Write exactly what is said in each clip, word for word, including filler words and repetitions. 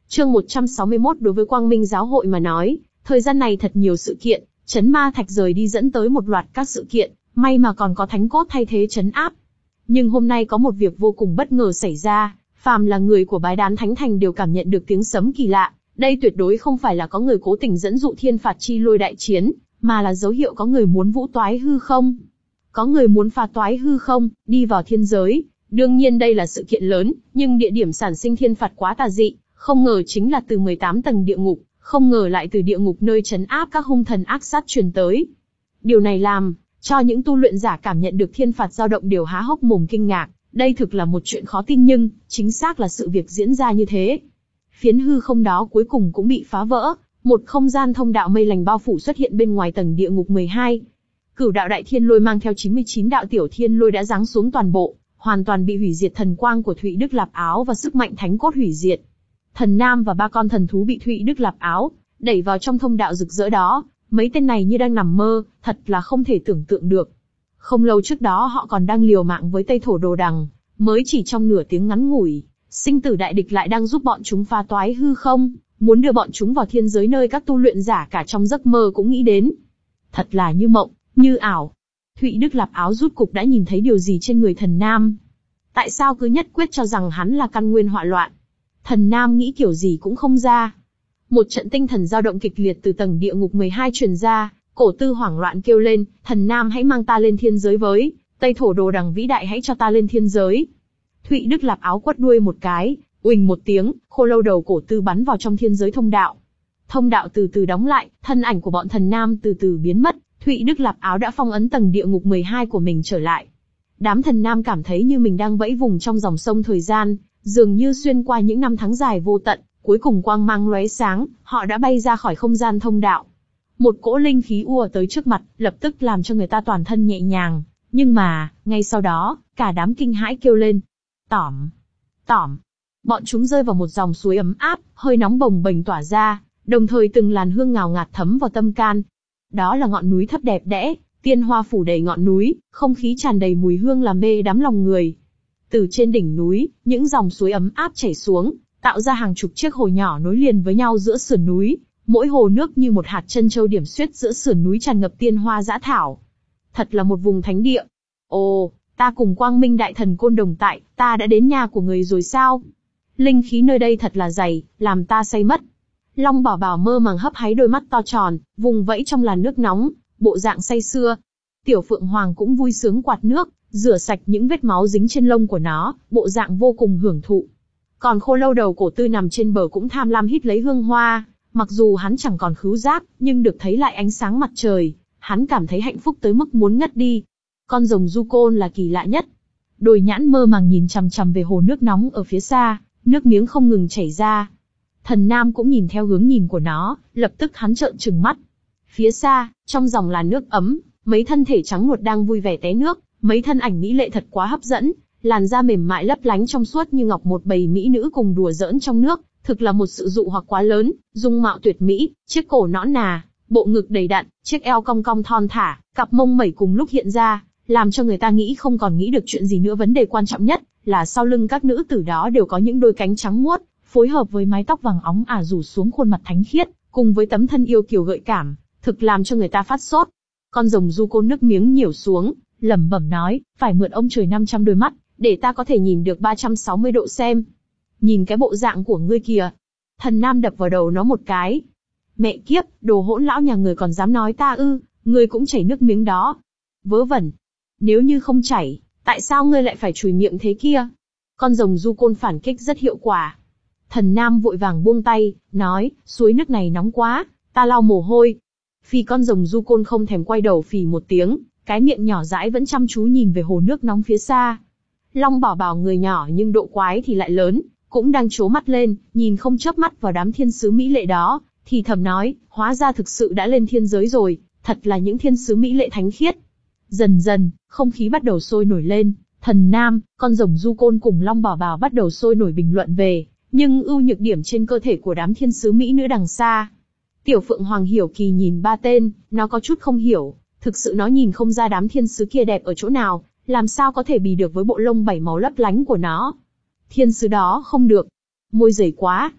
Chương một trăm sáu mươi mốt. Đối với Quang Minh giáo hội mà nói, thời gian này thật nhiều sự kiện, trấn ma thạch rời đi dẫn tới một loạt các sự kiện, may mà còn có thánh cốt thay thế trấn áp. Nhưng hôm nay có một việc vô cùng bất ngờ xảy ra, phàm là người của Bái Đán Thánh Thành đều cảm nhận được tiếng sấm kỳ lạ, đây tuyệt đối không phải là có người cố tình dẫn dụ thiên phạt chi lôi đại chiến, mà là dấu hiệu có người muốn vũ toái hư không. Có người muốn phá toái hư không, đi vào thiên giới. Đương nhiên đây là sự kiện lớn, nhưng địa điểm sản sinh thiên phạt quá tà dị, không ngờ chính là từ mười tám tầng địa ngục, không ngờ lại từ địa ngục nơi trấn áp các hung thần ác sát truyền tới. Điều này làm cho những tu luyện giả cảm nhận được thiên phạt dao động đều há hốc mồm kinh ngạc, đây thực là một chuyện khó tin nhưng, chính xác là sự việc diễn ra như thế. Phiến hư không đó cuối cùng cũng bị phá vỡ, một không gian thông đạo mây lành bao phủ xuất hiện bên ngoài tầng địa ngục mười hai. Cửu đạo đại thiên lôi mang theo chín mươi chín đạo tiểu thiên lôi đã giáng xuống toàn bộ, hoàn toàn bị hủy diệt thần quang của Thụy Đức Lạp Áo và sức mạnh thánh cốt hủy diệt. Thần Nam và ba con thần thú bị Thụy Đức Lạp Áo đẩy vào trong thông đạo rực rỡ đó, mấy tên này như đang nằm mơ, thật là không thể tưởng tượng được. Không lâu trước đó họ còn đang liều mạng với Tây Thổ Đồ Đằng, mới chỉ trong nửa tiếng ngắn ngủi, sinh tử đại địch lại đang giúp bọn chúng phá toái hư không, muốn đưa bọn chúng vào thiên giới nơi các tu luyện giả cả trong giấc mơ cũng nghĩ đến. Thật là như mộng, như ảo. Thụy Đức Lạp Áo rút cục đã nhìn thấy điều gì trên người Thần Nam. Tại sao cứ nhất quyết cho rằng hắn là căn nguyên họa loạn? Thần Nam nghĩ kiểu gì cũng không ra. Một trận tinh thần dao động kịch liệt từ tầng địa ngục mười hai truyền ra, Cổ Tư hoảng loạn kêu lên, Thần Nam hãy mang ta lên thiên giới với, Tây Thổ Đồ Đằng vĩ đại hãy cho ta lên thiên giới. Thụy Đức Lạp Áo quất đuôi một cái, uỳnh một tiếng, khô lâu đầu Cổ Tư bắn vào trong thiên giới thông đạo. Thông đạo từ từ đóng lại, thân ảnh của bọn Thần Nam từ từ biến mất, Thụy Đức Lạp Áo đã phong ấn tầng địa ngục mười hai của mình trở lại. Đám Thần Nam cảm thấy như mình đang vẫy vùng trong dòng sông thời gian, dường như xuyên qua những năm tháng dài vô tận, cuối cùng quang mang lóe sáng, họ đã bay ra khỏi không gian thông đạo. Một cỗ linh khí ùa tới trước mặt, lập tức làm cho người ta toàn thân nhẹ nhàng, nhưng mà, ngay sau đó, cả đám kinh hãi kêu lên. Tỏm, tỏm. Bọn chúng rơi vào một dòng suối ấm áp, hơi nóng bồng bềnh tỏa ra, đồng thời từng làn hương ngào ngạt thấm vào tâm can. Đó là ngọn núi thấp đẹp đẽ, tiên hoa phủ đầy ngọn núi, không khí tràn đầy mùi hương làm mê đắm lòng người. Từ trên đỉnh núi, những dòng suối ấm áp chảy xuống, tạo ra hàng chục chiếc hồ nhỏ nối liền với nhau giữa sườn núi, mỗi hồ nước như một hạt chân châu điểm xuyết giữa sườn núi tràn ngập tiên hoa dã thảo. Thật là một vùng thánh địa. Ồ, ta cùng Quang Minh đại thần Côn Đồng tại, ta đã đến nhà của người rồi sao? Linh khí nơi đây thật là dày, làm ta say mất. Long Bảo Bảo mơ màng hấp háy đôi mắt to tròn, vùng vẫy trong làn nước nóng, bộ dạng say sưa. Tiểu Phượng Hoàng cũng vui sướng quạt nước, rửa sạch những vết máu dính trên lông của nó, bộ dạng vô cùng hưởng thụ. Còn khô lâu đầu Cổ Tư nằm trên bờ cũng tham lam hít lấy hương hoa, mặc dù hắn chẳng còn khứu giác, nhưng được thấy lại ánh sáng mặt trời, hắn cảm thấy hạnh phúc tới mức muốn ngất đi. Con rồng du côn là kỳ lạ nhất. Đôi nhãn mơ màng nhìn chằm chằm về hồ nước nóng ở phía xa, nước miếng không ngừng chảy ra. Thần Nam cũng nhìn theo hướng nhìn của nó, lập tức hắn trợn trừng mắt. Phía xa, trong dòng là nước ấm, mấy thân thể trắng nuột đang vui vẻ té nước, mấy thân ảnh mỹ lệ thật quá hấp dẫn, làn da mềm mại lấp lánh trong suốt như ngọc, một bầy mỹ nữ cùng đùa giỡn trong nước, thực là một sự dụ hoặc quá lớn, dung mạo tuyệt mỹ, chiếc cổ nõn nà, bộ ngực đầy đặn, chiếc eo cong cong thon thả, cặp mông mẩy cùng lúc hiện ra, làm cho người ta nghĩ không còn nghĩ được chuyện gì nữa. Vấn đề quan trọng nhất là sau lưng các nữ tử đó đều có những đôi cánh trắng muốt, phối hợp với mái tóc vàng óng ả rủ xuống khuôn mặt thánh khiết, cùng với tấm thân yêu kiều gợi cảm, thực làm cho người ta phát sốt. Con rồng du côn nước miếng nhiểu xuống, lẩm bẩm nói, phải mượn ông trời năm trăm đôi mắt, để ta có thể nhìn được ba trăm sáu mươi độ xem. Nhìn cái bộ dạng của ngươi kìa. Thần Nam đập vào đầu nó một cái. Mẹ kiếp, đồ hỗn lão nhà người còn dám nói ta ư, ngươi cũng chảy nước miếng đó. Vớ vẩn. Nếu như không chảy, tại sao ngươi lại phải chùi miệng thế kia? Con rồng du côn phản kích rất hiệu quả. Thần Nam vội vàng buông tay, nói, suối nước này nóng quá, ta lau mồ hôi. Phì con rồng du côn không thèm quay đầu phì một tiếng, cái miệng nhỏ dãi vẫn chăm chú nhìn về hồ nước nóng phía xa. Long Bảo Bảo người nhỏ nhưng độ quái thì lại lớn, cũng đang trố mắt lên, nhìn không chớp mắt vào đám thiên sứ mỹ lệ đó, thì thầm nói, hóa ra thực sự đã lên thiên giới rồi, thật là những thiên sứ mỹ lệ thánh khiết. Dần dần, không khí bắt đầu sôi nổi lên, Thần Nam, con rồng du côn cùng Long Bảo Bảo bắt đầu sôi nổi bình luận về, nhưng ưu nhược điểm trên cơ thể của đám thiên sứ mỹ nữ đằng xa. Tiểu Phượng Hoàng hiểu kỳ nhìn ba tên, nó có chút không hiểu, thực sự nó nhìn không ra đám thiên sứ kia đẹp ở chỗ nào, làm sao có thể bì được với bộ lông bảy màu lấp lánh của nó. Thiên sứ đó không được, môi dày quá.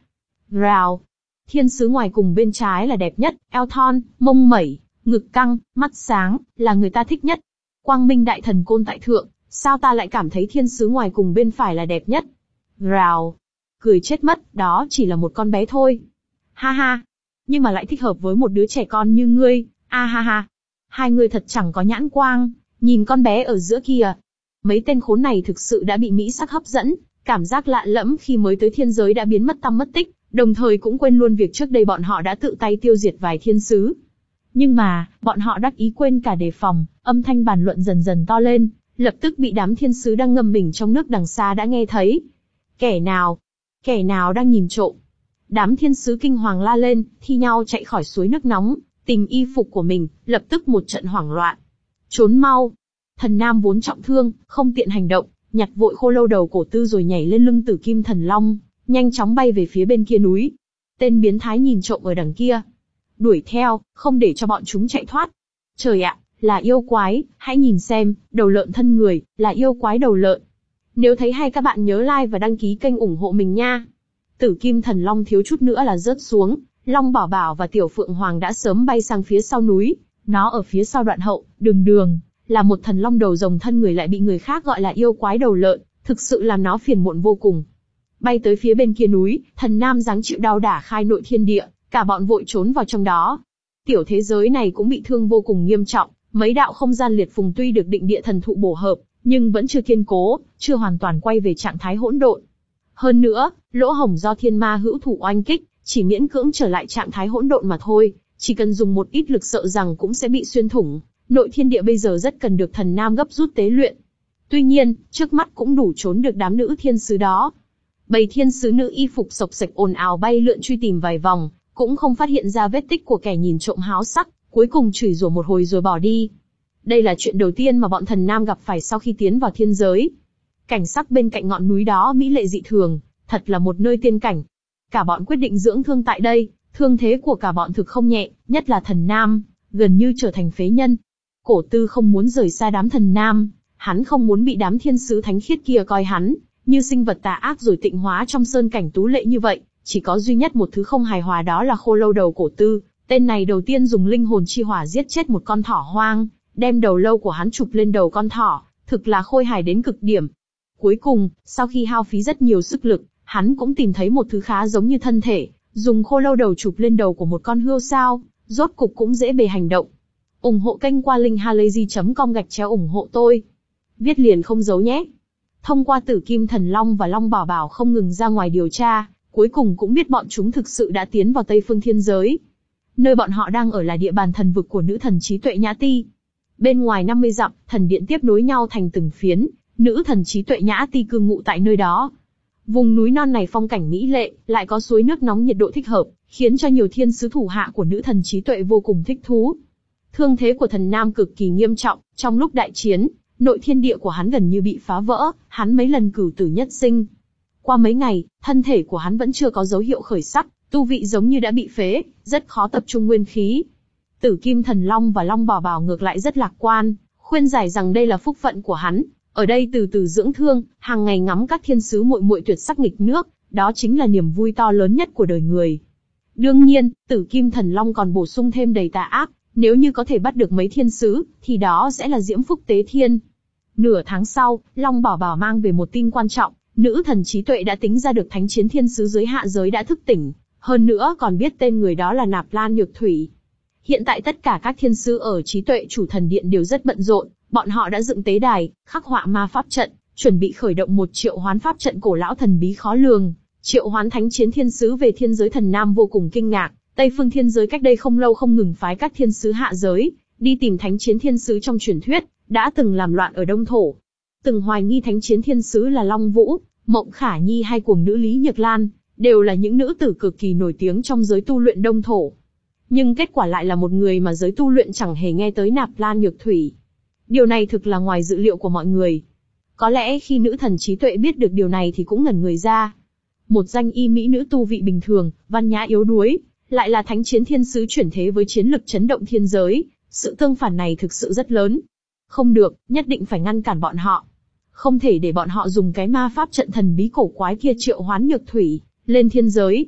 Rào. Thiên sứ ngoài cùng bên trái là đẹp nhất, eo thon, mông mẩy, ngực căng, mắt sáng, là người ta thích nhất. Quang Minh đại thần côn tại thượng, sao ta lại cảm thấy thiên sứ ngoài cùng bên phải là đẹp nhất? Rào. Cười chết mất, đó chỉ là một con bé thôi. Ha ha. Nhưng mà lại thích hợp với một đứa trẻ con như ngươi, a ha ha. Hai người thật chẳng có nhãn quang, nhìn con bé ở giữa kìa. Mấy tên khốn này thực sự đã bị mỹ sắc hấp dẫn, cảm giác lạ lẫm khi mới tới thiên giới đã biến mất tăm mất tích, đồng thời cũng quên luôn việc trước đây bọn họ đã tự tay tiêu diệt vài thiên sứ. Nhưng mà, bọn họ đắc ý quên cả đề phòng, âm thanh bàn luận dần dần to lên, lập tức bị đám thiên sứ đang ngâm mình trong nước đằng xa đã nghe thấy. Kẻ nào? Kẻ nào đang nhìn trộm? Đám thiên sứ kinh hoàng la lên, thi nhau chạy khỏi suối nước nóng, tìm y phục của mình, lập tức một trận hoảng loạn. Trốn mau! Thần Nam vốn trọng thương, không tiện hành động, nhặt vội khô lâu đầu cổ tư rồi nhảy lên lưng Tử Kim Thần Long, nhanh chóng bay về phía bên kia núi. Tên biến thái nhìn trộm ở đằng kia. Đuổi theo, không để cho bọn chúng chạy thoát. Trời ạ, là yêu quái, hãy nhìn xem, đầu lợn thân người, là yêu quái đầu lợn. Nếu thấy hay các bạn nhớ like và đăng ký kênh ủng hộ mình nha. Tử Kim Thần Long thiếu chút nữa là rớt xuống, Long Bảo Bảo và Tiểu Phượng Hoàng đã sớm bay sang phía sau núi. Nó ở phía sau đoạn hậu, đường đường, là một thần long đầu rồng thân người lại bị người khác gọi là yêu quái đầu lợn, thực sự làm nó phiền muộn vô cùng. Bay tới phía bên kia núi, Thần Nam giáng chịu đau đả khai nội thiên địa, cả bọn vội trốn vào trong đó. Tiểu thế giới này cũng bị thương vô cùng nghiêm trọng, mấy đạo không gian liệt phùng tuy được định địa thần thụ bổ hợp, nhưng vẫn chưa kiên cố, chưa hoàn toàn quay về trạng thái hỗn độn. Hơn nữa, lỗ hổng do thiên ma hữu thủ oanh kích, chỉ miễn cưỡng trở lại trạng thái hỗn độn mà thôi, chỉ cần dùng một ít lực sợ rằng cũng sẽ bị xuyên thủng. Nội thiên địa bây giờ rất cần được Thần Nam gấp rút tế luyện. Tuy nhiên, trước mắt cũng đủ trốn được đám nữ thiên sứ đó. Bầy thiên sứ nữ y phục sộc sạch ồn ào bay lượn truy tìm vài vòng, cũng không phát hiện ra vết tích của kẻ nhìn trộm háo sắc, cuối cùng chửi rủa một hồi rồi bỏ đi. Đây là chuyện đầu tiên mà bọn Thần Nam gặp phải sau khi tiến vào thiên giới. Cảnh sắc bên cạnh ngọn núi đó mỹ lệ dị thường, thật là một nơi tiên cảnh. Cả bọn quyết định dưỡng thương tại đây, thương thế của cả bọn thực không nhẹ, nhất là Thần Nam, gần như trở thành phế nhân. Cổ Tư không muốn rời xa đám Thần Nam, hắn không muốn bị đám thiên sứ thánh khiết kia coi hắn như sinh vật tà ác rồi tịnh hóa trong sơn cảnh tú lệ như vậy. Chỉ có duy nhất một thứ không hài hòa, đó là khô lâu đầu Cổ Tư. Tên này đầu tiên dùng linh hồn chi hỏa giết chết một con thỏ hoang, đem đầu lâu của hắn chụp lên đầu con thỏ, thực là khôi hài đến cực điểm. Cuối cùng, sau khi hao phí rất nhiều sức lực, hắn cũng tìm thấy một thứ khá giống như thân thể, dùng khô lâu đầu chụp lên đầu của một con hươu sao, rốt cục cũng dễ bề hành động. ủng hộ kênh qua link halayzi chấm com gạch chéo ủng hộ tôi. Viết liền không giấu nhé. Thông qua Tử Kim Thần Long và Long Bảo Bảo không ngừng ra ngoài điều tra, cuối cùng cũng biết bọn chúng thực sự đã tiến vào Tây Phương Thiên Giới. Nơi bọn họ đang ở là địa bàn thần vực của nữ thần trí tuệ Nhã Ti. Bên ngoài năm mươi dặm, thần điện tiếp nối nhau thành từng phiến, nữ thần trí tuệ Nhã Ti cư ngụ tại nơi đó. Vùng núi non này phong cảnh mỹ lệ, lại có suối nước nóng nhiệt độ thích hợp, khiến cho nhiều thiên sứ thủ hạ của nữ thần trí tuệ vô cùng thích thú. Thương thế của Thần Nam cực kỳ nghiêm trọng, trong lúc đại chiến, nội thiên địa của hắn gần như bị phá vỡ, hắn mấy lần cửu tử nhất sinh. Qua mấy ngày, thân thể của hắn vẫn chưa có dấu hiệu khởi sắc, tu vị giống như đã bị phế, rất khó tập trung nguyên khí. Tử Kim Thần Long và Long Bảo Bảo ngược lại rất lạc quan, khuyên giải rằng đây là phúc phận của hắn, ở đây từ từ dưỡng thương, hàng ngày ngắm các thiên sứ muội muội tuyệt sắc nghịch nước, đó chính là niềm vui to lớn nhất của đời người. Đương nhiên, Tử Kim Thần Long còn bổ sung thêm đầy tà ác, nếu như có thể bắt được mấy thiên sứ, thì đó sẽ là diễm phúc tế thiên. Nửa tháng sau, Long Bảo Bảo mang về một tin quan trọng, nữ thần trí tuệ đã tính ra được thánh chiến thiên sứ dưới hạ giới đã thức tỉnh, hơn nữa còn biết tên người đó là Nạp Lan Nhược Thủy. Hiện tại tất cả các thiên sứ ở trí tuệ chủ thần điện đều rất bận rộn, bọn họ đã dựng tế đài, khắc họa ma pháp trận, chuẩn bị khởi động một triệu hoán pháp trận cổ lão thần bí khó lường, triệu hoán thánh chiến thiên sứ về thiên giới. Thần Nam vô cùng kinh ngạc, Tây Phương Thiên Giới cách đây không lâu không ngừng phái các thiên sứ hạ giới, đi tìm thánh chiến thiên sứ trong truyền thuyết, đã từng làm loạn ở Đông Thổ. Từng hoài nghi thánh chiến thiên sứ là Long Vũ, Mộng Khả Nhi hay cuồng nữ Lý Nhược Lan, đều là những nữ tử cực kỳ nổi tiếng trong giới tu luyện Đông Thổ. Nhưng kết quả lại là một người mà giới tu luyện chẳng hề nghe tới, Nạp Lan Nhược Thủy. Điều này thực là ngoài dự liệu của mọi người. Có lẽ khi nữ thần trí tuệ biết được điều này thì cũng ngẩn người ra. Một danh y mỹ nữ tu vị bình thường, văn nhã yếu đuối, lại là thánh chiến thiên sứ chuyển thế với chiến lực chấn động thiên giới, sự tương phản này thực sự rất lớn. Không được, nhất định phải ngăn cản bọn họ. Không thể để bọn họ dùng cái ma pháp trận thần bí cổ quái kia triệu hoán Nhược Thủy lên thiên giới.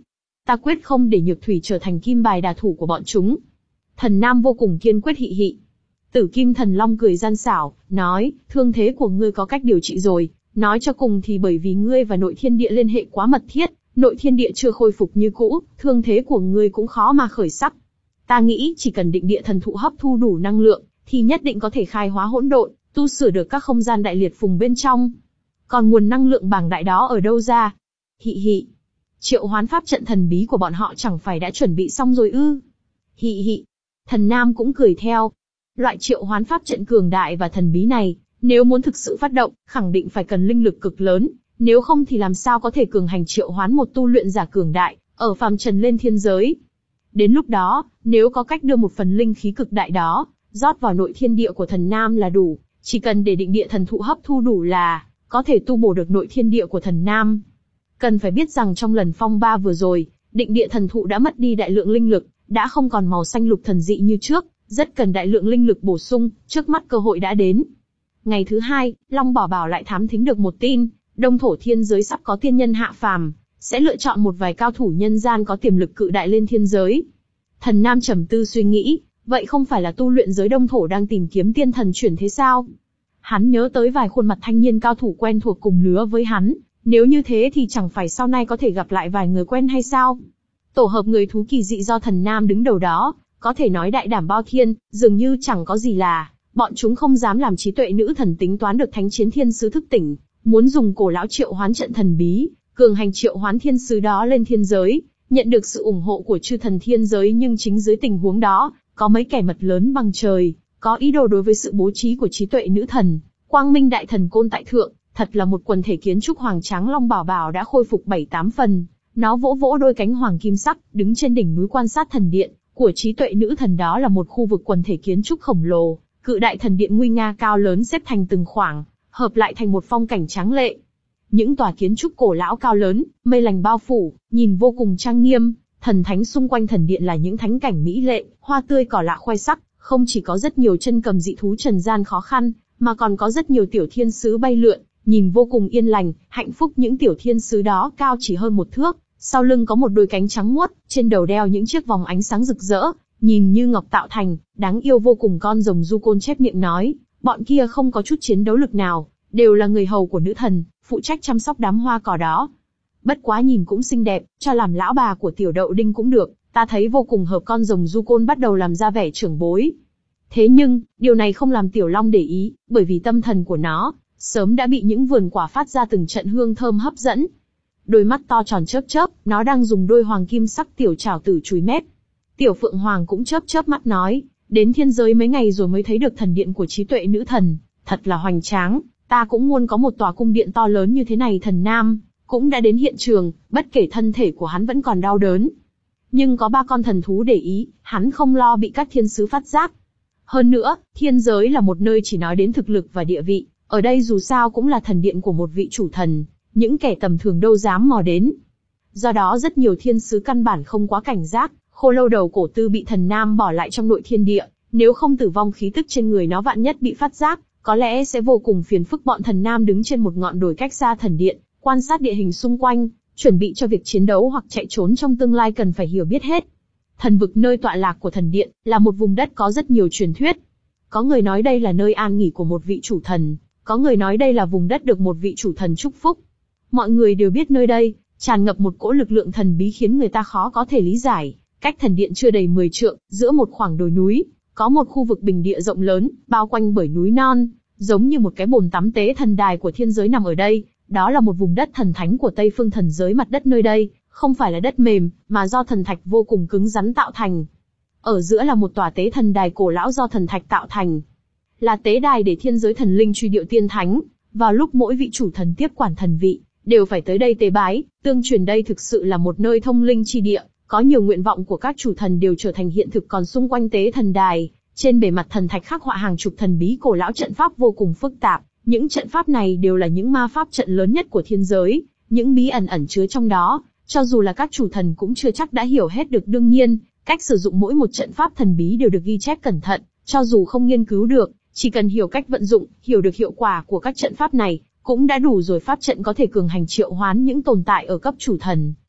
Ta quyết không để Nhược Thủy trở thành kim bài đả thủ của bọn chúng. Thần Nam vô cùng kiên quyết hị hị. Tử Kim Thần Long cười gian xảo, nói, thương thế của ngươi có cách điều trị rồi, nói cho cùng thì bởi vì ngươi và nội thiên địa liên hệ quá mật thiết, nội thiên địa chưa khôi phục như cũ, thương thế của ngươi cũng khó mà khởi sắc. Ta nghĩ chỉ cần định địa thần thụ hấp thu đủ năng lượng, thì nhất định có thể khai hóa hỗn độn, tu sửa được các không gian đại liệt phùng bên trong. Còn nguồn năng lượng bảng đại đó ở đâu ra? Hị hị. Triệu hoán pháp trận thần bí của bọn họ chẳng phải đã chuẩn bị xong rồi ư? Hị hị. Thần Nam cũng cười theo. Loại triệu hoán pháp trận cường đại và thần bí này, nếu muốn thực sự phát động, khẳng định phải cần linh lực cực lớn, nếu không thì làm sao có thể cường hành triệu hoán một tu luyện giả cường đại, ở phàm trần lên thiên giới. Đến lúc đó, nếu có cách đưa một phần linh khí cực đại đó, rót vào nội thiên địa của thần Nam là đủ, chỉ cần để định địa thần thụ hấp thu đủ là, có thể tu bổ được nội thiên địa của thần Nam. Cần phải biết rằng trong lần phong ba vừa rồi, định địa thần thụ đã mất đi đại lượng linh lực, đã không còn màu xanh lục thần dị như trước, rất cần đại lượng linh lực bổ sung, trước mắt cơ hội đã đến. Ngày thứ hai, Long Bảo Bảo lại thám thính được một tin, Đông Thổ thiên giới sắp có tiên nhân hạ phàm, sẽ lựa chọn một vài cao thủ nhân gian có tiềm lực cự đại lên thiên giới. Thần Nam trầm tư suy nghĩ, vậy không phải là tu luyện giới Đông Thổ đang tìm kiếm tiên thần chuyển thế sao? Hắn nhớ tới vài khuôn mặt thanh niên cao thủ quen thuộc cùng lứa với hắn, nếu như thế thì chẳng phải sau này có thể gặp lại vài người quen hay sao? Tổ hợp người thú kỳ dị do thần Nam đứng đầu đó, có thể nói đại đảm bao thiên, dường như chẳng có gì là, bọn chúng không dám làm trí tuệ nữ thần tính toán được thánh chiến thiên sứ thức tỉnh, muốn dùng cổ lão triệu hoán trận thần bí, cường hành triệu hoán thiên sứ đó lên thiên giới, nhận được sự ủng hộ của chư thần thiên giới, nhưng chính dưới tình huống đó, có mấy kẻ mật lớn bằng trời, có ý đồ đối với sự bố trí của trí tuệ nữ thần, quang minh đại thần côn tại thượng, thật là một quần thể kiến trúc hoàng tráng. Long Bảo Bảo đã khôi phục bảy tám phần, nó vỗ vỗ đôi cánh hoàng kim sắc, đứng trên đỉnh núi quan sát thần điện của trí tuệ nữ thần. Đó là một khu vực quần thể kiến trúc khổng lồ, cự đại thần điện nguy nga cao lớn xếp thành từng khoảng, hợp lại thành một phong cảnh tráng lệ. Những tòa kiến trúc cổ lão cao lớn, mây lành bao phủ, nhìn vô cùng trang nghiêm. Thần thánh xung quanh thần điện là những thánh cảnh mỹ lệ, hoa tươi cỏ lạ khoe sắc, không chỉ có rất nhiều chân cầm dị thú trần gian khó khăn, mà còn có rất nhiều tiểu thiên sứ bay lượn, nhìn vô cùng yên lành, hạnh phúc. Những tiểu thiên sứ đó cao chỉ hơn một thước, sau lưng có một đôi cánh trắng muốt, trên đầu đeo những chiếc vòng ánh sáng rực rỡ, nhìn như ngọc tạo thành, đáng yêu vô cùng. Con rồng du côn chép miệng nói, bọn kia không có chút chiến đấu lực nào, đều là người hầu của nữ thần, phụ trách chăm sóc đám hoa cỏ đó. Bất quá nhìn cũng xinh đẹp, cho làm lão bà của tiểu đậu đinh cũng được, ta thấy vô cùng hợp. Con rồng du côn bắt đầu làm ra vẻ trưởng bối. Thế nhưng, điều này không làm Tiểu Long để ý, bởi vì tâm thần của nó, sớm đã bị những vườn quả phát ra từng trận hương thơm hấp dẫn. Đôi mắt to tròn chớp chớp, nó đang dùng đôi hoàng kim sắc tiểu trảo tử chùi mép. Tiểu Phượng Hoàng cũng chớp chớp mắt nói, đến thiên giới mấy ngày rồi mới thấy được thần điện của trí tuệ nữ thần, thật là hoành tráng, ta cũng muốn có một tòa cung điện to lớn như thế này. Thần Nam cũng đã đến hiện trường, bất kể thân thể của hắn vẫn còn đau đớn. Nhưng có ba con thần thú để ý, hắn không lo bị các thiên sứ phát giác. Hơn nữa, thiên giới là một nơi chỉ nói đến thực lực và địa vị, ở đây dù sao cũng là thần điện của một vị chủ thần, những kẻ tầm thường đâu dám mò đến. Do đó rất nhiều thiên sứ căn bản không quá cảnh giác. Khô lâu đầu cổ tư bị thần Nam bỏ lại trong nội thiên địa, nếu không tử vong khí tức trên người nó vạn nhất bị phát giác, có lẽ sẽ vô cùng phiền phức. Bọn thần Nam đứng trên một ngọn đồi cách xa thần điện, quan sát địa hình xung quanh, chuẩn bị cho việc chiến đấu hoặc chạy trốn trong tương lai. Cần phải hiểu biết hết. Thần vực nơi tọa lạc của thần điện, là một vùng đất có rất nhiều truyền thuyết. Có người nói đây là nơi an nghỉ của một vị chủ thần, có người nói đây là vùng đất được một vị chủ thần chúc phúc. Mọi người đều biết nơi đây, tràn ngập một cỗ lực lượng thần bí khiến người ta khó có thể lý giải. Cách thần điện chưa đầy mười trượng, giữa một khoảng đồi núi, có một khu vực bình địa rộng lớn, bao quanh bởi núi non, giống như một cái bồn tắm tế thần đài của thiên giới nằm ở đây. Đó là một vùng đất thần thánh của Tây Phương thần giới. Mặt đất nơi đây không phải là đất mềm, mà do thần thạch vô cùng cứng rắn tạo thành. Ở giữa là một tòa tế thần đài cổ lão do thần thạch tạo thành, là tế đài để thiên giới thần linh truy điệu tiên thánh. Vào lúc mỗi vị chủ thần tiếp quản thần vị, đều phải tới đây tế bái, tương truyền đây thực sự là một nơi thông linh chi địa. Có nhiều nguyện vọng của các chủ thần đều trở thành hiện thực. Còn xung quanh tế thần đài, trên bề mặt thần thạch khắc họa hàng chục thần bí cổ lão trận pháp vô cùng phức tạp. Những trận pháp này đều là những ma pháp trận lớn nhất của thiên giới, những bí ẩn ẩn chứa trong đó, cho dù là các chủ thần cũng chưa chắc đã hiểu hết được. Đương nhiên, cách sử dụng mỗi một trận pháp thần bí đều được ghi chép cẩn thận, cho dù không nghiên cứu được, chỉ cần hiểu cách vận dụng, hiểu được hiệu quả của các trận pháp này, cũng đã đủ rồi. Pháp trận có thể cường hành triệu hoán những tồn tại ở cấp chủ thần,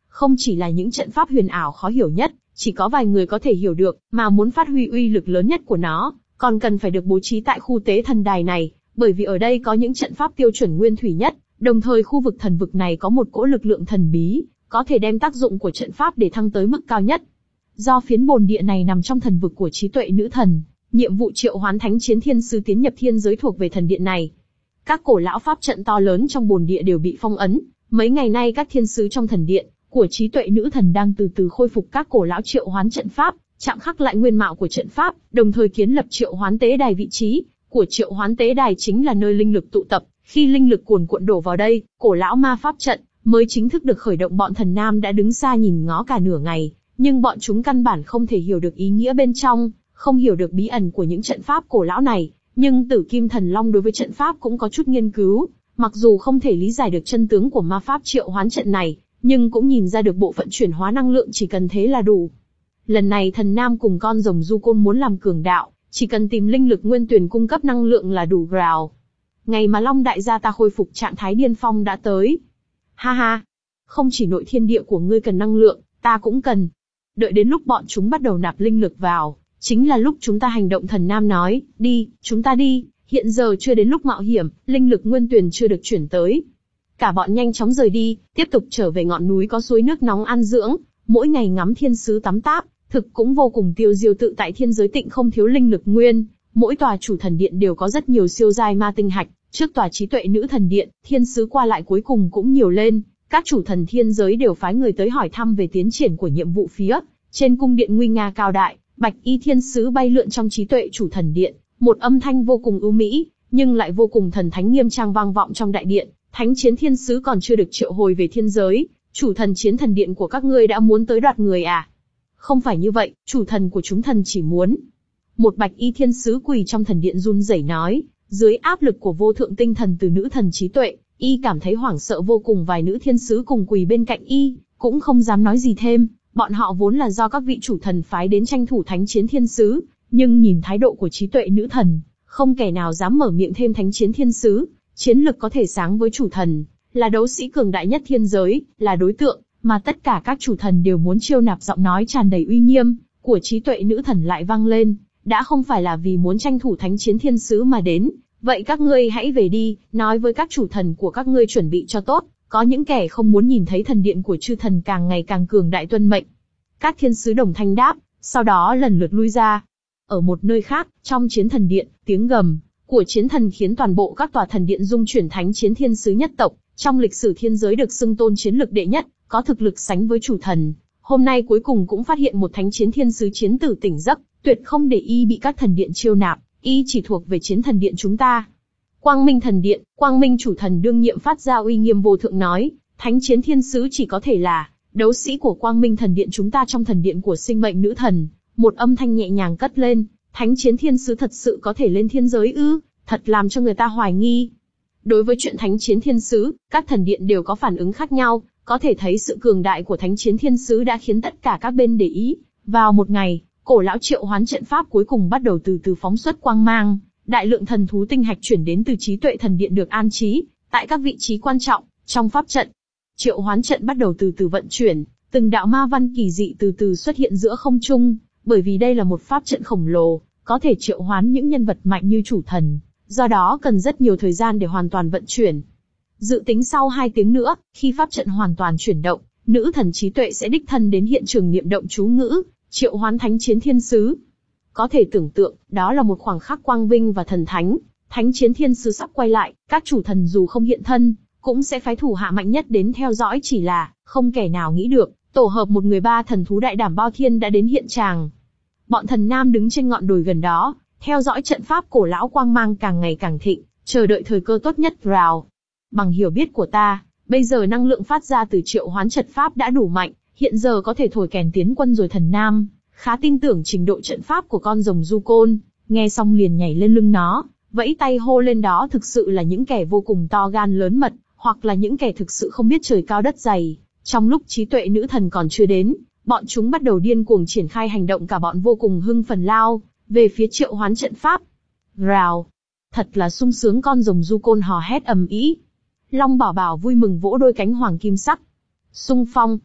không chỉ là những trận pháp huyền ảo khó hiểu nhất, chỉ có vài người có thể hiểu được, mà muốn phát huy uy lực lớn nhất của nó, còn cần phải được bố trí tại khu tế thần đài này, bởi vì ở đây có những trận pháp tiêu chuẩn nguyên thủy nhất, đồng thời khu vực thần vực này có một cỗ lực lượng thần bí, có thể đem tác dụng của trận pháp để thăng tới mức cao nhất. Do phiến bồn địa này nằm trong thần vực của trí tuệ nữ thần, nhiệm vụ triệu hoán thánh chiến thiên sứ tiến nhập thiên giới thuộc về thần điện này. Các cổ lão pháp trận to lớn trong bồn địa đều bị phong ấn, mấy ngày nay các thiên sứ trong thần điện của trí tuệ nữ thần đang từ từ khôi phục các cổ lão triệu hoán trận pháp, chạm khắc lại nguyên mạo của trận pháp, đồng thời kiến lập triệu hoán tế đài. Vị trí của triệu hoán tế đài chính là nơi linh lực tụ tập, khi linh lực cuồn cuộn đổ vào đây, cổ lão ma pháp trận mới chính thức được khởi động. Bọn thần nam đã đứng xa nhìn ngó cả nửa ngày, nhưng bọn chúng căn bản không thể hiểu được ý nghĩa bên trong, không hiểu được bí ẩn của những trận pháp cổ lão này. Nhưng Tử Kim Thần Long đối với trận pháp cũng có chút nghiên cứu, mặc dù không thể lý giải được chân tướng của ma pháp triệu hoán trận này, nhưng cũng nhìn ra được bộ phận chuyển hóa năng lượng, chỉ cần thế là đủ. Lần này thần nam cùng con rồng du côn muốn làm cường đạo, chỉ cần tìm linh lực nguyên tuyển cung cấp năng lượng là đủ. Rào. Ngày mà Long đại gia ta khôi phục trạng thái điên phong đã tới. Ha ha, không chỉ nội thiên địa của ngươi cần năng lượng, ta cũng cần. Đợi đến lúc bọn chúng bắt đầu nạp linh lực vào, chính là lúc chúng ta hành động. Thần nam nói, đi, chúng ta đi, hiện giờ chưa đến lúc mạo hiểm, linh lực nguyên tuyển chưa được chuyển tới. Cả bọn nhanh chóng rời đi, tiếp tục trở về ngọn núi có suối nước nóng an dưỡng, mỗi ngày ngắm thiên sứ tắm táp, thực cũng vô cùng tiêu diêu tự tại. Thiên giới tịnh không thiếu linh lực nguyên, mỗi tòa chủ thần điện đều có rất nhiều siêu giai ma tinh hạch, trước tòa trí tuệ nữ thần điện, thiên sứ qua lại cuối cùng cũng nhiều lên, các chủ thần thiên giới đều phái người tới hỏi thăm về tiến triển của nhiệm vụ phía trên cung điện nguy nga cao đại. Bạch y thiên sứ bay lượn trong trí tuệ chủ thần điện, một âm thanh vô cùng ưu mỹ, nhưng lại vô cùng thần thánh nghiêm trang vang vọng trong đại điện. Thánh chiến thiên sứ còn chưa được triệu hồi về thiên giới, chủ thần chiến thần điện của các ngươi đã muốn tới đoạt người à? Không phải như vậy, chủ thần của chúng thần chỉ muốn. Một bạch y thiên sứ quỳ trong thần điện run rẩy nói, dưới áp lực của vô thượng tinh thần từ nữ thần trí tuệ, y cảm thấy hoảng sợ vô cùng. Vài nữ thiên sứ cùng quỳ bên cạnh y, cũng không dám nói gì thêm, bọn họ vốn là do các vị chủ thần phái đến tranh thủ thánh chiến thiên sứ, nhưng nhìn thái độ của trí tuệ nữ thần, không kẻ nào dám mở miệng thêm. Thánh chiến thiên sứ, chiến lực có thể sáng với chủ thần, là đấu sĩ cường đại nhất thiên giới, là đối tượng mà tất cả các chủ thần đều muốn chiêu nạp. Giọng nói tràn đầy uy nghiêm của trí tuệ nữ thần lại vang lên, đã không phải là vì muốn tranh thủ thánh chiến thiên sứ mà đến, vậy các ngươi hãy về đi, nói với các chủ thần của các ngươi chuẩn bị cho tốt, có những kẻ không muốn nhìn thấy thần điện của chư thần càng ngày càng cường đại tuân mệnh. Các thiên sứ đồng thanh đáp, sau đó lần lượt lui ra. Ở một nơi khác, trong chiến thần điện, tiếng gầm của chiến thần khiến toàn bộ các tòa thần điện rung chuyển. Thánh chiến thiên sứ nhất tộc, trong lịch sử thiên giới được xưng tôn chiến lực đệ nhất, có thực lực sánh với chủ thần. Hôm nay cuối cùng cũng phát hiện một thánh chiến thiên sứ chiến tử tỉnh giấc, tuyệt không để y bị các thần điện chiêu nạp, y chỉ thuộc về chiến thần điện chúng ta. Quang Minh thần điện, Quang Minh chủ thần đương nhiệm phát ra uy nghiêm vô thượng nói, thánh chiến thiên sứ chỉ có thể là đấu sĩ của Quang Minh thần điện chúng ta. Trong thần điện của sinh mệnh nữ thần, một âm thanh nhẹ nhàng cất lên, thánh chiến thiên sứ thật sự có thể lên thiên giới ư? Thật làm cho người ta hoài nghi. Đối với chuyện thánh chiến thiên sứ, các thần điện đều có phản ứng khác nhau, có thể thấy sự cường đại của thánh chiến thiên sứ đã khiến tất cả các bên để ý. Vào một ngày, cổ lão triệu hoán trận pháp cuối cùng bắt đầu từ từ phóng xuất quang mang, đại lượng thần thú tinh hạch chuyển đến từ trí tuệ thần điện được an trí tại các vị trí quan trọng trong pháp trận. Triệu hoán trận bắt đầu từ từ vận chuyển, từng đạo ma văn kỳ dị từ từ xuất hiện giữa không trung, bởi vì đây là một pháp trận khổng lồ, có thể triệu hoán những nhân vật mạnh như chủ thần, do đó cần rất nhiều thời gian để hoàn toàn vận chuyển. Dự tính sau hai tiếng nữa, khi pháp trận hoàn toàn chuyển động, nữ thần trí tuệ sẽ đích thân đến hiện trường niệm động chú ngữ, triệu hoán thánh chiến thiên sứ. Có thể tưởng tượng, đó là một khoảng khắc quang vinh và thần thánh. Thánh chiến thiên sứ sắp quay lại, các chủ thần dù không hiện thân, cũng sẽ phái thủ hạ mạnh nhất đến theo dõi. Chỉ là, không kẻ nào nghĩ được, tổ hợp một người ba thần thú đại đảm bao thiên đã đến hiện tràng. Bọn thần nam đứng trên ngọn đồi gần đó, theo dõi trận pháp cổ lão quang mang càng ngày càng thịnh, chờ đợi thời cơ tốt nhất. Rào. Bằng hiểu biết của ta, bây giờ năng lượng phát ra từ triệu hoán trận pháp đã đủ mạnh, hiện giờ có thể thổi kèn tiến quân rồi. Thần nam khá tin tưởng trình độ trận pháp của con rồng du côn, nghe xong liền nhảy lên lưng nó, vẫy tay hô lên. Đó thực sự là những kẻ vô cùng to gan lớn mật, hoặc là những kẻ thực sự không biết trời cao đất dày. Trong lúc trí tuệ nữ thần còn chưa đến, bọn chúng bắt đầu điên cuồng triển khai hành động. Cả bọn vô cùng hưng phấn lao về phía triệu hoán trận pháp. Rào. Thật là sung sướng. Con rồng du côn hò hét ầm ĩ. Long bảo bảo vui mừng vỗ đôi cánh hoàng kim sắc. Xung phong.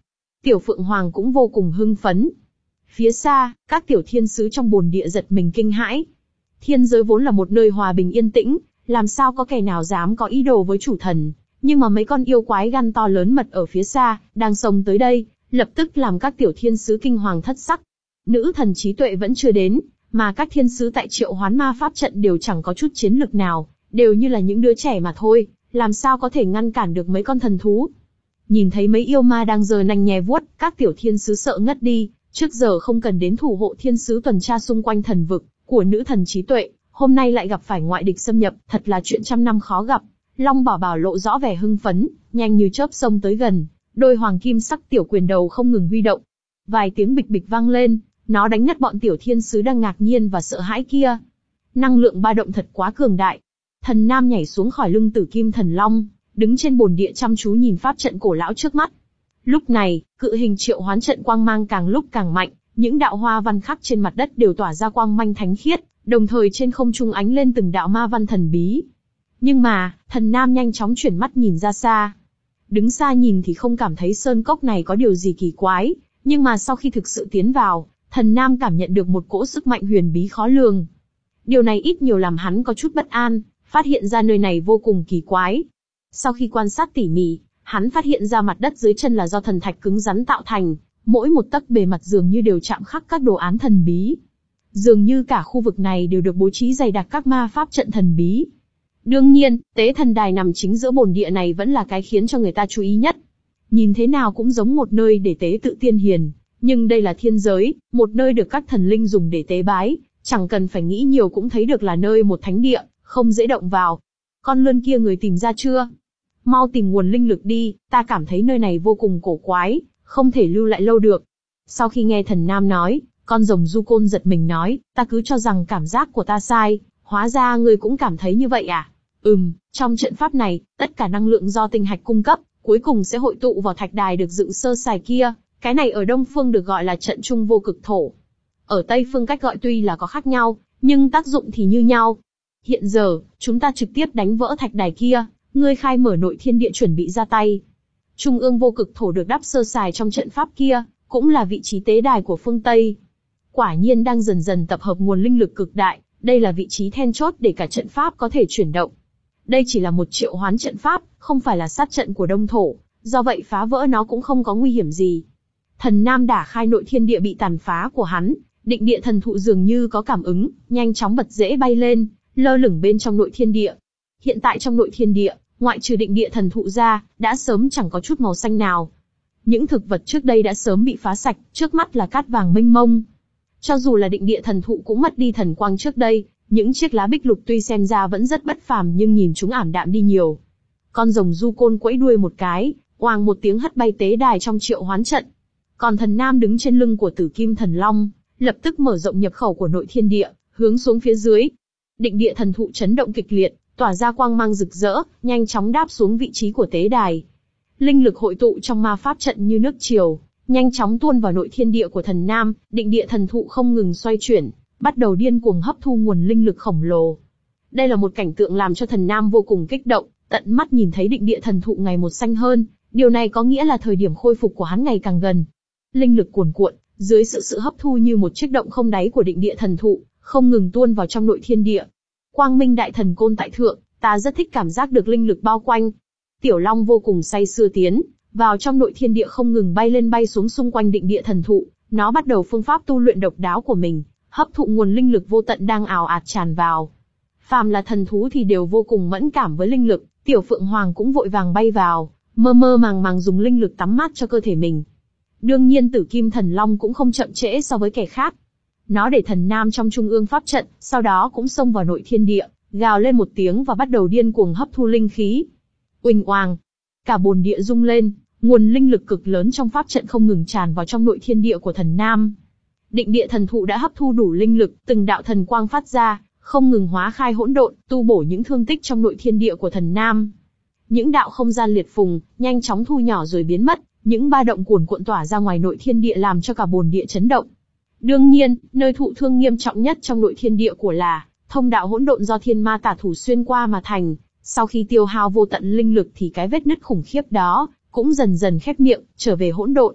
Tiểu Phượng Hoàng cũng vô cùng hưng phấn. Phía xa, các tiểu thiên sứ trong bồn địa giật mình kinh hãi. Thiên giới vốn là một nơi hòa bình yên tĩnh, làm sao có kẻ nào dám có ý đồ với chủ thần, nhưng mà mấy con yêu quái gan to lớn mật ở phía xa, đang xông tới đây, lập tức làm các tiểu thiên sứ kinh hoàng thất sắc. Nữ thần trí tuệ vẫn chưa đến, mà các thiên sứ tại triệu hoán ma pháp trận đều chẳng có chút chiến lực nào, đều như là những đứa trẻ mà thôi, làm sao có thể ngăn cản được mấy con thần thú. Nhìn thấy mấy yêu ma đang giơ nanh nhè vuốt, các tiểu thiên sứ sợ ngất đi, trước giờ không cần đến thủ hộ thiên sứ tuần tra xung quanh thần vực của nữ thần trí tuệ, hôm nay lại gặp phải ngoại địch xâm nhập, thật là chuyện trăm năm khó gặp. Long Bảo Bảo lộ rõ vẻ hưng phấn, nhanh như chớp xông tới gần, đôi hoàng kim sắc tiểu quyền đầu không ngừng huy động. Vài tiếng bịch bịch vang lên, nó đánh ngất bọn tiểu thiên sứ đang ngạc nhiên và sợ hãi kia. Năng lượng ba động thật quá cường đại. Thần Nam nhảy xuống khỏi lưng Tử Kim Thần Long, đứng trên bồn địa chăm chú nhìn pháp trận cổ lão trước mắt. Lúc này, cự hình triệu hoán trận quang mang càng lúc càng mạnh, những đạo hoa văn khắc trên mặt đất đều tỏa ra quang manh thánh khiết, đồng thời trên không trung ánh lên từng đạo ma văn thần bí. Nhưng mà, Thần Nam nhanh chóng chuyển mắt nhìn ra xa. Đứng xa nhìn thì không cảm thấy sơn cốc này có điều gì kỳ quái, nhưng mà sau khi thực sự tiến vào, Thần Nam cảm nhận được một cỗ sức mạnh huyền bí khó lường. Điều này ít nhiều làm hắn có chút bất an, phát hiện ra nơi này vô cùng kỳ quái. Sau khi quan sát tỉ mỉ, hắn phát hiện ra mặt đất dưới chân là do thần thạch cứng rắn tạo thành, mỗi một tấc bề mặt dường như đều chạm khắc các đồ án thần bí. Dường như cả khu vực này đều được bố trí dày đặc các ma pháp trận thần bí. Đương nhiên, tế thần đài nằm chính giữa bồn địa này vẫn là cái khiến cho người ta chú ý nhất. Nhìn thế nào cũng giống một nơi để tế tự tiên hiền, nhưng đây là thiên giới, một nơi được các thần linh dùng để tế bái, chẳng cần phải nghĩ nhiều cũng thấy được là nơi một thánh địa, không dễ động vào. Con lươn kia người tìm ra chưa? Mau tìm nguồn linh lực đi, ta cảm thấy nơi này vô cùng cổ quái, không thể lưu lại lâu được. Sau khi nghe Thần Nam nói, con rồng du côn giật mình nói, ta cứ cho rằng cảm giác của ta sai, hóa ra ngươi cũng cảm thấy như vậy à? Ừm, trong trận pháp này, tất cả năng lượng do tinh hạch cung cấp, cuối cùng sẽ hội tụ vào thạch đài được dựng sơ sài kia, cái này ở Đông Phương được gọi là trận trung vô cực thổ. Ở Tây Phương cách gọi tuy là có khác nhau, nhưng tác dụng thì như nhau. Hiện giờ, chúng ta trực tiếp đánh vỡ thạch đài kia, ngươi khai mở nội thiên địa chuẩn bị ra tay. Trung ương vô cực thổ được đắp sơ sài trong trận pháp kia, cũng là vị trí tế đài của phương Tây. Quả nhiên đang dần dần tập hợp nguồn linh lực cực đại, đây là vị trí then chốt để cả trận pháp có thể chuyển động. Đây chỉ là một triệu hoán trận pháp, không phải là sát trận của Đông Thổ, do vậy phá vỡ nó cũng không có nguy hiểm gì. Thần Nam đả khai nội thiên địa bị tàn phá của hắn, định địa thần thụ dường như có cảm ứng, nhanh chóng bật rễ bay lên, lơ lửng bên trong nội thiên địa. Hiện tại trong nội thiên địa, ngoại trừ định địa thần thụ ra, đã sớm chẳng có chút màu xanh nào. Những thực vật trước đây đã sớm bị phá sạch, trước mắt là cát vàng mênh mông. Cho dù là định địa thần thụ cũng mất đi thần quang trước đây, những chiếc lá bích lục tuy xem ra vẫn rất bất phàm nhưng nhìn chúng ảm đạm đi nhiều. Con rồng du côn quẫy đuôi một cái, oàng một tiếng hất bay tế đài trong triệu hoán trận. Còn Thần Nam đứng trên lưng của Tử Kim Thần Long, lập tức mở rộng nhập khẩu của nội thiên địa, hướng xuống phía dưới. Định địa thần thụ chấn động kịch liệt, tỏa ra quang mang rực rỡ, nhanh chóng đáp xuống vị trí của tế đài. Linh lực hội tụ trong ma pháp trận như nước triều, nhanh chóng tuôn vào nội thiên địa của Thần Nam, định địa thần thụ không ngừng xoay chuyển, bắt đầu điên cuồng hấp thu nguồn linh lực khổng lồ. Đây là một cảnh tượng làm cho Thần Nam vô cùng kích động, tận mắt nhìn thấy định địa thần thụ ngày một xanh hơn, điều này có nghĩa là thời điểm khôi phục của hắn ngày càng gần. Linh lực cuồn cuộn, dưới sự sự hấp thu như một chiếc động không đáy của định địa thần thụ, không ngừng tuôn vào trong nội thiên địa. Quang Minh Đại Thần Côn tại thượng, ta rất thích cảm giác được linh lực bao quanh. Tiểu Long vô cùng say sưa tiến vào trong nội thiên địa, không ngừng bay lên bay xuống xung quanh định địa thần thụ, nó bắt đầu phương pháp tu luyện độc đáo của mình, hấp thụ nguồn linh lực vô tận đang ào ạt tràn vào. Phàm là thần thú thì đều vô cùng mẫn cảm với linh lực, Tiểu Phượng Hoàng cũng vội vàng bay vào, mơ mơ màng màng dùng linh lực tắm mát cho cơ thể mình. Đương nhiên Tử Kim Thần Long cũng không chậm trễ so với kẻ khác. Nó để Thần Nam trong trung ương pháp trận, sau đó cũng xông vào nội thiên địa, gào lên một tiếng và bắt đầu điên cuồng hấp thu linh khí. Uỳnh oàng, cả bồn địa rung lên, nguồn linh lực cực lớn trong pháp trận không ngừng tràn vào trong nội thiên địa của Thần Nam. Định địa thần thụ đã hấp thu đủ linh lực, từng đạo thần quang phát ra, không ngừng hóa khai hỗn độn, tu bổ những thương tích trong nội thiên địa của Thần Nam. Những đạo không gian liệt phùng, nhanh chóng thu nhỏ rồi biến mất, những ba động cuồn cuộn tỏa ra ngoài nội thiên địa làm cho cả bồn địa chấn động. Đương nhiên, nơi thụ thương nghiêm trọng nhất trong nội thiên địa của là thông đạo hỗn độn do thiên ma tả thủ xuyên qua mà thành. Sau khi tiêu hao vô tận linh lực thì cái vết nứt khủng khiếp đó cũng dần dần khép miệng, trở về hỗn độn.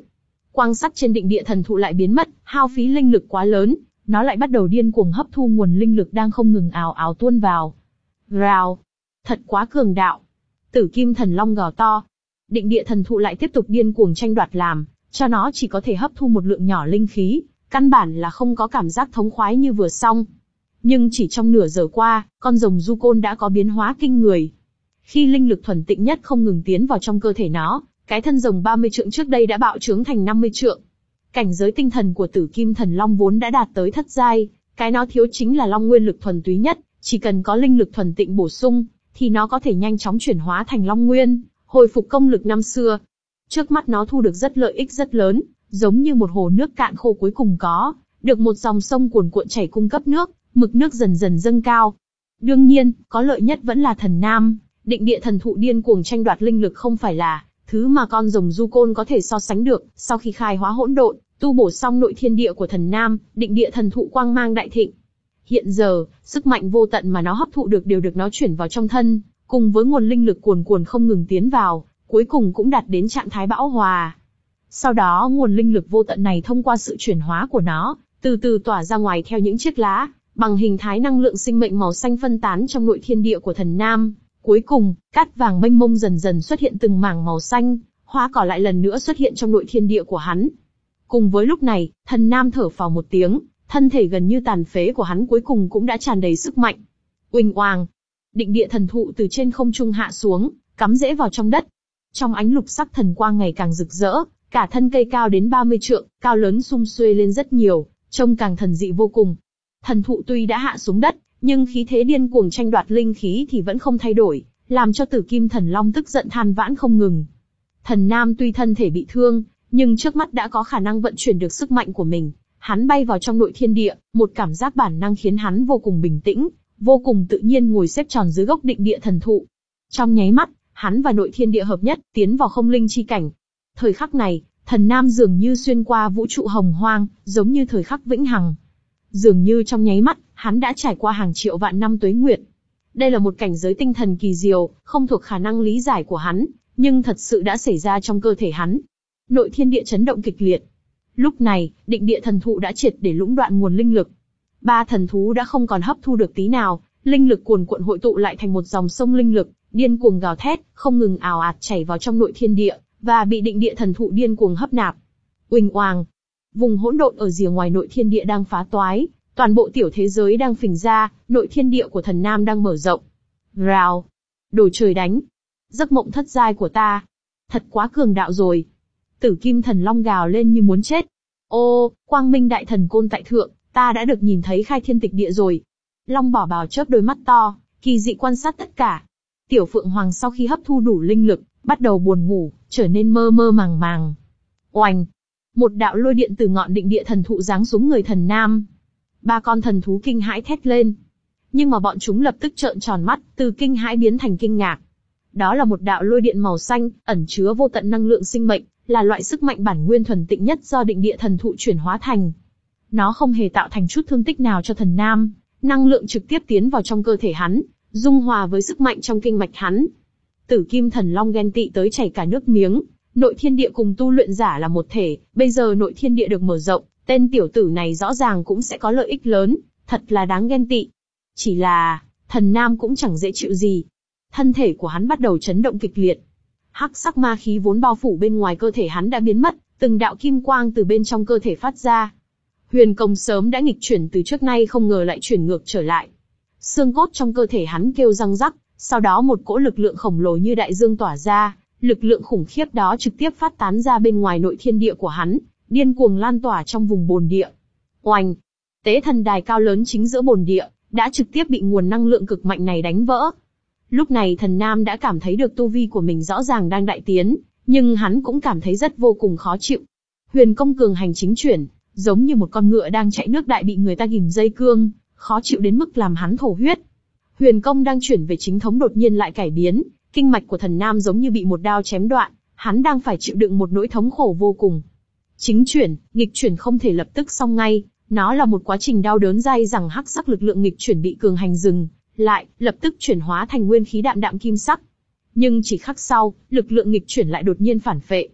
Quang sắt trên định địa thần thụ lại biến mất, hao phí linh lực quá lớn, nó lại bắt đầu điên cuồng hấp thu nguồn linh lực đang không ngừng ào ào tuôn vào. Rào, thật quá cường đạo. Tử Kim Thần Long gào to. Định địa thần thụ lại tiếp tục điên cuồng tranh đoạt làm cho nó chỉ có thể hấp thu một lượng nhỏ linh khí, căn bản là không có cảm giác thống khoái như vừa xong. Nhưng chỉ trong nửa giờ qua, con rồng du côn đã có biến hóa kinh người. Khi linh lực thuần tịnh nhất không ngừng tiến vào trong cơ thể nó, cái thân rồng ba mươi trượng trước đây đã bạo trướng thành năm mươi trượng. Cảnh giới tinh thần của Tử Kim Thần Long vốn đã đạt tới thất giai, cái nó thiếu chính là long nguyên lực thuần túy nhất, chỉ cần có linh lực thuần tịnh bổ sung, thì nó có thể nhanh chóng chuyển hóa thành long nguyên, hồi phục công lực năm xưa. Trước mắt nó thu được rất lợi ích rất lớn, giống như một hồ nước cạn khô cuối cùng có được một dòng sông cuồn cuộn chảy cung cấp nước, mực nước dần dần dâng cao. Đương nhiên, có lợi nhất vẫn là thần nam, định địa thần thụ điên cuồng tranh đoạt linh lực không phải là thứ mà con rồng du côn có thể so sánh được. Sau khi khai hóa hỗn độn, tu bổ xong nội thiên địa của thần nam, định địa thần thụ quang mang đại thịnh. Hiện giờ, sức mạnh vô tận mà nó hấp thụ được đều được nó chuyển vào trong thân, cùng với nguồn linh lực cuồn cuồn không ngừng tiến vào, cuối cùng cũng đạt đến trạng thái bão hòa. Sau đó nguồn linh lực vô tận này thông qua sự chuyển hóa của nó, từ từ tỏa ra ngoài theo những chiếc lá, bằng hình thái năng lượng sinh mệnh màu xanh phân tán trong nội thiên địa của thần nam. Cuối cùng, cát vàng mênh mông dần dần xuất hiện từng mảng màu xanh, hoa cỏ lại lần nữa xuất hiện trong nội thiên địa của hắn. Cùng với lúc này, thần nam thở phào một tiếng, thân thể gần như tàn phế của hắn cuối cùng cũng đã tràn đầy sức mạnh. Uỳnh oàng, định địa thần thụ từ trên không trung hạ xuống, cắm rễ vào trong đất. Trong ánh lục sắc thần quang ngày càng rực rỡ, cả thân cây cao đến ba mươi trượng, cao lớn sum xuê lên rất nhiều, trông càng thần dị vô cùng. Thần thụ tuy đã hạ xuống đất, nhưng khí thế điên cuồng tranh đoạt linh khí thì vẫn không thay đổi, làm cho Tử Kim Thần Long tức giận than vãn không ngừng. Thần Nam tuy thân thể bị thương, nhưng trước mắt đã có khả năng vận chuyển được sức mạnh của mình. Hắn bay vào trong nội thiên địa, một cảm giác bản năng khiến hắn vô cùng bình tĩnh, vô cùng tự nhiên ngồi xếp tròn dưới gốc định địa thần thụ. Trong nháy mắt, hắn và nội thiên địa hợp nhất, tiến vào không linh chi cảnh. Thời khắc này, thần Nam dường như xuyên qua vũ trụ hồng hoang, giống như thời khắc vĩnh hằng. Dường như trong nháy mắt, hắn đã trải qua hàng triệu vạn năm tuế nguyệt. Đây là một cảnh giới tinh thần kỳ diệu, không thuộc khả năng lý giải của hắn, nhưng thật sự đã xảy ra trong cơ thể hắn. Nội thiên địa chấn động kịch liệt. Lúc này, định địa thần thụ đã triệt để lũng đoạn nguồn linh lực. Ba thần thú đã không còn hấp thu được tí nào, linh lực cuồn cuộn hội tụ lại thành một dòng sông linh lực, điên cuồng gào thét, không ngừng ào ạt chảy vào trong nội thiên địa, và bị định địa thần thụ điên cuồng hấp nạp. Uỳnh oàng, vùng hỗn độn ở rìa ngoài nội thiên địa đang phá toái, toàn bộ tiểu thế giới đang phình ra, nội thiên địa của thần Nam đang mở rộng. Rào, đồ trời đánh, giấc mộng thất giai của ta, thật quá cường đạo rồi. Tử Kim Thần Long gào lên như muốn chết. Ô, Quang Minh Đại Thần Côn tại thượng, ta đã được nhìn thấy khai thiên tịch địa rồi. Long Bảo Bảo chớp đôi mắt to, kỳ dị quan sát tất cả. Tiểu Phượng Hoàng sau khi hấp thu đủ linh lực, bắt đầu buồn ngủ, trở nên mơ mơ màng màng. Oành, một đạo lôi điện từ ngọn định địa thần thụ giáng xuống người thần Nam. Ba con thần thú kinh hãi thét lên. Nhưng mà bọn chúng lập tức trợn tròn mắt, từ kinh hãi biến thành kinh ngạc. Đó là một đạo lôi điện màu xanh, ẩn chứa vô tận năng lượng sinh mệnh, là loại sức mạnh bản nguyên thuần tịnh nhất do định địa thần thụ chuyển hóa thành. Nó không hề tạo thành chút thương tích nào cho thần Nam, năng lượng trực tiếp tiến vào trong cơ thể hắn, dung hòa với sức mạnh trong kinh mạch hắn. Tử Kim Thần Long ghen tị tới chảy cả nước miếng, nội thiên địa cùng tu luyện giả là một thể, bây giờ nội thiên địa được mở rộng, tên tiểu tử này rõ ràng cũng sẽ có lợi ích lớn, thật là đáng ghen tị. Chỉ là, thần Nam cũng chẳng dễ chịu gì. Thân thể của hắn bắt đầu chấn động kịch liệt. Hắc sắc ma khí vốn bao phủ bên ngoài cơ thể hắn đã biến mất, từng đạo kim quang từ bên trong cơ thể phát ra. Huyền công sớm đã nghịch chuyển từ trước nay không ngờ lại chuyển ngược trở lại. Xương cốt trong cơ thể hắn kêu răng rắc, sau đó một cỗ lực lượng khổng lồ như đại dương tỏa ra, lực lượng khủng khiếp đó trực tiếp phát tán ra bên ngoài nội thiên địa của hắn, điên cuồng lan tỏa trong vùng bồn địa. Oanh! Tế thần đài cao lớn chính giữa bồn địa, đã trực tiếp bị nguồn năng lượng cực mạnh này đánh vỡ. Lúc này thần Nam đã cảm thấy được tu vi của mình rõ ràng đang đại tiến, nhưng hắn cũng cảm thấy rất vô cùng khó chịu. Huyền công cường hành chính chuyển, giống như một con ngựa đang chạy nước đại bị người ta ghìm dây cương, khó chịu đến mức làm hắn thổ huyết. Huyền công đang chuyển về chính thống đột nhiên lại cải biến, kinh mạch của thần Nam giống như bị một đao chém đoạn, hắn đang phải chịu đựng một nỗi thống khổ vô cùng. Chính chuyển, nghịch chuyển không thể lập tức xong ngay, nó là một quá trình đau đớn dai dẳng. Hắc sắc lực lượng nghịch chuyển bị cường hành dừng lại, lập tức chuyển hóa thành nguyên khí đạm đạm kim sắc. Nhưng chỉ khắc sau, lực lượng nghịch chuyển lại đột nhiên phản phệ.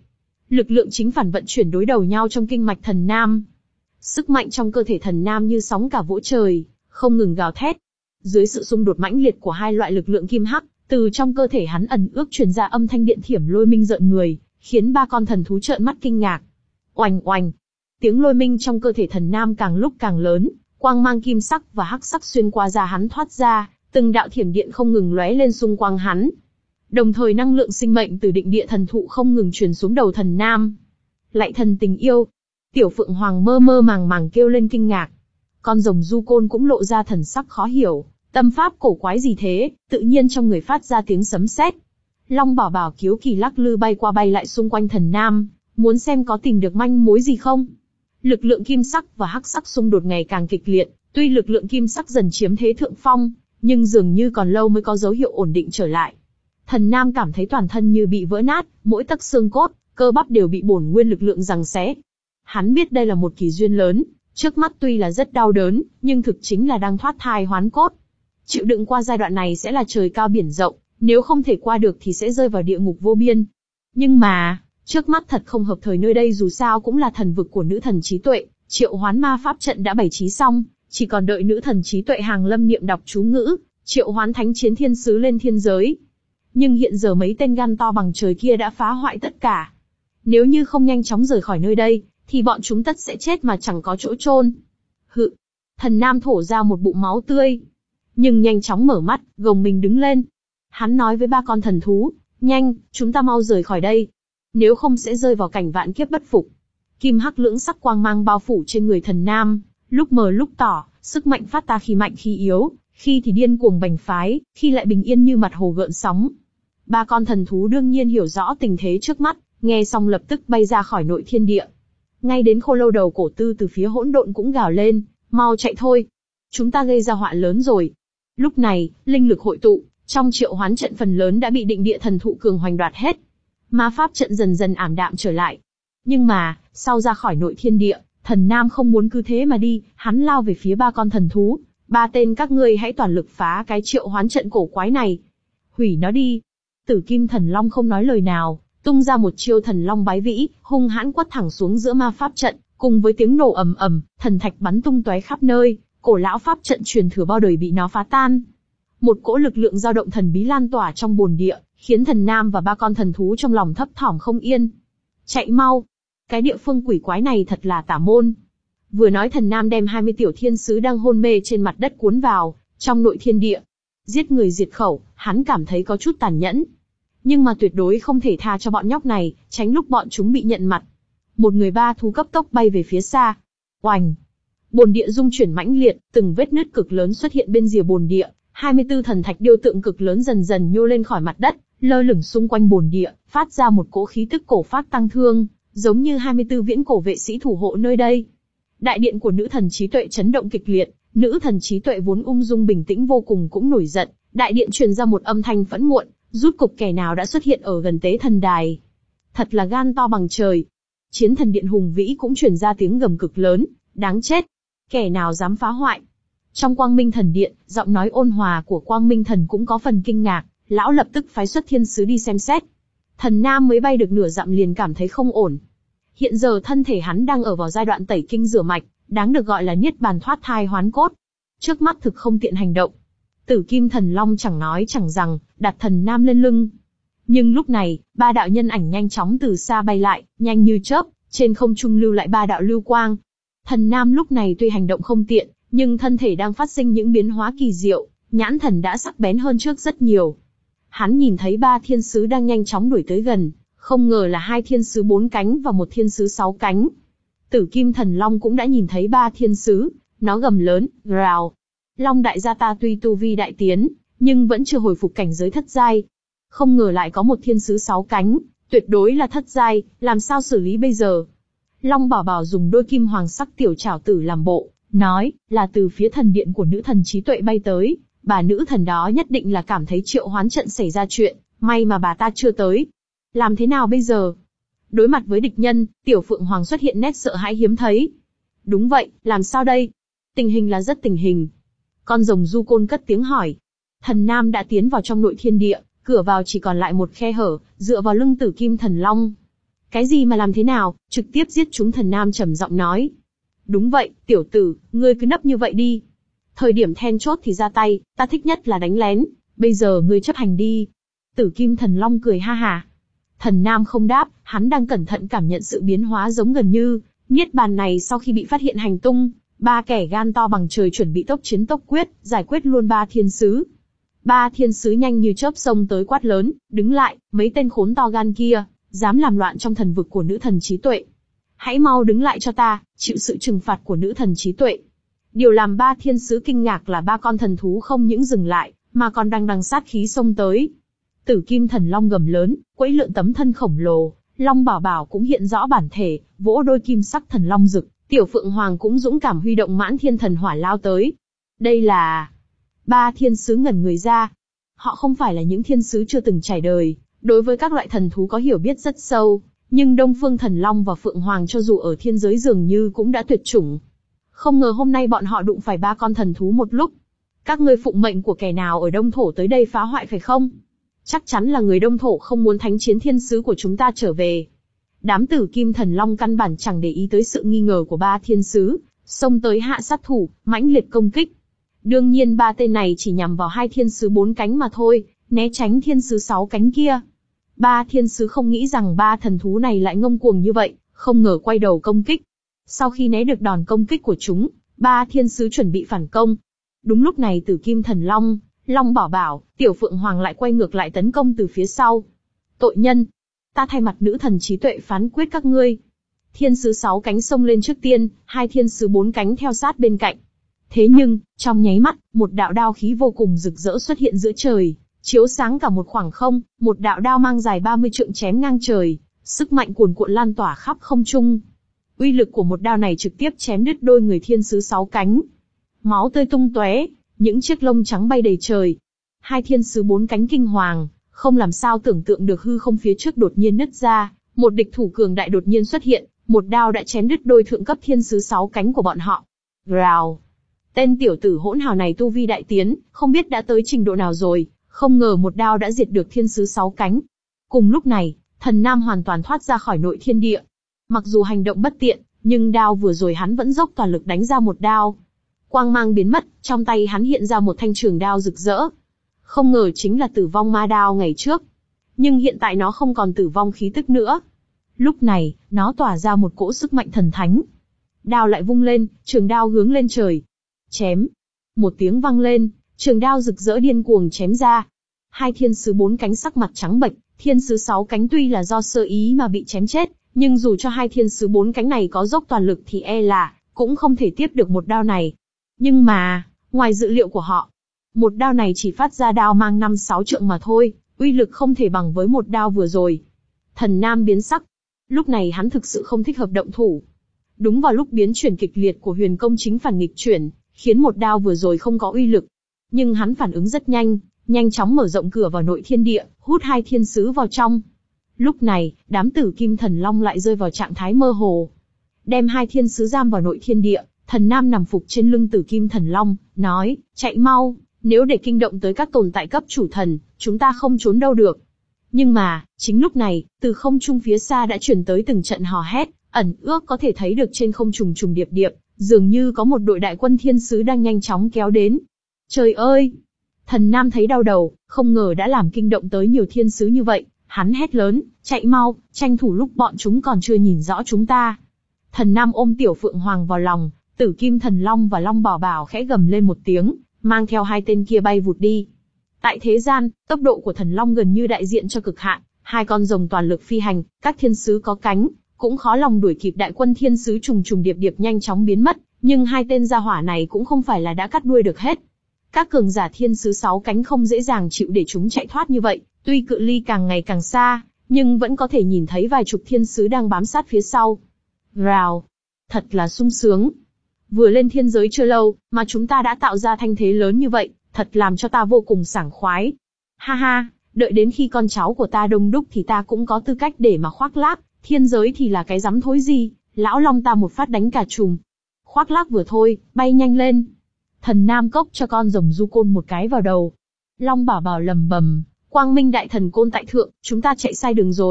Lực lượng chính phản vận chuyển đối đầu nhau trong kinh mạch thần nam. Sức mạnh trong cơ thể thần nam như sóng cả vỗ trời, không ngừng gào thét. Dưới sự xung đột mãnh liệt của hai loại lực lượng kim hắc, từ trong cơ thể hắn ẩn ước truyền ra âm thanh điện thiểm lôi minh rợn người, khiến ba con thần thú trợn mắt kinh ngạc. Oành oành, tiếng lôi minh trong cơ thể thần nam càng lúc càng lớn, quang mang kim sắc và hắc sắc xuyên qua da hắn thoát ra, từng đạo thiểm điện không ngừng lóe lên xung quanh hắn. Đồng thời năng lượng sinh mệnh từ định địa thần thụ không ngừng truyền xuống đầu thần nam. Lạy thần tình yêu, Tiểu Phượng Hoàng mơ mơ màng màng kêu lên kinh ngạc. Con rồng du côn cũng lộ ra thần sắc khó hiểu, tâm pháp cổ quái gì thế, tự nhiên trong người phát ra tiếng sấm sét. Long Bảo Bảo kiếu kỳ lắc lư bay qua bay lại xung quanh thần nam, muốn xem có tìm được manh mối gì không. Lực lượng kim sắc và hắc sắc xung đột ngày càng kịch liệt, tuy lực lượng kim sắc dần chiếm thế thượng phong, nhưng dường như còn lâu mới có dấu hiệu ổn định trở lại. Thần nam cảm thấy toàn thân như bị vỡ nát, mỗi tấc xương cốt, cơ bắp đều bị bổn nguyên lực lượng giằng xé. Hắn biết đây là một kỳ duyên lớn, trước mắt tuy là rất đau đớn, nhưng thực chính là đang thoát thai hoán cốt. Chịu đựng qua giai đoạn này sẽ là trời cao biển rộng, nếu không thể qua được thì sẽ rơi vào địa ngục vô biên. Nhưng mà, trước mắt thật không hợp thời, nơi đây dù sao cũng là thần vực của nữ thần trí tuệ, triệu hoán ma pháp trận đã bày trí xong, chỉ còn đợi nữ thần trí tuệ hàng lâm niệm đọc chú ngữ, triệu hoán thánh chiến thiên sứ lên thiên giới. Nhưng hiện giờ mấy tên gan to bằng trời kia đã phá hoại tất cả. Nếu như không nhanh chóng rời khỏi nơi đây, thì bọn chúng tất sẽ chết mà chẳng có chỗ chôn. Hự! Thần nam thổ ra một bụng máu tươi, nhưng nhanh chóng mở mắt, gồng mình đứng lên. Hắn nói với ba con thần thú, nhanh, chúng ta mau rời khỏi đây. Nếu không sẽ rơi vào cảnh vạn kiếp bất phục. Kim hắc lưỡng sắc quang mang bao phủ trên người thần nam, lúc mờ lúc tỏ, sức mạnh phát ra khi mạnh khi yếu, khi thì điên cuồng bành phái, khi lại bình yên như mặt hồ gợn sóng. Ba con thần thú đương nhiên hiểu rõ tình thế trước mắt, nghe xong lập tức bay ra khỏi nội thiên địa. Ngay đến khô lâu đầu cổ tư từ phía hỗn độn cũng gào lên, mau chạy thôi. Chúng ta gây ra họa lớn rồi. Lúc này, linh lực hội tụ, trong triệu hoán trận phần lớn đã bị định địa thần thụ cường hoành đoạt hết. Ma pháp trận dần dần ảm đạm trở lại. Nhưng mà, sau ra khỏi nội thiên địa, thần nam không muốn cứ thế mà đi, hắn lao về phía ba con thần thú. Ba tên các ngươi hãy toàn lực phá cái triệu hoán trận cổ quái này. Hủy nó đi. Tử kim thần long không nói lời nào, tung ra một chiêu thần long bái vĩ, hung hãn quất thẳng xuống giữa ma pháp trận, cùng với tiếng nổ ầm ầm, thần thạch bắn tung tóe khắp nơi, cổ lão pháp trận truyền thừa bao đời bị nó phá tan. Một cỗ lực lượng dao động thần bí lan tỏa trong bồn địa, khiến thần nam và ba con thần thú trong lòng thấp thỏm không yên. Chạy mau! Cái địa phương quỷ quái này thật là tà môn. Vừa nói thần nam đem hai mươi tiểu thiên sứ đang hôn mê trên mặt đất cuốn vào, trong nội thiên địa. Giết người diệt khẩu, hắn cảm thấy có chút tàn nhẫn. Nhưng mà tuyệt đối không thể tha cho bọn nhóc này, tránh lúc bọn chúng bị nhận mặt. Một người ba thú cấp tốc bay về phía xa. Oành! Bồn địa rung chuyển mãnh liệt, từng vết nứt cực lớn xuất hiện bên rìa bồn địa. hai mươi tư thần thạch điêu tượng cực lớn dần dần nhô lên khỏi mặt đất, lơ lửng xung quanh bồn địa, phát ra một cỗ khí tức cổ phát tăng thương, giống như hai mươi tư viễn cổ vệ sĩ thủ hộ nơi đây. Đại điện của nữ thần trí tuệ chấn động kịch liệt, nữ thần trí tuệ vốn ung dung bình tĩnh vô cùng cũng nổi giận, đại điện truyền ra một âm thanh phẫn muộn, rút cục kẻ nào đã xuất hiện ở gần tế thần đài. Thật là gan to bằng trời. Chiến thần điện hùng vĩ cũng truyền ra tiếng gầm cực lớn, đáng chết. Kẻ nào dám phá hoại. Trong Quang Minh Thần Điện, giọng nói ôn hòa của Quang Minh Thần cũng có phần kinh ngạc, lão lập tức phái xuất thiên sứ đi xem xét. Thần nam mới bay được nửa dặm liền cảm thấy không ổn. Hiện giờ thân thể hắn đang ở vào giai đoạn tẩy kinh rửa mạch, đáng được gọi là niết bàn thoát thai hoán cốt. Trước mắt thực không tiện hành động. Tử kim thần long chẳng nói chẳng rằng, đặt thần nam lên lưng. Nhưng lúc này, ba đạo nhân ảnh nhanh chóng từ xa bay lại, nhanh như chớp, trên không trung lưu lại ba đạo lưu quang. Thần nam lúc này tuy hành động không tiện, nhưng thân thể đang phát sinh những biến hóa kỳ diệu, nhãn thần đã sắc bén hơn trước rất nhiều. Hắn nhìn thấy ba thiên sứ đang nhanh chóng đuổi tới gần, không ngờ là hai thiên sứ bốn cánh và một thiên sứ sáu cánh. Tử kim thần long cũng đã nhìn thấy ba thiên sứ, nó gầm lớn, rào. Long đại gia ta tuy tu vi đại tiến, nhưng vẫn chưa hồi phục cảnh giới thất giai. Không ngờ lại có một thiên sứ sáu cánh, tuyệt đối là thất giai, làm sao xử lý bây giờ? Long Bảo Bảo dùng đôi kim hoàng sắc tiểu trảo tử làm bộ, nói, là từ phía thần điện của nữ thần trí tuệ bay tới, bà nữ thần đó nhất định là cảm thấy triệu hoán trận xảy ra chuyện, may mà bà ta chưa tới. Làm thế nào bây giờ? Đối mặt với địch nhân, tiểu Phượng Hoàng xuất hiện nét sợ hãi hiếm thấy. Đúng vậy, làm sao đây? Tình hình là rất tình hình. Con rồng du côn cất tiếng hỏi. Thần nam đã tiến vào trong nội thiên địa, cửa vào chỉ còn lại một khe hở, dựa vào lưng tử kim thần long. Cái gì mà làm thế nào, trực tiếp giết chúng? Thần Nam trầm giọng nói. Đúng vậy, tiểu tử, ngươi cứ nấp như vậy đi. Thời điểm then chốt thì ra tay, ta thích nhất là đánh lén, bây giờ ngươi chấp hành đi. Tử Kim Thần Long cười ha hả. Thần Nam không đáp, hắn đang cẩn thận cảm nhận sự biến hóa giống gần như niết bàn này sau khi bị phát hiện hành tung. Ba kẻ gan to bằng trời chuẩn bị tốc chiến tốc quyết, giải quyết luôn ba thiên sứ. Ba thiên sứ nhanh như chớp xông tới quát lớn, đứng lại, mấy tên khốn to gan kia, dám làm loạn trong thần vực của nữ thần trí tuệ. Hãy mau đứng lại cho ta, chịu sự trừng phạt của nữ thần trí tuệ. Điều làm ba thiên sứ kinh ngạc là ba con thần thú không những dừng lại, mà còn đằng đằng sát khí xông tới. Tử Kim Thần Long gầm lớn, quẫy lượn tấm thân khổng lồ, Long Bảo Bảo cũng hiện rõ bản thể, vỗ đôi kim sắc thần long rực, Tiểu Phượng Hoàng cũng dũng cảm huy động mãn thiên thần hỏa lao tới. Đây là... Ba thiên sứ ngẩn người ra. Họ không phải là những thiên sứ chưa từng trải đời, đối với các loại thần thú có hiểu biết rất sâu, nhưng Đông Phương Thần Long và Phượng Hoàng cho dù ở thiên giới dường như cũng đã tuyệt chủng. Không ngờ hôm nay bọn họ đụng phải ba con thần thú một lúc. Các ngươi phụng mệnh của kẻ nào ở Đông Thổ tới đây phá hoại phải không? Chắc chắn là người Đông Thổ không muốn thánh chiến thiên sứ của chúng ta trở về. Đám Tử Kim Thần Long căn bản chẳng để ý tới sự nghi ngờ của ba thiên sứ, xông tới hạ sát thủ, mãnh liệt công kích. Đương nhiên ba tên này chỉ nhằm vào hai thiên sứ bốn cánh mà thôi, né tránh thiên sứ sáu cánh kia. Ba thiên sứ không nghĩ rằng ba thần thú này lại ngông cuồng như vậy, không ngờ quay đầu công kích. Sau khi né được đòn công kích của chúng, ba thiên sứ chuẩn bị phản công. Đúng lúc này Tử Kim Thần Long, Long Bảo Bảo, Tiểu Phượng Hoàng lại quay ngược lại tấn công từ phía sau. Tội nhân, ta thay mặt nữ thần trí tuệ phán quyết các ngươi. Thiên sứ sáu cánh xông lên trước tiên, hai thiên sứ bốn cánh theo sát bên cạnh. Thế nhưng, trong nháy mắt, một đạo đao khí vô cùng rực rỡ xuất hiện giữa trời, chiếu sáng cả một khoảng không, một đạo đao mang dài ba mươi trượng chém ngang trời, sức mạnh cuồn cuộn lan tỏa khắp không trung. Uy lực của một đao này trực tiếp chém đứt đôi người thiên sứ sáu cánh. Máu tươi tung tóe, những chiếc lông trắng bay đầy trời. Hai thiên sứ bốn cánh kinh hoàng, không làm sao tưởng tượng được hư không phía trước đột nhiên nứt ra, một địch thủ cường đại đột nhiên xuất hiện, một đao đã chém đứt đôi thượng cấp thiên sứ sáu cánh của bọn họ. Rào! Tên tiểu tử hỗn hào này tu vi đại tiến, không biết đã tới trình độ nào rồi, không ngờ một đao đã diệt được thiên sứ sáu cánh. Cùng lúc này, Thần Nam hoàn toàn thoát ra khỏi nội thiên địa. Mặc dù hành động bất tiện, nhưng đao vừa rồi hắn vẫn dốc toàn lực đánh ra một đao. Quang mang biến mất, trong tay hắn hiện ra một thanh trường đao rực rỡ. Không ngờ chính là tử vong ma đao ngày trước. Nhưng hiện tại nó không còn tử vong khí tức nữa. Lúc này, nó tỏa ra một cỗ sức mạnh thần thánh. Đao lại vung lên, trường đao hướng lên trời. Chém. Một tiếng vang lên, trường đao rực rỡ điên cuồng chém ra. Hai thiên sứ bốn cánh sắc mặt trắng bệch, thiên sứ sáu cánh tuy là do sơ ý mà bị chém chết, nhưng dù cho hai thiên sứ bốn cánh này có dốc toàn lực thì e là cũng không thể tiếp được một đao này. Nhưng mà, ngoài dự liệu của họ, một đao này chỉ phát ra đao mang năm sáu trượng mà thôi, uy lực không thể bằng với một đao vừa rồi. Thần Nam biến sắc. Lúc này hắn thực sự không thích hợp động thủ. Đúng vào lúc biến chuyển kịch liệt của huyền công chính phản nghịch chuyển, khiến một đao vừa rồi không có uy lực. Nhưng hắn phản ứng rất nhanh, nhanh chóng mở rộng cửa vào nội thiên địa, hút hai thiên sứ vào trong. Lúc này, đám Tử Kim Thần Long lại rơi vào trạng thái mơ hồ. Đem hai thiên sứ giam vào nội thiên địa, Thần Nam nằm phục trên lưng Tử Kim Thần Long, nói, chạy mau, nếu để kinh động tới các tồn tại cấp chủ thần, chúng ta không trốn đâu được. Nhưng mà, chính lúc này, từ không trung phía xa đã truyền tới từng trận hò hét, ẩn ước có thể thấy được trên không trùng trùng điệp điệp, dường như có một đội đại quân thiên sứ đang nhanh chóng kéo đến. Trời ơi! Thần Nam thấy đau đầu, không ngờ đã làm kinh động tới nhiều thiên sứ như vậy, hắn hét lớn, chạy mau, tranh thủ lúc bọn chúng còn chưa nhìn rõ chúng ta. Thần Nam ôm Tiểu Phượng Hoàng vào lòng, Tử Kim Thần Long và Long Bảo Bảo khẽ gầm lên một tiếng, mang theo hai tên kia bay vụt đi. Tại thế gian, tốc độ của Thần Long gần như đại diện cho cực hạn, hai con rồng toàn lực phi hành, các thiên sứ có cánh, cũng khó lòng đuổi kịp đại quân thiên sứ trùng trùng điệp điệp nhanh chóng biến mất, nhưng hai tên gia hỏa này cũng không phải là đã cắt đuôi được hết. Các cường giả thiên sứ sáu cánh không dễ dàng chịu để chúng chạy thoát như vậy, tuy cự ly càng ngày càng xa, nhưng vẫn có thể nhìn thấy vài chục thiên sứ đang bám sát phía sau. Rào! Thật là sung sướng. Vừa lên thiên giới chưa lâu, mà chúng ta đã tạo ra thanh thế lớn như vậy, thật làm cho ta vô cùng sảng khoái. Ha ha, đợi đến khi con cháu của ta đông đúc thì ta cũng có tư cách để mà khoác lác, thiên giới thì là cái rắm thối gì, lão long ta một phát đánh cả chùm. Khoác lác vừa thôi, bay nhanh lên. Thần Nam cốc cho con rồng du côn một cái vào đầu. Long Bảo Bảo lầm bầm, Quang Minh Đại Thần Côn tại thượng, chúng ta chạy sai đường rồi,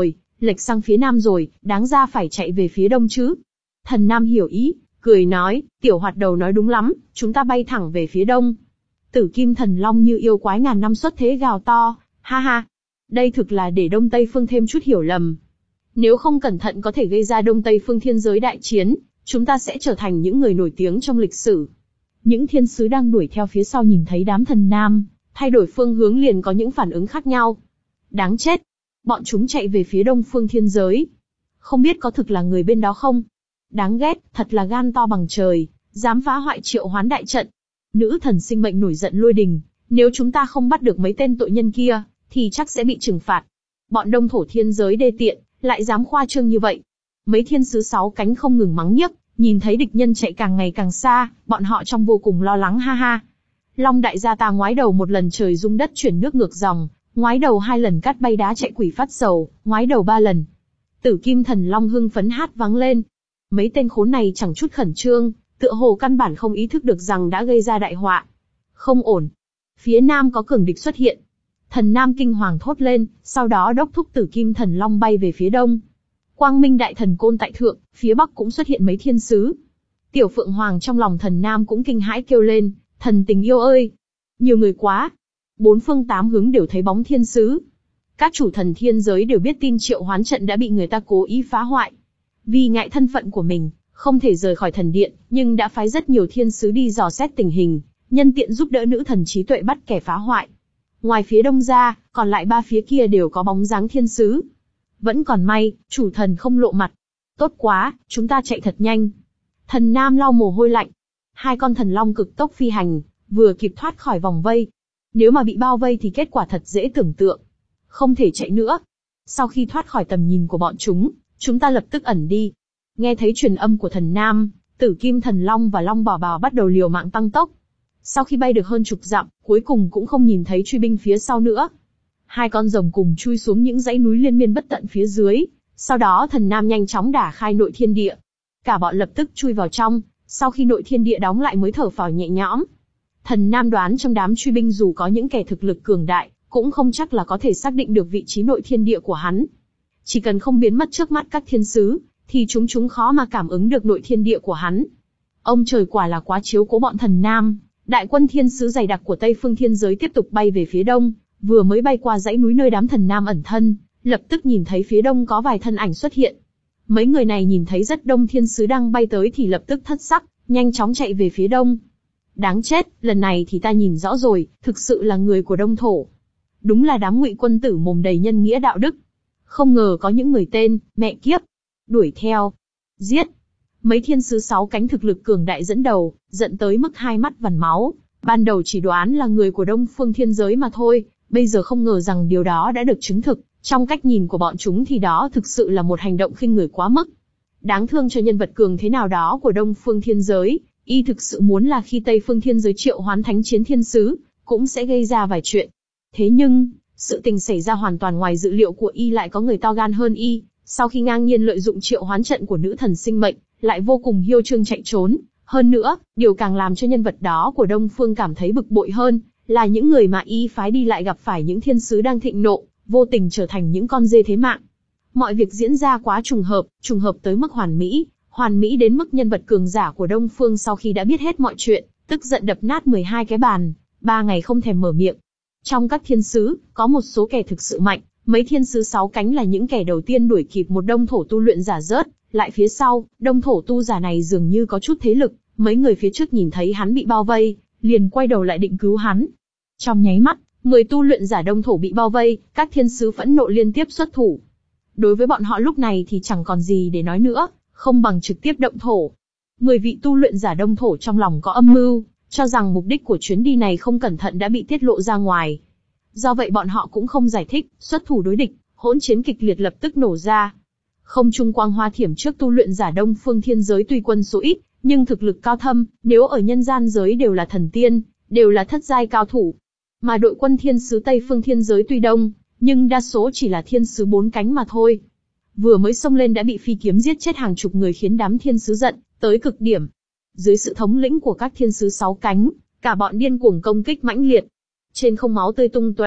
lệch sang phía nam rồi, đáng ra phải chạy về phía đông chứ. Thần Nam hiểu ý, cười nói, tiểu hoạt đầu nói đúng lắm, chúng ta bay thẳng về phía đông. Tử Kim Thần Long như yêu quái ngàn năm xuất thế gào to, ha ha. Đây thực là để Đông Tây Phương thêm chút hiểu lầm. Nếu không cẩn thận có thể gây ra Đông Tây Phương thiên giới đại chiến, chúng ta sẽ trở thành những người nổi tiếng trong lịch sử. Những thiên sứ đang đuổi theo phía sau nhìn thấy đám thần nam, thay đổi phương hướng liền có những phản ứng khác nhau. Đáng chết! Bọn chúng chạy về phía đông phương thiên giới. Không biết có thực là người bên đó không? Đáng ghét, thật là gan to bằng trời, dám phá hoại triệu hoán đại trận. Nữ thần sinh mệnh nổi giận lôi đình, nếu chúng ta không bắt được mấy tên tội nhân kia, thì chắc sẽ bị trừng phạt. Bọn đông thổ thiên giới đê tiện, lại dám khoa trương như vậy. Mấy thiên sứ sáu cánh không ngừng mắng nhiếc, nhìn thấy địch nhân chạy càng ngày càng xa, bọn họ trong vô cùng lo lắng ha ha. Long đại gia ta ngoái đầu một lần trời rung đất chuyển nước ngược dòng, ngoái đầu hai lần cát bay đá chạy quỷ phát sầu, ngoái đầu ba lần. Tử Kim Thần Long hưng phấn hát vang lên. Mấy tên khốn này chẳng chút khẩn trương, tựa hồ căn bản không ý thức được rằng đã gây ra đại họa. Không ổn. Phía nam có cường địch xuất hiện. Thần Nam kinh hoàng thốt lên, sau đó đốc thúc Tử Kim Thần Long bay về phía đông. Quang Minh Đại Thần Côn tại thượng, phía bắc cũng xuất hiện mấy thiên sứ. Tiểu Phượng Hoàng trong lòng Thần Nam cũng kinh hãi kêu lên, thần tình yêu ơi! Nhiều người quá! Bốn phương tám hướng đều thấy bóng thiên sứ. Các chủ thần thiên giới đều biết tin triệu hoán trận đã bị người ta cố ý phá hoại. Vì ngại thân phận của mình, không thể rời khỏi thần điện, nhưng đã phái rất nhiều thiên sứ đi dò xét tình hình, nhân tiện giúp đỡ nữ thần trí tuệ bắt kẻ phá hoại. Ngoài phía đông ra, còn lại ba phía kia đều có bóng dáng thiên sứ. Vẫn còn may, chủ thần không lộ mặt. Tốt quá, chúng ta chạy thật nhanh. Thần Nam lau mồ hôi lạnh. Hai con thần long cực tốc phi hành, vừa kịp thoát khỏi vòng vây. Nếu mà bị bao vây thì kết quả thật dễ tưởng tượng. Không thể chạy nữa. Sau khi thoát khỏi tầm nhìn của bọn chúng, chúng ta lập tức ẩn đi. Nghe thấy truyền âm của thần Nam, Tử Kim Thần Long và Long Bảo Bảo bắt đầu liều mạng tăng tốc. Sau khi bay được hơn chục dặm, cuối cùng cũng không nhìn thấy truy binh phía sau nữa. Hai con rồng cùng chui xuống những dãy núi liên miên bất tận phía dưới. Sau đó thần Nam nhanh chóng đả khai nội thiên địa. Cả bọn lập tức chui vào trong, sau khi nội thiên địa đóng lại mới thở phào nhẹ nhõm. Thần Nam đoán trong đám truy binh dù có những kẻ thực lực cường đại, cũng không chắc là có thể xác định được vị trí nội thiên địa của hắn. Chỉ cần không biến mất trước mắt các thiên sứ, thì chúng chúng khó mà cảm ứng được nội thiên địa của hắn. Ông trời quả là quá chiếu cố bọn thần Nam. Đại quân thiên sứ dày đặc của Tây Phương thiên giới tiếp tục bay về phía đông, vừa mới bay qua dãy núi nơi đám thần Nam ẩn thân, lập tức nhìn thấy phía đông có vài thân ảnh xuất hiện. Mấy người này nhìn thấy rất đông thiên sứ đang bay tới thì lập tức thất sắc, nhanh chóng chạy về phía đông. Đáng chết, lần này thì ta nhìn rõ rồi, thực sự là người của Đông Thổ. Đúng là đám ngụy quân tử mồm đầy nhân nghĩa đạo đức. Không ngờ có những người tên, mẹ kiếp. Đuổi theo. Giết. Mấy thiên sứ sáu cánh thực lực cường đại dẫn đầu, giận tới mức hai mắt vằn máu. Ban đầu chỉ đoán là người của Đông Phương thiên giới mà thôi, bây giờ không ngờ rằng điều đó đã được chứng thực. Trong cách nhìn của bọn chúng thì đó thực sự là một hành động khinh người quá mức. Đáng thương cho nhân vật cường thế nào đó của Đông Phương thiên giới, y thực sự muốn là khi Tây Phương thiên giới triệu hoán thánh chiến thiên sứ, cũng sẽ gây ra vài chuyện. Thế nhưng, sự tình xảy ra hoàn toàn ngoài dự liệu của y, lại có người to gan hơn y, sau khi ngang nhiên lợi dụng triệu hoán trận của nữ thần sinh mệnh, lại vô cùng hiêu trương chạy trốn. Hơn nữa, điều càng làm cho nhân vật đó của Đông Phương cảm thấy bực bội hơn, là những người mà y phái đi lại gặp phải những thiên sứ đang thịnh nộ, vô tình trở thành những con dê thế mạng. Mọi việc diễn ra quá trùng hợp, trùng hợp tới mức hoàn mỹ, hoàn mỹ đến mức nhân vật cường giả của Đông Phương sau khi đã biết hết mọi chuyện, tức giận đập nát mười hai cái bàn, ba ngày không thèm mở miệng. Trong các thiên sứ, có một số kẻ thực sự mạnh, mấy thiên sứ sáu cánh là những kẻ đầu tiên đuổi kịp một đông thổ tu luyện giả rớt, lại phía sau, đông thổ tu giả này dường như có chút thế lực, mấy người phía trước nhìn thấy hắn bị bao vây, liền quay đầu lại định cứu hắn. Trong nháy mắt, mười tu luyện giả đông thổ bị bao vây, các thiên sứ phẫn nộ liên tiếp xuất thủ. Đối với bọn họ lúc này thì chẳng còn gì để nói nữa, không bằng trực tiếp động thổ. Mười vị tu luyện giả đông thổ trong lòng có âm mưu, cho rằng mục đích của chuyến đi này không cẩn thận đã bị tiết lộ ra ngoài. Do vậy bọn họ cũng không giải thích, xuất thủ đối địch, hỗn chiến kịch liệt lập tức nổ ra. Không trung quang hoa thiểm trước tu luyện giả Đông Phương thiên giới tuy quân số ít, nhưng thực lực cao thâm, nếu ở nhân gian giới đều là thần tiên, đều là thất giai cao thủ. Mà đội quân thiên sứ Tây Phương thiên giới tuy đông, nhưng đa số chỉ là thiên sứ bốn cánh mà thôi. Vừa mới xông lên đã bị phi kiếm giết chết hàng chục người, khiến đám thiên sứ giận tới cực điểm. Dưới sự thống lĩnh của các thiên sứ sáu cánh, cả bọn điên cuồng công kích mãnh liệt. Trên không máu tươi tung tóe,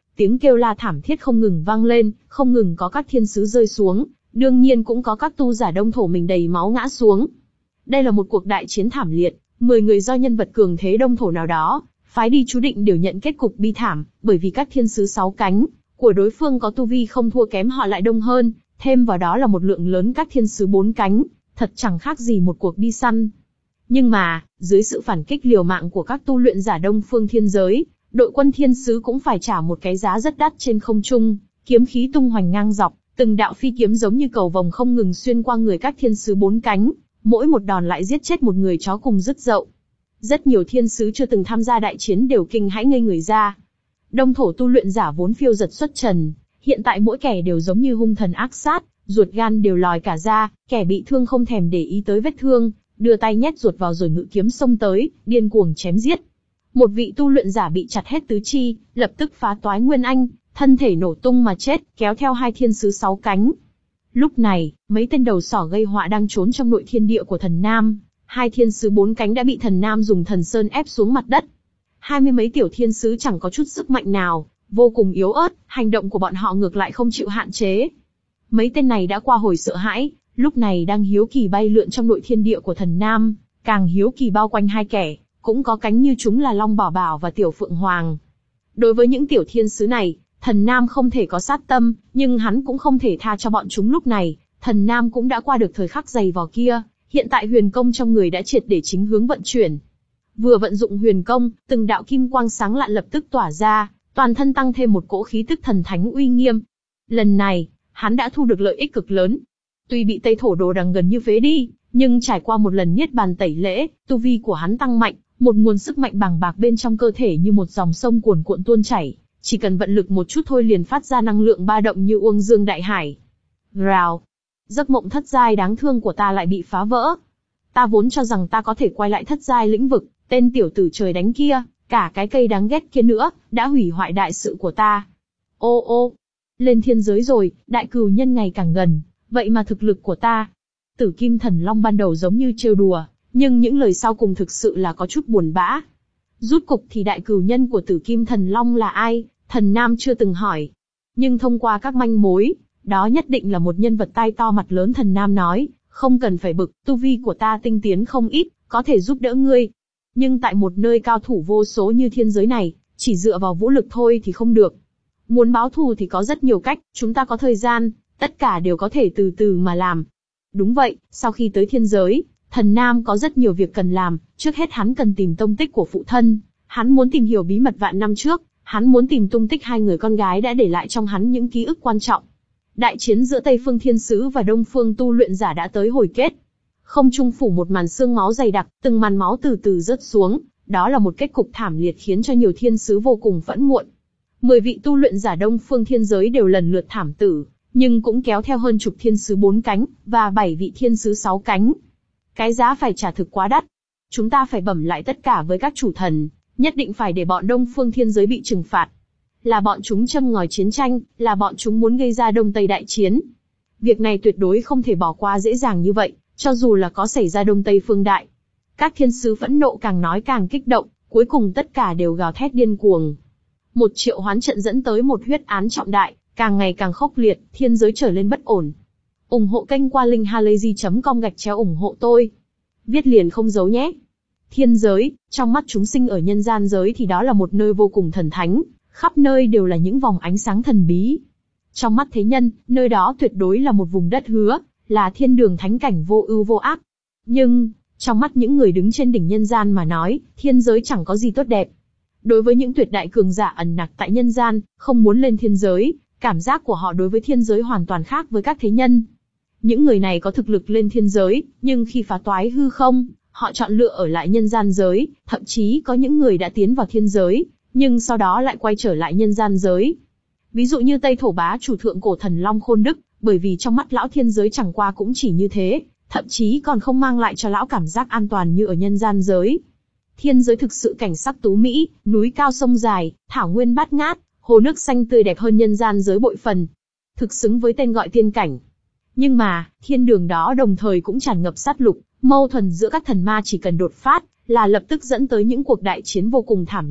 tiếng kêu la thảm thiết không ngừng vang lên, không ngừng có các thiên sứ rơi xuống, đương nhiên cũng có các tu giả Đông Thổ mình đầy máu ngã xuống. Đây là một cuộc đại chiến thảm liệt, mười người do nhân vật cường thế Đông Thổ nào đó phái đi chú định đều nhận kết cục bi thảm, bởi vì các thiên sứ sáu cánh của đối phương có tu vi không thua kém họ lại đông hơn, thêm vào đó là một lượng lớn các thiên sứ bốn cánh, thật chẳng khác gì một cuộc đi săn. Nhưng mà, dưới sự phản kích liều mạng của các tu luyện giả Đông Phương Thiên Giới, đội quân thiên sứ cũng phải trả một cái giá rất đắt trên không trung, kiếm khí tung hoành ngang dọc, từng đạo phi kiếm giống như cầu vồng không ngừng xuyên qua người các thiên sứ bốn cánh, mỗi một đòn lại giết chết một người chó cùng rứt dậu. Rất nhiều thiên sứ chưa từng tham gia đại chiến đều kinh hãi ngây người ra. Đông Thổ tu luyện giả vốn phiêu dật xuất trần, hiện tại mỗi kẻ đều giống như hung thần ác sát, ruột gan đều lòi cả ra, kẻ bị thương không thèm để ý tới vết thương, đưa tay nhét ruột vào rồi ngự kiếm xông tới, điên cuồng chém giết. Một vị tu luyện giả bị chặt hết tứ chi, lập tức phá toái nguyên anh, thân thể nổ tung mà chết, kéo theo hai thiên sứ sáu cánh. Lúc này, mấy tên đầu sỏ gây họa đang trốn trong nội thiên địa của thần Nam, hai thiên sứ bốn cánh đã bị thần Nam dùng thần sơn ép xuống mặt đất. Hai mươi mấy tiểu thiên sứ chẳng có chút sức mạnh nào, vô cùng yếu ớt, hành động của bọn họ ngược lại không chịu hạn chế. Mấy tên này đã qua hồi sợ hãi, lúc này đang hiếu kỳ bay lượn trong nội thiên địa của thần Nam, càng hiếu kỳ bao quanh hai kẻ, cũng có cánh như chúng là Long Bảo Bảo và Tiểu Phượng Hoàng. Đối với những tiểu thiên sứ này, thần Nam không thể có sát tâm, nhưng hắn cũng không thể tha cho bọn chúng lúc này, thần Nam cũng đã qua được thời khắc dày vò kia, hiện tại huyền công trong người đã triệt để chính hướng vận chuyển. Vừa vận dụng huyền công, từng đạo kim quang sáng lạn lập tức tỏa ra, toàn thân tăng thêm một cỗ khí tức thần thánh uy nghiêm. Lần này, hắn đã thu được lợi ích cực lớn. Tuy bị Tây Thổ Đồ Đằng gần như phế đi, nhưng trải qua một lần niết bàn tẩy lễ, tu vi của hắn tăng mạnh, một nguồn sức mạnh bàng bạc bên trong cơ thể như một dòng sông cuồn cuộn tuôn chảy, chỉ cần vận lực một chút thôi liền phát ra năng lượng ba động như uông dương đại hải. Rào! Giấc mộng thất giai đáng thương của ta lại bị phá vỡ. Ta vốn cho rằng ta có thể quay lại thất giai lĩnh vực, tên tiểu tử trời đánh kia, cả cái cây đáng ghét kia nữa, đã hủy hoại đại sự của ta. Ô ô! Lên thiên giới rồi, đại cừu nhân ngày càng gần, vậy mà thực lực của ta. Tử Kim Thần Long ban đầu giống như trêu đùa, nhưng những lời sau cùng thực sự là có chút buồn bã. Rút cục thì đại cừu nhân của Tử Kim Thần Long là ai, thần Nam chưa từng hỏi. Nhưng thông qua các manh mối, đó nhất định là một nhân vật tai to mặt lớn. Thần Nam nói, không cần phải bực, tu vi của ta tinh tiến không ít, có thể giúp đỡ ngươi. Nhưng tại một nơi cao thủ vô số như thiên giới này, chỉ dựa vào vũ lực thôi thì không được. Muốn báo thù thì có rất nhiều cách, chúng ta có thời gian, tất cả đều có thể từ từ mà làm. Đúng vậy, sau khi tới thiên giới, thần Nam có rất nhiều việc cần làm, trước hết hắn cần tìm tông tích của phụ thân, hắn muốn tìm hiểu bí mật vạn năm trước, hắn muốn tìm tung tích hai người con gái đã để lại trong hắn những ký ức quan trọng. Đại chiến giữa Tây Phương Thiên Sứ và Đông Phương tu luyện giả đã tới hồi kết. Không trung phủ một màn xương máu dày đặc, từng màn máu từ từ rớt xuống, đó là một kết cục thảm liệt khiến cho nhiều thiên sứ vô cùng phẫn muộn. Mười vị tu luyện giả Đông Phương Thiên Giới đều lần lượt thảm tử, nhưng cũng kéo theo hơn chục thiên sứ bốn cánh, và bảy vị thiên sứ sáu cánh. Cái giá phải trả thực quá đắt. Chúng ta phải bẩm lại tất cả với các chủ thần, nhất định phải để bọn Đông Phương Thiên Giới bị trừng phạt. Là bọn chúng châm ngòi chiến tranh, là bọn chúng muốn gây ra Đông Tây đại chiến. Việc này tuyệt đối không thể bỏ qua dễ dàng như vậy, cho dù là có xảy ra Đông Tây phương đại. Các thiên sứ phẫn nộ càng nói càng kích động, cuối cùng tất cả đều gào thét điên cuồng. Một triệu hoán trận dẫn tới một huyết án trọng đại, càng ngày càng khốc liệt, thiên giới trở lên bất ổn. ủng hộ kênh qua link halayzi chấm com gạch chéo ủng hộ tôi. Viết liền không giấu nhé. Thiên giới, trong mắt chúng sinh ở nhân gian giới thì đó là một nơi vô cùng thần thánh, khắp nơi đều là những vòng ánh sáng thần bí. Trong mắt thế nhân, nơi đó tuyệt đối là một vùng đất hứa, là thiên đường thánh cảnh vô ưu vô ác. Nhưng, trong mắt những người đứng trên đỉnh nhân gian mà nói, thiên giới chẳng có gì tốt đẹp. Đối với những tuyệt đại cường giả ẩn nặc tại nhân gian, không muốn lên thiên giới, cảm giác của họ đối với thiên giới hoàn toàn khác với các thế nhân. Những người này có thực lực lên thiên giới, nhưng khi phá toái hư không, họ chọn lựa ở lại nhân gian giới, thậm chí có những người đã tiến vào thiên giới, nhưng sau đó lại quay trở lại nhân gian giới. Ví dụ như Tây Thổ bá chủ thượng cổ thần Long Khôn Đức, bởi vì trong mắt lão thiên giới chẳng qua cũng chỉ như thế, thậm chí còn không mang lại cho lão cảm giác an toàn như ở nhân gian giới. Thiên giới thực sự cảnh sắc tú mỹ, núi cao sông dài, thảo nguyên bát ngát, hồ nước xanh tươi đẹp hơn nhân gian giới bội phần. Thực xứng với tên gọi tiên cảnh. Nhưng mà, thiên đường đó đồng thời cũng tràn ngập sát lục, mâu thuẫn giữa các thần ma chỉ cần đột phát, là lập tức dẫn tới những cuộc đại chiến vô cùng thảm liệt,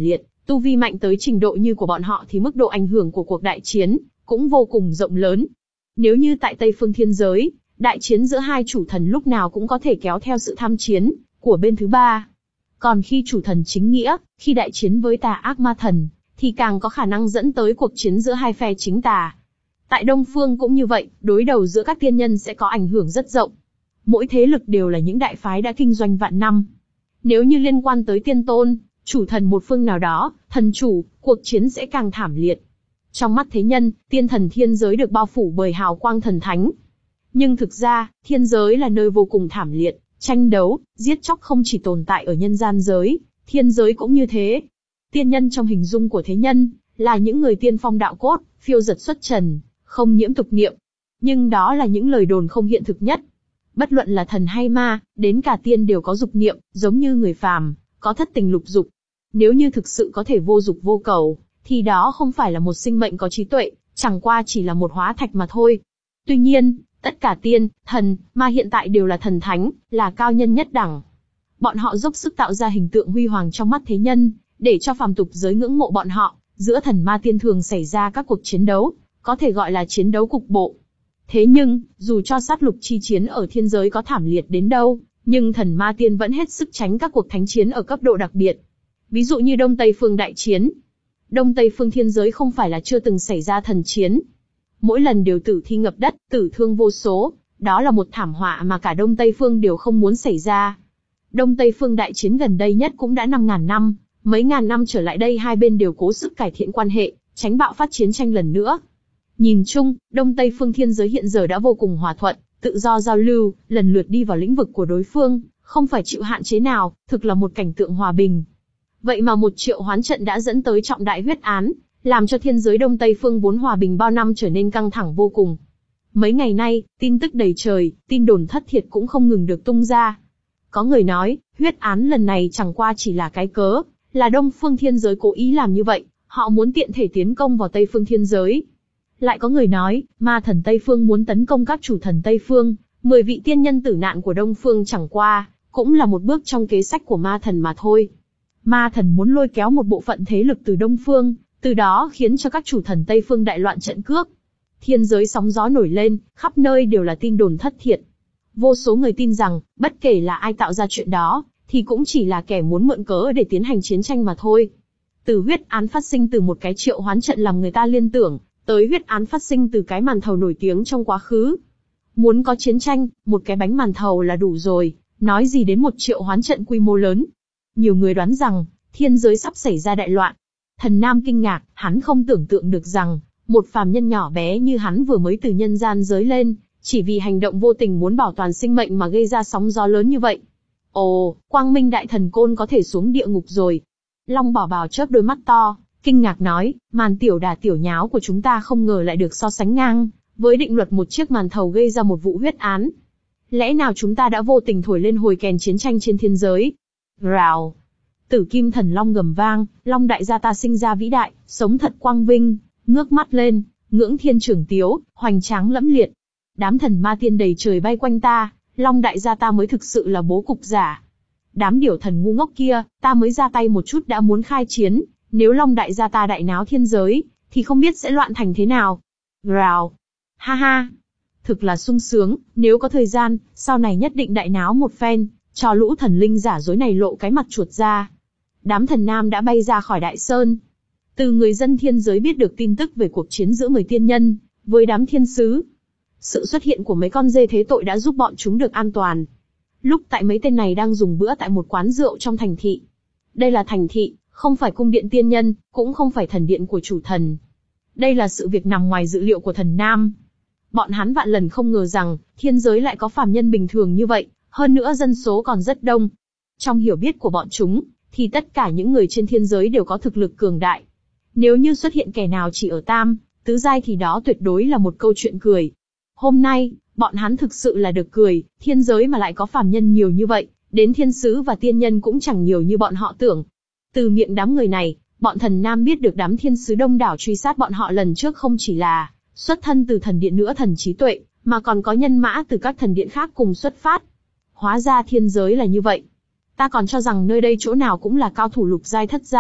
Tu vi mạnh tới trình độ như của bọn họ thì mức độ ảnh hưởng của cuộc đại chiến cũng vô cùng rộng lớn. Nếu như tại Tây Phương Thiên Giới, đại chiến giữa hai chủ thần lúc nào cũng có thể kéo theo sự tham chiến của bên thứ ba. Còn khi chủ thần chính nghĩa, khi đại chiến với tà ác ma thần, thì càng có khả năng dẫn tới cuộc chiến giữa hai phe chính tà. Tại Đông Phương cũng như vậy, đối đầu giữa các tiên nhân sẽ có ảnh hưởng rất rộng. Mỗi thế lực đều là những đại phái đã kinh doanh vạn năm. Nếu như liên quan tới tiên tôn, chủ thần một phương nào đó, thần chủ, cuộc chiến sẽ càng thảm liệt. Trong mắt thế nhân, tiên thần thiên giới được bao phủ bởi hào quang thần thánh. Nhưng thực ra, thiên giới là nơi vô cùng thảm liệt, tranh đấu, giết chóc không chỉ tồn tại ở nhân gian giới, thiên giới cũng như thế. Tiên nhân trong hình dung của thế nhân, là những người tiên phong đạo cốt, phiêu dật xuất trần, không nhiễm tục niệm. Nhưng đó là những lời đồn không hiện thực nhất. Bất luận là thần hay ma, đến cả tiên đều có dục niệm, giống như người phàm, có thất tình lục dục. Nếu như thực sự có thể vô dục vô cầu, thì đó không phải là một sinh mệnh có trí tuệ, chẳng qua chỉ là một hóa thạch mà thôi. Tuy nhiên, tất cả tiên, thần, ma hiện tại đều là thần thánh, là cao nhân nhất đẳng. Bọn họ dốc sức tạo ra hình tượng huy hoàng trong mắt thế nhân, để cho phàm tục giới ngưỡng mộ bọn họ. Giữa thần ma tiên thường xảy ra các cuộc chiến đấu, có thể gọi là chiến đấu cục bộ. Thế nhưng, dù cho sát lục chi chiến ở thiên giới có thảm liệt đến đâu, nhưng thần ma tiên vẫn hết sức tránh các cuộc thánh chiến ở cấp độ đặc biệt. Ví dụ như Đông Tây Phương đại chiến. Đông Tây Phương thiên giới không phải là chưa từng xảy ra thần chiến. Mỗi lần đều tử thi ngập đất, tử thương vô số, đó là một thảm họa mà cả Đông Tây Phương đều không muốn xảy ra. Đông Tây Phương đại chiến gần đây nhất cũng đã năm ngàn năm, mấy ngàn năm trở lại đây hai bên đều cố sức cải thiện quan hệ, tránh bạo phát chiến tranh lần nữa. Nhìn chung, Đông Tây Phương thiên giới hiện giờ đã vô cùng hòa thuận, tự do giao lưu, lần lượt đi vào lĩnh vực của đối phương, không phải chịu hạn chế nào, thực là một cảnh tượng hòa bình. Vậy mà một triệu hoán trận đã dẫn tới trọng đại huyết án, làm cho thiên giới Đông Tây Phương vốn hòa bình bao năm trở nên căng thẳng vô cùng. Mấy ngày nay, tin tức đầy trời, tin đồn thất thiệt cũng không ngừng được tung ra. Có người nói, huyết án lần này chẳng qua chỉ là cái cớ, là Đông Phương thiên giới cố ý làm như vậy, họ muốn tiện thể tiến công vào Tây Phương thiên giới. Lại có người nói, ma thần Tây Phương muốn tấn công các chủ thần Tây Phương, mười vị tiên nhân tử nạn của Đông Phương chẳng qua, cũng là một bước trong kế sách của ma thần mà thôi. Ma thần muốn lôi kéo một bộ phận thế lực từ Đông Phương, từ đó khiến cho các chủ thần Tây Phương đại loạn trận cước. Thiên giới sóng gió nổi lên, khắp nơi đều là tin đồn thất thiệt. Vô số người tin rằng, bất kể là ai tạo ra chuyện đó, thì cũng chỉ là kẻ muốn mượn cớ để tiến hành chiến tranh mà thôi. Từ huyết án phát sinh từ một cái triệu hoán trận làm người ta liên tưởng, tới huyết án phát sinh từ cái màn thầu nổi tiếng trong quá khứ. Muốn có chiến tranh, một cái bánh màn thầu là đủ rồi, nói gì đến một triệu hoán trận quy mô lớn. Nhiều người đoán rằng, thiên giới sắp xảy ra đại loạn. Thần Nam kinh ngạc, hắn không tưởng tượng được rằng, một phàm nhân nhỏ bé như hắn vừa mới từ nhân gian giới lên, chỉ vì hành động vô tình muốn bảo toàn sinh mệnh mà gây ra sóng gió lớn như vậy. Ồ, Quang Minh Đại Thần Côn có thể xuống địa ngục rồi. Long Bảo Bảo chớp đôi mắt to, kinh ngạc nói, màn tiểu đà tiểu nháo của chúng ta không ngờ lại được so sánh ngang với định luật một chiếc màn thầu gây ra một vụ huyết án. Lẽ nào chúng ta đã vô tình thổi lên hồi kèn chiến tranh trên thiên giới? Rào! Tử Kim Thần Long gầm vang, Long đại gia ta sinh ra vĩ đại, sống thật quang vinh, ngước mắt lên, ngưỡng thiên trưởng tiếu, hoành tráng lẫm liệt. Đám thần ma tiên đầy trời bay quanh ta, Long đại gia ta mới thực sự là bố cục giả. Đám điểu thần ngu ngốc kia, ta mới ra tay một chút đã muốn khai chiến, nếu Long đại gia ta đại náo thiên giới, thì không biết sẽ loạn thành thế nào. Rào! Ha ha! Thực là sung sướng, nếu có thời gian, sau này nhất định đại náo một phen, cho lũ thần linh giả dối này lộ cái mặt chuột ra. Đám thần nam đã bay ra khỏi đại sơn. Từ người dân thiên giới biết được tin tức về cuộc chiến giữa mười tiên nhân, với đám thiên sứ. Sự xuất hiện của mấy con dê thế tội đã giúp bọn chúng được an toàn. Lúc tại mấy tên này đang dùng bữa tại một quán rượu trong thành thị. Đây là thành thị, không phải cung điện tiên nhân, cũng không phải thần điện của chủ thần. Đây là sự việc nằm ngoài dự liệu của thần Nam. Bọn hắn vạn lần không ngờ rằng, thiên giới lại có phàm nhân bình thường như vậy, hơn nữa dân số còn rất đông. Trong hiểu biết của bọn chúng, thì tất cả những người trên thiên giới đều có thực lực cường đại. Nếu như xuất hiện kẻ nào chỉ ở tam, tứ giai thì đó tuyệt đối là một câu chuyện cười. Hôm nay, bọn hắn thực sự là được cười, thiên giới mà lại có phàm nhân nhiều như vậy, đến thiên sứ và tiên nhân cũng chẳng nhiều như bọn họ tưởng. Từ miệng đám người này, bọn thần Nam biết được đám thiên sứ đông đảo truy sát bọn họ lần trước không chỉ là xuất thân từ thần điện nữa thần trí tuệ, mà còn có nhân mã từ các thần điện khác cùng xuất phát. Hóa ra thiên giới là như vậy. Ta còn cho rằng nơi đây chỗ nào cũng là cao thủ lục giai thất giai,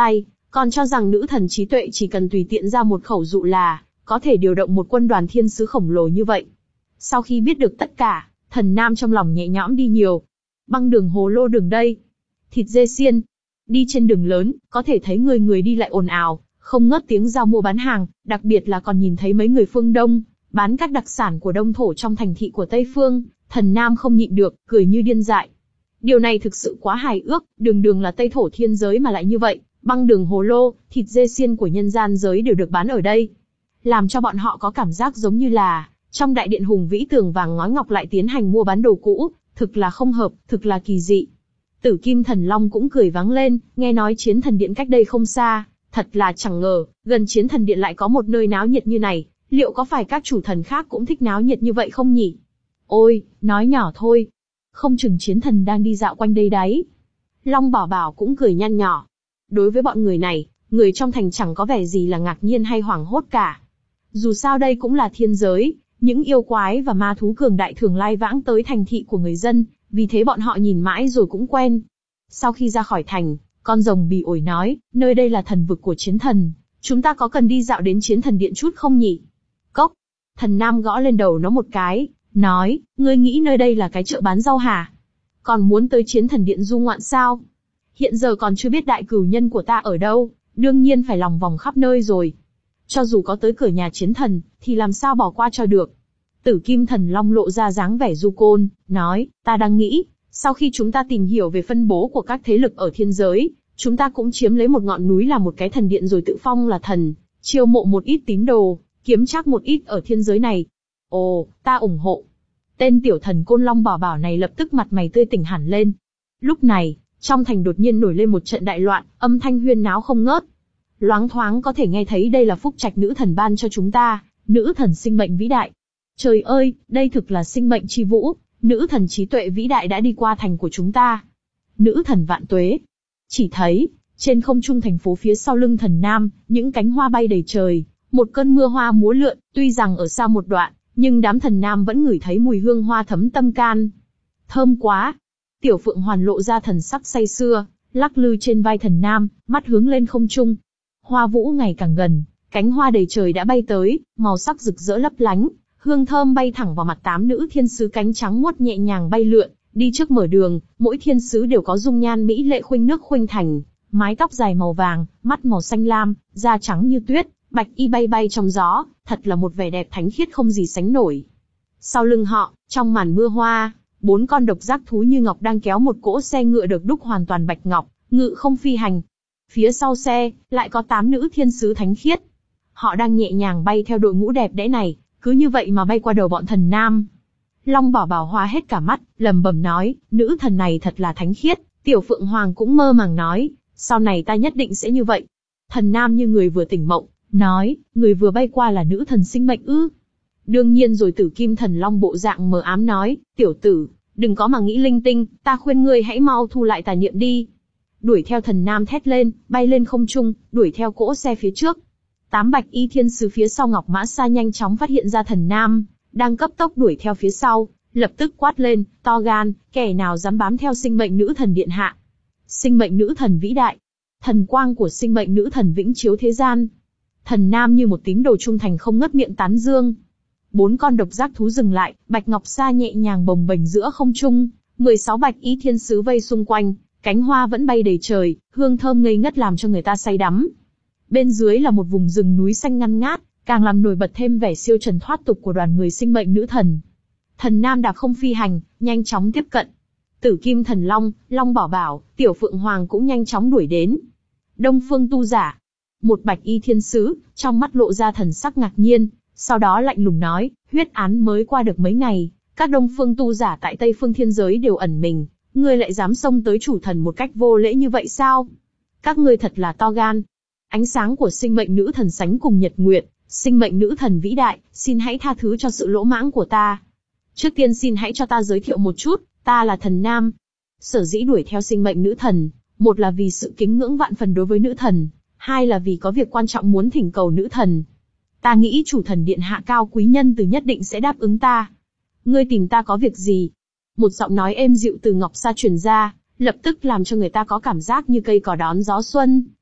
Còn cho rằng nữ thần trí tuệ chỉ cần tùy tiện ra một khẩu dụ là có thể điều động một quân đoàn thiên sứ khổng lồ như vậy. Sau khi biết được tất cả, Thần Nam trong lòng nhẹ nhõm đi nhiều. Băng đường hồ lô đường đây. Thịt dê xiên. Đi trên đường lớn, có thể thấy người người đi lại ồn ào, không ngớt tiếng giao mua bán hàng, đặc biệt là còn nhìn thấy mấy người phương Đông, bán các đặc sản của Đông thổ trong thành thị của Tây Phương. Thần Nam không nhịn được, cười như điên dại. Điều này thực sự quá hài ước, đường đường là Tây thổ thiên giới mà lại như vậy, băng đường hồ lô, thịt dê xiên của nhân gian giới đều được bán ở đây. Làm cho bọn họ có cảm giác giống như là, trong đại điện hùng vĩ tường vàng ngói ngọc lại tiến hành mua bán đồ cũ, thực là không hợp, thực là kỳ dị. Tử Kim Thần Long cũng cười váng lên, nghe nói Chiến Thần Điện cách đây không xa, thật là chẳng ngờ, gần Chiến Thần Điện lại có một nơi náo nhiệt như này, liệu có phải các chủ thần khác cũng thích náo nhiệt như vậy không nhỉ? Ôi, nói nhỏ thôi, không chừng Chiến Thần đang đi dạo quanh đây đấy. Long Bảo Bảo cũng cười nhăn nhỏ. Đối với bọn người này, người trong thành chẳng có vẻ gì là ngạc nhiên hay hoảng hốt cả. Dù sao đây cũng là thiên giới, những yêu quái và ma thú cường đại thường lai vãng tới thành thị của người dân, vì thế bọn họ nhìn mãi rồi cũng quen. Sau khi ra khỏi thành, con rồng bỉ ổi nói, nơi đây là thần vực của Chiến Thần, chúng ta có cần đi dạo đến Chiến Thần Điện chút không nhỉ? Cốc! Thần Nam gõ lên đầu nó một cái, nói, ngươi nghĩ nơi đây là cái chợ bán rau hả? Còn muốn tới Chiến Thần Điện du ngoạn sao? Hiện giờ còn chưa biết đại cửu nhân của ta ở đâu, đương nhiên phải lòng vòng khắp nơi rồi. Cho dù có tới cửa nhà Chiến Thần, thì làm sao bỏ qua cho được. Tử Kim Thần Long lộ ra dáng vẻ du côn, nói, ta đang nghĩ, sau khi chúng ta tìm hiểu về phân bố của các thế lực ở thiên giới, chúng ta cũng chiếm lấy một ngọn núi là một cái thần điện rồi tự phong là thần, chiêu mộ một ít tín đồ, kiếm chắc một ít ở thiên giới này. Ồ, ta ủng hộ. Tên tiểu thần côn Long Bảo Bảo này lập tức mặt mày tươi tỉnh hẳn lên. Lúc này, trong thành đột nhiên nổi lên một trận đại loạn, âm thanh huyên náo không ngớt. Loáng thoáng có thể nghe thấy đây là phúc trạch nữ thần ban cho chúng ta, nữ thần sinh mệnh vĩ đại. Trời ơi, đây thực là sinh mệnh chi vũ, nữ thần trí tuệ vĩ đại đã đi qua thành của chúng ta. Nữ thần vạn tuế. Chỉ thấy, trên không trung thành phố phía sau lưng Thần Nam, những cánh hoa bay đầy trời, một cơn mưa hoa múa lượn, tuy rằng ở xa một đoạn, nhưng đám Thần Nam vẫn ngửi thấy mùi hương hoa thấm tâm can. Thơm quá! Tiểu Phượng Hoàn lộ ra thần sắc say sưa, lắc lư trên vai Thần Nam, mắt hướng lên không trung. Hoa vũ ngày càng gần, cánh hoa đầy trời đã bay tới, màu sắc rực rỡ lấp lánh, hương thơm bay thẳng vào mặt tám nữ thiên sứ cánh trắng muốt nhẹ nhàng bay lượn, đi trước mở đường, mỗi thiên sứ đều có dung nhan mỹ lệ khuynh nước khuynh thành, mái tóc dài màu vàng, mắt màu xanh lam, da trắng như tuyết, bạch y bay bay trong gió, thật là một vẻ đẹp thánh khiết không gì sánh nổi. Sau lưng họ, trong màn mưa hoa, bốn con độc giác thú như ngọc đang kéo một cỗ xe ngựa được đúc hoàn toàn bạch ngọc, ngự không phi hành. Phía sau xe, lại có tám nữ thiên sứ thánh khiết. Họ đang nhẹ nhàng bay theo đội ngũ đẹp đẽ này, cứ như vậy mà bay qua đầu bọn Thần Nam. Long Bảo Bảo hoa hết cả mắt, lẩm bẩm nói, nữ thần này thật là thánh khiết. Tiểu Phượng Hoàng cũng mơ màng nói, sau này ta nhất định sẽ như vậy. Thần Nam như người vừa tỉnh mộng, nói, người vừa bay qua là nữ thần sinh mệnh ư? Đương nhiên rồi. Tử Kim Thần Long bộ dạng mờ ám nói, tiểu tử, đừng có mà nghĩ linh tinh, ta khuyên ngươi hãy mau thu lại tà niệm đi. Đuổi theo Thần Nam thét lên, bay lên không trung, đuổi theo cỗ xe phía trước. Tám bạch y thiên sứ phía sau Ngọc Mã Sa nhanh chóng phát hiện ra Thần Nam đang cấp tốc đuổi theo phía sau, lập tức quát lên, to gan, kẻ nào dám bám theo sinh mệnh nữ thần điện hạ. Sinh mệnh nữ thần vĩ đại, thần quang của sinh mệnh nữ thần vĩnh chiếu thế gian. Thần Nam như một tín đồ trung thành không ngớt miệng tán dương. Bốn con độc giác thú dừng lại, Bạch Ngọc Sa nhẹ nhàng bồng bềnh giữa không trung, mười sáu bạch y thiên sứ vây xung quanh, cánh hoa vẫn bay đầy trời, hương thơm ngây ngất làm cho người ta say đắm. Bên dưới là một vùng rừng núi xanh ngăn ngát, càng làm nổi bật thêm vẻ siêu trần thoát tục của đoàn người sinh mệnh nữ thần. Thần Nam đạp không phi hành, nhanh chóng tiếp cận. Tử Kim Thần Long, Long Bảo Bảo, Tiểu Phượng Hoàng cũng nhanh chóng đuổi đến. Đông Phương Tu Giả, một bạch y thiên sứ, trong mắt lộ ra thần sắc ngạc nhiên, sau đó lạnh lùng nói, huyết án mới qua được mấy ngày, các Đông Phương Tu Giả tại Tây Phương thiên giới đều ẩn mình, ngươi lại dám xông tới chủ thần một cách vô lễ như vậy sao? Các ngươi thật là to gan. Ánh sáng của sinh mệnh nữ thần sánh cùng nhật nguyệt, sinh mệnh nữ thần vĩ đại, xin hãy tha thứ cho sự lỗ mãng của ta. Trước tiên xin hãy cho ta giới thiệu một chút, ta là Thần Nam. Sở dĩ đuổi theo sinh mệnh nữ thần, một là vì sự kính ngưỡng vạn phần đối với nữ thần, hai là vì có việc quan trọng muốn thỉnh cầu nữ thần. Ta nghĩ chủ thần điện hạ cao quý nhân từ nhất định sẽ đáp ứng ta. Ngươi tìm ta có việc gì? Một giọng nói êm dịu từ Ngọc Sa truyền ra, lập tức làm cho người ta có cảm giác như cây cỏ đón gió xuân,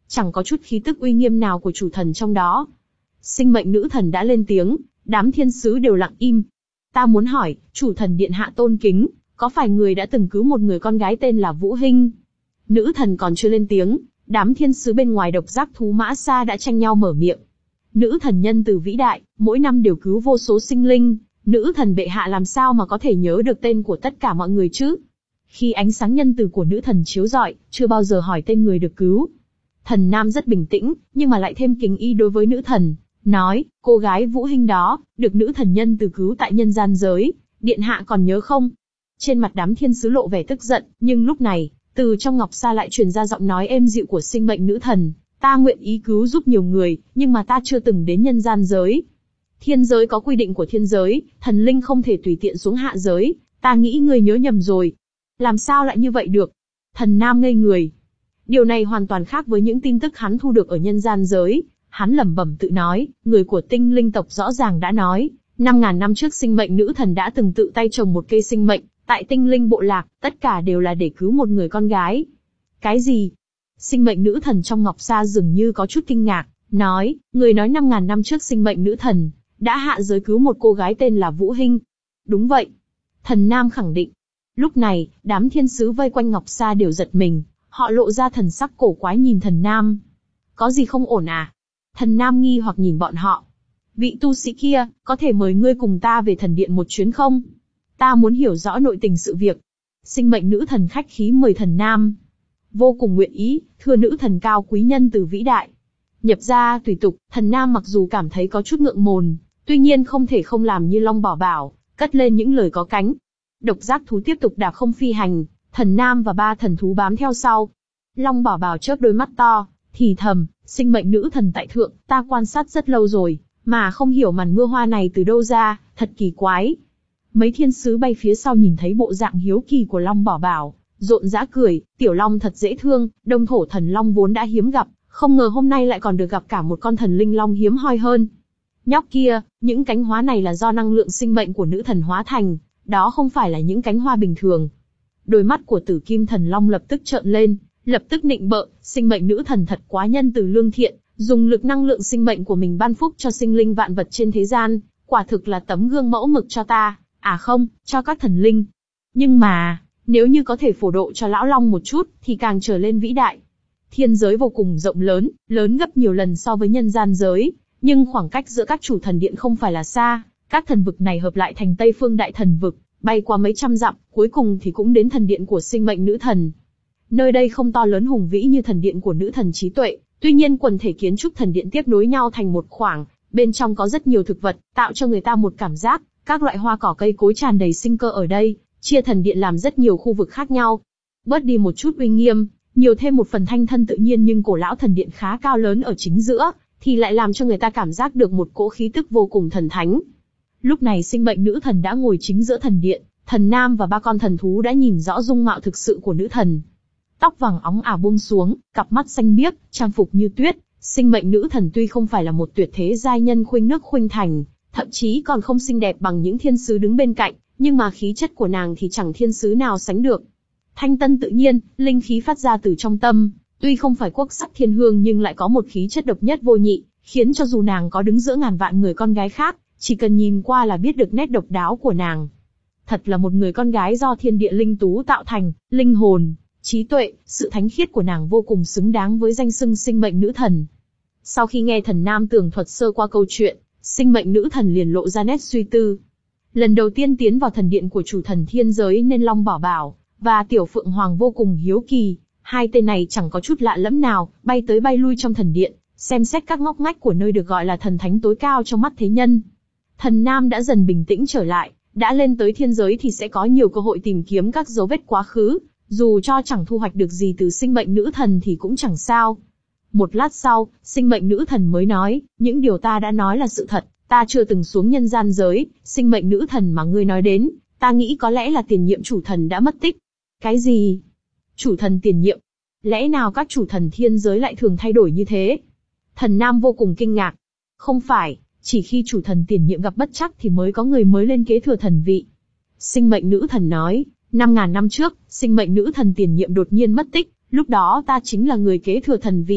chẳng có chút khí tức uy nghiêm nào của chủ thần trong đó. Sinh mệnh nữ thần đã lên tiếng, đám thiên sứ đều lặng im. Ta muốn hỏi, chủ thần điện hạ tôn kính, có phải người đã từng cứu một người con gái tên là Vũ Hinh? Nữ thần còn chưa lên tiếng, đám thiên sứ bên ngoài độc giác thú Mã Sa đã tranh nhau mở miệng. Nữ thần nhân từ vĩ đại, mỗi năm đều cứu vô số sinh linh, nữ thần bệ hạ làm sao mà có thể nhớ được tên của tất cả mọi người chứ? Khi ánh sáng nhân từ của nữ thần chiếu rọi, chưa bao giờ hỏi tên người được cứu. Thần Nam rất bình tĩnh, nhưng mà lại thêm kính ý đối với nữ thần, nói, cô gái Vũ Hinh đó, được nữ thần nhân từ cứu tại nhân gian giới, điện hạ còn nhớ không? Trên mặt đám thiên sứ lộ vẻ tức giận, nhưng lúc này, từ trong ngọc sa lại truyền ra giọng nói êm dịu của sinh mệnh nữ thần, ta nguyện ý cứu giúp nhiều người, nhưng mà ta chưa từng đến nhân gian giới. Thiên giới có quy định của thiên giới, thần linh không thể tùy tiện xuống hạ giới, ta nghĩ ngươi nhớ nhầm rồi. Làm sao lại như vậy được? Thần Nam ngây người. Điều này hoàn toàn khác với những tin tức hắn thu được ở nhân gian giới. Hắn lẩm bẩm tự nói, người của tinh linh tộc rõ ràng đã nói, năm ngàn năm trước sinh mệnh nữ thần đã từng tự tay trồng một cây sinh mệnh, tại tinh linh bộ lạc, tất cả đều là để cứu một người con gái. Cái gì? Sinh mệnh nữ thần trong ngọc sa dường như có chút kinh ngạc, nói, người nói năm ngàn năm trước sinh mệnh nữ thần đã hạ giới cứu một cô gái tên là Vũ Hinh. Đúng vậy. Thần Nam khẳng định. Lúc này, đám thiên sứ vây quanh ngọc sa đều giật mình, họ lộ ra thần sắc cổ quái nhìn thần Nam. Có gì không ổn à? Thần Nam nghi hoặc nhìn bọn họ. Vị tu sĩ kia, có thể mời ngươi cùng ta về thần điện một chuyến không? Ta muốn hiểu rõ nội tình sự việc. Sinh mệnh nữ thần khách khí mời thần Nam. Vô cùng nguyện ý, thưa nữ thần cao quý nhân từ vĩ đại. Nhập gia tùy tục, thần Nam mặc dù cảm thấy có chút ngượng ngùng, tuy nhiên không thể không làm như Long Bảo Bảo, cất lên những lời có cánh. Độc giác thú tiếp tục đạp không phi hành, thần Nam và ba thần thú bám theo sau. Long Bảo Bảo chớp đôi mắt to, thì thầm, sinh mệnh nữ thần tại thượng, ta quan sát rất lâu rồi, mà không hiểu màn mưa hoa này từ đâu ra, thật kỳ quái. Mấy thiên sứ bay phía sau nhìn thấy bộ dạng hiếu kỳ của Long Bảo Bảo, rộn rã cười, tiểu long thật dễ thương, đông thổ thần long vốn đã hiếm gặp, không ngờ hôm nay lại còn được gặp cả một con thần linh long hiếm hoi hơn. Nhóc kia, những cánh hoa này là do năng lượng sinh mệnh của nữ thần hóa thành, đó không phải là những cánh hoa bình thường. Đôi mắt của tử kim thần long lập tức trợn lên, lập tức nịnh bợ, sinh mệnh nữ thần thật quá nhân từ lương thiện, dùng lực năng lượng sinh mệnh của mình ban phúc cho sinh linh vạn vật trên thế gian, quả thực là tấm gương mẫu mực cho ta, à không, cho các thần linh. Nhưng mà, nếu như có thể phổ độ cho lão long một chút, thì càng trở lên vĩ đại. Thiên giới vô cùng rộng lớn, lớn gấp nhiều lần so với nhân gian giới, nhưng khoảng cách giữa các chủ thần điện không phải là xa, các thần vực này hợp lại thành Tây Phương Đại Thần Vực, bay qua mấy trăm dặm, cuối cùng thì cũng đến thần điện của sinh mệnh nữ thần. Nơi đây không to lớn hùng vĩ như thần điện của nữ thần trí tuệ, tuy nhiên quần thể kiến trúc thần điện tiếp nối nhau thành một khoảng, bên trong có rất nhiều thực vật, tạo cho người ta một cảm giác, các loại hoa cỏ cây cối tràn đầy sinh cơ ở đây, chia thần điện làm rất nhiều khu vực khác nhau. Bớt đi một chút uy nghiêm, nhiều thêm một phần thanh thân tự nhiên nhưng cổ lão thần điện khá cao lớn ở chính giữa, thì lại làm cho người ta cảm giác được một cỗ khí tức vô cùng thần thánh. Lúc này sinh mệnh nữ thần đã ngồi chính giữa thần điện, thần Nam và ba con thần thú đã nhìn rõ dung mạo thực sự của nữ thần. Tóc vàng óng ả buông xuống, cặp mắt xanh biếc, trang phục như tuyết, sinh mệnh nữ thần tuy không phải là một tuyệt thế giai nhân khuynh nước khuynh thành, thậm chí còn không xinh đẹp bằng những thiên sứ đứng bên cạnh, nhưng mà khí chất của nàng thì chẳng thiên sứ nào sánh được. Thanh tân tự nhiên, linh khí phát ra từ trong tâm, tuy không phải quốc sắc thiên hương nhưng lại có một khí chất độc nhất vô nhị, khiến cho dù nàng có đứng giữa ngàn vạn người con gái khác, chỉ cần nhìn qua là biết được nét độc đáo của nàng. Thật là một người con gái do thiên địa linh tú tạo thành, linh hồn, trí tuệ, sự thánh khiết của nàng vô cùng xứng đáng với danh xưng sinh mệnh nữ thần. Sau khi nghe thần Nam tường thuật sơ qua câu chuyện, sinh mệnh nữ thần liền lộ ra nét suy tư. Lần đầu tiên tiến vào thần điện của chủ thần thiên giới nên Long Bảo Bảo và Tiểu Phượng Hoàng vô cùng hiếu kỳ, hai tên này chẳng có chút lạ lẫm nào, bay tới bay lui trong thần điện, xem xét các ngóc ngách của nơi được gọi là thần thánh tối cao trong mắt thế nhân. Thần Nam đã dần bình tĩnh trở lại, đã lên tới thiên giới thì sẽ có nhiều cơ hội tìm kiếm các dấu vết quá khứ, dù cho chẳng thu hoạch được gì từ sinh mệnh nữ thần thì cũng chẳng sao. Một lát sau, sinh mệnh nữ thần mới nói, những điều ta đã nói là sự thật, ta chưa từng xuống nhân gian giới, sinh mệnh nữ thần mà ngươi nói đến, ta nghĩ có lẽ là tiền nhiệm chủ thần đã mất tích. Cái gì? Chủ thần tiền nhiệm? Lẽ nào các chủ thần thiên giới lại thường thay đổi như thế? Thần Nam vô cùng kinh ngạc. Không phải, chỉ khi chủ thần tiền nhiệm gặp bất trắc thì mới có người mới lên kế thừa thần vị. Sinh mệnh nữ thần nói, năm ngàn năm trước, sinh mệnh nữ thần tiền nhiệm đột nhiên mất tích, lúc đó ta chính là người kế thừa thần vị.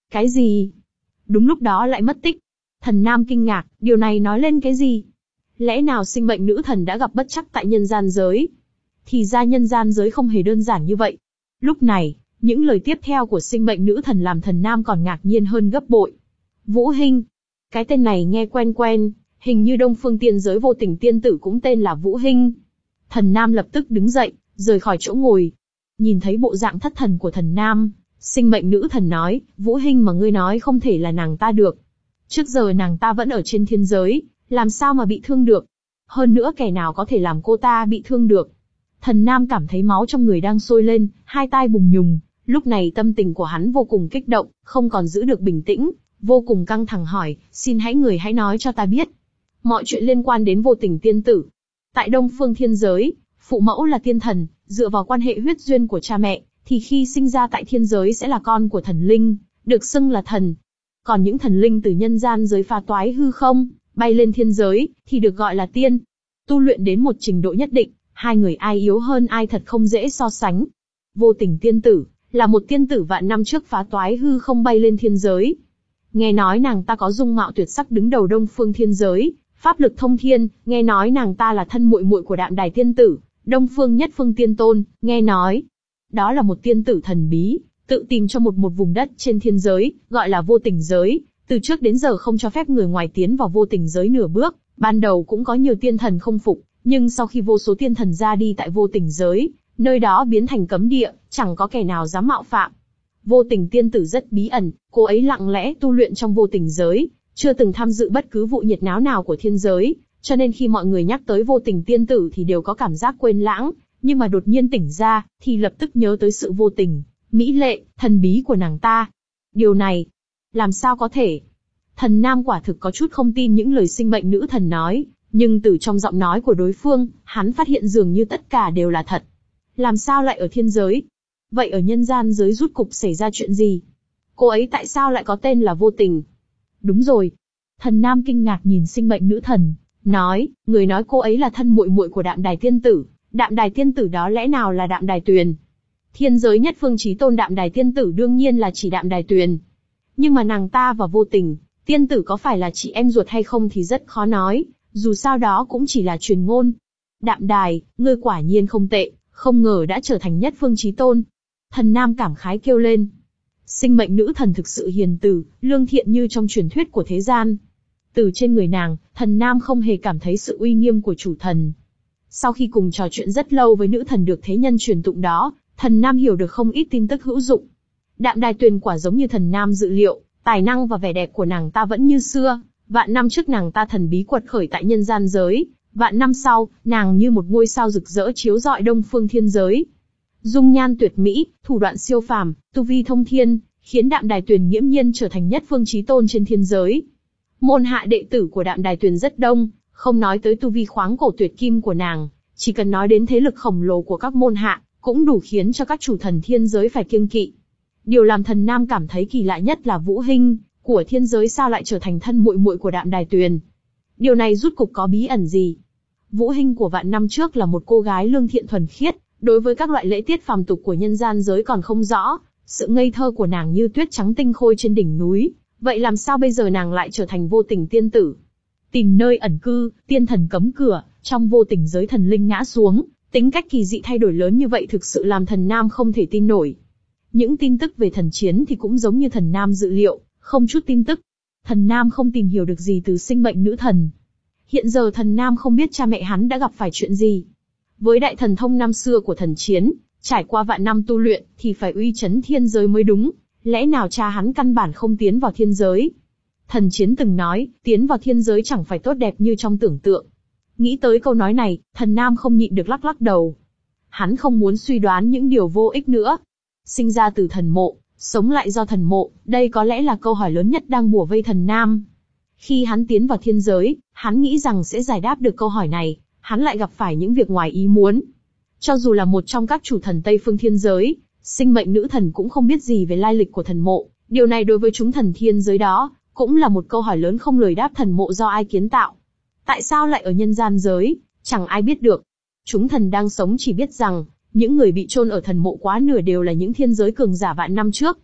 Cái gì? Đúng lúc đó lại mất tích. Thần Nam kinh ngạc, điều này nói lên cái gì? Lẽ nào sinh mệnh nữ thần đã gặp bất trắc tại nhân gian giới? Thì ra nhân gian giới không hề đơn giản như vậy. Lúc này, những lời tiếp theo của sinh mệnh nữ thần làm Thần Nam còn ngạc nhiên hơn gấp bội. Vũ Hinh. Cái tên này nghe quen quen, hình như Đông Phương tiên giới vô tình tiên tử cũng tên là Vũ Hinh. Thần Nam lập tức đứng dậy, rời khỏi chỗ ngồi. Nhìn thấy bộ dạng thất thần của Thần Nam, sinh mệnh nữ thần nói, Vũ Hinh mà ngươi nói không thể là nàng ta được. Trước giờ nàng ta vẫn ở trên thiên giới, làm sao mà bị thương được? Hơn nữa kẻ nào có thể làm cô ta bị thương được? Thần Nam cảm thấy máu trong người đang sôi lên, hai tai bùng nhùng. Lúc này tâm tình của hắn vô cùng kích động, không còn giữ được bình tĩnh, vô cùng căng thẳng hỏi, xin hãy người hãy nói cho ta biết. Mọi chuyện liên quan đến vô tình tiên tử. Tại Đông Phương thiên giới, phụ mẫu là tiên thần, dựa vào quan hệ huyết duyên của cha mẹ, thì khi sinh ra tại thiên giới sẽ là con của thần linh, được xưng là thần. Còn những thần linh từ nhân gian giới phá toái hư không, bay lên thiên giới, thì được gọi là tiên. Tu luyện đến một trình độ nhất định, hai người ai yếu hơn ai thật không dễ so sánh. Vô tình tiên tử, là một tiên tử vạn năm trước phá toái hư không bay lên thiên giới. Nghe nói nàng ta có dung mạo tuyệt sắc đứng đầu Đông Phương thiên giới, pháp lực thông thiên, nghe nói nàng ta là thân muội muội của Đạm Đài tiên tử, Đông Phương Nhất Phương tiên tôn, nghe nói. Đó là một tiên tử thần bí, tự tìm cho một một vùng đất trên thiên giới, gọi là vô tình giới, từ trước đến giờ không cho phép người ngoài tiến vào vô tình giới nửa bước, ban đầu cũng có nhiều tiên thần không phục, nhưng sau khi vô số tiên thần ra đi tại vô tình giới, nơi đó biến thành cấm địa, chẳng có kẻ nào dám mạo phạm. Vô tình tiên tử rất bí ẩn, cô ấy lặng lẽ tu luyện trong vô tình giới, chưa từng tham dự bất cứ vụ nhiệt náo nào của thiên giới, cho nên khi mọi người nhắc tới vô tình tiên tử thì đều có cảm giác quên lãng, nhưng mà đột nhiên tỉnh ra, thì lập tức nhớ tới sự vô tình, mỹ lệ, thần bí của nàng ta. Điều này, làm sao có thể? Thần Nam quả thực có chút không tin những lời sinh mệnh nữ thần nói, nhưng từ trong giọng nói của đối phương, hắn phát hiện dường như tất cả đều là thật. Làm sao lại ở thiên giới? Vậy ở nhân gian giới rút cục xảy ra chuyện gì? Cô ấy tại sao lại có tên là vô tình? Đúng rồi. Thần Nam kinh ngạc nhìn sinh mệnh nữ thần, nói, người nói cô ấy là thân muội muội của Đạm Đài tiên tử, Đạm Đài tiên tử đó lẽ nào là Đạm Đài Tuyền? Thiên giới nhất phương chí tôn Đạm Đài tiên tử đương nhiên là chỉ Đạm Đài Tuyền. Nhưng mà nàng ta và vô tình tiên tử có phải là chị em ruột hay không thì rất khó nói, dù sao đó cũng chỉ là truyền ngôn. Đạm Đài, ngươi quả nhiên không tệ, không ngờ đã trở thành nhất phương chí tôn. Thần Nam cảm khái kêu lên. Sinh mệnh nữ thần thực sự hiền từ, lương thiện như trong truyền thuyết của thế gian. Từ trên người nàng, Thần Nam không hề cảm thấy sự uy nghiêm của chủ thần. Sau khi cùng trò chuyện rất lâu với nữ thần được thế nhân truyền tụng đó, Thần Nam hiểu được không ít tin tức hữu dụng. Đạm Đài Tuyền quả giống như Thần Nam dự liệu, tài năng và vẻ đẹp của nàng ta vẫn như xưa. Vạn năm trước nàng ta thần bí quật khởi tại nhân gian giới, vạn năm sau, nàng như một ngôi sao rực rỡ chiếu rọi Đông Phương thiên giới. Dung nhan tuyệt mỹ, thủ đoạn siêu phàm, tu vi thông thiên, khiến Đạm Đài Tuyền nghiễm nhiên trở thành nhất phương chí tôn trên thiên giới. Môn hạ đệ tử của Đạm Đài Tuyền rất đông, không nói tới tu vi khoáng cổ tuyệt kim của nàng, chỉ cần nói đến thế lực khổng lồ của các môn hạ, cũng đủ khiến cho các chủ thần thiên giới phải kiêng kỵ. Điều làm Thần Nam cảm thấy kỳ lạ nhất là Vũ Hinh của thiên giới sao lại trở thành thân muội muội của Đạm Đài Tuyền. Điều này rút cục có bí ẩn gì? Vũ Hinh của vạn năm trước là một cô gái lương thiện thuần khiết, đối với các loại lễ tiết phàm tục của nhân gian giới còn không rõ, sự ngây thơ của nàng như tuyết trắng tinh khôi trên đỉnh núi, vậy làm sao bây giờ nàng lại trở thành vô tình tiên tử? Tìm nơi ẩn cư, tiên thần cấm cửa, trong vô tình giới thần linh ngã xuống, tính cách kỳ dị thay đổi lớn như vậy thực sự làm Thần Nam không thể tin nổi. Những tin tức về thần chiến thì cũng giống như Thần Nam dự liệu, không chút tin tức. Thần Nam không tìm hiểu được gì từ sinh mệnh nữ thần. Hiện giờ Thần Nam không biết cha mẹ hắn đã gặp phải chuyện gì. Với đại thần thông năm xưa của thần chiến, trải qua vạn năm tu luyện thì phải uy chấn thiên giới mới đúng, lẽ nào cha hắn căn bản không tiến vào thiên giới? Thần chiến từng nói, tiến vào thiên giới chẳng phải tốt đẹp như trong tưởng tượng. Nghĩ tới câu nói này, Thần Nam không nhịn được lắc lắc đầu. Hắn không muốn suy đoán những điều vô ích nữa. Sinh ra từ thần mộ, sống lại do thần mộ, đây có lẽ là câu hỏi lớn nhất đang bủa vây Thần Nam. Khi hắn tiến vào thiên giới, hắn nghĩ rằng sẽ giải đáp được câu hỏi này, hắn lại gặp phải những việc ngoài ý muốn. Cho dù là một trong các chủ thần Tây Phương thiên giới, sinh mệnh nữ thần cũng không biết gì về lai lịch của thần mộ, điều này đối với chúng thần thiên giới đó, cũng là một câu hỏi lớn không lời đáp. Thần mộ do ai kiến tạo? Tại sao lại ở nhân gian giới? Chẳng ai biết được. Chúng thần đang sống chỉ biết rằng, những người bị chôn ở thần mộ quá nửa đều là những thiên giới cường giả vạn năm trước.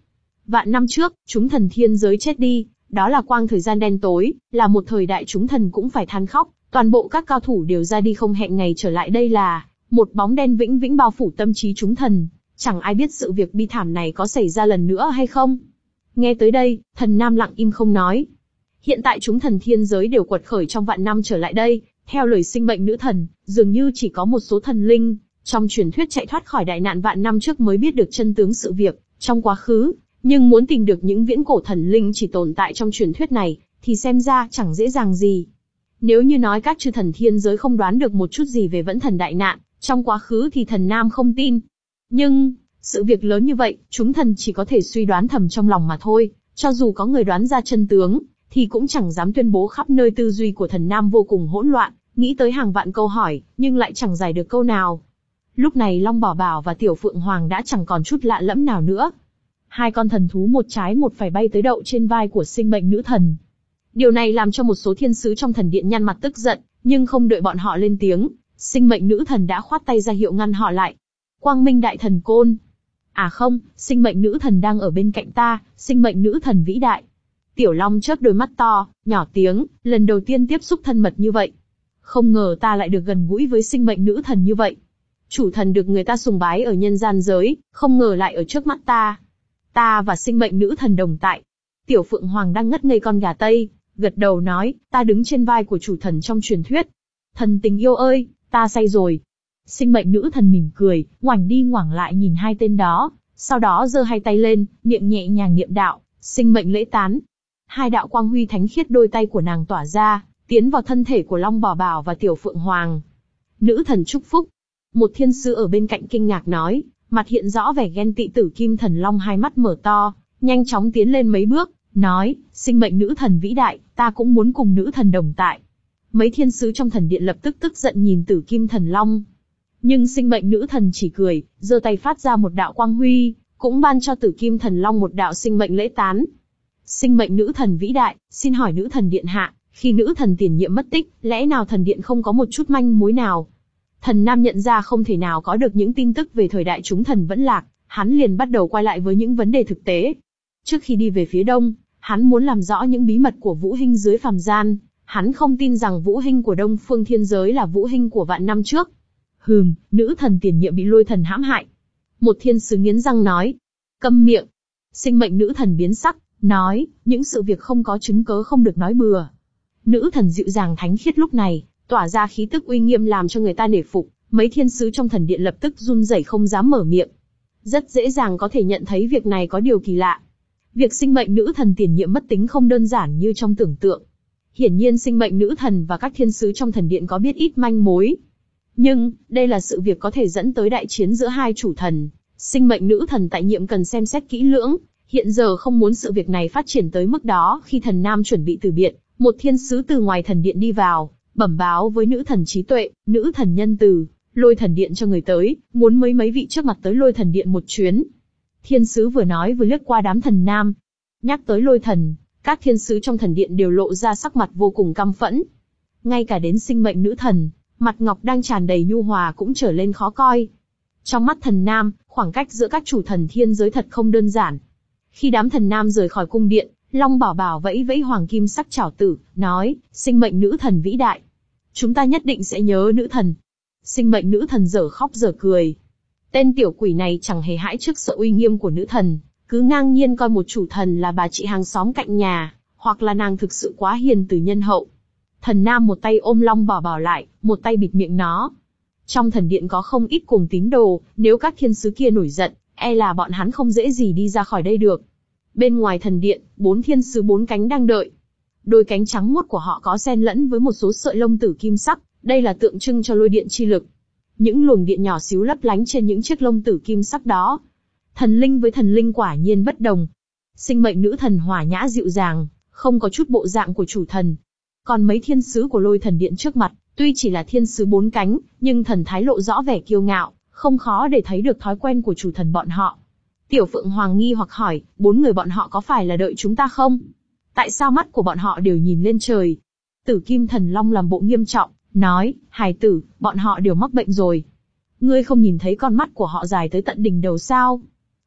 Vạn năm trước, chúng thần thiên giới chết đi, đó là quang thời gian đen tối, là một thời đại chúng thần cũng phải than khóc, toàn bộ các cao thủ đều ra đi không hẹn ngày trở lại, đây là một bóng đen vĩnh viễn bao phủ tâm trí chúng thần, chẳng ai biết sự việc bi thảm này có xảy ra lần nữa hay không. Nghe tới đây, Thần Nam lặng im không nói. Hiện tại chúng thần thiên giới đều quật khởi trong vạn năm trở lại đây, theo lời sinh mệnh nữ thần, dường như chỉ có một số thần linh trong truyền thuyết chạy thoát khỏi đại nạn vạn năm trước mới biết được chân tướng sự việc trong quá khứ, nhưng muốn tìm được những viễn cổ thần linh chỉ tồn tại trong truyền thuyết này, thì xem ra chẳng dễ dàng gì. Nếu như nói các chư thần thiên giới không đoán được một chút gì về vẫn thần đại nạn trong quá khứ thì Thần Nam không tin. Nhưng, sự việc lớn như vậy, chúng thần chỉ có thể suy đoán thầm trong lòng mà thôi, cho dù có người đoán ra chân tướng, thì cũng chẳng dám tuyên bố. Khắp nơi tư duy của Thần Nam vô cùng hỗn loạn, nghĩ tới hàng vạn câu hỏi, nhưng lại chẳng giải được câu nào. Lúc này Long Bảo Bảo và Tiểu Phượng Hoàng đã chẳng còn chút lạ lẫm nào nữa. Hai con thần thú một trái một phải bay tới đậu trên vai của sinh mệnh nữ thần. Điều này làm cho một số thiên sứ trong thần điện nhăn mặt tức giận, nhưng không đợi bọn họ lên tiếng, sinh mệnh nữ thần đã khoát tay ra hiệu ngăn họ lại. Quang Minh Đại Thần Côn. À không, sinh mệnh nữ thần đang ở bên cạnh ta, sinh mệnh nữ thần vĩ đại. Tiểu Long chớp đôi mắt to, nhỏ tiếng, lần đầu tiên tiếp xúc thân mật như vậy. Không ngờ ta lại được gần gũi với sinh mệnh nữ thần như vậy. Chủ thần được người ta sùng bái ở nhân gian giới, không ngờ lại ở trước mắt ta. Ta và sinh mệnh nữ thần đồng tại. Tiểu Phượng Hoàng đang ngất ngây con gà Tây, gật đầu nói, ta đứng trên vai của chủ thần trong truyền thuyết. Thần tình yêu ơi, ta say rồi. Sinh mệnh nữ thần mỉm cười, ngoảnh đi ngoảnh lại nhìn hai tên đó, sau đó giơ hai tay lên, miệng nhẹ nhàng niệm đạo, sinh mệnh lễ tán. Hai đạo quang huy thánh khiết đôi tay của nàng tỏa ra, tiến vào thân thể của Long Bảo Bảo và Tiểu Phượng Hoàng. Nữ thần chúc phúc. Một thiên sứ ở bên cạnh kinh ngạc nói, mặt hiện rõ vẻ ghen tị. Tử Kim Thần Long hai mắt mở to, nhanh chóng tiến lên mấy bước, nói, sinh mệnh nữ thần vĩ đại, ta cũng muốn cùng nữ thần đồng tại. Mấy thiên sứ trong thần điện lập tức tức giận nhìn Tử Kim Thần Long. Nhưng sinh mệnh nữ thần chỉ cười, giơ tay phát ra một đạo quang huy, cũng ban cho Tử Kim Thần Long một đạo sinh mệnh lễ tán. Sinh mệnh nữ thần vĩ đại, xin hỏi nữ thần điện hạ, khi nữ thần tiền nhiệm mất tích, lẽ nào thần điện không có một chút manh mối nào? Thần Nam nhận ra không thể nào có được những tin tức về thời đại chúng thần vẫn lạc, hắn liền bắt đầu quay lại với những vấn đề thực tế. Trước khi đi về phía đông, hắn muốn làm rõ những bí mật của Vũ Hinh dưới phàm gian. Hắn không tin rằng Vũ Hinh của Đông Phương Thiên Giới là Vũ Hinh của vạn năm trước. Hừm, nữ thần tiền nhiệm bị lôi thần hãm hại. Một thiên sứ nghiến răng nói. Câm miệng. Sinh mệnh nữ thần biến sắc, nói, những sự việc không có chứng cớ không được nói bừa. Nữ thần dịu dàng thánh khiết lúc này, tỏa ra khí tức uy nghiêm làm cho người ta nể phục, mấy thiên sứ trong thần điện lập tức run rẩy không dám mở miệng. Rất dễ dàng có thể nhận thấy việc này có điều kỳ lạ. Việc sinh mệnh nữ thần tiền nhiệm mất tính không đơn giản như trong tưởng tượng. Hiển nhiên sinh mệnh nữ thần và các thiên sứ trong thần điện có biết ít manh mối. Nhưng, đây là sự việc có thể dẫn tới đại chiến giữa hai chủ thần. Sinh mệnh nữ thần tại nhiệm cần xem xét kỹ lưỡng, hiện giờ không muốn sự việc này phát triển tới mức đó. Khi Thần Nam chuẩn bị từ biệt, một thiên sứ từ ngoài thần điện đi vào, bẩm báo với nữ thần trí tuệ, nữ thần nhân từ, lôi thần điện cho người tới, muốn mấy mấy vị trước mặt tới lôi thần điện một chuyến. Thiên sứ vừa nói vừa lướt qua đám Thần Nam. Nhắc tới lôi thần, các thiên sứ trong thần điện đều lộ ra sắc mặt vô cùng căm phẫn. Ngay cả đến sinh mệnh nữ thần, mặt ngọc đang tràn đầy nhu hòa cũng trở lên khó coi. Trong mắt Thần Nam, khoảng cách giữa các chủ thần thiên giới thật không đơn giản. Khi đám Thần Nam rời khỏi cung điện, Long Bảo Bảo vẫy vẫy hoàng kim sắc chảo tử, nói, sinh mệnh nữ thần vĩ đại. Chúng ta nhất định sẽ nhớ nữ thần. Sinh mệnh nữ thần dở khóc dở cười. Tên tiểu quỷ này chẳng hề hãi trước sự uy nghiêm của nữ thần, cứ ngang nhiên coi một chủ thần là bà chị hàng xóm cạnh nhà, hoặc là nàng thực sự quá hiền từ nhân hậu. Thần Nam một tay ôm Long Bảo Bảo lại, một tay bịt miệng nó. Trong thần điện có không ít cuồng tín đồ, nếu các thiên sứ kia nổi giận, e là bọn hắn không dễ gì đi ra khỏi đây được. Bên ngoài thần điện, bốn thiên sứ bốn cánh đang đợi. Đôi cánh trắng muốt của họ có xen lẫn với một số sợi lông tử kim sắc, đây là tượng trưng cho lôi điện chi lực. Những luồng điện nhỏ xíu lấp lánh trên những chiếc lông tử kim sắc đó. Thần linh với thần linh quả nhiên bất đồng. Sinh mệnh nữ thần hòa nhã dịu dàng, không có chút bộ dạng của chủ thần. Còn mấy thiên sứ của lôi thần điện trước mặt, tuy chỉ là thiên sứ bốn cánh, nhưng thần thái lộ rõ vẻ kiêu ngạo, không khó để thấy được thói quen của chủ thần bọn họ. Tiểu Phượng Hoàng nghi hoặc hỏi, bốn người bọn họ có phải là đợi chúng ta không? Tại sao mắt của bọn họ đều nhìn lên trời? Tử Kim Thần Long làm bộ nghiêm trọng, nói, hài tử, bọn họ đều mắc bệnh rồi. Ngươi không nhìn thấy con mắt của họ dài tới tận đỉnh đầu sao?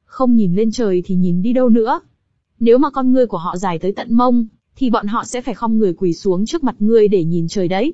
Không nhìn lên trời thì nhìn đi đâu nữa? Nếu mà con ngươi của họ dài tới tận mông, thì bọn họ sẽ phải khom người quỳ xuống trước mặt ngươi để nhìn trời đấy.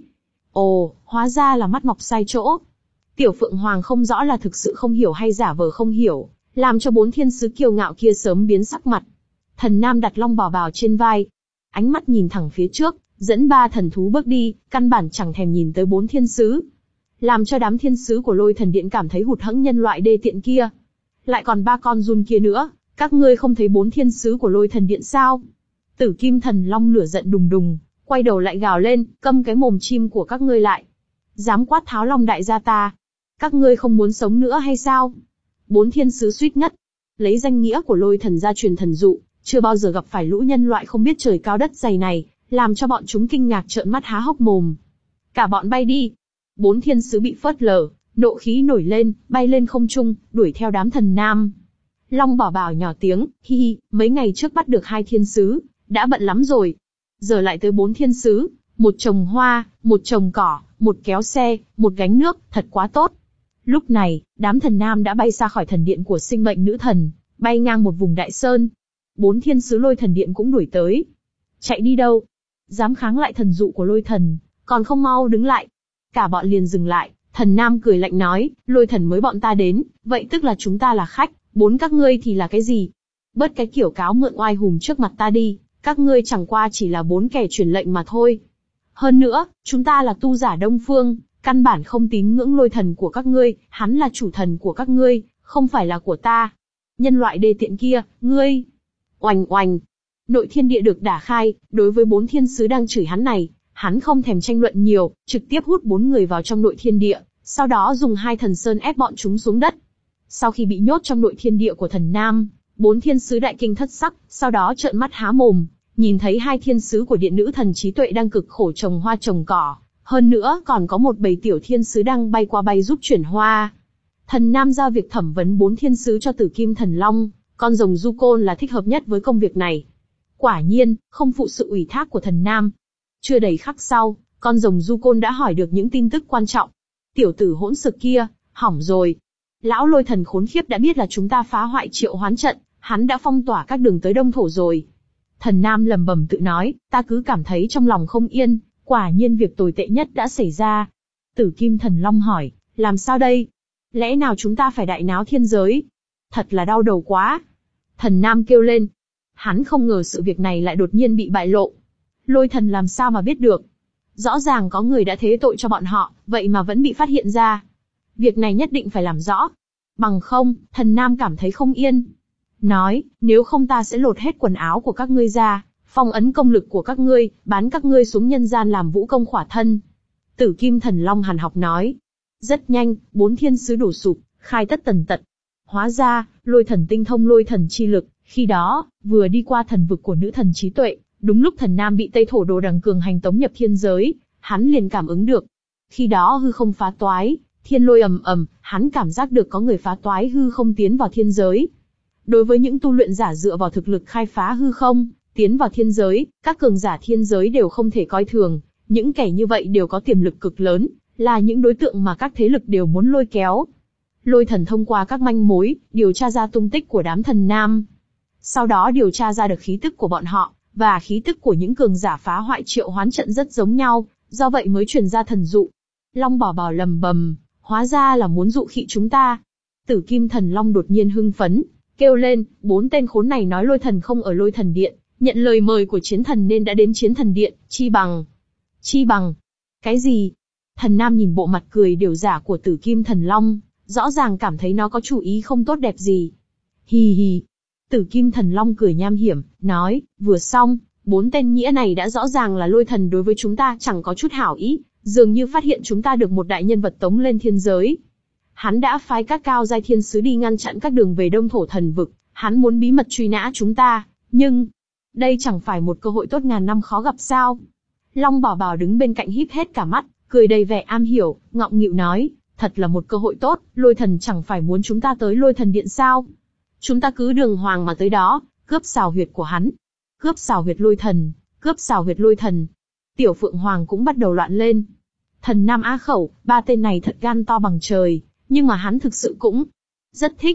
Ồ, hóa ra là mắt mọc sai chỗ. Tiểu Phượng Hoàng không rõ là thực sự không hiểu hay giả vờ không hiểu, làm cho bốn thiên sứ kiêu ngạo kia sớm biến sắc mặt. Thần Nam đặt long bào bào trên vai, ánh mắt nhìn thẳng phía trước, dẫn ba thần thú bước đi, căn bản chẳng thèm nhìn tới bốn thiên sứ. Làm cho đám thiên sứ của Lôi Thần Điện cảm thấy hụt hẫng, nhân loại đê tiện kia. Lại còn ba con giun kia nữa, các ngươi không thấy bốn thiên sứ của Lôi Thần Điện sao? Tử Kim Thần Long lửa giận đùng đùng, quay đầu lại gào lên, câm cái mồm chim của các ngươi lại. Dám quát tháo Long đại gia ta. Các ngươi không muốn sống nữa hay sao? Bốn thiên sứ suýt ngất. Lấy danh nghĩa của Lôi Thần gia truyền thần dụ, chưa bao giờ gặp phải lũ nhân loại không biết trời cao đất dày này, làm cho bọn chúng kinh ngạc trợn mắt há hốc mồm. Cả bọn bay đi. Bốn thiên sứ bị phớt lờ, nộ khí nổi lên, bay lên không trung, đuổi theo đám thần nam. Long Bảo Bảo nhỏ tiếng, hi hi, mấy ngày trước bắt được hai thiên sứ, đã bận lắm rồi. Giờ lại tới bốn thiên sứ, một trồng hoa, một trồng cỏ, một kéo xe, một gánh nước, thật quá tốt. Lúc này, đám thần nam đã bay xa khỏi thần điện của sinh mệnh nữ thần, bay ngang một vùng đại sơn. Bốn thiên sứ Lôi Thần Điện cũng đuổi tới. Chạy đi đâu? Dám kháng lại thần dụ của Lôi Thần, còn không mau đứng lại. Cả bọn liền dừng lại, thần nam cười lạnh nói, Lôi Thần mới bọn ta đến, vậy tức là chúng ta là khách, bốn các ngươi thì là cái gì? Bớt cái kiểu cáo mượn oai hùm trước mặt ta đi, các ngươi chẳng qua chỉ là bốn kẻ truyền lệnh mà thôi. Hơn nữa, chúng ta là tu giả Đông Phương, căn bản không tín ngưỡng Lôi Thần của các ngươi, hắn là chủ thần của các ngươi, không phải là của ta. Nhân loại đê tiện kia, ngươi... Oành oành. Nội thiên địa được đả khai, đối với bốn thiên sứ đang chửi hắn này, hắn không thèm tranh luận nhiều, trực tiếp hút bốn người vào trong nội thiên địa, sau đó dùng hai thần sơn ép bọn chúng xuống đất. Sau khi bị nhốt trong nội thiên địa của thần nam, bốn thiên sứ đại kinh thất sắc, sau đó trợn mắt há mồm, nhìn thấy hai thiên sứ của điện nữ thần trí tuệ đang cực khổ trồng hoa trồng cỏ, hơn nữa còn có một bầy tiểu thiên sứ đang bay qua bay giúp chuyển hoa. Thần nam giao việc thẩm vấn bốn thiên sứ cho Tử Kim Thần Long. Con rồng du côn là thích hợp nhất với công việc này. Quả nhiên, không phụ sự ủy thác của thần nam. Chưa đầy khắc sau, con rồng du côn đã hỏi được những tin tức quan trọng. Tiểu tử hỗn xược kia, hỏng rồi. Lão Lôi Thần khốn khiếp đã biết là chúng ta phá hoại triệu hoán trận, hắn đã phong tỏa các đường tới Đông Thổ rồi. Thần nam lầm bầm tự nói, ta cứ cảm thấy trong lòng không yên, quả nhiên việc tồi tệ nhất đã xảy ra. Tử Kim Thần Long hỏi, làm sao đây? Lẽ nào chúng ta phải đại náo thiên giới? Thật là đau đầu quá. Thần nam kêu lên. Hắn không ngờ sự việc này lại đột nhiên bị bại lộ. Lôi Thần làm sao mà biết được? Rõ ràng có người đã thế tội cho bọn họ, vậy mà vẫn bị phát hiện ra. Việc này nhất định phải làm rõ. Bằng không, thần nam cảm thấy không yên. Nói, nếu không ta sẽ lột hết quần áo của các ngươi ra, phong ấn công lực của các ngươi, bán các ngươi xuống nhân gian làm vũ công khỏa thân. Tử Kim Thần Long hàn học nói. Rất nhanh, bốn thiên sứ đổ sụp, khai tất tần tật. Hóa ra, Lôi Thần tinh thông lôi thần chi lực, khi đó, vừa đi qua thần vực của nữ thần trí tuệ, đúng lúc thần nam bị Tây Thổ Đồ Đằng cường hành tống nhập thiên giới, hắn liền cảm ứng được. Khi đó hư không phá toái, thiên lôi ầm ầm, hắn cảm giác được có người phá toái hư không tiến vào thiên giới. Đối với những tu luyện giả dựa vào thực lực khai phá hư không, tiến vào thiên giới, các cường giả thiên giới đều không thể coi thường, những kẻ như vậy đều có tiềm lực cực lớn, là những đối tượng mà các thế lực đều muốn lôi kéo. Lôi Thần thông qua các manh mối, điều tra ra tung tích của đám thần nam. Sau đó điều tra ra được khí tức của bọn họ, và khí tức của những cường giả phá hoại triệu hoán trận rất giống nhau, do vậy mới truyền ra thần dụ. Long Bảo Bảo lầm bầm, hóa ra là muốn dụ khị chúng ta. Tử Kim Thần Long đột nhiên hưng phấn, kêu lên, bốn tên khốn này nói Lôi Thần không ở Lôi Thần Điện, nhận lời mời của chiến thần nên đã đến chiến thần điện, chi bằng. Chi bằng. Cái gì? Thần nam nhìn bộ mặt cười điểu giả của Tử Kim Thần Long, rõ ràng cảm thấy nó có chủ ý không tốt đẹp gì. Hì hì. Tử Kim Thần Long cười nham hiểm, nói, vừa xong, bốn tên nghĩa này đã rõ ràng là Lôi Thần đối với chúng ta chẳng có chút hảo ý, dường như phát hiện chúng ta được một đại nhân vật tống lên thiên giới. Hắn đã phái các cao giai thiên sứ đi ngăn chặn các đường về Đông Thổ thần vực, hắn muốn bí mật truy nã chúng ta, nhưng... đây chẳng phải một cơ hội tốt ngàn năm khó gặp sao? Long Bảo Bảo đứng bên cạnh híp hết cả mắt, cười đầy vẻ am hiểu, ngọng nghịu nói, thật là một cơ hội tốt, Lôi Thần chẳng phải muốn chúng ta tới Lôi Thần Điện sao? Chúng ta cứ đường hoàng mà tới đó, cướp xào huyệt của hắn. Cướp xào huyệt Lôi Thần, cướp xào huyệt Lôi Thần. Tiểu Phượng Hoàng cũng bắt đầu loạn lên. Thần Nam Á Khẩu, ba tên này thật gan to bằng trời, nhưng mà hắn thực sự cũng rất thích.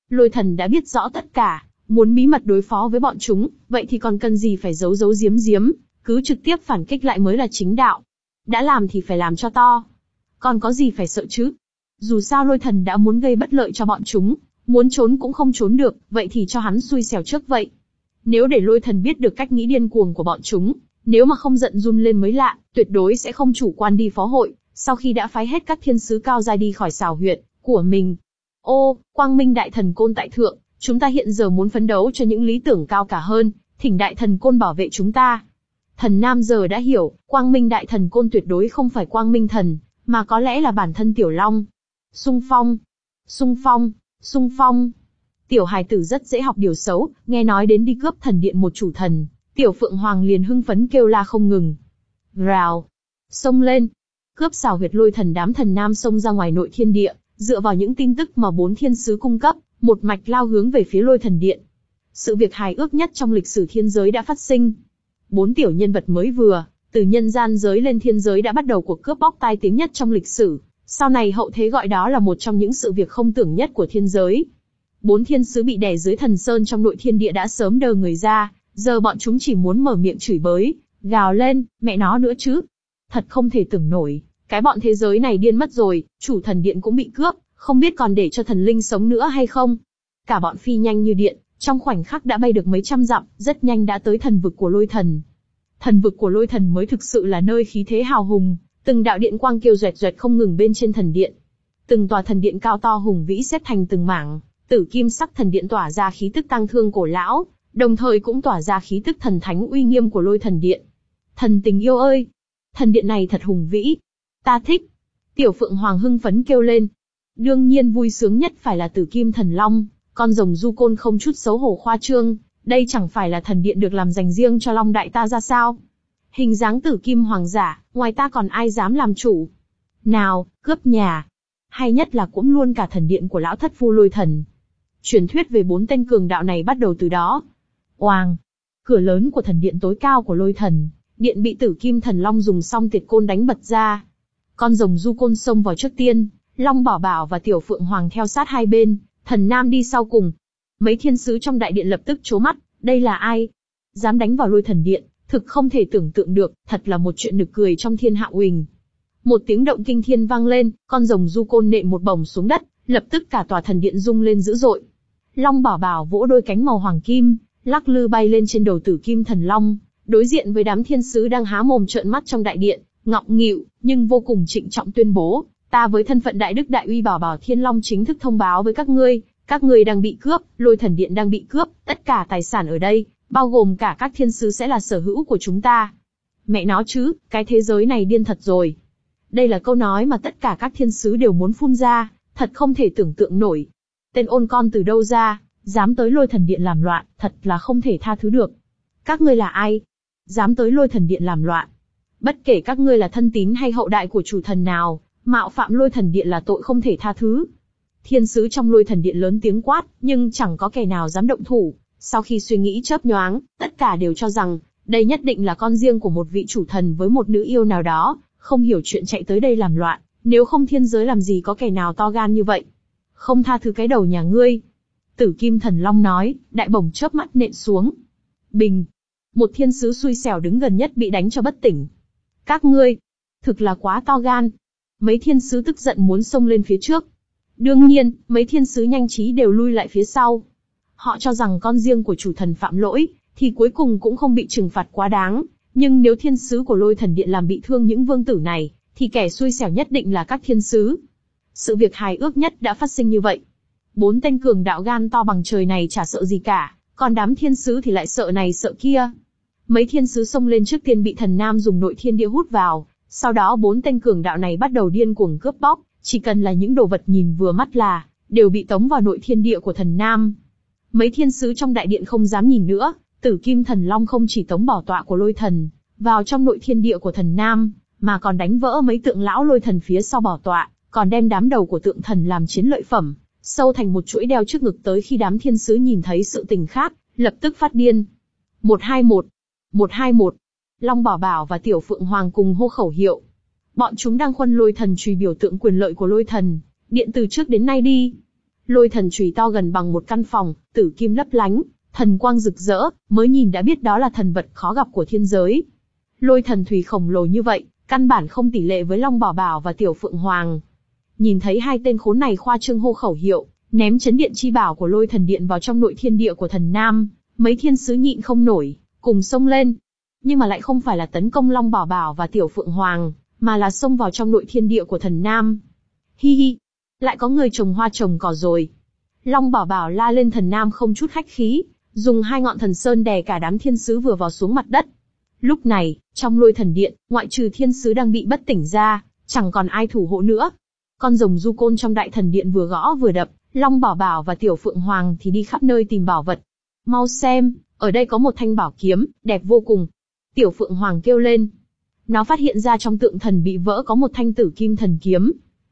Lôi thần đã biết rõ tất cả, muốn bí mật đối phó với bọn chúng, vậy thì còn cần gì phải giấu giấu giếm giếm, cứ trực tiếp phản kích lại mới là chính đạo. Đã làm thì phải làm cho to. Còn có gì phải sợ chứ? Dù sao lôi thần đã muốn gây bất lợi cho bọn chúng, muốn trốn cũng không trốn được, vậy thì cho hắn xui xẻo trước vậy. Nếu để lôi thần biết được cách nghĩ điên cuồng của bọn chúng, nếu mà không giận run lên mới lạ, tuyệt đối sẽ không chủ quan đi phó hội, sau khi đã phái hết các thiên sứ cao giai đi khỏi xào huyệt của mình. Ô, Quang Minh Đại Thần Côn tại thượng, chúng ta hiện giờ muốn phấn đấu cho những lý tưởng cao cả hơn, thỉnh Đại Thần Côn bảo vệ chúng ta. Thần Nam giờ đã hiểu, Quang Minh Đại Thần Côn tuyệt đối không phải Quang Minh Thần, mà có lẽ là bản thân Tiểu Long. Xung phong, xung phong, xung phong. Tiểu hài tử rất dễ học điều xấu, nghe nói đến đi cướp thần điện một chủ thần, Tiểu Phượng Hoàng liền hưng phấn kêu la không ngừng. Rào, xông lên, cướp xào huyệt lôi thần. Đám thần nam xông ra ngoài nội thiên địa, dựa vào những tin tức mà bốn thiên sứ cung cấp, một mạch lao hướng về phía lôi thần điện. Sự việc hài ước nhất trong lịch sử thiên giới đã phát sinh. Bốn tiểu nhân vật mới vừa, từ nhân gian giới lên thiên giới đã bắt đầu cuộc cướp bóc tai tiếng nhất trong lịch sử. Sau này hậu thế gọi đó là một trong những sự việc không tưởng nhất của thiên giới. Bốn thiên sứ bị đè dưới thần sơn trong nội thiên địa đã sớm đờ người ra, giờ bọn chúng chỉ muốn mở miệng chửi bới, gào lên, mẹ nó nữa chứ. Thật không thể tưởng nổi, cái bọn thế giới này điên mất rồi, chủ thần điện cũng bị cướp, không biết còn để cho thần linh sống nữa hay không. Cả bọn phi nhanh như điện, trong khoảnh khắc đã bay được mấy trăm dặm, rất nhanh đã tới thần vực của lôi thần. Thần vực của lôi thần mới thực sự là nơi khí thế hào hùng, từng đạo điện quang kêu doẹt doẹt không ngừng bên trên thần điện. Từng tòa thần điện cao to hùng vĩ xếp thành từng mảng, tử kim sắc thần điện tỏa ra khí tức tang thương cổ lão, đồng thời cũng tỏa ra khí tức thần thánh uy nghiêm của lôi thần điện. Thần tình yêu ơi! Thần điện này thật hùng vĩ. Ta thích! Tiểu Phượng Hoàng hưng phấn kêu lên. Đương nhiên vui sướng nhất phải là tử kim thần long, con rồng du côn không chút xấu hổ khoa trương, đây chẳng phải là thần điện được làm dành riêng cho Long Đại ta ra sao? Hình dáng tử kim hoàng giả, ngoài ta còn ai dám làm chủ? Nào, cướp nhà! Hay nhất là cũng luôn cả thần điện của lão thất phu lôi thần. Truyền thuyết về bốn tên cường đạo này bắt đầu từ đó. Oàng! Cửa lớn của thần điện tối cao của lôi thần, điện bị tử kim thần long dùng song tiệt côn đánh bật ra. Con rồng du côn xông vào trước tiên, Long Bảo Bảo và Tiểu Phượng Hoàng theo sát hai bên, thần nam đi sau cùng. Mấy thiên sứ trong đại điện lập tức trố mắt, đây là ai? Dám đánh vào lôi thần điện, thực không thể tưởng tượng được, thật là một chuyện nực cười trong thiên hạ uỳnh. Một tiếng động kinh thiên vang lên, con rồng du côn nện một bổng xuống đất, lập tức cả tòa thần điện rung lên dữ dội. Long Bảo Bảo vỗ đôi cánh màu hoàng kim, lắc lư bay lên trên đầu tử kim thần long, đối diện với đám thiên sứ đang há mồm trợn mắt trong đại điện, ngọng nghịu nhưng vô cùng trịnh trọng tuyên bố: ta với thân phận đại đức đại uy Bảo Bảo Thiên Long chính thức thông báo với các ngươi, các ngươi đang bị cướp, lôi thần điện đang bị cướp, tất cả tài sản ở đây, bao gồm cả các thiên sứ sẽ là sở hữu của chúng ta. Mẹ nó chứ, cái thế giới này điên thật rồi. Đây là câu nói mà tất cả các thiên sứ đều muốn phun ra, thật không thể tưởng tượng nổi. Tên ôn con từ đâu ra, dám tới lôi thần điện làm loạn, thật là không thể tha thứ được. Các ngươi là ai? Dám tới lôi thần điện làm loạn. Bất kể các ngươi là thân tín hay hậu đại của chủ thần nào, mạo phạm lôi thần điện là tội không thể tha thứ. Thiên sứ trong lôi thần điện lớn tiếng quát, nhưng chẳng có kẻ nào dám động thủ. Sau khi suy nghĩ chớp nhoáng, tất cả đều cho rằng, đây nhất định là con riêng của một vị chủ thần với một nữ yêu nào đó, không hiểu chuyện chạy tới đây làm loạn, nếu không thiên giới làm gì có kẻ nào to gan như vậy. Không tha thứ cái đầu nhà ngươi. Tử kim thần long nói, đại bổng chớp mắt nện xuống. Bình. Một thiên sứ xui xẻo đứng gần nhất bị đánh cho bất tỉnh. Các ngươi, thực là quá to gan. Mấy thiên sứ tức giận muốn xông lên phía trước. Đương nhiên, mấy thiên sứ nhanh trí đều lui lại phía sau. Họ cho rằng con riêng của chủ thần phạm lỗi, thì cuối cùng cũng không bị trừng phạt quá đáng. Nhưng nếu thiên sứ của lôi thần điện làm bị thương những vương tử này, thì kẻ xui xẻo nhất định là các thiên sứ. Sự việc hài ước nhất đã phát sinh như vậy. Bốn tên cường đạo gan to bằng trời này chả sợ gì cả, còn đám thiên sứ thì lại sợ này sợ kia. Mấy thiên sứ xông lên trước tiên bị thần nam dùng nội thiên địa hút vào, sau đó bốn tên cường đạo này bắt đầu điên cuồng cướp bóc, chỉ cần là những đồ vật nhìn vừa mắt là, đều bị tống vào nội thiên địa của thần nam. Mấy thiên sứ trong đại điện không dám nhìn nữa, tử kim thần long không chỉ tống bảo tọa của lôi thần vào trong nội thiên địa của thần nam, mà còn đánh vỡ mấy tượng lão lôi thần phía sau bảo tọa, còn đem đám đầu của tượng thần làm chiến lợi phẩm, sâu thành một chuỗi đeo trước ngực. Tới khi đám thiên sứ nhìn thấy sự tình khác, lập tức phát điên. một hai một, một hai một. Long Bảo Bảo và Tiểu Phượng Hoàng cùng hô khẩu hiệu. Bọn chúng đang khuân lôi thần truy biểu tượng quyền lợi của lôi thần điện từ trước đến nay đi. Lôi thần chùy to gần bằng một căn phòng, tử kim lấp lánh, thần quang rực rỡ, mới nhìn đã biết đó là thần vật khó gặp của thiên giới. Lôi thần chùy khổng lồ như vậy, căn bản không tỷ lệ với Long Bảo Bảo và Tiểu Phượng Hoàng. Nhìn thấy hai tên khốn này khoa trương hô khẩu hiệu, ném chấn điện chi bảo của Lôi Thần Điện vào trong nội thiên địa của Thần Nam, mấy thiên sứ nhịn không nổi, cùng xông lên. Nhưng mà lại không phải là tấn công Long Bảo Bảo và Tiểu Phượng Hoàng, mà là xông vào trong nội thiên địa của Thần Nam. Hi hi, lại có người trồng hoa trồng cỏ rồi. Long Bảo Bảo la lên Thần Nam không chút khách khí, dùng hai ngọn thần sơn đè cả đám thiên sứ vừa vào xuống mặt đất. Lúc này, trong Lôi Thần Điện, ngoại trừ thiên sứ đang bị bất tỉnh ra, chẳng còn ai thủ hộ nữa. Con rồng du côn trong Đại Thần Điện vừa gõ vừa đập, Long Bảo Bảo và Tiểu Phượng Hoàng thì đi khắp nơi tìm bảo vật. Mau xem, ở đây có một thanh bảo kiếm, đẹp vô cùng. Tiểu Phượng Hoàng kêu lên. Nó phát hiện ra trong tượng thần bị vỡ có một thanh tử kim thần kiếm.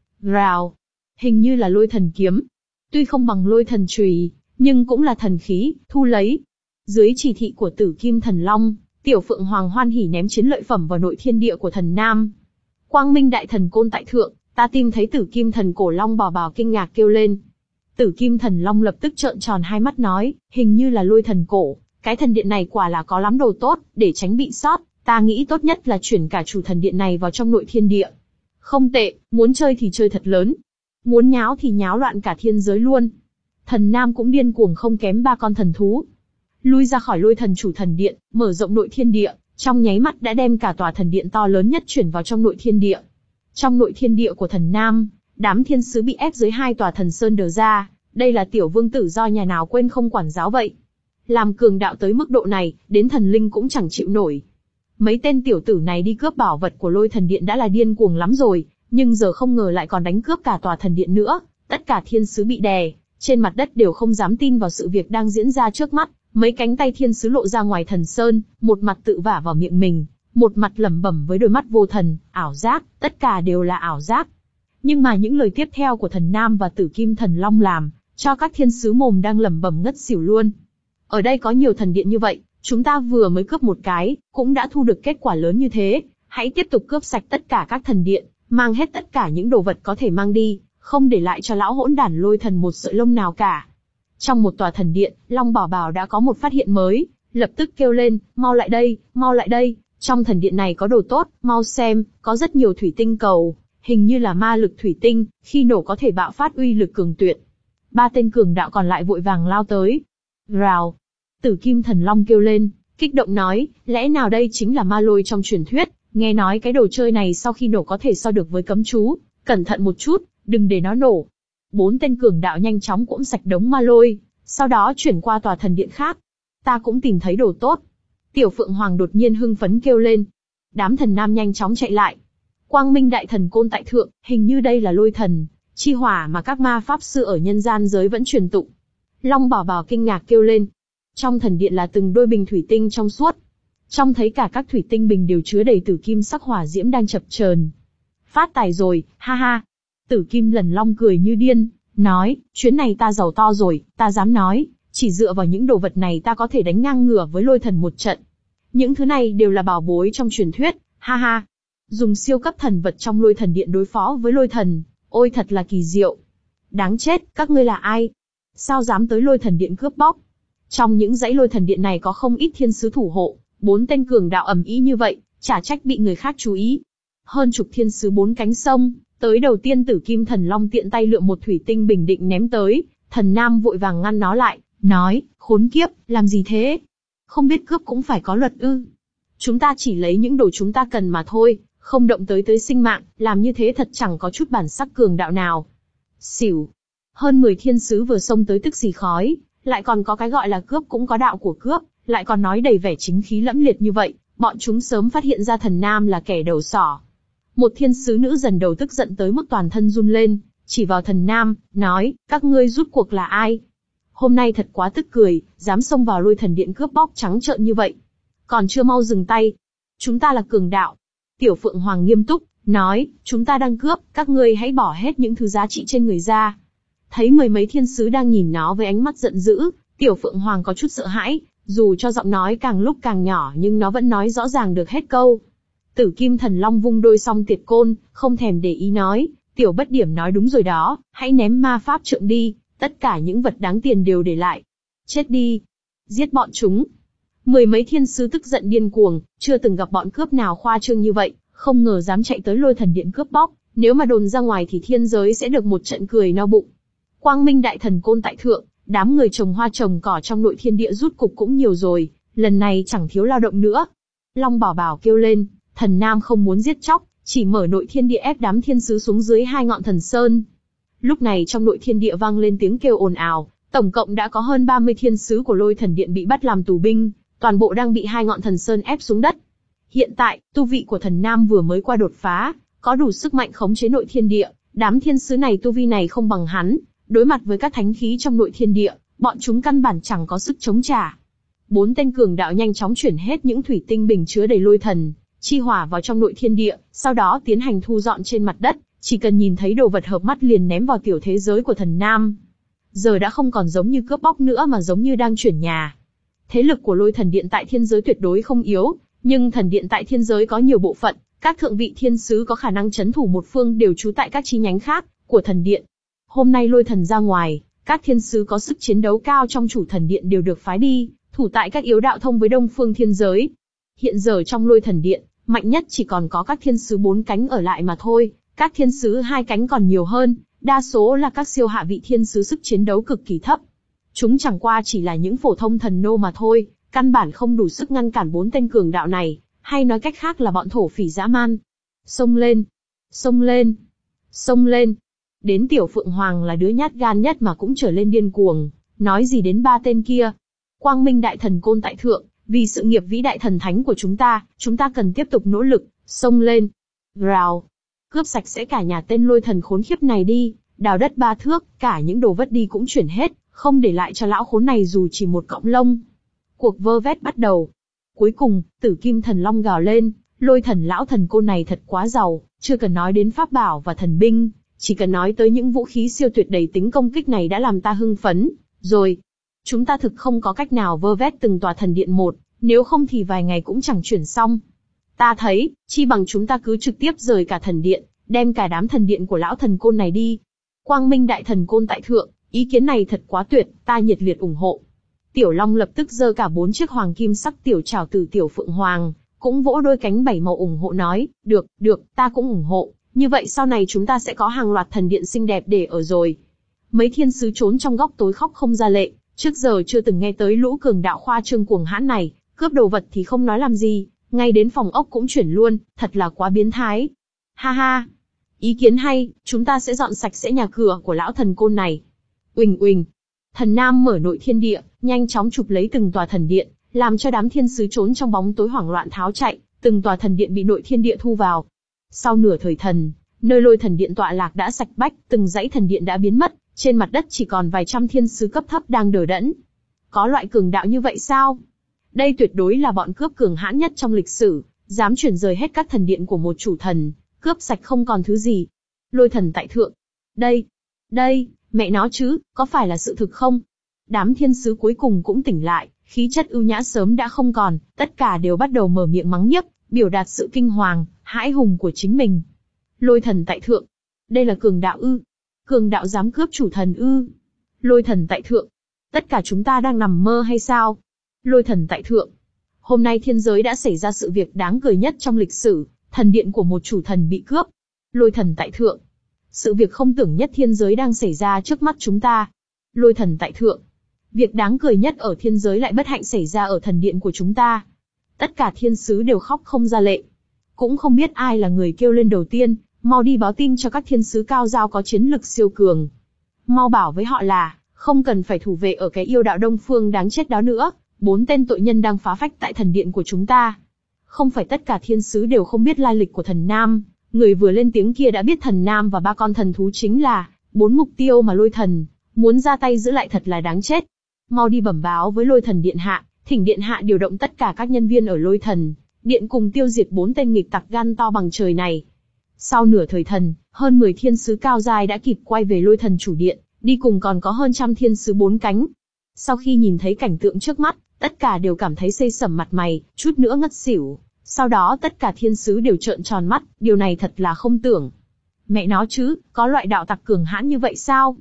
Rào, hình như là lôi thần kiếm. Tuy không bằng lôi thần chùy, nhưng cũng là thần khí, thu lấy. Dưới chỉ thị của tử kim thần long, Tiểu Phượng Hoàng hoan hỉ ném chiến lợi phẩm vào nội thiên địa của Thần Nam. Quang Minh Đại Thần Côn tại thượng, ta tìm thấy tử kim thần cổ Long Bảo Bảo kinh ngạc kêu lên. Tử kim thần long lập tức trợn tròn hai mắt nói, hình như là lôi thần cổ, cái thần điện này quả là có lắm đồ tốt, để tránh bị sót, ta nghĩ tốt nhất là chuyển cả chủ thần điện này vào trong nội thiên địa. Không tệ, muốn chơi thì chơi thật lớn, muốn nháo thì nháo loạn cả thiên giới luôn. Thần Nam cũng điên cuồng không kém ba con thần thú. Lui ra khỏi lôi thần chủ thần điện, mở rộng nội thiên địa, trong nháy mắt đã đem cả tòa thần điện to lớn nhất chuyển vào trong nội thiên địa. Trong nội thiên địa của Thần Nam, đám thiên sứ bị ép dưới hai tòa thần sơn đờ ra, đây là tiểu vương tử do nhà nào quên không quản giáo vậy. Làm cường đạo tới mức độ này, đến thần linh cũng chẳng chịu nổi. Mấy tên tiểu tử này đi cướp bảo vật của lôi thần điện đã là điên cuồng lắm rồi, nhưng giờ không ngờ lại còn đánh cướp cả tòa thần điện nữa. Tất cả thiên sứ bị đè, trên mặt đất đều không dám tin vào sự việc đang diễn ra trước mắt. Mấy cánh tay thiên sứ lộ ra ngoài thần sơn, một mặt tự vả vào miệng mình, một mặt lẩm bẩm với đôi mắt vô thần, ảo giác, tất cả đều là ảo giác. Nhưng mà những lời tiếp theo của Thần Nam và Tử Kim Thần Long làm cho các thiên sứ mồm đang lẩm bẩm ngất xỉu luôn. Ở đây có nhiều thần điện như vậy, chúng ta vừa mới cướp một cái, cũng đã thu được kết quả lớn như thế, hãy tiếp tục cướp sạch tất cả các thần điện, mang hết tất cả những đồ vật có thể mang đi, không để lại cho lão hỗn đản lôi thần một sợi lông nào cả. Trong một tòa thần điện, Long Bảo Bảo đã có một phát hiện mới, lập tức kêu lên, mau lại đây, mau lại đây, trong thần điện này có đồ tốt, mau xem, có rất nhiều thủy tinh cầu, hình như là ma lực thủy tinh, khi nổ có thể bạo phát uy lực cường tuyệt. Ba tên cường đạo còn lại vội vàng lao tới. Rào, Tử Kim Thần Long kêu lên, kích động nói, lẽ nào đây chính là ma lôi trong truyền thuyết, nghe nói cái đồ chơi này sau khi nổ có thể so được với cấm chú, cẩn thận một chút, đừng để nó nổ. Bốn tên cường đạo nhanh chóng cỗm sạch đống ma lôi, sau đó chuyển qua tòa thần điện khác. Ta cũng tìm thấy đồ tốt. Tiểu Phượng Hoàng đột nhiên hưng phấn kêu lên. Đám thần nam nhanh chóng chạy lại. Quang Minh Đại Thần Côn tại thượng, hình như đây là lôi thần, chi hỏa mà các ma pháp sư ở nhân gian giới vẫn truyền tụng. Long Bảo Bảo kinh ngạc kêu lên. Trong thần điện là từng đôi bình thủy tinh trong suốt. Trong thấy cả các thủy tinh bình đều chứa đầy tử kim sắc hỏa diễm đang chập chờn. Phát tài rồi, ha ha. Tử Kim Lần Long cười như điên, nói, chuyến này ta giàu to rồi, ta dám nói, chỉ dựa vào những đồ vật này ta có thể đánh ngang ngửa với lôi thần một trận. Những thứ này đều là bảo bối trong truyền thuyết, ha ha. Dùng siêu cấp thần vật trong lôi thần điện đối phó với lôi thần, ôi thật là kỳ diệu. Đáng chết, các ngươi là ai? Sao dám tới lôi thần điện cướp bóc? Trong những dãy lôi thần điện này có không ít thiên sứ thủ hộ, bốn tên cường đạo ầm ĩ như vậy, chả trách bị người khác chú ý. Hơn chục thiên sứ bốn cánh sông, tới đầu tiên Tử Kim Thần Long tiện tay lượm một thủy tinh bình định ném tới, Thần Nam vội vàng ngăn nó lại, nói, khốn kiếp, làm gì thế? Không biết cướp cũng phải có luật ư? Chúng ta chỉ lấy những đồ chúng ta cần mà thôi, không động tới tới sinh mạng, làm như thế thật chẳng có chút bản sắc cường đạo nào. Xỉu. Hơn mười thiên sứ vừa xông tới tức xì khói, lại còn có cái gọi là cướp cũng có đạo của cướp, lại còn nói đầy vẻ chính khí lẫm liệt như vậy, bọn chúng sớm phát hiện ra Thần Nam là kẻ đầu sỏ. Một thiên sứ nữ dần đầu tức giận tới mức toàn thân run lên, chỉ vào Thần Nam, nói, các ngươi rút cuộc là ai? Hôm nay thật quá tức cười, dám xông vào lôi thần điện cướp bóc trắng trợn như vậy. Còn chưa mau dừng tay. Chúng ta là cường đạo. Tiểu Phượng Hoàng nghiêm túc, nói, chúng ta đang cướp, các ngươi hãy bỏ hết những thứ giá trị trên người ra. Thấy mười mấy thiên sứ đang nhìn nó với ánh mắt giận dữ, Tiểu Phượng Hoàng có chút sợ hãi, dù cho giọng nói càng lúc càng nhỏ nhưng nó vẫn nói rõ ràng được hết câu. Tử Kim Thần Long vung đôi song tiệt côn, không thèm để ý nói, Tiểu Bất Điểm nói đúng rồi đó, hãy ném ma pháp trượng đi, Tất cả những vật đáng tiền đều để lại. Chết đi! Giết bọn chúng! Mười mấy thiên sứ tức giận điên cuồng, chưa từng gặp bọn cướp nào khoa trương như vậy, không ngờ dám chạy tới Lôi Thần Điện cướp bóc, nếu mà đồn ra ngoài thì thiên giới sẽ được một trận cười no bụng. Quang Minh Đại Thần Côn tại thượng, đám người trồng hoa trồng cỏ trong nội thiên địa rút cục cũng nhiều rồi, lần này chẳng thiếu lao động nữa. Long Bảo Bảo kêu lên, Thần Nam không muốn giết chóc, chỉ mở nội thiên địa ép đám thiên sứ xuống dưới hai ngọn thần sơn. Lúc này trong nội thiên địa vang lên tiếng kêu ồn ào, tổng cộng đã có hơn ba mươi thiên sứ của Lôi Thần Điện bị bắt làm tù binh, toàn bộ đang bị hai ngọn thần sơn ép xuống đất. Hiện tại, tu vị của Thần Nam vừa mới qua đột phá, có đủ sức mạnh khống chế nội thiên địa, đám thiên sứ này tu vi này không bằng hắn, đối mặt với các thánh khí trong nội thiên địa, bọn chúng căn bản chẳng có sức chống trả. Bốn tên cường đạo nhanh chóng chuyển hết những thủy tinh bình chứa đầy lôi thần, chi hỏa vào trong nội thiên địa, sau đó tiến hành thu dọn trên mặt đất, chỉ cần nhìn thấy đồ vật hợp mắt liền ném vào tiểu thế giới của Thần Nam. Giờ đã không còn giống như cướp bóc nữa mà giống như đang chuyển nhà. Thế lực của Lôi Thần Điện tại thiên giới tuyệt đối không yếu, nhưng thần điện tại thiên giới có nhiều bộ phận, các thượng vị thiên sứ có khả năng chấn thủ một phương đều trú tại các chi nhánh khác của thần điện. Hôm nay Lôi Thần ra ngoài, các thiên sứ có sức chiến đấu cao trong chủ thần điện đều được phái đi, thủ tại các yếu đạo thông với đông phương thiên giới. Hiện giờ trong Lôi Thần Điện, mạnh nhất chỉ còn có các thiên sứ bốn cánh ở lại mà thôi, các thiên sứ hai cánh còn nhiều hơn, đa số là các siêu hạ vị thiên sứ sức chiến đấu cực kỳ thấp. Chúng chẳng qua chỉ là những phổ thông thần nô mà thôi, căn bản không đủ sức ngăn cản bốn tên cường đạo này, hay nói cách khác là bọn thổ phỉ dã man. Xông lên! Xông lên! Xông lên! Đến Tiểu Phượng Hoàng là đứa nhát gan nhất mà cũng trở lên điên cuồng, nói gì đến ba tên kia. Quang Minh Đại Thần Côn tại thượng, vì sự nghiệp vĩ đại thần thánh của chúng ta, chúng ta cần tiếp tục nỗ lực, xông lên. Rào! Cướp sạch sẽ cả nhà tên lôi thần khốn khiếp này đi, đào đất ba thước, cả những đồ vất đi cũng chuyển hết, không để lại cho lão khốn này dù chỉ một cọng lông. Cuộc vơ vét bắt đầu. Cuối cùng, Tử Kim Thần Long gào lên, Lôi Thần lão thần côn này thật quá giàu, chưa cần nói đến pháp bảo và thần binh, chỉ cần nói tới những vũ khí siêu tuyệt đầy tính công kích này đã làm ta hưng phấn, rồi. Chúng ta thực không có cách nào vơ vét từng tòa thần điện một, nếu không thì vài ngày cũng chẳng chuyển xong. Ta thấy, chi bằng chúng ta cứ trực tiếp rời cả thần điện, đem cả đám thần điện của lão thần côn này đi. Quang Minh Đại Thần Côn tại thượng, ý kiến này thật quá tuyệt, ta nhiệt liệt ủng hộ. Tiểu Long lập tức giơ cả bốn chiếc hoàng kim sắc tiểu trảo từ Tiểu Phượng Hoàng, cũng vỗ đôi cánh bảy màu ủng hộ nói, được, được, ta cũng ủng hộ, như vậy sau này chúng ta sẽ có hàng loạt thần điện xinh đẹp để ở rồi. Mấy thiên sứ trốn trong góc tối khóc không ra lệ, trước giờ chưa từng nghe tới lũ cường đạo khoa trương cuồng hãn này, cướp đồ vật thì không nói làm gì, ngay đến phòng ốc cũng chuyển luôn, thật là quá biến thái. Ha ha, ý kiến hay, chúng ta sẽ dọn sạch sẽ nhà cửa của lão thần côn này. Uỳnh uỳnh. Thần Nam mở nội thiên địa, nhanh chóng chụp lấy từng tòa thần điện, làm cho đám thiên sứ trốn trong bóng tối hoảng loạn tháo chạy, từng tòa thần điện bị nội thiên địa thu vào. Sau nửa thời thần, nơi Lôi Thần Điện tọa lạc đã sạch bách, từng dãy thần điện đã biến mất, trên mặt đất chỉ còn vài trăm thiên sứ cấp thấp đang đờ đẫn. Có loại cường đạo như vậy sao? Đây tuyệt đối là bọn cướp cường hãn nhất trong lịch sử, dám chuyển rời hết các thần điện của một chủ thần, cướp sạch không còn thứ gì. Lôi Thần tại thượng. Đây, đây, mẹ nó chứ, có phải là sự thực không? Đám thiên sứ cuối cùng cũng tỉnh lại, khí chất ưu nhã sớm đã không còn, tất cả đều bắt đầu mở miệng mắng nhiếc, biểu đạt sự kinh hoàng, hãi hùng của chính mình. Lôi Thần tại thượng. Đây là cường đạo ư? Cường đạo dám cướp chủ thần ư? Lôi Thần tại thượng. Tất cả chúng ta đang nằm mơ hay sao? Lôi Thần tại thượng. Hôm nay thiên giới đã xảy ra sự việc đáng cười nhất trong lịch sử, thần điện của một chủ thần bị cướp. Lôi Thần tại thượng. Sự việc không tưởng nhất thiên giới đang xảy ra trước mắt chúng ta. Lôi Thần tại thượng. Việc đáng cười nhất ở thiên giới lại bất hạnh xảy ra ở thần điện của chúng ta. Tất cả thiên sứ đều khóc không ra lệ. Cũng không biết ai là người kêu lên đầu tiên, mau đi báo tin cho các thiên sứ cao giao có chiến lực siêu cường. Mau bảo với họ là, không cần phải thủ vệ ở cái yêu đạo Đông Phương đáng chết đó nữa, bốn tên tội nhân đang phá phách tại thần điện của chúng ta. Không phải tất cả thiên sứ đều không biết lai lịch của thần Nam, người vừa lên tiếng kia đã biết thần Nam và ba con thần thú chính là bốn mục tiêu mà Lôi Thần muốn ra tay giữ lại thật là đáng chết. Mau đi bẩm báo với Lôi Thần điện hạ, thỉnh điện hạ điều động tất cả các nhân viên ở Lôi Thần điện cùng tiêu diệt bốn tên nghịch tặc gan to bằng trời này. Sau nửa thời thần, hơn mười thiên sứ cao giai đã kịp quay về Lôi Thần chủ điện, đi cùng còn có hơn trăm thiên sứ bốn cánh. Sau khi nhìn thấy cảnh tượng trước mắt, tất cả đều cảm thấy xây sẩm mặt mày, chút nữa ngất xỉu. Sau đó tất cả thiên sứ đều trợn tròn mắt, điều này thật là không tưởng. Mẹ nó chứ, có loại đạo tặc cường hãn như vậy sao?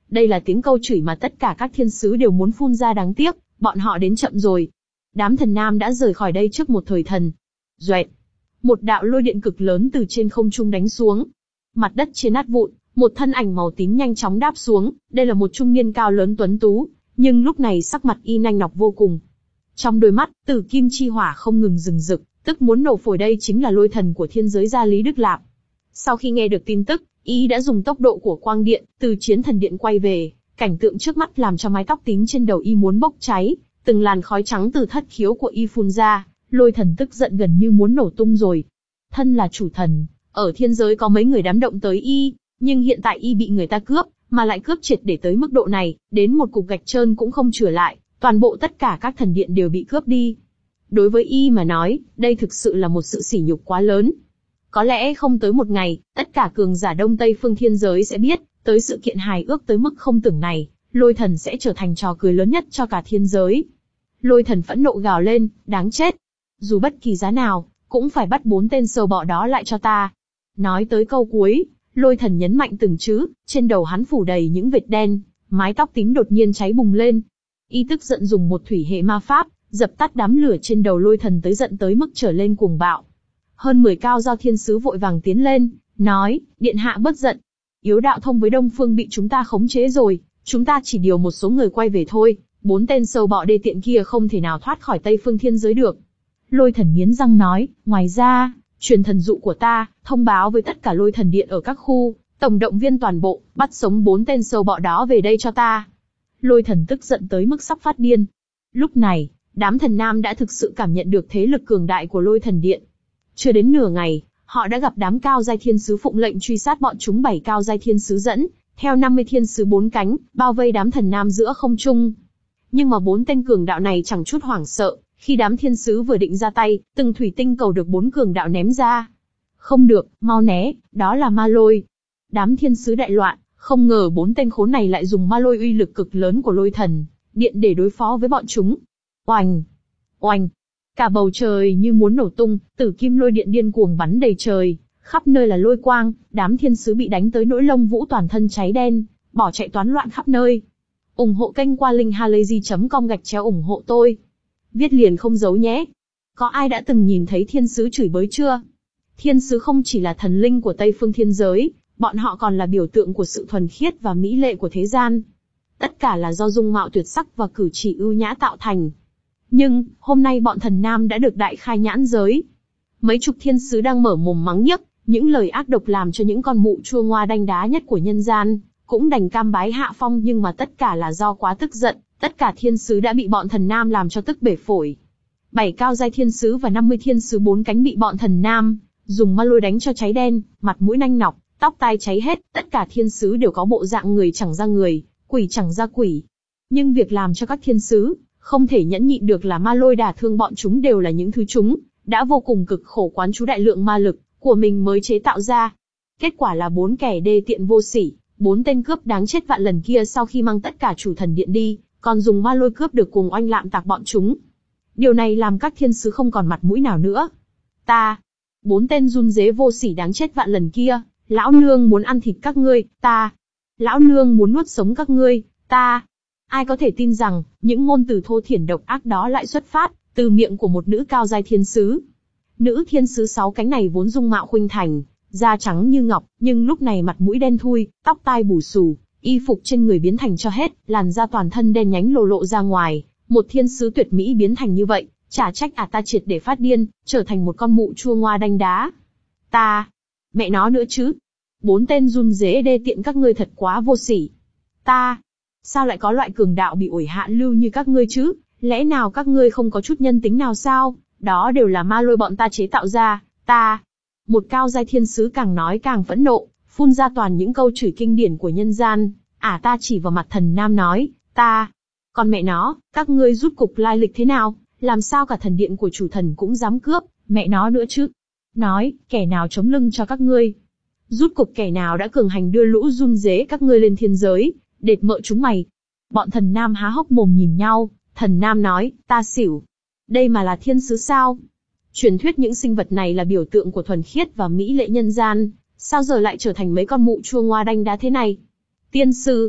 Đây là tiếng câu chửi mà tất cả các thiên sứ đều muốn phun ra, đáng tiếc, bọn họ đến chậm rồi. Đám thần nam đã rời khỏi đây trước một thời thần. Doẹt. Một đạo lôi điện cực lớn từ trên không trung đánh xuống. Mặt đất chia nát vụn, một thân ảnh màu tím nhanh chóng đáp xuống. Đây là một trung niên cao lớn tuấn tú, nhưng lúc này sắc mặt y nanh nọc vô cùng. Trong đôi mắt, tử kim chi hỏa không ngừng rừng rực, tức muốn nổ phổi. Đây chính là lôi thần của thiên giới gia Lý Đức Lạp. Sau khi nghe được tin tức, y đã dùng tốc độ của quang điện, từ chiến thần điện quay về. Cảnh tượng trước mắt làm cho mái tóc tím trên đầu y muốn bốc cháy, từng làn khói trắng từ thất khiếu của y phun ra, lôi thần tức giận gần như muốn nổ tung rồi. Thân là chủ thần, ở thiên giới có mấy người dám động tới y, nhưng hiện tại y bị người ta cướp, mà lại cướp triệt để tới mức độ này, đến một cục gạch trơn cũng không chừa lại, toàn bộ tất cả các thần điện đều bị cướp đi. Đối với y mà nói, đây thực sự là một sự sỉ nhục quá lớn. Có lẽ không tới một ngày, tất cả cường giả Đông Tây phương thiên giới sẽ biết, tới sự kiện hài ước tới mức không tưởng này, lôi thần sẽ trở thành trò cười lớn nhất cho cả thiên giới. Lôi thần phẫn nộ gào lên, đáng chết. Dù bất kỳ giá nào, cũng phải bắt bốn tên sâu bọ đó lại cho ta. Nói tới câu cuối, lôi thần nhấn mạnh từng chữ, trên đầu hắn phủ đầy những vệt đen, mái tóc tím đột nhiên cháy bùng lên. Y tức giận dùng một thủy hệ ma pháp, dập tắt đám lửa trên đầu lôi thần tới giận tới mức trở lên cuồng bạo. Hơn mười cao giao thiên sứ vội vàng tiến lên, nói, điện hạ bất giận. Yếu đạo thông với Đông Phương bị chúng ta khống chế rồi, chúng ta chỉ điều một số người quay về thôi, bốn tên sâu bọ đê tiện kia không thể nào thoát khỏi Tây Phương thiên giới được. Lôi thần nghiến răng nói, ngoài ra, truyền thần dụ của ta, thông báo với tất cả lôi thần điện ở các khu, tổng động viên toàn bộ, bắt sống bốn tên sâu bọ đó về đây cho ta. Lôi thần tức giận tới mức sắp phát điên. Lúc này, đám thần nam đã thực sự cảm nhận được thế lực cường đại của lôi thần điện. Chưa đến nửa ngày, họ đã gặp đám cao giai thiên sứ phụng lệnh truy sát bọn chúng. Bảy cao giai thiên sứ dẫn theo năm mươi thiên sứ bốn cánh, bao vây đám thần nam giữa không trung. Nhưng mà bốn tên cường đạo này chẳng chút hoảng sợ, khi đám thiên sứ vừa định ra tay, từng thủy tinh cầu được bốn cường đạo ném ra. Không được, mau né, đó là ma lôi. Đám thiên sứ đại loạn, không ngờ bốn tên khốn này lại dùng ma lôi uy lực cực lớn của lôi thần điện để đối phó với bọn chúng. Oành, oành. Cả bầu trời như muốn nổ tung, tử kim lôi điện điên cuồng bắn đầy trời, khắp nơi là lôi quang, đám thiên sứ bị đánh tới nỗi lông vũ toàn thân cháy đen, bỏ chạy toán loạn khắp nơi. ủng hộ kênh qua link halayzi chấm com gạch chéo ủng hộ tôi. Viết liền không giấu nhé. Có ai đã từng nhìn thấy thiên sứ chửi bới chưa? Thiên sứ không chỉ là thần linh của Tây Phương thiên giới, bọn họ còn là biểu tượng của sự thuần khiết và mỹ lệ của thế gian. Tất cả là do dung mạo tuyệt sắc và cử chỉ ưu nhã tạo thành. Nhưng, hôm nay bọn thần nam đã được đại khai nhãn giới. Mấy chục thiên sứ đang mở mồm mắng nhiếc, những lời ác độc làm cho những con mụ chua ngoa đanh đá nhất của nhân gian, cũng đành cam bái hạ phong. Nhưng mà tất cả là do quá tức giận, tất cả thiên sứ đã bị bọn thần nam làm cho tức bể phổi. Bảy cao giai thiên sứ và năm mươi thiên sứ bốn cánh bị bọn thần nam dùng ma lôi đánh cho cháy đen, mặt mũi nanh nọc, tóc tai cháy hết. Tất cả thiên sứ đều có bộ dạng người chẳng ra người, quỷ chẳng ra quỷ. Nhưng việc làm cho các thiên sứ không thể nhẫn nhịn được là ma lôi đả thương bọn chúng đều là những thứ chúng đã vô cùng cực khổ quán chú đại lượng ma lực của mình mới chế tạo ra. Kết quả là bốn kẻ đê tiện vô sỉ, bốn tên cướp đáng chết vạn lần kia sau khi mang tất cả chủ thần điện đi, còn dùng ma lôi cướp được cùng oanh lạm tạc bọn chúng. Điều này làm các thiên sứ không còn mặt mũi nào nữa. Ta, bốn tên run rế vô sỉ đáng chết vạn lần kia, lão nương muốn ăn thịt các ngươi, ta. Lão nương muốn nuốt sống các ngươi, ta. Ai có thể tin rằng, những ngôn từ thô thiển độc ác đó lại xuất phát từ miệng của một nữ cao giai thiên sứ. Nữ thiên sứ sáu cánh này vốn dung mạo khuynh thành, da trắng như ngọc, nhưng lúc này mặt mũi đen thui, tóc tai bù xù, y phục trên người biến thành cho hết, làn da toàn thân đen nhánh lộ lộ ra ngoài. Một thiên sứ tuyệt mỹ biến thành như vậy, chả trách ả ta triệt để phát điên, trở thành một con mụ chua ngoa đanh đá. Ta, mẹ nó nữa chứ. Bốn tên run rế đê tiện các ngươi thật quá vô sỉ. Ta, sao lại có loại cường đạo bị ổi hạ lưu như các ngươi chứ? Lẽ nào các ngươi không có chút nhân tính nào sao? Đó đều là ma lôi bọn ta chế tạo ra, ta. Một cao giai thiên sứ càng nói càng phẫn nộ, phun ra toàn những câu chửi kinh điển của nhân gian. Ả ta chỉ vào mặt thần nam nói, ta. Còn mẹ nó, các ngươi rút cục lai lịch thế nào? Làm sao cả thần điện của chủ thần cũng dám cướp, mẹ nó nữa chứ? Nói, kẻ nào chống lưng cho các ngươi? Rút cục kẻ nào đã cường hành đưa lũ run rế các ngươi lên thiên giới, đệt mợ chúng mày? Bọn thần nam há hốc mồm nhìn nhau, thần nam nói, ta xỉu. Đây mà là thiên sứ sao? Truyền thuyết những sinh vật này là biểu tượng của thuần khiết và mỹ lệ nhân gian, sao giờ lại trở thành mấy con mụ chua ngoa đanh đá thế này? Tiên sư,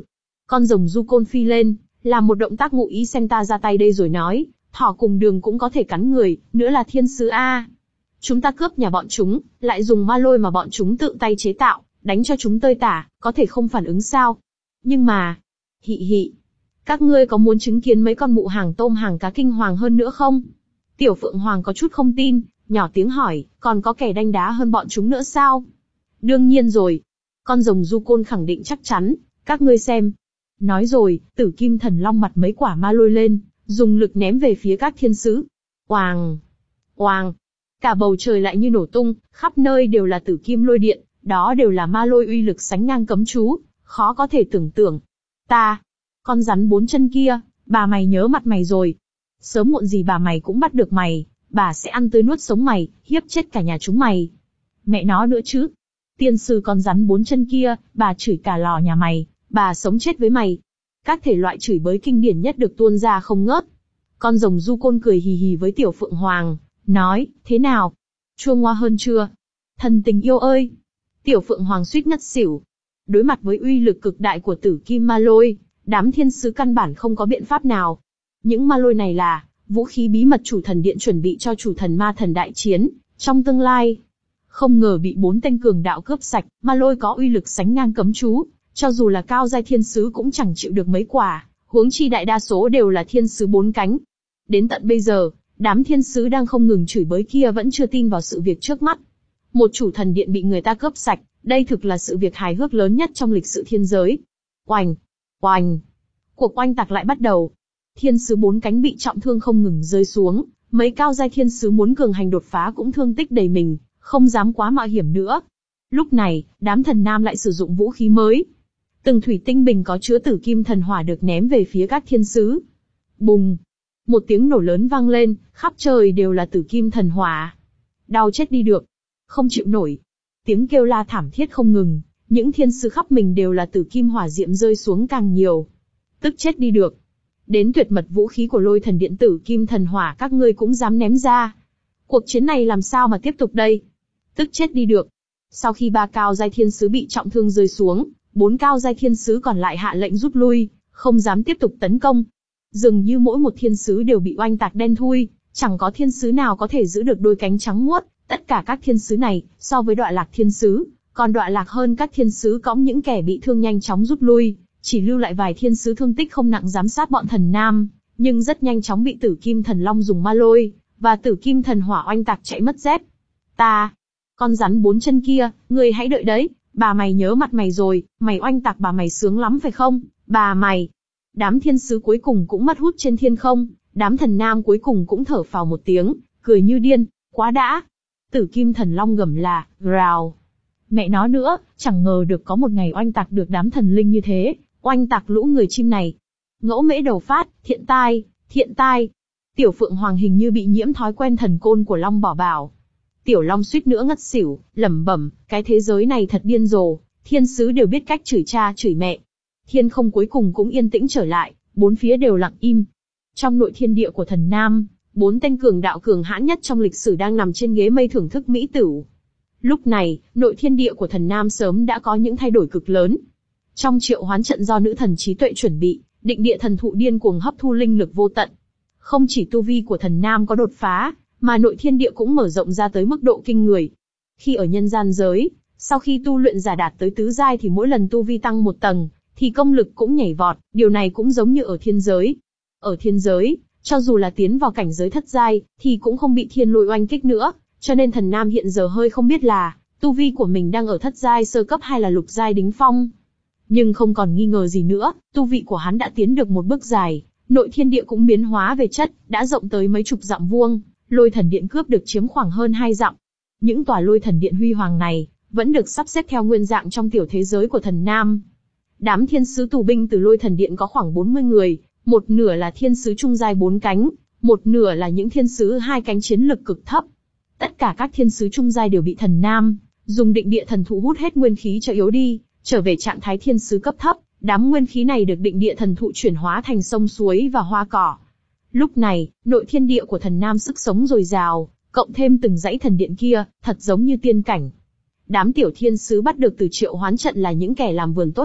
Con rồng du côn phi lên, làm một động tác ngụ ý xem ta ra tay đây rồi nói, thỏ cùng đường cũng có thể cắn người, nữa là thiên sứ a. Chúng ta cướp nhà bọn chúng, lại dùng ma lôi mà bọn chúng tự tay chế tạo, đánh cho chúng tơi tả, có thể không phản ứng sao? Nhưng mà, hị hị, các ngươi có muốn chứng kiến mấy con mụ hàng tôm hàng cá kinh hoàng hơn nữa không? Tiểu Phượng Hoàng có chút không tin, nhỏ tiếng hỏi, còn có kẻ đanh đá hơn bọn chúng nữa sao? Đương nhiên rồi. Con rồng du côn khẳng định chắc chắn, các ngươi xem. Nói rồi, Tử Kim Thần Long mặt mấy quả ma lôi lên, dùng lực ném về phía các thiên sứ. Oàng, oàng, cả bầu trời lại như nổ tung, khắp nơi đều là tử kim lôi điện, đó đều là ma lôi uy lực sánh ngang cấm chú, khó có thể tưởng tượng. Ta, con rắn bốn chân kia, bà mày nhớ mặt mày rồi. Sớm muộn gì bà mày cũng bắt được mày, bà sẽ ăn tươi nuốt sống mày, hiếp chết cả nhà chúng mày. Mẹ nó nữa chứ. Tiên sư con rắn bốn chân kia, bà chửi cả lò nhà mày, bà sống chết với mày. Các thể loại chửi bới kinh điển nhất được tuôn ra không ngớt. Con rồng du côn cười hì hì với Tiểu Phượng Hoàng, nói, thế nào? Chua ngoa hơn chưa? Thần tình yêu ơi! Tiểu Phượng Hoàng suýt ngất xỉu. Đối mặt với uy lực cực đại của tử kim ma lôi, đám thiên sứ căn bản không có biện pháp nào. Những ma lôi này là vũ khí bí mật chủ thần điện chuẩn bị cho chủ thần ma thần đại chiến trong tương lai. Không ngờ bị bốn tên cường đạo cướp sạch, ma lôi có uy lực sánh ngang cấm chú, cho dù là cao giai thiên sứ cũng chẳng chịu được mấy quả, huống chi đại đa số đều là thiên sứ bốn cánh. Đến tận bây giờ, đám thiên sứ đang không ngừng chửi bới kia vẫn chưa tin vào sự việc trước mắt. Một chủ thần điện bị người ta cướp sạch, đây thực là sự việc hài hước lớn nhất trong lịch sử thiên giới. Oành, oành, cuộc oanh tạc lại bắt đầu. Thiên sứ bốn cánh bị trọng thương không ngừng rơi xuống, mấy cao giai thiên sứ muốn cường hành đột phá cũng thương tích đầy mình, không dám quá mạo hiểm nữa. Lúc này, đám thần nam lại sử dụng vũ khí mới. Từng thủy tinh bình có chứa tử kim thần hỏa được ném về phía các thiên sứ. Bùng! Một tiếng nổ lớn vang lên, khắp trời đều là tử kim thần hỏa. Đau chết đi được. Không chịu nổi. Tiếng kêu la thảm thiết không ngừng, những thiên sứ khắp mình đều là tử kim hỏa diệm rơi xuống càng nhiều. Tức chết đi được. Đến tuyệt mật vũ khí của lôi thần điện tử kim thần hỏa các ngươi cũng dám ném ra. Cuộc chiến này làm sao mà tiếp tục đây? Tức chết đi được. Sau khi ba cao giai thiên sứ bị trọng thương rơi xuống, bốn cao giai thiên sứ còn lại hạ lệnh rút lui, không dám tiếp tục tấn công. Dường như mỗi một thiên sứ đều bị oanh tạc đen thui, chẳng có thiên sứ nào có thể giữ được đôi cánh trắng muốt. Tất cả các thiên sứ này, so với Đọa Lạc thiên sứ, còn đọa lạc hơn các thiên sứ cõng những kẻ bị thương nhanh chóng rút lui, chỉ lưu lại vài thiên sứ thương tích không nặng giám sát bọn thần nam, nhưng rất nhanh chóng bị Tử Kim Thần Long dùng ma lôi và Tử Kim Thần Hỏa oanh tạc chạy mất dép. Ta, con rắn bốn chân kia, ngươi hãy đợi đấy, bà mày nhớ mặt mày rồi, mày oanh tạc bà mày sướng lắm phải không, bà mày. Đám thiên sứ cuối cùng cũng mất hút trên thiên không, đám thần nam cuối cùng cũng thở phào một tiếng, cười như điên, quá đã. Tử Kim Thần Long gầm là, rào. Mẹ nó nữa, chẳng ngờ được có một ngày oanh tạc được đám thần linh như thế, oanh tạc lũ người chim này. Ngẫu mễ đầu phát, thiện tai, thiện tai. Tiểu Phượng Hoàng hình như bị nhiễm thói quen thần côn của Long Bỏ Bảo. Tiểu Long suýt nữa ngất xỉu, lẩm bẩm, cái thế giới này thật điên rồ, thiên sứ đều biết cách chửi cha chửi mẹ. Thiên không cuối cùng cũng yên tĩnh trở lại, bốn phía đều lặng im. Trong nội thiên địa của thần Nam, bốn tên cường đạo cường hãn nhất trong lịch sử đang nằm trên ghế mây thưởng thức mỹ tửu. Lúc này, nội thiên địa của thần Nam sớm đã có những thay đổi cực lớn. Trong triệu hoán trận do nữ thần trí tuệ chuẩn bị, định địa thần thụ điên cuồng hấp thu linh lực vô tận. Không chỉ tu vi của thần Nam có đột phá, mà nội thiên địa cũng mở rộng ra tới mức độ kinh người. Khi ở nhân gian giới, sau khi tu luyện giả đạt tới tứ giai thì mỗi lần tu vi tăng một tầng, thì công lực cũng nhảy vọt, điều này cũng giống như ở thiên giới. Ở thiên giới, cho dù là tiến vào cảnh giới thất giai, thì cũng không bị thiên lôi oanh kích nữa, cho nên thần Nam hiện giờ hơi không biết là, tu vi của mình đang ở thất giai sơ cấp hay là lục giai đỉnh phong. Nhưng không còn nghi ngờ gì nữa, tu vị của hắn đã tiến được một bước dài, nội thiên địa cũng biến hóa về chất, đã rộng tới mấy chục dặm vuông, lôi thần điện cướp được chiếm khoảng hơn hai dặm. Những tòa lôi thần điện huy hoàng này, vẫn được sắp xếp theo nguyên dạng trong tiểu thế giới của thần Nam. Đám thiên sứ tù binh từ lôi thần điện có khoảng bốn mươi người, một nửa là thiên sứ trung giai bốn cánh, một nửa là những thiên sứ hai cánh chiến lực cực thấp. Tất cả các thiên sứ trung giai đều bị thần Nam dùng định địa thần thụ hút hết nguyên khí cho yếu đi, trở về trạng thái thiên sứ cấp thấp. Đám nguyên khí này được định địa thần thụ chuyển hóa thành sông suối và hoa cỏ. Lúc này, nội thiên địa của thần Nam sức sống dồi dào, cộng thêm từng dãy thần điện kia, thật giống như tiên cảnh. Đám tiểu thiên sứ bắt được từ triệu hoán trận là những kẻ làm vườn tốt nhất,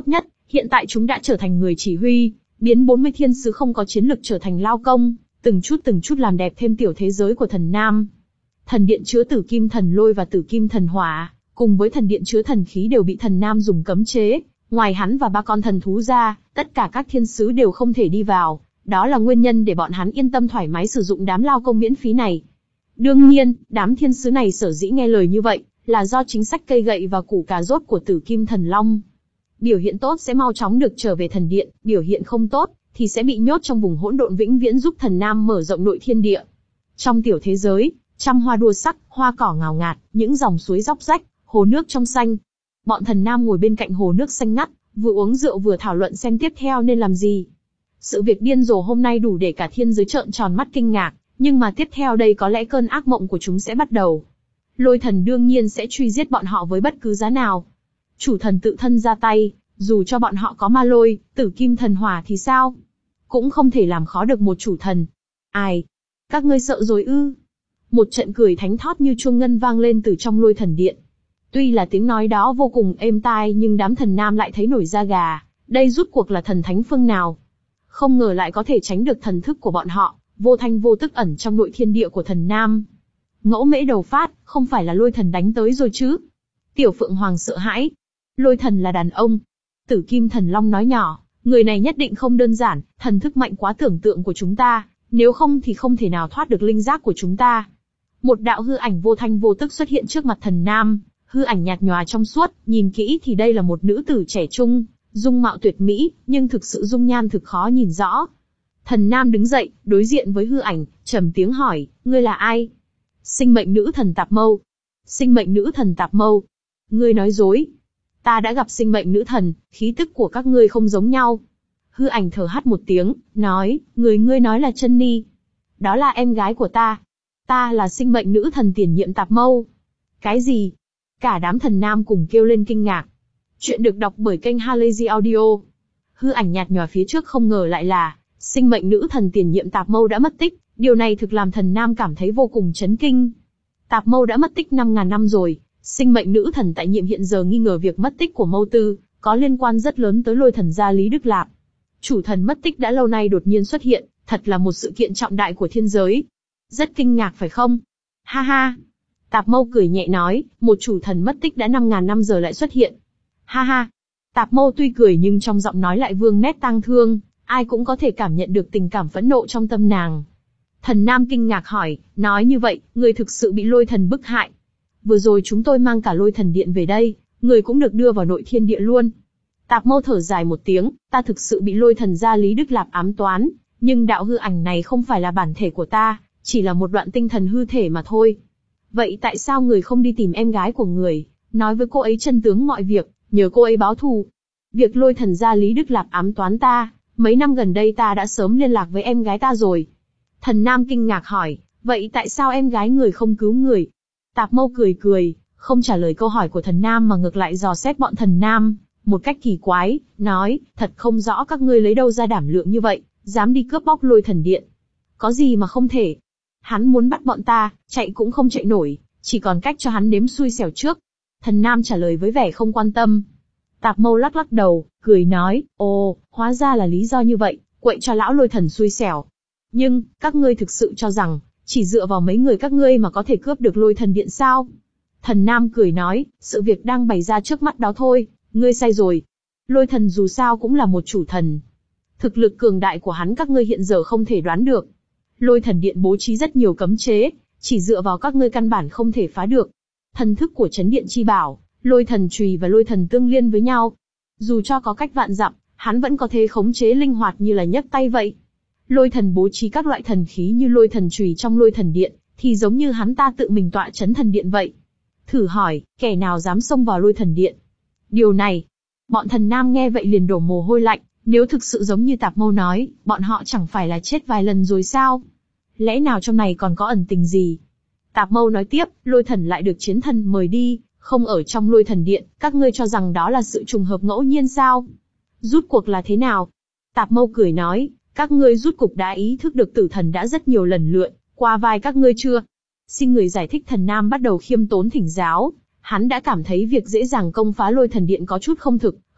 Hiện tại chúng đã trở thành người chỉ huy, biến bốn mươi thiên sứ không có chiến lực trở thành lao công, từng chút từng chút làm đẹp thêm tiểu thế giới của thần Nam. Thần điện chứa tử kim thần lôi và tử kim thần hỏa, cùng với thần điện chứa thần khí đều bị thần Nam dùng cấm chế, ngoài hắn và ba con thần thú ra, tất cả các thiên sứ đều không thể đi vào, đó là nguyên nhân để bọn hắn yên tâm thoải mái sử dụng đám lao công miễn phí này. Đương nhiên, đám thiên sứ này sở dĩ nghe lời như vậy, là do chính sách cây gậy và củ cà rốt của tử kim thần long. Biểu hiện tốt sẽ mau chóng được trở về thần điện, biểu hiện không tốt, thì sẽ bị nhốt trong vùng hỗn độn vĩnh viễn giúp thần Nam mở rộng nội thiên địa. Trong tiểu thế giới, trăm hoa đua sắc, hoa cỏ ngào ngạt, những dòng suối róc rách, hồ nước trong xanh. Bọn thần Nam ngồi bên cạnh hồ nước xanh ngắt, vừa uống rượu vừa thảo luận xem tiếp theo nên làm gì. Sự việc điên rồ hôm nay đủ để cả thiên giới trợn tròn mắt kinh ngạc, nhưng mà tiếp theo đây có lẽ cơn ác mộng của chúng sẽ bắt đầu. Lôi thần đương nhiên sẽ truy giết bọn họ với bất cứ giá nào. Chủ thần tự thân ra tay, dù cho bọn họ có ma lôi, tử kim thần hỏa thì sao? Cũng không thể làm khó được một chủ thần. Ai? Các ngươi sợ rồi ư? Một trận cười thánh thót như chuông ngân vang lên từ trong lôi thần điện. Tuy là tiếng nói đó vô cùng êm tai nhưng đám thần Nam lại thấy nổi da gà, đây rút cuộc là thần thánh phương nào? Không ngờ lại có thể tránh được thần thức của bọn họ, vô thanh vô tức ẩn trong nội thiên địa của thần Nam. Ngẫu mễ đầu phát, không phải là lôi thần đánh tới rồi chứ? Tiểu Phượng Hoàng sợ hãi. Lôi thần là đàn ông. Tử kim thần long nói nhỏ, người này nhất định không đơn giản, thần thức mạnh quá tưởng tượng của chúng ta, nếu không thì không thể nào thoát được linh giác của chúng ta. Một đạo hư ảnh vô thanh vô tức xuất hiện trước mặt thần Nam, hư ảnh nhạt nhòa trong suốt, nhìn kỹ thì đây là một nữ tử trẻ trung, dung mạo tuyệt mỹ, nhưng thực sự dung nhan thực khó nhìn rõ. Thần Nam đứng dậy, đối diện với hư ảnh, trầm tiếng hỏi, ngươi là ai? Sinh mệnh nữ thần Tạp Mâu. Sinh mệnh nữ thần Tạp Mâu. Ngươi nói dối. Ta đã gặp sinh mệnh nữ thần, khí tức của các ngươi không giống nhau. Hư ảnh thở hắt một tiếng, nói, người ngươi nói là Chân Ni. Đó là em gái của ta. Ta là sinh mệnh nữ thần tiền nhiệm Tạp Mâu. Cái gì? Cả đám thần Nam cùng kêu lên kinh ngạc. Chuyện được đọc bởi kênh Halazy Audio. Hư ảnh nhạt nhòa phía trước không ngờ lại là sinh mệnh nữ thần tiền nhiệm Tạp Mâu đã mất tích, điều này thực làm thần Nam cảm thấy vô cùng chấn kinh. Tạp Mâu đã mất tích năm ngàn năm rồi, sinh mệnh nữ thần tại nhiệm hiện giờ nghi ngờ việc mất tích của Mâu Tư có liên quan rất lớn tới lôi thần gia Lý Đức Lạp. Chủ thần mất tích đã lâu nay đột nhiên xuất hiện, thật là một sự kiện trọng đại của thiên giới. Rất kinh ngạc phải không? Ha ha. Tạp Mâu cười nhẹ nói, một chủ thần mất tích đã năm ngàn năm giờ lại xuất hiện. Ha ha. Tạp Mâu tuy cười nhưng trong giọng nói lại vương nét tang thương, ai cũng có thể cảm nhận được tình cảm phẫn nộ trong tâm nàng. Thần Nam kinh ngạc hỏi, nói như vậy, người thực sự bị lôi thần bức hại. Vừa rồi chúng tôi mang cả lôi thần điện về đây, người cũng được đưa vào nội thiên địa luôn. Tạp Mâu thở dài một tiếng, ta thực sự bị lôi thần gia Lý Đức Lạp ám toán, nhưng đạo hư ảnh này không phải là bản thể của ta, chỉ là một đoạn tinh thần hư thể mà thôi. Vậy tại sao người không đi tìm em gái của người, nói với cô ấy chân tướng mọi việc, nhờ cô ấy báo thù? Việc lôi thần gia Lý Đức Lạp ám toán ta, mấy năm gần đây ta đã sớm liên lạc với em gái ta rồi. Thần Nam kinh ngạc hỏi, vậy tại sao em gái người không cứu người? Tạp Mâu cười cười, không trả lời câu hỏi của thần Nam mà ngược lại dò xét bọn thần Nam, một cách kỳ quái, nói, thật không rõ các ngươi lấy đâu ra đảm lượng như vậy, dám đi cướp bóc lôi thần điện. Có gì mà không thể? Hắn muốn bắt bọn ta, chạy cũng không chạy nổi, chỉ còn cách cho hắn nếm xui xẻo trước. Thần Nam trả lời với vẻ không quan tâm. Tạp Mâu lắc lắc đầu, cười nói, ồ, hóa ra là lý do như vậy, quậy cho lão lôi thần xui xẻo. Nhưng, các ngươi thực sự cho rằng, chỉ dựa vào mấy người các ngươi mà có thể cướp được lôi thần điện sao? Thần Nam cười nói, sự việc đang bày ra trước mắt đó thôi, ngươi sai rồi. Lôi thần dù sao cũng là một chủ thần. Thực lực cường đại của hắn các ngươi hiện giờ không thể đoán được. Lôi thần điện bố trí rất nhiều cấm chế, chỉ dựa vào các ngươi căn bản không thể phá được. Thần thức của chấn điện chi bảo, lôi thần chùy và lôi thần tương liên với nhau. Dù cho có cách vạn dặm, hắn vẫn có thể khống chế linh hoạt như là nhấc tay vậy. Lôi thần bố trí các loại thần khí như lôi thần chùy trong lôi thần điện, thì giống như hắn ta tự mình tọa chấn thần điện vậy. Thử hỏi, kẻ nào dám xông vào lôi thần điện? Điều này, bọn thần Nam nghe vậy liền đổ mồ hôi lạnh, nếu thực sự giống như Tạp Mâu nói, bọn họ chẳng phải là chết vài lần rồi sao? Lẽ nào trong này còn có ẩn tình gì? Tạp Mâu nói tiếp, lôi thần lại được chiến thần mời đi, không ở trong lôi thần điện, các ngươi cho rằng đó là sự trùng hợp ngẫu nhiên sao? Rút cuộc là thế nào? Tạp Mâu cười nói, các ngươi rút cục đã ý thức được tử thần đã rất nhiều lần lượn qua vai các ngươi chưa? Xin người giải thích. Thần Nam bắt đầu khiêm tốn thỉnh giáo, hắn đã cảm thấy việc dễ dàng công phá lôi thần điện có chút không thực,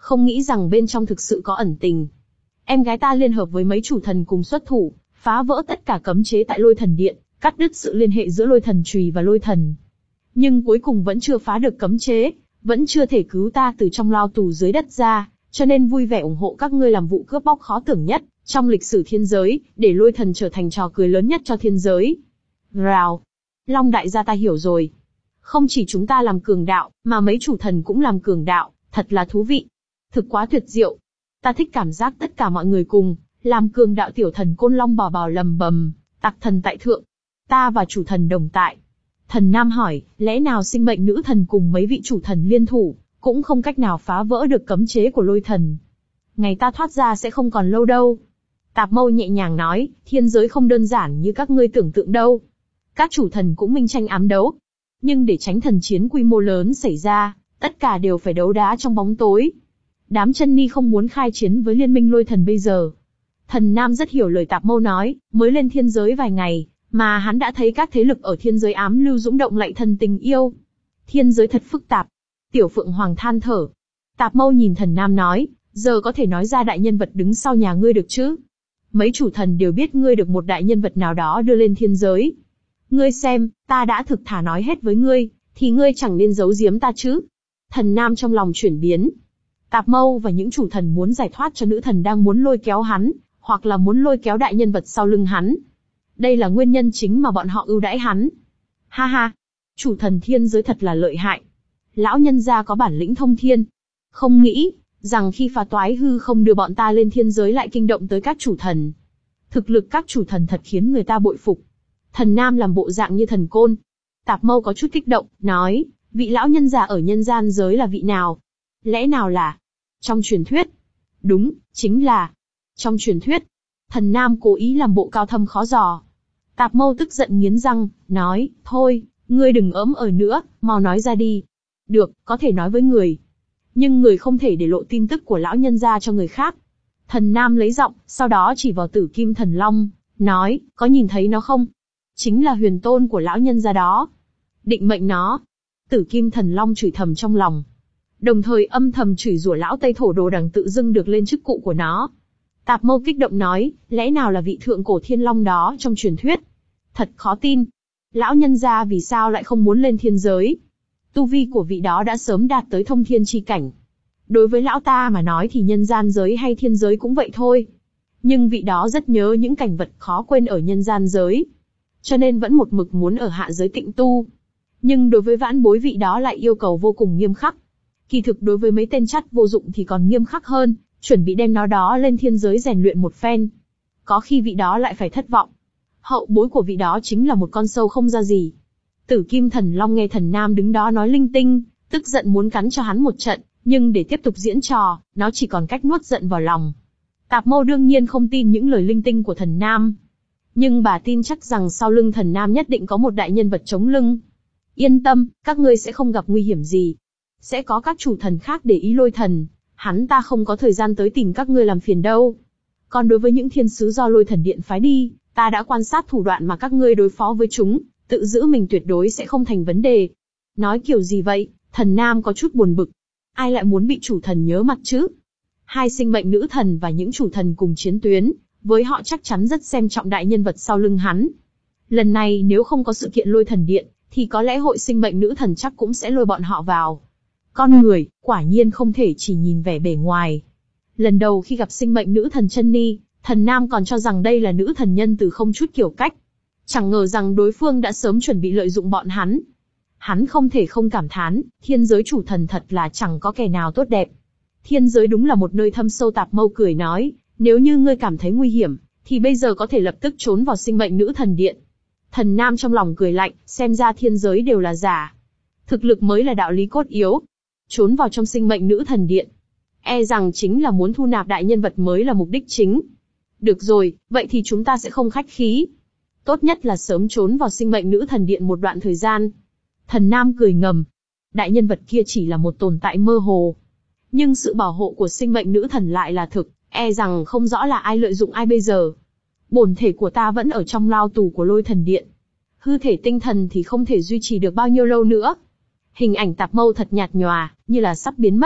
không nghĩ rằng bên trong thực sự có ẩn tình. Em gái ta liên hợp với mấy chủ thần cùng xuất thủ, phá vỡ tất cả cấm chế tại Lôi Thần Điện, cắt đứt sự liên hệ giữa Lôi Thần Chùy và Lôi Thần. Nhưng cuối cùng vẫn chưa phá được cấm chế, vẫn chưa thể cứu ta từ trong lao tù dưới đất ra, cho nên vui vẻ ủng hộ các ngươi làm vụ cướp bóc khó tưởng nhất trong lịch sử thiên giới, để Lôi Thần trở thành trò cười lớn nhất cho thiên giới. Rào. Long đại gia ta hiểu rồi. Không chỉ chúng ta làm cường đạo, mà mấy chủ thần cũng làm cường đạo, thật là thú vị. Thực quá tuyệt diệu. Ta thích cảm giác tất cả mọi người cùng làm cường đạo. Tiểu thần Côn Long bò bò lầm bầm, tặc thần tại thượng. Ta và chủ thần đồng tại. Thần Nam hỏi, lẽ nào sinh mệnh nữ thần cùng mấy vị chủ thần liên thủ, cũng không cách nào phá vỡ được cấm chế của Lôi Thần? Ngày ta thoát ra sẽ không còn lâu đâu. Tạp Mâu nhẹ nhàng nói, thiên giới không đơn giản như các ngươi tưởng tượng đâu. Các chủ thần cũng minh tranh ám đấu. Nhưng để tránh thần chiến quy mô lớn xảy ra, tất cả đều phải đấu đá trong bóng tối. Đám chân ni không muốn khai chiến với liên minh Lôi Thần bây giờ. Thần Nam rất hiểu lời Tạp Mâu nói, mới lên thiên giới vài ngày, mà hắn đã thấy các thế lực ở thiên giới ám lưu dũng động lạy thần tình yêu. Thiên giới thật phức tạp. Tiểu Phượng Hoàng than thở. Tạp Mâu nhìn Thần Nam nói, giờ có thể nói ra đại nhân vật đứng sau nhà ngươi được chứ? Mấy chủ thần đều biết ngươi được một đại nhân vật nào đó đưa lên thiên giới. Ngươi xem, ta đã thực thà nói hết với ngươi, thì ngươi chẳng nên giấu giếm ta chứ? Thần Nam trong lòng chuyển biến. Tạp Mâu và những chủ thần muốn giải thoát cho nữ thần đang muốn lôi kéo hắn, hoặc là muốn lôi kéo đại nhân vật sau lưng hắn. Đây là nguyên nhân chính mà bọn họ ưu đãi hắn. Ha ha, chủ thần thiên giới thật là lợi hại. Lão nhân gia có bản lĩnh thông thiên. Không nghĩ rằng khi phá toái hư không đưa bọn ta lên thiên giới lại kinh động tới các chủ thần. Thực lực các chủ thần thật khiến người ta bội phục. Thần Nam làm bộ dạng như thần côn. Tạp Mâu có chút kích động, nói, vị lão nhân già ở nhân gian giới là vị nào? Lẽ nào là trong truyền thuyết? Đúng, chính là trong truyền thuyết. Thần Nam cố ý làm bộ cao thâm khó dò. Tạp Mâu tức giận nghiến răng, nói, thôi, ngươi đừng ỡm ở nữa, mau nói ra đi. Được, có thể nói với người. Nhưng người không thể để lộ tin tức của lão nhân gia cho người khác. Thần Nam lấy giọng, sau đó chỉ vào Tử Kim Thần Long, nói, có nhìn thấy nó không? Chính là huyền tôn của lão nhân gia đó. Định mệnh nó. Tử Kim Thần Long chửi thầm trong lòng. Đồng thời âm thầm chửi rủa lão Tây Thổ Đồ Đằng tự dưng được lên chức cụ của nó. Tạp Mâu kích động nói, lẽ nào là vị thượng cổ thiên long đó trong truyền thuyết? Thật khó tin. Lão nhân gia vì sao lại không muốn lên thiên giới? Tu vi của vị đó đã sớm đạt tới thông thiên chi cảnh. Đối với lão ta mà nói thì nhân gian giới hay thiên giới cũng vậy thôi. Nhưng vị đó rất nhớ những cảnh vật khó quên ở nhân gian giới. Cho nên vẫn một mực muốn ở hạ giới tịnh tu. Nhưng đối với vãn bối vị đó lại yêu cầu vô cùng nghiêm khắc. Kỳ thực đối với mấy tên chắt vô dụng thì còn nghiêm khắc hơn, chuẩn bị đem nó đó lên thiên giới rèn luyện một phen. Có khi vị đó lại phải thất vọng. Hậu bối của vị đó chính là một con sâu không ra gì. Tử Kim Thần Long nghe Thần Nam đứng đó nói linh tinh, tức giận muốn cắn cho hắn một trận, nhưng để tiếp tục diễn trò, nó chỉ còn cách nuốt giận vào lòng. Tạp Mâu đương nhiên không tin những lời linh tinh của Thần Nam. Nhưng bà tin chắc rằng sau lưng Thần Nam nhất định có một đại nhân vật chống lưng. Yên tâm, các ngươi sẽ không gặp nguy hiểm gì. Sẽ có các chủ thần khác để ý Lôi Thần, hắn ta không có thời gian tới tìm các ngươi làm phiền đâu. Còn đối với những thiên sứ do Lôi Thần Điện phái đi, ta đã quan sát thủ đoạn mà các ngươi đối phó với chúng, tự giữ mình tuyệt đối sẽ không thành vấn đề. Nói kiểu gì vậy? Thần Nam có chút buồn bực. Ai lại muốn bị chủ thần nhớ mặt chứ? Hai sinh mệnh nữ thần và những chủ thần cùng chiến tuyến, với họ chắc chắn rất xem trọng đại nhân vật sau lưng hắn. Lần này nếu không có sự kiện Lôi Thần Điện, thì có lẽ hội sinh mệnh nữ thần chắc cũng sẽ lôi bọn họ vào. Con người, quả nhiên không thể chỉ nhìn vẻ bề ngoài. Lần đầu khi gặp sinh mệnh nữ thần Chân Ni, Thần Nam còn cho rằng đây là nữ thần nhân từ không chút kiểu cách. Chẳng ngờ rằng đối phương đã sớm chuẩn bị lợi dụng bọn hắn. Hắn không thể không cảm thán, thiên giới chủ thần thật là chẳng có kẻ nào tốt đẹp. Thiên giới đúng là một nơi thâm sâu. Tạp Mâu cười nói, nếu như ngươi cảm thấy nguy hiểm, thì bây giờ có thể lập tức trốn vào sinh mệnh nữ thần điện. Thần Nam trong lòng cười lạnh, xem ra thiên giới đều là giả. Thực lực mới là đạo lý cốt yếu. Trốn vào trong sinh mệnh nữ thần điện. E rằng chính là muốn thu nạp đại nhân vật mới là mục đích chính. Được rồi, vậy thì chúng ta sẽ không khách khí. Tốt nhất là sớm trốn vào sinh mệnh nữ thần điện một đoạn thời gian. Thần Nam cười ngầm. Đại nhân vật kia chỉ là một tồn tại mơ hồ. Nhưng sự bảo hộ của sinh mệnh nữ thần lại là thực, e rằng không rõ là ai lợi dụng ai bây giờ. Bổn thể của ta vẫn ở trong lao tù của Lôi Thần Điện. Hư thể tinh thần thì không thể duy trì được bao nhiêu lâu nữa. Hình ảnh Tạp Mâu thật nhạt nhòa, như là sắp biến mất.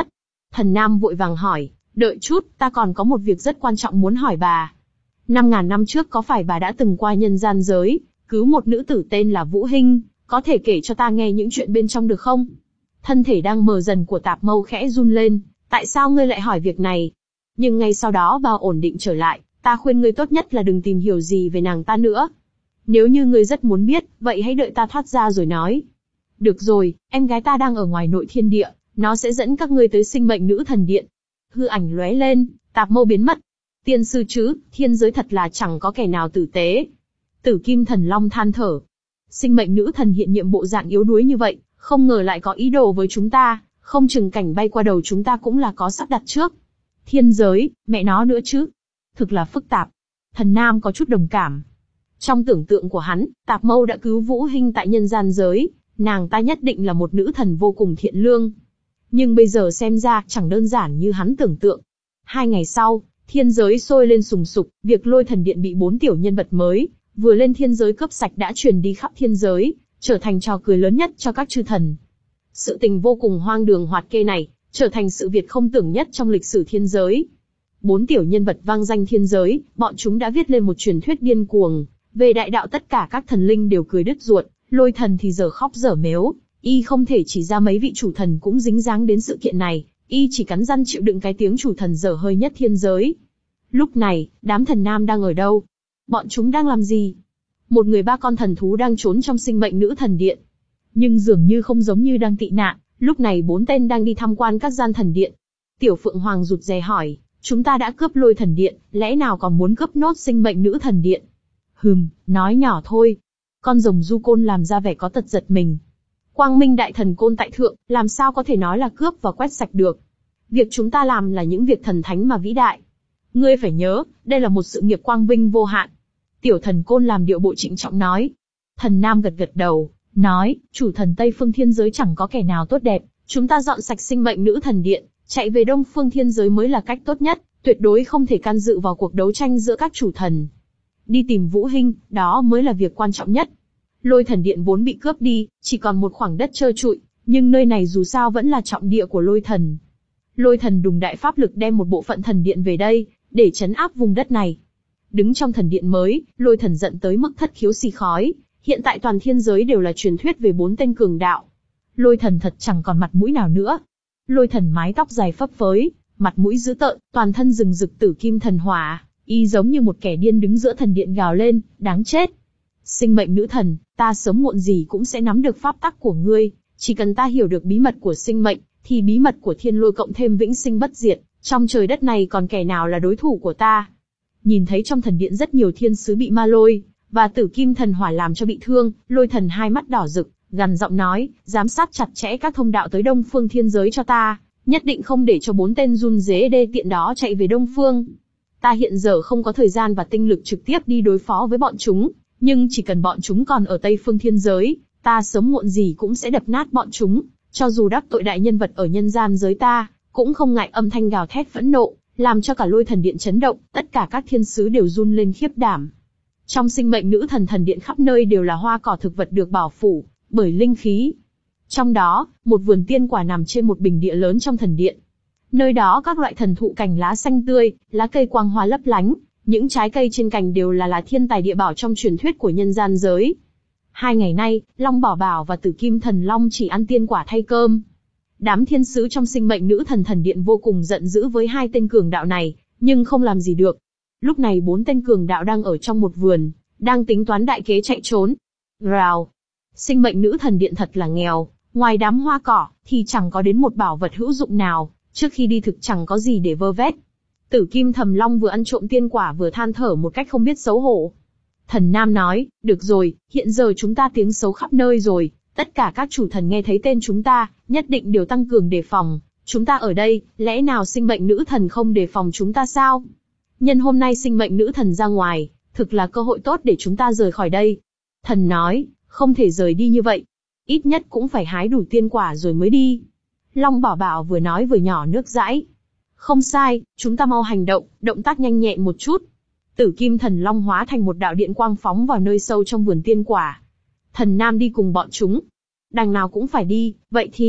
Thần Nam vội vàng hỏi, đợi chút, ta còn có một việc rất quan trọng muốn hỏi bà. Năm ngàn năm trước có phải bà đã từng qua nhân gian giới, cứu một nữ tử tên là Vũ Hinh, có thể kể cho ta nghe những chuyện bên trong được không? Thân thể đang mờ dần của Tạp Mâu khẽ run lên, tại sao ngươi lại hỏi việc này? Nhưng ngay sau đó bà ổn định trở lại, ta khuyên ngươi tốt nhất là đừng tìm hiểu gì về nàng ta nữa. Nếu như ngươi rất muốn biết, vậy hãy đợi ta thoát ra rồi nói. Được rồi, em gái ta đang ở ngoài nội thiên địa, nó sẽ dẫn các ngươi tới sinh mệnh nữ thần điện. Hư ảnh lóe lên, Tạp Mâu biến mất. Tiên sư chứ, thiên giới thật là chẳng có kẻ nào tử tế. Tử Kim Thần Long than thở. Sinh mệnh nữ thần hiện nhiệm bộ dạng yếu đuối như vậy, không ngờ lại có ý đồ với chúng ta, không chừng cảnh bay qua đầu chúng ta cũng là có sắp đặt trước. Thiên giới, mẹ nó nữa chứ. Thực là phức tạp. Thần Nam có chút đồng cảm. Trong tưởng tượng của hắn, Tạp Mâu đã cứu Vũ Hinh tại nhân gian giới, nàng ta nhất định là một nữ thần vô cùng thiện lương. Nhưng bây giờ xem ra chẳng đơn giản như hắn tưởng tượng. Hai ngày sau, thiên giới sôi lên sùng sục, việc Lôi Thần Điện bị bốn tiểu nhân vật mới vừa lên thiên giới cướp sạch đã truyền đi khắp thiên giới, trở thành trò cười lớn nhất cho các chư thần. Sự tình vô cùng hoang đường hoạt kê này, trở thành sự việc không tưởng nhất trong lịch sử thiên giới. Bốn tiểu nhân vật vang danh thiên giới, bọn chúng đã viết lên một truyền thuyết điên cuồng, về đại đạo tất cả các thần linh đều cười đứt ruột, Lôi Thần thì giờ khóc dở mếu, y không thể chỉ ra mấy vị chủ thần cũng dính dáng đến sự kiện này, y chỉ cắn răng chịu đựng cái tiếng chủ thần dở hơi nhất thiên giới. Lúc này, đám thần nam đang ở đâu? Bọn chúng đang làm gì? Một người ba con thần thú đang trốn trong sinh mệnh nữ thần điện. Nhưng dường như không giống như đang tị nạn, lúc này bốn tên đang đi tham quan các gian thần điện. Tiểu Phượng Hoàng rụt rè hỏi, chúng ta đã cướp Lôi Thần Điện, lẽ nào còn muốn cướp nốt sinh mệnh nữ thần điện? Hừm, nói nhỏ thôi. Con rồng du côn làm ra vẻ có tật giật mình. Quang Minh đại thần côn tại thượng, làm sao có thể nói là cướp và quét sạch được? Việc chúng ta làm là những việc thần thánh mà vĩ đại. Ngươi phải nhớ, đây là một sự nghiệp quang vinh vô hạn. Tiểu thần côn làm điệu bộ trịnh trọng nói. Thần Nam gật gật đầu, nói, chủ thần Tây Phương thiên giới chẳng có kẻ nào tốt đẹp, chúng ta dọn sạch sinh mệnh nữ thần điện, chạy về Đông Phương thiên giới mới là cách tốt nhất, tuyệt đối không thể can dự vào cuộc đấu tranh giữa các chủ thần. Đi tìm Vũ Hinh, đó mới là việc quan trọng nhất. Lôi Thần Điện vốn bị cướp đi, chỉ còn một khoảng đất trơ trụi, nhưng nơi này dù sao vẫn là trọng địa của Lôi Thần. Lôi Thần đùng đại pháp lực đem một bộ phận thần điện về đây, để trấn áp vùng đất này. Đứng trong thần điện mới, Lôi Thần giận tới mức thất khiếu xì khói, hiện tại toàn thiên giới đều là truyền thuyết về bốn tên cường đạo. Lôi Thần thật chẳng còn mặt mũi nào nữa. Lôi Thần mái tóc dài phấp phới, mặt mũi dữ tợn, toàn thân rừng rực tử kim thần hỏa, y giống như một kẻ điên đứng giữa thần điện gào lên, đáng chết. Sinh mệnh nữ thần, ta sớm muộn gì cũng sẽ nắm được pháp tắc của ngươi, chỉ cần ta hiểu được bí mật của sinh mệnh, thì bí mật của thiên lôi cộng thêm vĩnh sinh bất diệt, trong trời đất này còn kẻ nào là đối thủ của ta. Nhìn thấy trong thần điện rất nhiều thiên sứ bị ma lôi và tử kim thần hỏa làm cho bị thương, Lôi Thần hai mắt đỏ rực, gằn giọng nói, giám sát chặt chẽ các thông đạo tới Đông Phương thiên giới cho ta, nhất định không để cho bốn tên run rế đê tiện đó chạy về Đông Phương. Ta hiện giờ không có thời gian và tinh lực trực tiếp đi đối phó với bọn chúng, nhưng chỉ cần bọn chúng còn ở Tây Phương thiên giới, ta sớm muộn gì cũng sẽ đập nát bọn chúng, cho dù đắc tội đại nhân vật ở nhân gian giới ta, cũng không ngại âm thanh gào thét phẫn nộ, làm cho cả Lôi Thần Điện chấn động, tất cả các thiên sứ đều run lên khiếp đảm. Trong sinh mệnh nữ thần thần điện khắp nơi đều là hoa cỏ thực vật được bảo phủ bởi linh khí. Trong đó, một vườn tiên quả nằm trên một bình địa lớn trong thần điện. Nơi đó các loại thần thụ cành lá xanh tươi, lá cây quang hoa lấp lánh, những trái cây trên cành đều là là thiên tài địa bảo trong truyền thuyết của nhân gian giới. Hai ngày nay, Long Bảo Bảo và Tử Kim Thần Long chỉ ăn tiên quả thay cơm. Đám thiên sứ trong sinh mệnh nữ thần thần điện vô cùng giận dữ với hai tên cường đạo này, nhưng không làm gì được. Lúc này bốn tên cường đạo đang ở trong một vườn, đang tính toán đại kế chạy trốn. Rào! Sinh mệnh nữ thần điện thật là nghèo, ngoài đám hoa cỏ, thì chẳng có đến một bảo vật hữu dụng nào, trước khi đi thực chẳng có gì để vơ vét. Tử Kim Thầm Long vừa ăn trộm tiên quả vừa than thở một cách không biết xấu hổ. Thần Nam nói, được rồi, hiện giờ chúng ta tiếng xấu khắp nơi rồi, tất cả các chủ thần nghe thấy tên chúng ta, nhất định đều tăng cường đề phòng. Chúng ta ở đây, lẽ nào sinh mệnh nữ thần không đề phòng chúng ta sao? Nhân hôm nay sinh mệnh nữ thần ra ngoài, thực là cơ hội tốt để chúng ta rời khỏi đây. Thần nói, không thể rời đi như vậy. Ít nhất cũng phải hái đủ tiên quả rồi mới đi. Long Bảo Bảo vừa nói vừa nhỏ nước dãi. Không sai, chúng ta mau hành động, động tác nhanh nhẹn một chút. Tử Kim Thần Long hóa thành một đạo điện quang phóng vào nơi sâu trong vườn tiên quả. Thần Nam đi cùng bọn chúng. Đằng nào cũng phải đi, vậy thì,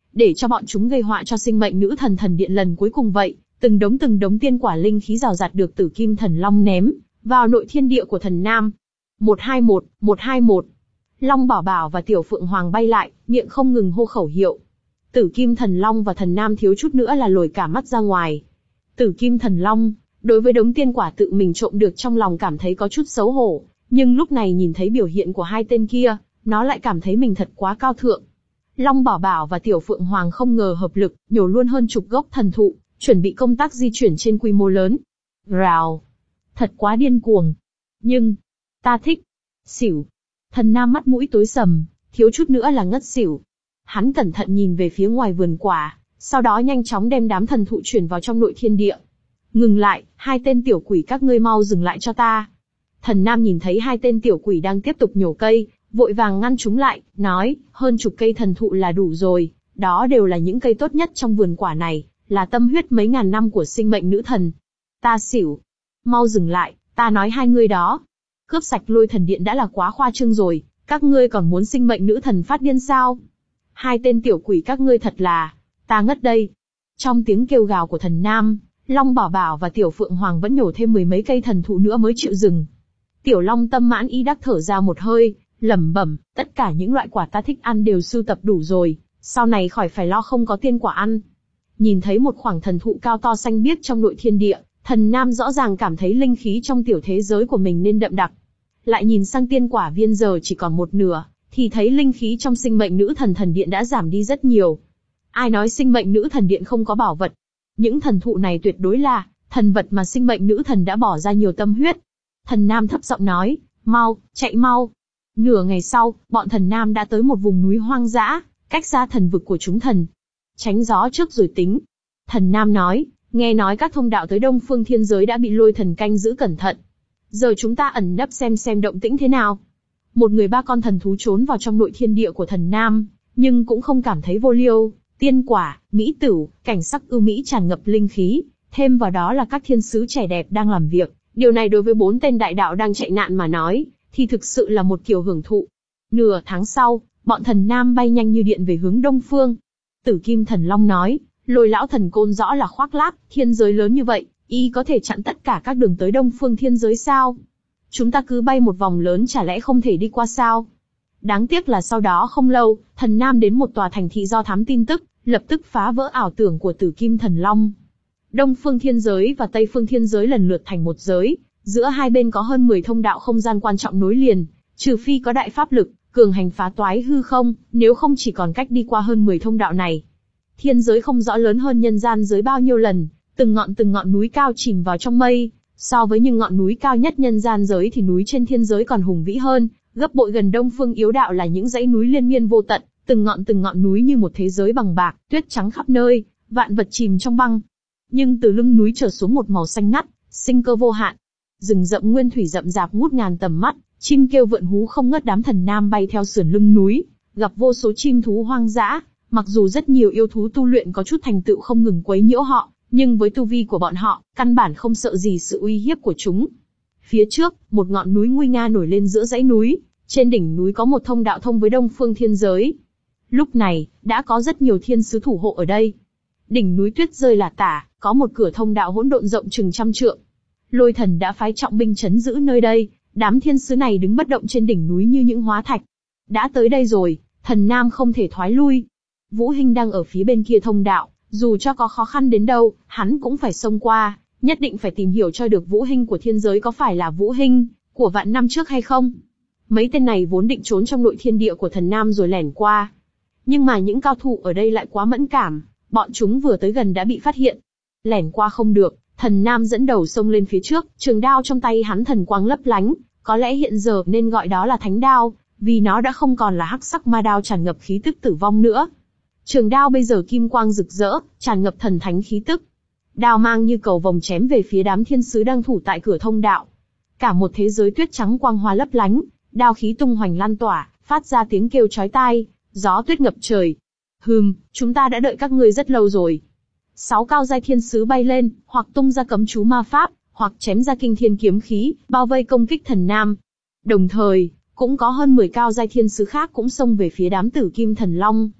để cho bọn chúng gây họa cho sinh mệnh nữ thần thần điện lần cuối cùng vậy. Từng đống từng đống tiên quả linh khí rào rạt được Tử Kim Thần Long ném vào nội thiên địa của thần Nam. một hai một, một hai một. Long Bảo Bảo và Tiểu Phượng Hoàng bay lại, miệng không ngừng hô khẩu hiệu. Tử Kim Thần Long và thần Nam thiếu chút nữa là lồi cả mắt ra ngoài. Tử Kim Thần Long, đối với đống tiên quả tự mình trộm được trong lòng cảm thấy có chút xấu hổ, nhưng lúc này nhìn thấy biểu hiện của hai tên kia, nó lại cảm thấy mình thật quá cao thượng. Long Bảo Bảo và Tiểu Phượng Hoàng không ngờ hợp lực, nhổ luôn hơn chục gốc thần thụ, chuẩn bị công tác di chuyển trên quy mô lớn. Rào! Thật quá điên cuồng. Nhưng, ta thích. Xỉu. Thần Nam mắt mũi tối sầm, thiếu chút nữa là ngất xỉu. Hắn cẩn thận nhìn về phía ngoài vườn quả, sau đó nhanh chóng đem đám thần thụ chuyển vào trong nội thiên địa. Ngừng lại, hai tên tiểu quỷ các ngươi mau dừng lại cho ta. Thần Nam nhìn thấy hai tên tiểu quỷ đang tiếp tục nhổ cây, vội vàng ngăn chúng lại, nói, hơn chục cây thần thụ là đủ rồi, đó đều là những cây tốt nhất trong vườn quả này, là tâm huyết mấy ngàn năm của sinh mệnh nữ thần. Ta xỉu. Mau dừng lại, ta nói hai ngươi đó. Cướp sạch Lôi Thần Điện đã là quá khoa trương rồi, các ngươi còn muốn sinh mệnh nữ thần phát điên sao? Hai tên tiểu quỷ các ngươi thật là, ta ngất đây. Trong tiếng kêu gào của thần Nam, Long Bảo Bảo và Tiểu Phượng Hoàng vẫn nhổ thêm mười mấy cây thần thụ nữa mới chịu dừng. Tiểu Long tâm mãn ý đắc thở ra một hơi, lẩm bẩm, tất cả những loại quả ta thích ăn đều sưu tập đủ rồi, sau này khỏi phải lo không có tiên quả ăn. Nhìn thấy một khoảng thần thụ cao to xanh biếc trong nội thiên địa, thần Nam rõ ràng cảm thấy linh khí trong tiểu thế giới của mình nên đậm đặc. Lại nhìn sang tiên quả viên giờ chỉ còn một nửa, thì thấy linh khí trong sinh mệnh nữ thần thần điện đã giảm đi rất nhiều. Ai nói sinh mệnh nữ thần điện không có bảo vật? Những thần thụ này tuyệt đối là thần vật mà sinh mệnh nữ thần đã bỏ ra nhiều tâm huyết. Thần Nam thấp giọng nói, mau, chạy mau. Nửa ngày sau, bọn thần Nam đã tới một vùng núi hoang dã, cách xa thần vực của chúng thần. Tránh gió trước rồi tính. Thần Nam nói, nghe nói các thông đạo tới Đông Phương Thiên Giới đã bị Lôi Thần canh giữ cẩn thận. Giờ chúng ta ẩn nấp xem xem động tĩnh thế nào. Một người ba con thần thú trốn vào trong nội thiên địa của thần Nam, nhưng cũng không cảm thấy vô liêu. Tiên quả, mỹ tửu, cảnh sắc ưu mỹ tràn ngập linh khí, thêm vào đó là các thiên sứ trẻ đẹp đang làm việc. Điều này đối với bốn tên đại đạo đang chạy nạn mà nói, thì thực sự là một kiểu hưởng thụ. Nửa tháng sau, bọn thần Nam bay nhanh như điện về hướng Đông Phương. Tử Kim Thần Long nói, Lôi lão thần côn rõ là khoác lác, thiên giới lớn như vậy, y có thể chặn tất cả các đường tới Đông Phương Thiên Giới sao? Chúng ta cứ bay một vòng lớn chả lẽ không thể đi qua sao? Đáng tiếc là sau đó không lâu, thần Nam đến một tòa thành thị do thám tin tức, lập tức phá vỡ ảo tưởng của Tử Kim Thần Long. Đông Phương Thiên Giới và Tây Phương Thiên Giới lần lượt thành một giới, giữa hai bên có hơn mười thông đạo không gian quan trọng nối liền, trừ phi có đại pháp lực, cường hành phá toái hư không, nếu không chỉ còn cách đi qua hơn mười thông đạo này. Thiên giới không rõ lớn hơn nhân gian giới bao nhiêu lần, từng ngọn từng ngọn núi cao chìm vào trong mây, so với những ngọn núi cao nhất nhân gian giới thì núi trên thiên giới còn hùng vĩ hơn, gấp bội. Gần Đông Phương Yếu Đạo là những dãy núi liên miên vô tận, từng ngọn từng ngọn núi như một thế giới bằng bạc, tuyết trắng khắp nơi, vạn vật chìm trong băng. Nhưng từ lưng núi trở xuống một màu xanh ngắt, sinh cơ vô hạn. Rừng rậm nguyên thủy rậm rạp ngút ngàn tầm mắt, chim kêu vượn hú không ngớt. Đám thần Nam bay theo sườn lưng núi, gặp vô số chim thú hoang dã, mặc dù rất nhiều yêu thú tu luyện có chút thành tựu không ngừng quấy nhiễu họ, nhưng với tu vi của bọn họ, căn bản không sợ gì sự uy hiếp của chúng. Phía trước, một ngọn núi nguy nga nổi lên giữa dãy núi, trên đỉnh núi có một thông đạo thông với Đông Phương Thiên Giới. Lúc này, đã có rất nhiều thiên sứ thủ hộ ở đây. Đỉnh núi tuyết rơi lả tả, có một cửa thông đạo hỗn độn rộng chừng trăm trượng. Lôi Thần đã phái trọng binh trấn giữ nơi đây, đám thiên sứ này đứng bất động trên đỉnh núi như những hóa thạch. Đã tới đây rồi, thần Nam không thể thoái lui. Vũ Hinh đang ở phía bên kia thông đạo, dù cho có khó khăn đến đâu, hắn cũng phải xông qua, nhất định phải tìm hiểu cho được Vũ Hinh của thiên giới có phải là Vũ Hinh của vạn năm trước hay không. Mấy tên này vốn định trốn trong nội thiên địa của thần Nam rồi lẻn qua. Nhưng mà những cao thủ ở đây lại quá mẫn cảm, bọn chúng vừa tới gần đã bị phát hiện. Lẻn qua không được, thần Nam dẫn đầu xông lên phía trước, trường đao trong tay hắn thần quang lấp lánh, có lẽ hiện giờ nên gọi đó là thánh đao, vì nó đã không còn là hắc sắc ma đao tràn ngập khí tức tử vong nữa. Trường đao bây giờ kim quang rực rỡ, tràn ngập thần thánh khí tức. Đao mang như cầu vồng chém về phía đám thiên sứ đang thủ tại cửa thông đạo. Cả một thế giới tuyết trắng quang hoa lấp lánh, đao khí tung hoành lan tỏa, phát ra tiếng kêu chói tai, gió tuyết ngập trời. Hừm, chúng ta đã đợi các ngươi rất lâu rồi. Sáu cao giai thiên sứ bay lên, hoặc tung ra cấm chú ma pháp, hoặc chém ra kinh thiên kiếm khí, bao vây công kích thần Nam. Đồng thời, cũng có hơn mười cao giai thiên sứ khác cũng xông về phía đám Tử Kim Thần Long.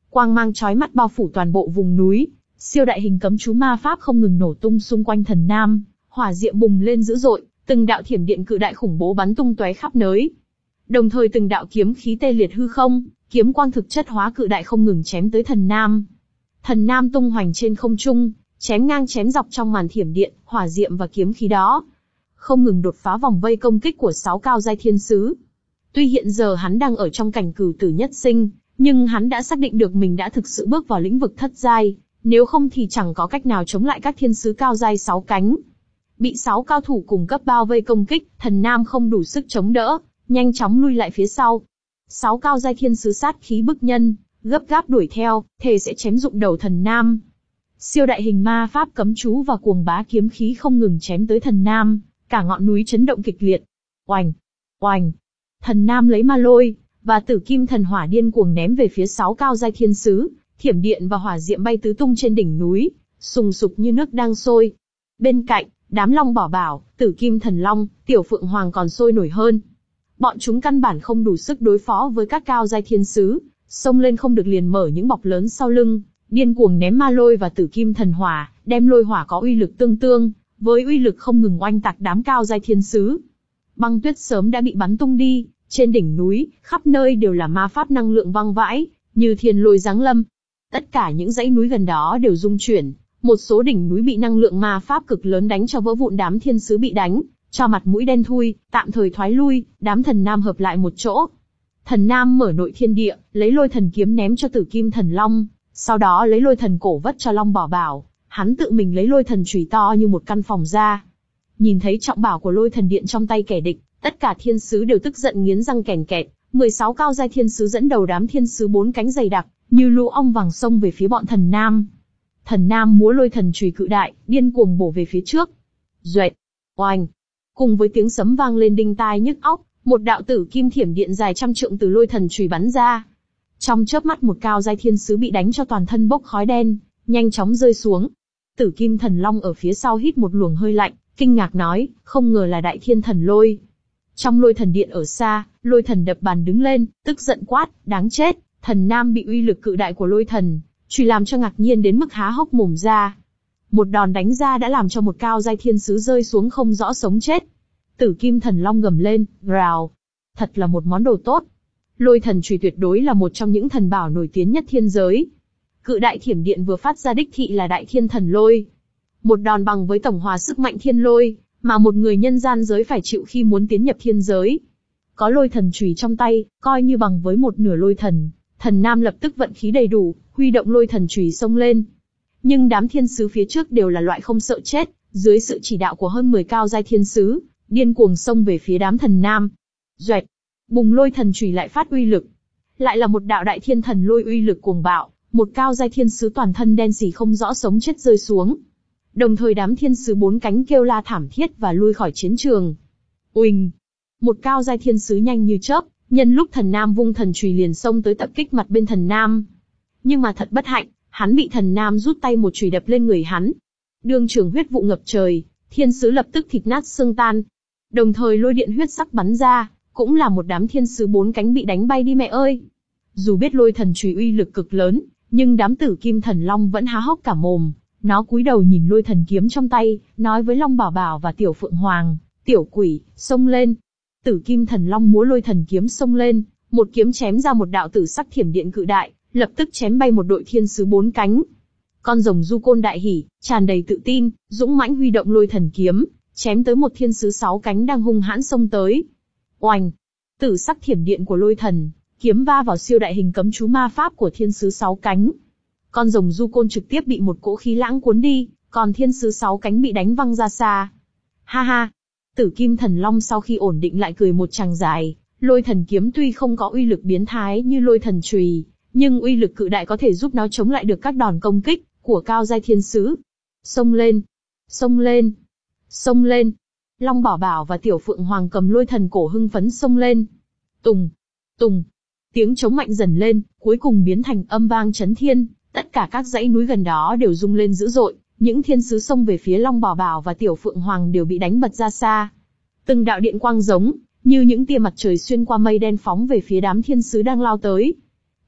quang mang chói mắt bao phủ toàn bộ vùng núi, siêu đại hình cấm chú ma pháp không ngừng nổ tung xung quanh thần nam, hỏa diệm bùng lên dữ dội, từng đạo thiểm điện cự đại khủng bố bắn tung tóe khắp nơi. Đồng thời từng đạo kiếm khí tê liệt hư không, kiếm quang thực chất hóa cự đại không ngừng chém tới thần nam. Thần nam tung hoành trên không trung, chém ngang chém dọc trong màn thiểm điện, hỏa diệm và kiếm khí đó, không ngừng đột phá vòng vây công kích của sáu cao giai thiên sứ. Tuy hiện giờ hắn đang ở trong cảnh cửu tử nhất sinh, nhưng hắn đã xác định được mình đã thực sự bước vào lĩnh vực thất giai, nếu không thì chẳng có cách nào chống lại các thiên sứ cao giai sáu cánh. Bị sáu cao thủ cùng cấp bao vây công kích, thần nam không đủ sức chống đỡ, nhanh chóng lui lại phía sau. Sáu cao giai thiên sứ sát khí bức nhân, gấp gáp đuổi theo, thề sẽ chém rụng đầu thần nam. Siêu đại hình ma pháp cấm chú và cuồng bá kiếm khí không ngừng chém tới thần nam, cả ngọn núi chấn động kịch liệt. Oành, oành, thần nam lấy ma lôi và tử kim thần hỏa điên cuồng ném về phía sáu cao giai thiên sứ, thiểm điện và hỏa diệm bay tứ tung trên đỉnh núi, sùng sục như nước đang sôi. Bên cạnh, đám long bảo bảo, tử kim thần long, tiểu phượng hoàng còn sôi nổi hơn. Bọn chúng căn bản không đủ sức đối phó với các cao giai thiên sứ, xông lên không được liền mở những bọc lớn sau lưng, điên cuồng ném ma lôi và tử kim thần hỏa, đem lôi hỏa có uy lực tương tương, với uy lực không ngừng oanh tạc đám cao giai thiên sứ. Băng tuyết sớm đã bị bắn tung đi, trên đỉnh núi, khắp nơi đều là ma pháp năng lượng văng vãi, như thiên lôi giáng lâm. Tất cả những dãy núi gần đó đều rung chuyển, một số đỉnh núi bị năng lượng ma pháp cực lớn đánh cho vỡ vụn, đám thiên sứ bị đánh cho mặt mũi đen thui, tạm thời thoái lui, đám thần nam hợp lại một chỗ. Thần nam mở nội thiên địa, lấy lôi thần kiếm ném cho tử kim thần long, sau đó lấy lôi thần cổ vất cho long bảo bảo, hắn tự mình lấy lôi thần chùy to như một căn phòng ra. Nhìn thấy trọng bảo của lôi thần điện trong tay kẻ địch, tất cả thiên sứ đều tức giận nghiến răng kèn kẹt. mười sáu cao giai thiên sứ dẫn đầu đám thiên sứ bốn cánh dày đặc, như lũ ong vàng xông về phía bọn thần nam. Thần nam múa lôi thần chùy cự đại, điên cuồng bổ về phía trước. Duệt, oanh, cùng với tiếng sấm vang lên đinh tai nhức óc, một đạo tử kim thiểm điện dài trăm trượng từ lôi thần chùy bắn ra. Trong chớp mắt một cao giai thiên sứ bị đánh cho toàn thân bốc khói đen, nhanh chóng rơi xuống. Tử kim thần long ở phía sau hít một luồng hơi lạnh, kinh ngạc nói, không ngờ là đại thiên thần lôi. Trong lôi thần điện ở xa, lôi thần đập bàn đứng lên, tức giận quát, đáng chết, thần nam bị uy lực cự đại của lôi thần chùy làm cho ngạc nhiên đến mức há hốc mồm ra. Một đòn đánh ra đã làm cho một cao giai thiên sứ rơi xuống không rõ sống chết. Tử kim thần long gầm lên, rào, thật là một món đồ tốt. Lôi thần chùy tuyệt đối là một trong những thần bảo nổi tiếng nhất thiên giới. Cự đại thiểm điện vừa phát ra đích thị là đại thiên thần lôi. Một đòn bằng với tổng hòa sức mạnh thiên lôi, mà một người nhân gian giới phải chịu khi muốn tiến nhập thiên giới. Có lôi thần chùy trong tay, coi như bằng với một nửa lôi thần, thần nam lập tức vận khí đầy đủ, huy động lôi thần chùy xông lên. Nhưng đám thiên sứ phía trước đều là loại không sợ chết, dưới sự chỉ đạo của hơn mười cao giai thiên sứ, điên cuồng xông về phía đám thần nam. Duệt, bùng lôi thần chùy lại phát uy lực. Lại là một đạo đại thiên thần lôi uy lực cuồng bạo, một cao giai thiên sứ toàn thân đen sì không rõ sống chết rơi xuống. Đồng thời đám thiên sứ bốn cánh kêu la thảm thiết và lui khỏi chiến trường. Uỳnh, một cao giai thiên sứ nhanh như chớp, nhân lúc thần nam vung thần chùy liền xông tới tập kích mặt bên thần nam. Nhưng mà thật bất hạnh, hắn bị thần nam rút tay một chùy đập lên người hắn. Đương trường huyết vụ ngập trời, thiên sứ lập tức thịt nát xương tan. Đồng thời lôi điện huyết sắc bắn ra, cũng là một đám thiên sứ bốn cánh bị đánh bay đi mẹ ơi. Dù biết lôi thần chùy uy lực cực lớn, nhưng đám tử kim thần long vẫn há hốc cả mồm. Nó cúi đầu nhìn lôi thần kiếm trong tay, nói với Long Bảo Bảo và Tiểu Phượng Hoàng, tiểu quỷ, xông lên. Tử kim thần long múa lôi thần kiếm xông lên, một kiếm chém ra một đạo tử sắc thiểm điện cự đại, lập tức chém bay một đội thiên sứ bốn cánh. Con rồng du côn đại hỉ, tràn đầy tự tin, dũng mãnh huy động lôi thần kiếm, chém tới một thiên sứ sáu cánh đang hung hãn xông tới. Oanh! Tử sắc thiểm điện của lôi thần kiếm va vào siêu đại hình cấm chú ma pháp của thiên sứ sáu cánh. Con rồng du côn trực tiếp bị một cỗ khí lãng cuốn đi, còn thiên sứ sáu cánh bị đánh văng ra xa. Ha ha! Tử kim thần long sau khi ổn định lại cười một tràng dài, lôi thần kiếm tuy không có uy lực biến thái như lôi thần chùy, nhưng uy lực cự đại có thể giúp nó chống lại được các đòn công kích của cao giai thiên sứ. Xông lên! Xông lên! Xông lên! Long Bảo Bảo và Tiểu Phượng Hoàng cầm lôi thần cổ hưng phấn xông lên. Tùng! Tùng! Tiếng trống mạnh dần lên, cuối cùng biến thành âm vang chấn thiên. Tất cả các dãy núi gần đó đều rung lên dữ dội, những thiên sứ xông về phía Long Bảo Bảo và Tiểu Phượng Hoàng đều bị đánh bật ra xa. Từng đạo điện quang giống như những tia mặt trời xuyên qua mây đen phóng về phía đám thiên sứ đang lao tới.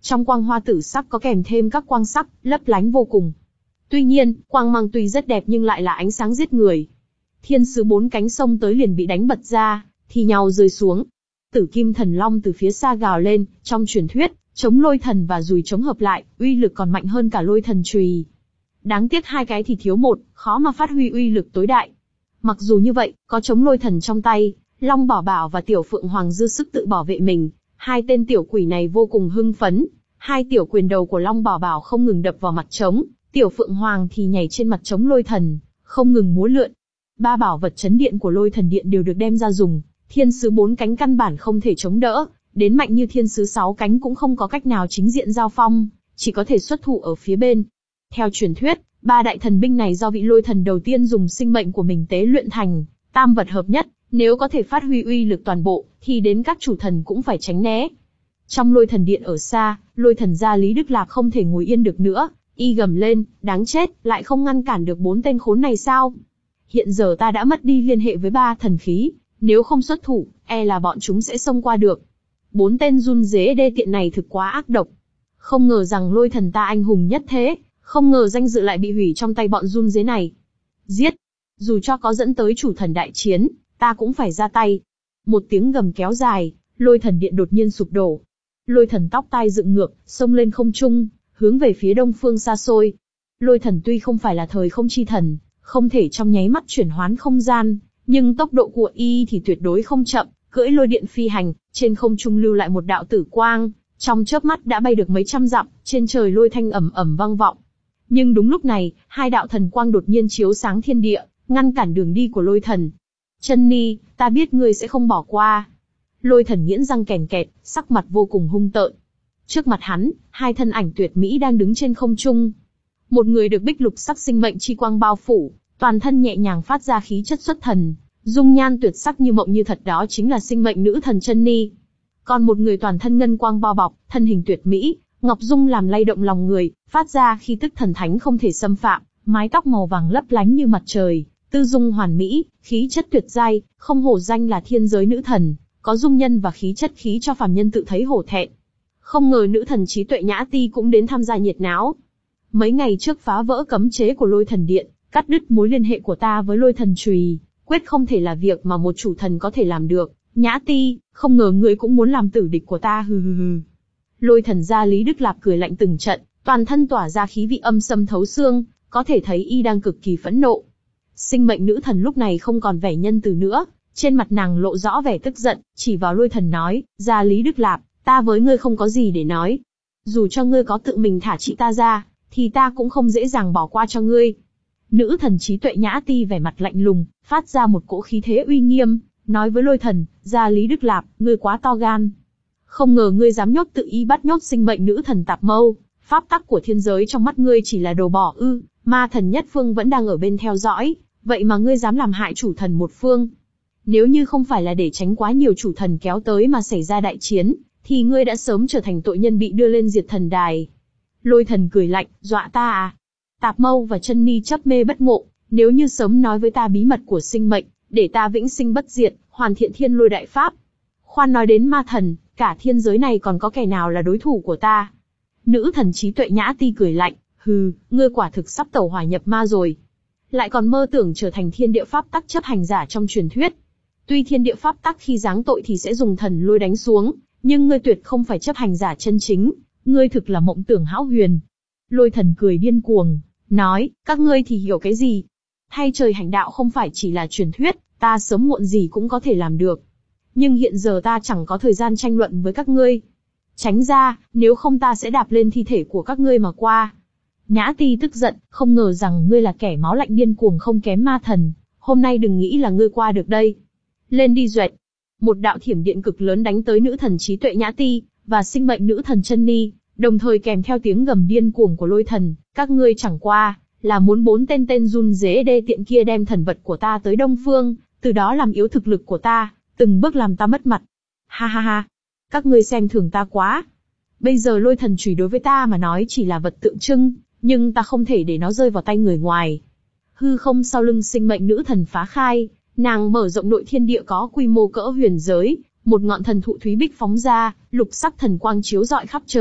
Trong quang hoa tử sắc có kèm thêm các quang sắc, lấp lánh vô cùng. Tuy nhiên, quang mang tuy rất đẹp nhưng lại là ánh sáng giết người. Thiên sứ bốn cánh xông tới liền bị đánh bật ra, thì nhào rơi xuống. Tử kim thần long từ phía xa gào lên, trong truyền thuyết, chống lôi thần và dùi chống hợp lại, uy lực còn mạnh hơn cả lôi thần chùy. Đáng tiếc hai cái thì thiếu một, khó mà phát huy uy lực tối đại. Mặc dù như vậy, có chống lôi thần trong tay, Long Bảo Bảo và Tiểu Phượng Hoàng dư sức tự bảo vệ mình. Hai tên tiểu quỷ này vô cùng hưng phấn. Hai tiểu quyền đầu của Long Bảo Bảo không ngừng đập vào mặt trống, Tiểu Phượng Hoàng thì nhảy trên mặt trống lôi thần, không ngừng múa lượn. Ba bảo vật chấn điện của lôi thần điện đều được đem ra dùng. Thiên sứ bốn cánh căn bản không thể chống đỡ, đến mạnh như thiên sứ sáu cánh cũng không có cách nào chính diện giao phong, chỉ có thể xuất thủ ở phía bên. Theo truyền thuyết, ba đại thần binh này do vị lôi thần đầu tiên dùng sinh mệnh của mình tế luyện thành, tam vật hợp nhất, nếu có thể phát huy uy lực toàn bộ, thì đến các chủ thần cũng phải tránh né. Trong lôi thần điện ở xa, lôi thần gia Lý Đức Lạc không thể ngồi yên được nữa, y gầm lên, đáng chết, lại không ngăn cản được bốn tên khốn này sao? Hiện giờ ta đã mất đi liên hệ với ba thần khí, nếu không xuất thủ, e là bọn chúng sẽ xông qua được. Bốn tên run rế đê tiện này thực quá ác độc. Không ngờ rằng lôi thần ta anh hùng nhất thế, không ngờ danh dự lại bị hủy trong tay bọn run rế này. Giết! Dù cho có dẫn tới chủ thần đại chiến, ta cũng phải ra tay. Một tiếng gầm kéo dài, lôi thần điện đột nhiên sụp đổ. Lôi thần tóc tai dựng ngược, xông lên không trung, hướng về phía đông phương xa xôi. Lôi thần tuy không phải là thời không chi thần, không thể trong nháy mắt chuyển hoán không gian, nhưng tốc độ của y thì tuyệt đối không chậm, cưỡi lôi điện phi hành, trên không trung lưu lại một đạo tử quang, trong chớp mắt đã bay được mấy trăm dặm, trên trời lôi thanh ầm ầm vang vọng. Nhưng đúng lúc này, hai đạo thần quang đột nhiên chiếu sáng thiên địa, ngăn cản đường đi của lôi thần. Chân Ni, ta biết ngươi sẽ không bỏ qua. Lôi thần nghiến răng kèn kẹt, sắc mặt vô cùng hung tợn. Trước mặt hắn, hai thân ảnh tuyệt mỹ đang đứng trên không trung. Một người được bích lục sắc sinh mệnh chi quang bao phủ, toàn thân nhẹ nhàng phát ra khí chất xuất thần, dung nhan tuyệt sắc như mộng như thật, đó chính là sinh mệnh nữ thần Chân Ni. Còn một người toàn thân ngân quang bao bọc, thân hình tuyệt mỹ, ngọc dung làm lay động lòng người, phát ra khí tức thần thánh không thể xâm phạm, mái tóc màu vàng lấp lánh như mặt trời, tư dung hoàn mỹ, khí chất tuyệt giai, không hổ danh là thiên giới nữ thần, có dung nhân và khí chất khí cho phàm nhân tự thấy hổ thẹn. Không ngờ nữ thần trí tuệ Nhã Ti cũng đến tham gia nhiệt náo. Mấy ngày trước phá vỡ cấm chế của lôi thần điện, cắt đứt mối liên hệ của ta với lôi thần chùy, quyết không thể là việc mà một chủ thần có thể làm được. Nhã Ti, không ngờ ngươi cũng muốn làm tử địch của ta, hừ hừ hừ. Lôi thần gia Lý Đức Lạp cười lạnh từng trận, toàn thân tỏa ra khí vị âm xâm thấu xương, có thể thấy y đang cực kỳ phẫn nộ. Sinh mệnh nữ thần lúc này không còn vẻ nhân từ nữa, trên mặt nàng lộ rõ vẻ tức giận, chỉ vào lôi thần nói, gia Lý Đức Lạp, ta với ngươi không có gì để nói. Dù cho ngươi có tự mình thả chị ta ra, thì ta cũng không dễ dàng bỏ qua cho ngươi. Nữ thần trí tuệ Nhã Ti vẻ mặt lạnh lùng, phát ra một cỗ khí thế uy nghiêm, nói với lôi thần, gia Lý Đức Lạp, ngươi quá to gan. Không ngờ ngươi dám nhốt tự ý bắt nhốt sinh mệnh nữ thần Tạp Mâu, pháp tắc của thiên giới trong mắt ngươi chỉ là đồ bỏ ư, ma thần nhất phương vẫn đang ở bên theo dõi, vậy mà ngươi dám làm hại chủ thần một phương. Nếu như không phải là để tránh quá nhiều chủ thần kéo tới mà xảy ra đại chiến, thì ngươi đã sớm trở thành tội nhân bị đưa lên diệt thần đài. Lôi thần cười lạnh, dọa ta à? Tạp Mâu và Chân Ni chấp mê bất ngộ, nếu như sớm nói với ta bí mật của sinh mệnh, để ta vĩnh sinh bất diệt, hoàn thiện thiên lôi đại pháp. Khoan nói đến ma thần, cả thiên giới này còn có kẻ nào là đối thủ của ta? Nữ thần trí tuệ Nhã Ti cười lạnh, hừ, ngươi quả thực sắp tẩu hỏa nhập ma rồi. Lại còn mơ tưởng trở thành thiên địa pháp tắc chấp hành giả trong truyền thuyết. Tuy thiên địa pháp tắc khi giáng tội thì sẽ dùng thần lôi đánh xuống, nhưng ngươi tuyệt không phải chấp hành giả chân chính, ngươi thực là mộng tưởng hão huyền. Lôi thần cười điên cuồng, nói, các ngươi thì hiểu cái gì? Thay trời hành đạo không phải chỉ là truyền thuyết, ta sớm muộn gì cũng có thể làm được. Nhưng hiện giờ ta chẳng có thời gian tranh luận với các ngươi. Tránh ra, nếu không ta sẽ đạp lên thi thể của các ngươi mà qua. Nhã Ti tức giận, không ngờ rằng ngươi là kẻ máu lạnh điên cuồng không kém ma thần, hôm nay đừng nghĩ là ngươi qua được đây. Lên đi duệt. Một đạo thiểm điện cực lớn đánh tới nữ thần trí tuệ Nhã Ti, và sinh mệnh nữ thần Chân Ni, đồng thời kèm theo tiếng gầm điên cuồng của lôi thần, các ngươi chẳng qua là muốn bốn tên tên run rế đê tiện kia đem thần vật của ta tới Đông Phương, từ đó làm yếu thực lực của ta, từng bước làm ta mất mặt. Ha ha ha, các ngươi xem thường ta quá. Bây giờ lôi thần chùy đối với ta mà nói chỉ là vật tượng trưng, nhưng ta không thể để nó rơi vào tay người ngoài. Hư không sau lưng sinh mệnh nữ thần phá khai, nàng mở rộng nội thiên địa có quy mô cỡ huyền giới, một ngọn thần thụ thúy bích phóng ra, lục sắc thần quang chiếu rọi khắp trời,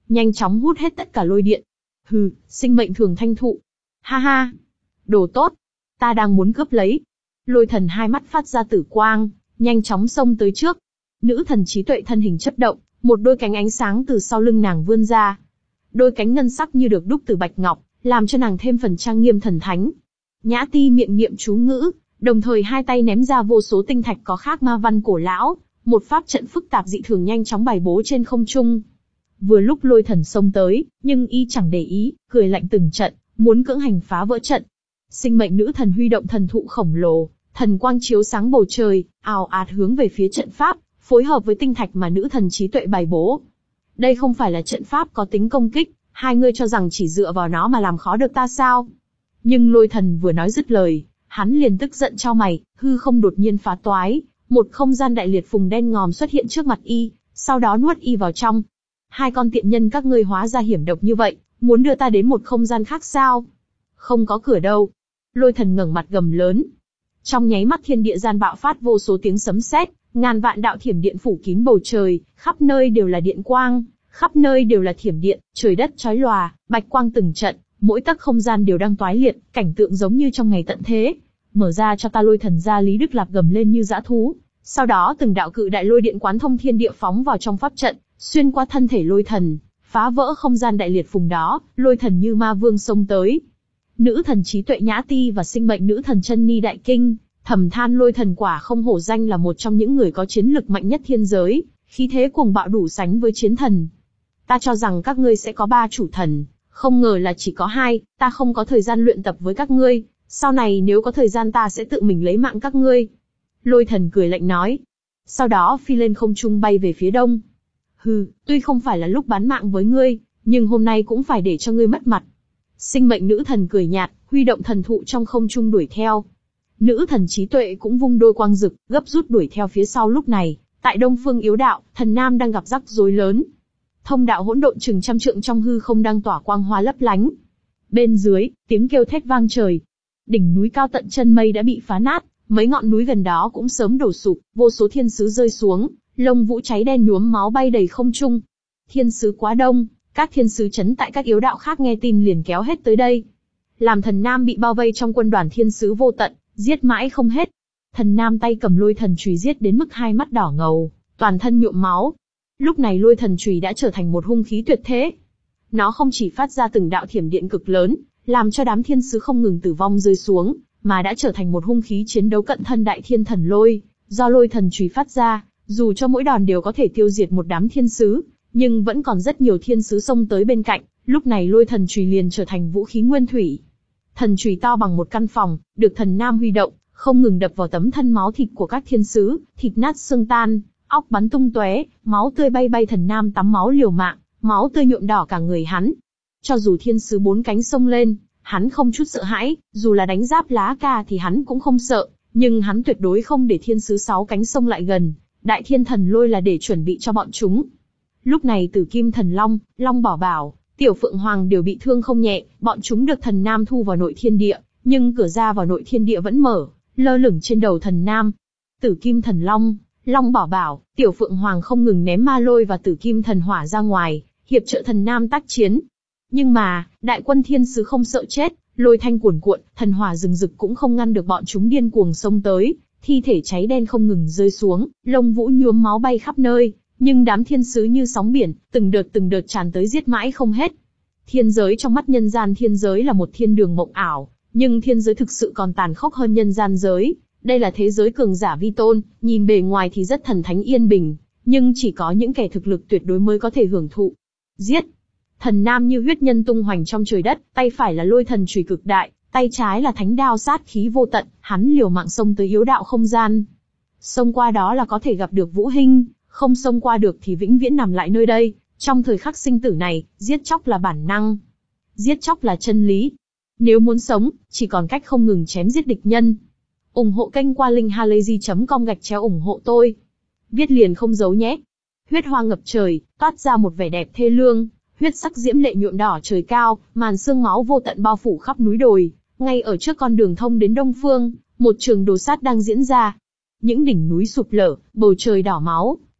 nhanh chóng hút hết tất cả lôi điện. Hừ, sinh mệnh thường thanh thụ. Ha ha, đồ tốt, ta đang muốn cướp lấy. Lôi thần hai mắt phát ra tử quang, nhanh chóng xông tới trước. Nữ thần trí tuệ thân hình chớp động, một đôi cánh ánh sáng từ sau lưng nàng vươn ra. Đôi cánh ngân sắc như được đúc từ bạch ngọc, làm cho nàng thêm phần trang nghiêm thần thánh. Nhã Ti miệng niệm chú ngữ, đồng thời hai tay ném ra vô số tinh thạch có khắc ma văn cổ lão, một pháp trận phức tạp dị thường nhanh chóng bày bố trên không trung. Vừa lúc lôi thần xông tới, nhưng y chẳng để ý, cười lạnh từng trận, muốn cưỡng hành phá vỡ trận. Sinh mệnh nữ thần huy động thần thụ khổng lồ, thần quang chiếu sáng bầu trời, ào ạt hướng về phía trận pháp, phối hợp với tinh thạch mà nữ thần trí tuệ bày bố. Đây không phải là trận pháp có tính công kích, hai ngươi cho rằng chỉ dựa vào nó mà làm khó được ta sao? Nhưng lôi thần vừa nói dứt lời, hắn liền tức giận chau mày, hư không đột nhiên phá toái, một không gian đại liệt phùng đen ngòm xuất hiện trước mặt y, sau đó nuốt y vào trong. Hai con tiện nhân các ngươi hóa ra hiểm độc như vậy, muốn đưa ta đến một không gian khác sao? Không có cửa đâu. Lôi thần ngẩng mặt gầm lớn. Trong nháy mắt thiên địa gian bạo phát vô số tiếng sấm sét, ngàn vạn đạo thiểm điện phủ kín bầu trời, khắp nơi đều là điện quang, khắp nơi đều là thiểm điện, trời đất chói lòa, bạch quang từng trận, mỗi tấc không gian đều đang toái liệt, cảnh tượng giống như trong ngày tận thế. Mở ra cho ta! Lôi thần gia Lý Đức Lạp gầm lên như dã thú. Sau đó từng đạo cự đại lôi điện quán thông thiên địa phóng vào trong pháp trận, xuyên qua thân thể lôi thần, phá vỡ không gian đại liệt phùng đó. Lôi thần như ma vương xông tới. Nữ thần trí tuệ Nhã Ti và sinh mệnh nữ thần Chân Ni đại kinh, thầm than lôi thần quả không hổ danh là một trong những người có chiến lực mạnh nhất thiên giới, khí thế cuồng bạo đủ sánh với chiến thần. Ta cho rằng các ngươi sẽ có ba chủ thần, không ngờ là chỉ có hai, ta không có thời gian luyện tập với các ngươi, sau này nếu có thời gian ta sẽ tự mình lấy mạng các ngươi. Lôi thần cười lạnh nói. Sau đó phi lên không trung bay về phía đông. Hừ, tuy không phải là lúc bán mạng với ngươi, nhưng hôm nay cũng phải để cho ngươi mất mặt. Sinh mệnh nữ thần cười nhạt, huy động thần thụ trong không trung đuổi theo. Nữ thần trí tuệ cũng vung đôi quang rực, gấp rút đuổi theo phía sau. Lúc này, tại Đông Phương Yếu Đạo, thần nam đang gặp rắc rối lớn. Thông đạo hỗn độn chừng trăm trượng trong hư không đang tỏa quang hoa lấp lánh. Bên dưới, tiếng kêu thét vang trời. Đỉnh núi cao tận chân mây đã bị phá nát, mấy ngọn núi gần đó cũng sớm đổ sụp, vô số thiên sứ rơi xuống, lông vũ cháy đen nhuốm máu bay đầy không trung. Thiên sứ quá đông, các thiên sứ chấn tại các yếu đạo khác nghe tin liền kéo hết tới đây. Làm thần nam bị bao vây trong quân đoàn thiên sứ vô tận, giết mãi không hết. Thần nam tay cầm lôi thần chùy giết đến mức hai mắt đỏ ngầu, toàn thân nhuộm máu. Lúc này lôi thần chùy đã trở thành một hung khí tuyệt thế. Nó không chỉ phát ra từng đạo thiểm điện cực lớn, làm cho đám thiên sứ không ngừng tử vong rơi xuống, mà đã trở thành một hung khí chiến đấu cận thân đại thiên thần lôi. Do lôi thần chùy phát ra, dù cho mỗi đòn đều có thể tiêu diệt một đám thiên sứ, nhưng vẫn còn rất nhiều thiên sứ xông tới bên cạnh. Lúc này lôi thần chùy liền trở thành vũ khí nguyên thủy. Thần chùy to bằng một căn phòng, được thần nam huy động, không ngừng đập vào tấm thân máu thịt của các thiên sứ, thịt nát xương tan, óc bắn tung tóe, máu tươi bay bay. Thần nam tắm máu liều mạng, máu tươi nhuộm đỏ cả người hắn. Cho dù thiên sứ bốn cánh xông lên, hắn không chút sợ hãi, dù là đánh giáp lá ca thì hắn cũng không sợ, nhưng hắn tuyệt đối không để thiên sứ sáu cánh xông lại gần. Đại thiên thần lôi là để chuẩn bị cho bọn chúng. Lúc này Tử Kim Thần Long, Long Bảo Bảo, Tiểu Phượng Hoàng đều bị thương không nhẹ, bọn chúng được thần nam thu vào nội thiên địa, nhưng cửa ra vào nội thiên địa vẫn mở, lơ lửng trên đầu thần nam. Tử Kim Thần Long, Long Bảo Bảo, Tiểu Phượng Hoàng không ngừng ném ma lôi và Tử Kim Thần Hỏa ra ngoài, hiệp trợ thần nam tác chiến. Nhưng mà, đại quân thiên sứ không sợ chết, lôi thanh cuồn cuộn, thần hỏa rừng rực cũng không ngăn được bọn chúng điên cuồng xông tới, thi thể cháy đen không ngừng rơi xuống, lông vũ nhuốm máu bay khắp nơi, nhưng đám thiên sứ như sóng biển, từng đợt từng đợt tràn tới giết mãi không hết. Thiên giới trong mắt nhân gian thiên giới là một thiên đường mộng ảo, nhưng thiên giới thực sự còn tàn khốc hơn nhân gian giới. Đây là thế giới cường giả vi tôn, nhìn bề ngoài thì rất thần thánh yên bình, nhưng chỉ có những kẻ thực lực tuyệt đối mới có thể hưởng thụ. Giết! Thần nam như huyết nhân tung hoành trong trời đất, tay phải là lôi thần chùy cực đại, tay trái là thánh đao sát khí vô tận, hắn liều mạng xông tới yếu đạo không gian. Xông qua đó là có thể gặp được Vũ Hinh, không xông qua được thì vĩnh viễn nằm lại nơi đây. Trong thời khắc sinh tử này, giết chóc là bản năng, giết chóc là chân lý. Nếu muốn sống, chỉ còn cách không ngừng chém giết địch nhân. ủng hộ kênh qua link halayzi chấm com gạch chéo ủng hộ tôi. Viết liền không giấu nhé. Huyết hoa ngập trời, toát ra một vẻ đẹp thê lương. Huyết sắc diễm lệ nhuộm đỏ trời cao, màn sương máu vô tận bao phủ khắp núi đồi. Ngay ở trước con đường thông đến Đông Phương, một trường đồ sát đang diễn ra. Những đỉnh núi sụp lở, bầu trời đỏ máu,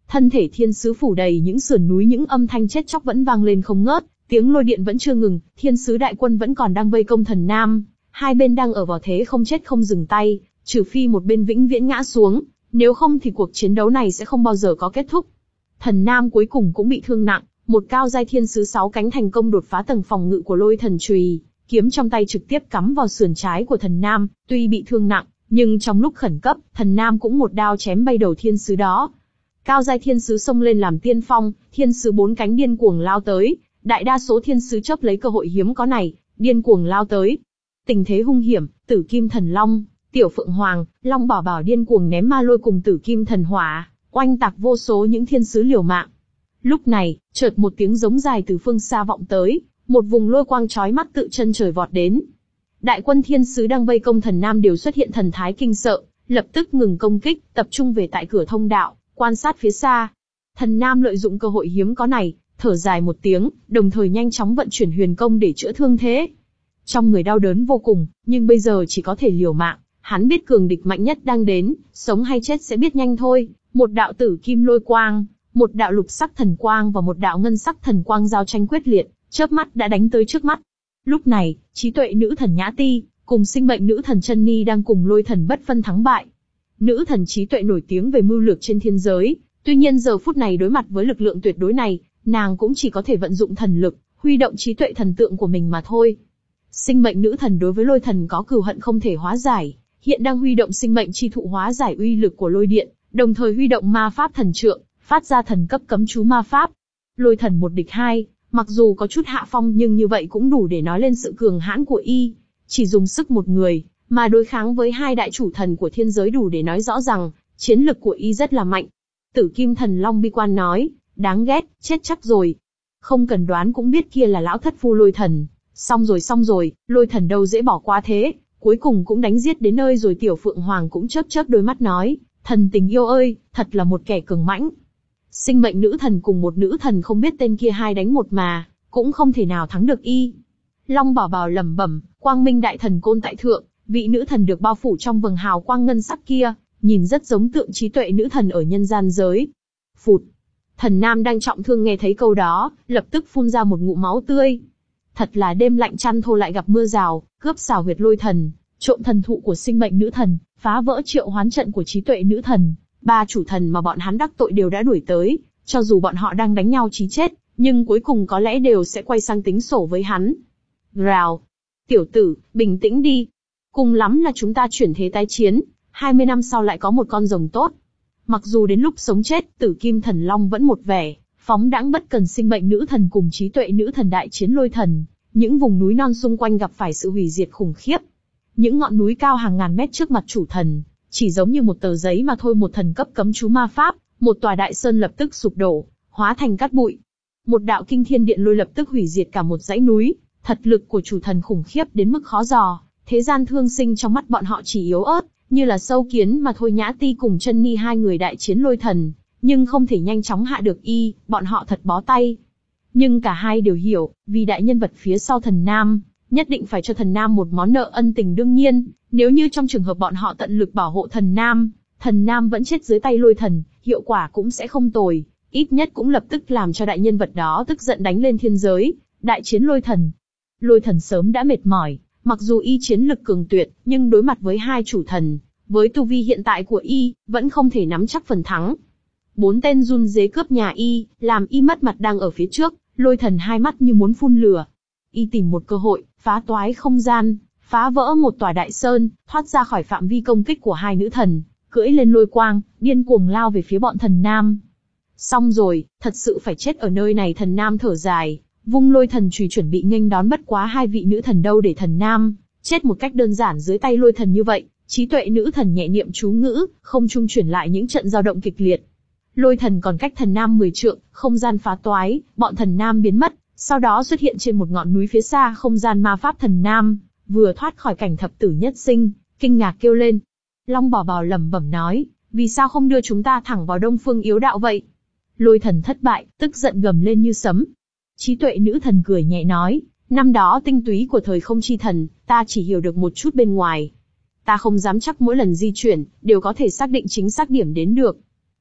Thân thể thiên sứ phủ đầy những sườn núi, những âm thanh chết chóc vẫn vang lên không ngớt, tiếng lôi điện vẫn chưa ngừng, thiên sứ đại quân vẫn còn đang vây công Thần Nam. Hai bên đang ở vào thế không chết không dừng tay, trừ phi một bên vĩnh viễn ngã xuống, nếu không thì cuộc chiến đấu này sẽ không bao giờ có kết thúc. Thần Nam cuối cùng cũng bị thương nặng, một cao giai thiên sứ sáu cánh thành công đột phá tầng phòng ngự của lôi thần chùy, kiếm trong tay trực tiếp cắm vào sườn trái của Thần Nam, tuy bị thương nặng, nhưng trong lúc khẩn cấp, Thần Nam cũng một đao chém bay đầu thiên sứ đó. Cao giai thiên sứ xông lên làm tiên phong, thiên sứ bốn cánh điên cuồng lao tới, đại đa số thiên sứ chớp lấy cơ hội hiếm có này, điên cuồng lao tới. Tình thế hung hiểm, Tử Kim Thần Long, Tiểu Phượng Hoàng, Long Bảo Bảo điên cuồng ném ma lôi cùng Tử Kim Thần Hỏa, oanh tạc vô số những thiên sứ liều mạng. Lúc này, chợt một tiếng giống dài từ phương xa vọng tới, một vùng lôi quang chói mắt tự chân trời vọt đến. Đại quân thiên sứ đang vây công Thần Nam đều xuất hiện thần thái kinh sợ, lập tức ngừng công kích, tập trung về tại cửa thông đạo, quan sát phía xa. Thần Nam lợi dụng cơ hội hiếm có này, thở dài một tiếng, đồng thời nhanh chóng vận chuyển huyền công để chữa thương thế. Trong người đau đớn vô cùng, nhưng bây giờ chỉ có thể liều mạng, hắn biết cường địch mạnh nhất đang đến, sống hay chết sẽ biết nhanh thôi. Một đạo tử kim lôi quang, một đạo lục sắc thần quang và một đạo ngân sắc thần quang giao tranh quyết liệt, chớp mắt đã đánh tới trước mắt. Lúc này, trí tuệ nữ thần Nhã Ti, cùng sinh mệnh nữ thần Chân Ni đang cùng lôi thần bất phân thắng bại. Nữ thần trí tuệ nổi tiếng về mưu lược trên thiên giới, tuy nhiên giờ phút này đối mặt với lực lượng tuyệt đối này, nàng cũng chỉ có thể vận dụng thần lực, huy động trí tuệ thần tượng của mình mà thôi. Sinh mệnh nữ thần đối với lôi thần có cừu hận không thể hóa giải, hiện đang huy động sinh mệnh chi thụ hóa giải uy lực của lôi điện, đồng thời huy động ma pháp thần trượng, phát ra thần cấp cấm chú ma pháp. Lôi thần một địch hai, mặc dù có chút hạ phong nhưng như vậy cũng đủ để nói lên sự cường hãn của y. Chỉ dùng sức một người, mà đối kháng với hai đại chủ thần của thiên giới đủ để nói rõ rằng, chiến lực của y rất là mạnh. Tử Kim Thần Long bi quan nói, đáng ghét, chết chắc rồi. Không cần đoán cũng biết kia là lão thất phu lôi thần. Xong rồi xong rồi, lôi thần đâu dễ bỏ qua thế, cuối cùng cũng đánh giết đến nơi rồi. Tiểu Phượng Hoàng cũng chớp chớp đôi mắt nói, thần tình yêu ơi, thật là một kẻ cường mãnh. Sinh mệnh nữ thần cùng một nữ thần không biết tên kia hai đánh một mà, cũng không thể nào thắng được y. Long Bảo Bảo lẩm bẩm, quang minh đại thần côn tại thượng, vị nữ thần được bao phủ trong vầng hào quang ngân sắc kia, nhìn rất giống tượng trí tuệ nữ thần ở nhân gian giới. Phụt! Thần Nam đang trọng thương nghe thấy câu đó, lập tức phun ra một ngụm máu tươi. Thật là đêm lạnh chăn thô lại gặp mưa rào, cướp xảo huyệt lôi thần, trộm thần thụ của sinh mệnh nữ thần, phá vỡ triệu hoán trận của trí tuệ nữ thần. Ba chủ thần mà bọn hắn đắc tội đều đã đuổi tới, cho dù bọn họ đang đánh nhau chí chết, nhưng cuối cùng có lẽ đều sẽ quay sang tính sổ với hắn. Rào! Tiểu tử, bình tĩnh đi. Cùng lắm là chúng ta chuyển thế tái chiến, hai mươi năm sau lại có một con rồng tốt. Mặc dù đến lúc sống chết, Tử Kim Thần Long vẫn một vẻ phóng đãng bất cần sinh mệnh nữ thần cùng trí tuệ nữ thần đại chiến lôi thần, những vùng núi non xung quanh gặp phải sự hủy diệt khủng khiếp. Những ngọn núi cao hàng ngàn mét trước mặt chủ thần, chỉ giống như một tờ giấy mà thôi. Một thần cấp cấm chú ma pháp, một tòa đại sơn lập tức sụp đổ, hóa thành cát bụi. Một đạo kinh thiên điện lôi lập tức hủy diệt cả một dãy núi. Thật lực của chủ thần khủng khiếp đến mức khó dò, thế gian thương sinh trong mắt bọn họ chỉ yếu ớt, như là sâu kiến mà thôi. Nhã Ti cùng Chân Ni hai người đại chiến lôi thần, nhưng không thể nhanh chóng hạ được y, bọn họ thật bó tay. Nhưng cả hai đều hiểu, vì đại nhân vật phía sau Thần Nam, nhất định phải cho Thần Nam một món nợ ân tình. Đương nhiên, nếu như trong trường hợp bọn họ tận lực bảo hộ Thần Nam, Thần Nam vẫn chết dưới tay lôi thần, hiệu quả cũng sẽ không tồi, ít nhất cũng lập tức làm cho đại nhân vật đó tức giận đánh lên thiên giới, đại chiến lôi thần. Lôi thần sớm đã mệt mỏi, mặc dù y chiến lực cường tuyệt, nhưng đối mặt với hai chủ thần, với tu vi hiện tại của y, vẫn không thể nắm chắc phần thắng. Bốn tên run rế cướp nhà y, làm y mất mặt đang ở phía trước, lôi thần hai mắt như muốn phun lửa. Y tìm một cơ hội, phá toái không gian, phá vỡ một tòa đại sơn, thoát ra khỏi phạm vi công kích của hai nữ thần, cưỡi lên lôi quang, điên cuồng lao về phía bọn Thần Nam. Xong rồi, thật sự phải chết ở nơi này. Thần Nam thở dài, vung lôi thần chùy chuẩn bị nghênh đón, bất quá hai vị nữ thần đâu để Thần Nam chết một cách đơn giản dưới tay lôi thần như vậy. Trí tuệ nữ thần nhẹ niệm chú ngữ, không trung chuyển lại những trận dao động kịch liệt. Lôi thần còn cách Thần Nam mười trượng, không gian phá toái, bọn Thần Nam biến mất, sau đó xuất hiện trên một ngọn núi phía xa. Không gian ma pháp Thần Nam vừa thoát khỏi cảnh thập tử nhất sinh, kinh ngạc kêu lên. Long Bảo Bảo lẩm bẩm nói, vì sao không đưa chúng ta thẳng vào Đông Phương Yếu Đạo vậy? Lôi thần thất bại, tức giận gầm lên như sấm. Trí tuệ nữ thần cười nhẹ nói, năm đó tinh túy của thời không chi thần, ta chỉ hiểu được một chút bên ngoài. Ta không dám chắc mỗi lần di chuyển, đều có thể xác định chính xác điểm đến được.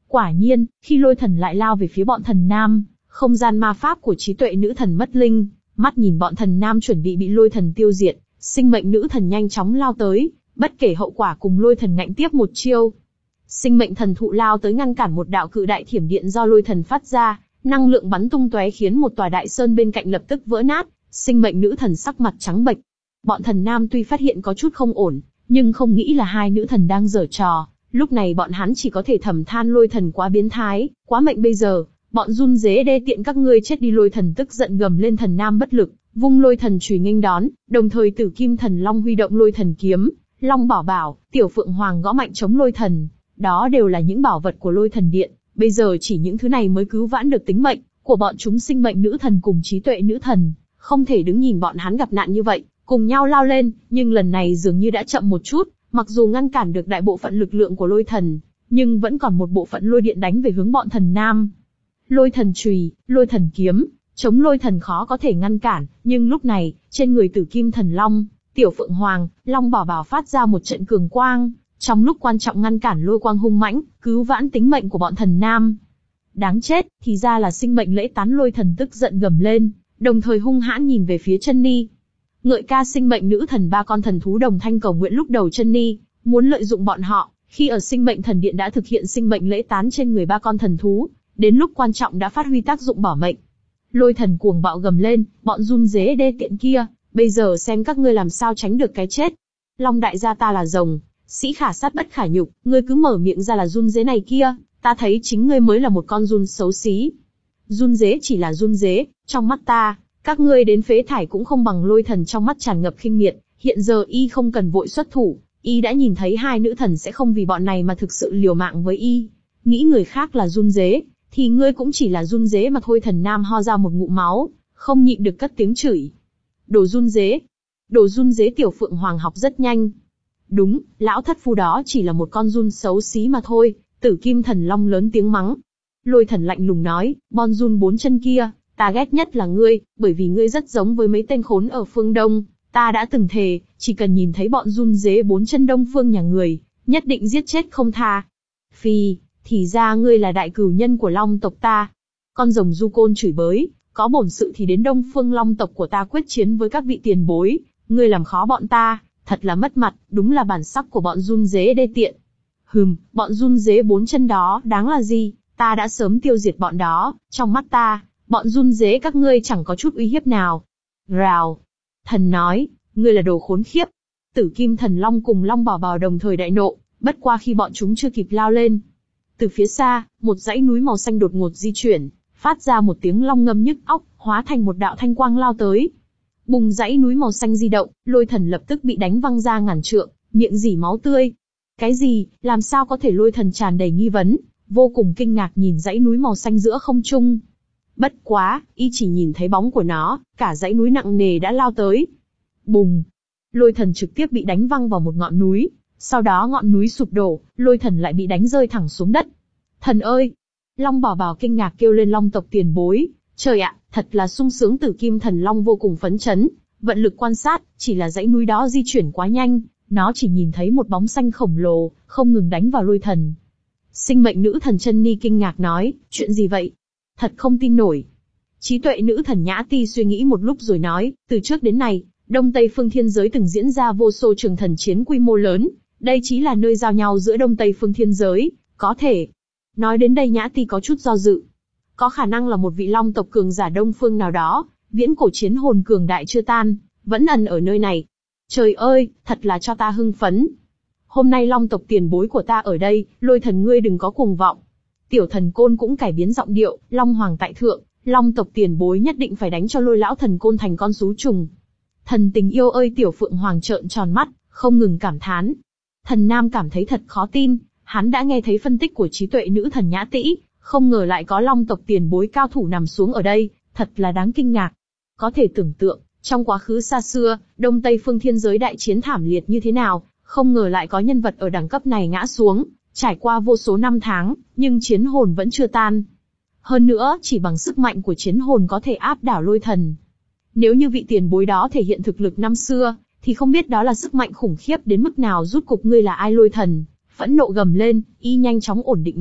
Quả nhiên, khi lôi thần lại lao về phía bọn thần nam, không gian ma pháp của trí tuệ nữ thần mất linh, mắt nhìn bọn thần nam chuẩn bị bị lôi thần tiêu diệt, sinh mệnh nữ thần nhanh chóng lao tới, bất kể hậu quả cùng lôi thần ngạnh tiếp một chiêu. Sinh mệnh thần thụ lao tới ngăn cản một đạo cự đại thiểm điện do lôi thần phát ra, năng lượng bắn tung tóe khiến một tòa đại sơn bên cạnh lập tức vỡ nát, sinh mệnh nữ thần sắc mặt trắng bệch. Bọn thần nam tuy phát hiện có chút không ổn, nhưng không nghĩ là hai nữ thần đang giở trò, lúc này bọn hắn chỉ có thể thầm than lôi thần quá biến thái, quá mệnh bây giờ, bọn run rế đê tiện các ngươi chết đi. Lôi thần tức giận gầm lên, thần nam bất lực, vung lôi thần chùy nghênh đón, đồng thời tử kim thần long huy động lôi thần kiếm, long bảo bảo, tiểu phượng hoàng gõ mạnh chống lôi thần, đó đều là những bảo vật của lôi thần điện, bây giờ chỉ những thứ này mới cứu vãn được tính mệnh của bọn chúng. Sinh mệnh nữ thần cùng trí tuệ nữ thần, không thể đứng nhìn bọn hắn gặp nạn như vậy, cùng nhau lao lên, nhưng lần này dường như đã chậm một chút, mặc dù ngăn cản được đại bộ phận lực lượng của lôi thần, nhưng vẫn còn một bộ phận lôi điện đánh về hướng bọn thần nam. Lôi thần chùy, lôi thần kiếm, chống lôi thần khó có thể ngăn cản, nhưng lúc này, trên người tử kim thần long, tiểu phượng hoàng, long bảo bảo phát ra một trận cường quang, trong lúc quan trọng ngăn cản lôi quang hung mãnh, cứu vãn tính mệnh của bọn thần nam. Đáng chết, thì ra là sinh mệnh lễ tán. Lôi thần tức giận gầm lên, đồng thời hung hãn nhìn về phía chân ni. Ngợi ca sinh mệnh nữ thần ba con thần thú đồng thanh cầu nguyện. Lúc đầu chân ni muốn lợi dụng bọn họ, khi ở sinh mệnh thần điện đã thực hiện sinh mệnh lễ tán trên người ba con thần thú, đến lúc quan trọng đã phát huy tác dụng bỏ mệnh. Lôi thần cuồng bạo gầm lên, bọn run rế đê tiện kia, bây giờ xem các ngươi làm sao tránh được cái chết. Long đại gia ta là rồng, sĩ khả sát bất khả nhục, ngươi cứ mở miệng ra là run rế này kia, ta thấy chính ngươi mới là một con run xấu xí. Run rế chỉ là run rế, trong mắt ta, các ngươi đến phế thải cũng không bằng. Lôi thần trong mắt tràn ngập khinh miệt, hiện giờ y không cần vội xuất thủ, y đã nhìn thấy hai nữ thần sẽ không vì bọn này mà thực sự liều mạng với y. Nghĩ người khác là run rế, thì ngươi cũng chỉ là run rế mà thôi. Thần nam ho ra một ngụm máu, không nhịn được cất tiếng chửi. Đồ run rế, đồ run rế. Tiểu phượng hoàng học rất nhanh. Đúng, lão thất phu đó chỉ là một con run xấu xí mà thôi. Tử kim thần long lớn tiếng mắng. Lôi thần lạnh lùng nói, bon run bốn chân kia, ta ghét nhất là ngươi, bởi vì ngươi rất giống với mấy tên khốn ở phương Đông. Ta đã từng thề, chỉ cần nhìn thấy bọn run rế bốn chân Đông phương nhà người, nhất định giết chết không tha. Phi, thì ra ngươi là đại cửu nhân của long tộc ta. Con rồng du côn chửi bới, có bổn sự thì đến Đông phương long tộc của ta quyết chiến với các vị tiền bối. Ngươi làm khó bọn ta, thật là mất mặt, đúng là bản sắc của bọn run rế đê tiện. Hừm, bọn run rế bốn chân đó đáng là gì, ta đã sớm tiêu diệt bọn đó, trong mắt ta, bọn run rế các ngươi chẳng có chút uy hiếp nào. Rào. Thần nói, ngươi là đồ khốn khiếp. Tử kim thần long cùng long bảo bảo đồng thời đại nộ, bất qua khi bọn chúng chưa kịp lao lên. Từ phía xa, một dãy núi màu xanh đột ngột di chuyển, phát ra một tiếng long ngâm nhức óc, hóa thành một đạo thanh quang lao tới. Bùng, dãy núi màu xanh di động, lôi thần lập tức bị đánh văng ra ngàn trượng, miệng rỉ máu tươi. Cái gì, làm sao có thể? Lôi thần tràn đầy nghi vấn, vô cùng kinh ngạc nhìn dãy núi màu xanh giữa không trung. Bất quá, y chỉ nhìn thấy bóng của nó, cả dãy núi nặng nề đã lao tới. Bùng! Lôi thần trực tiếp bị đánh văng vào một ngọn núi, sau đó ngọn núi sụp đổ, lôi thần lại bị đánh rơi thẳng xuống đất. Thần ơi! Long bảo bảo kinh ngạc kêu lên, long tộc tiền bối, trời ạ, thật là sung sướng. Tử kim thần long vô cùng phấn chấn, vận lực quan sát, chỉ là dãy núi đó di chuyển quá nhanh, nó chỉ nhìn thấy một bóng xanh khổng lồ, không ngừng đánh vào lôi thần. Sinh mệnh nữ thần chân ni kinh ngạc nói, chuyện gì vậy? Thật không tin nổi. Trí tuệ nữ thần Nhã Ti suy nghĩ một lúc rồi nói, từ trước đến nay, Đông Tây phương thiên giới từng diễn ra vô số trường thần chiến quy mô lớn, đây chính là nơi giao nhau giữa Đông Tây phương thiên giới, có thể. Nói đến đây Nhã Ti có chút do dự. Có khả năng là một vị long tộc cường giả Đông phương nào đó, viễn cổ chiến hồn cường đại chưa tan, vẫn ẩn ở nơi này. Trời ơi, thật là cho ta hưng phấn. Hôm nay long tộc tiền bối của ta ở đây, lôi thần ngươi đừng có cuồng vọng. Tiểu thần côn cũng cải biến giọng điệu, long hoàng tại thượng, long tộc tiền bối nhất định phải đánh cho lôi lão thần côn thành con sú trùng. Thần tình yêu ơi! Tiểu phượng hoàng trợn tròn mắt, không ngừng cảm thán. Thần nam cảm thấy thật khó tin, hắn đã nghe thấy phân tích của trí tuệ nữ thần Nhã Tĩ, không ngờ lại có long tộc tiền bối cao thủ nằm xuống ở đây, thật là đáng kinh ngạc. Có thể tưởng tượng, trong quá khứ xa xưa, Đông Tây phương thiên giới đại chiến thảm liệt như thế nào, không ngờ lại có nhân vật ở đẳng cấp này ngã xuống, trải qua vô số năm tháng, nhưng chiến hồn vẫn chưa tan. Hơn nữa, chỉ bằng sức mạnh của chiến hồn có thể áp đảo lôi thần. Nếu như vị tiền bối đó thể hiện thực lực năm xưa, thì không biết đó là sức mạnh khủng khiếp đến mức nào. Rút cục ngươi là ai? Lôi thần phẫn nộ gầm lên, y nhanh chóng ổn định lại,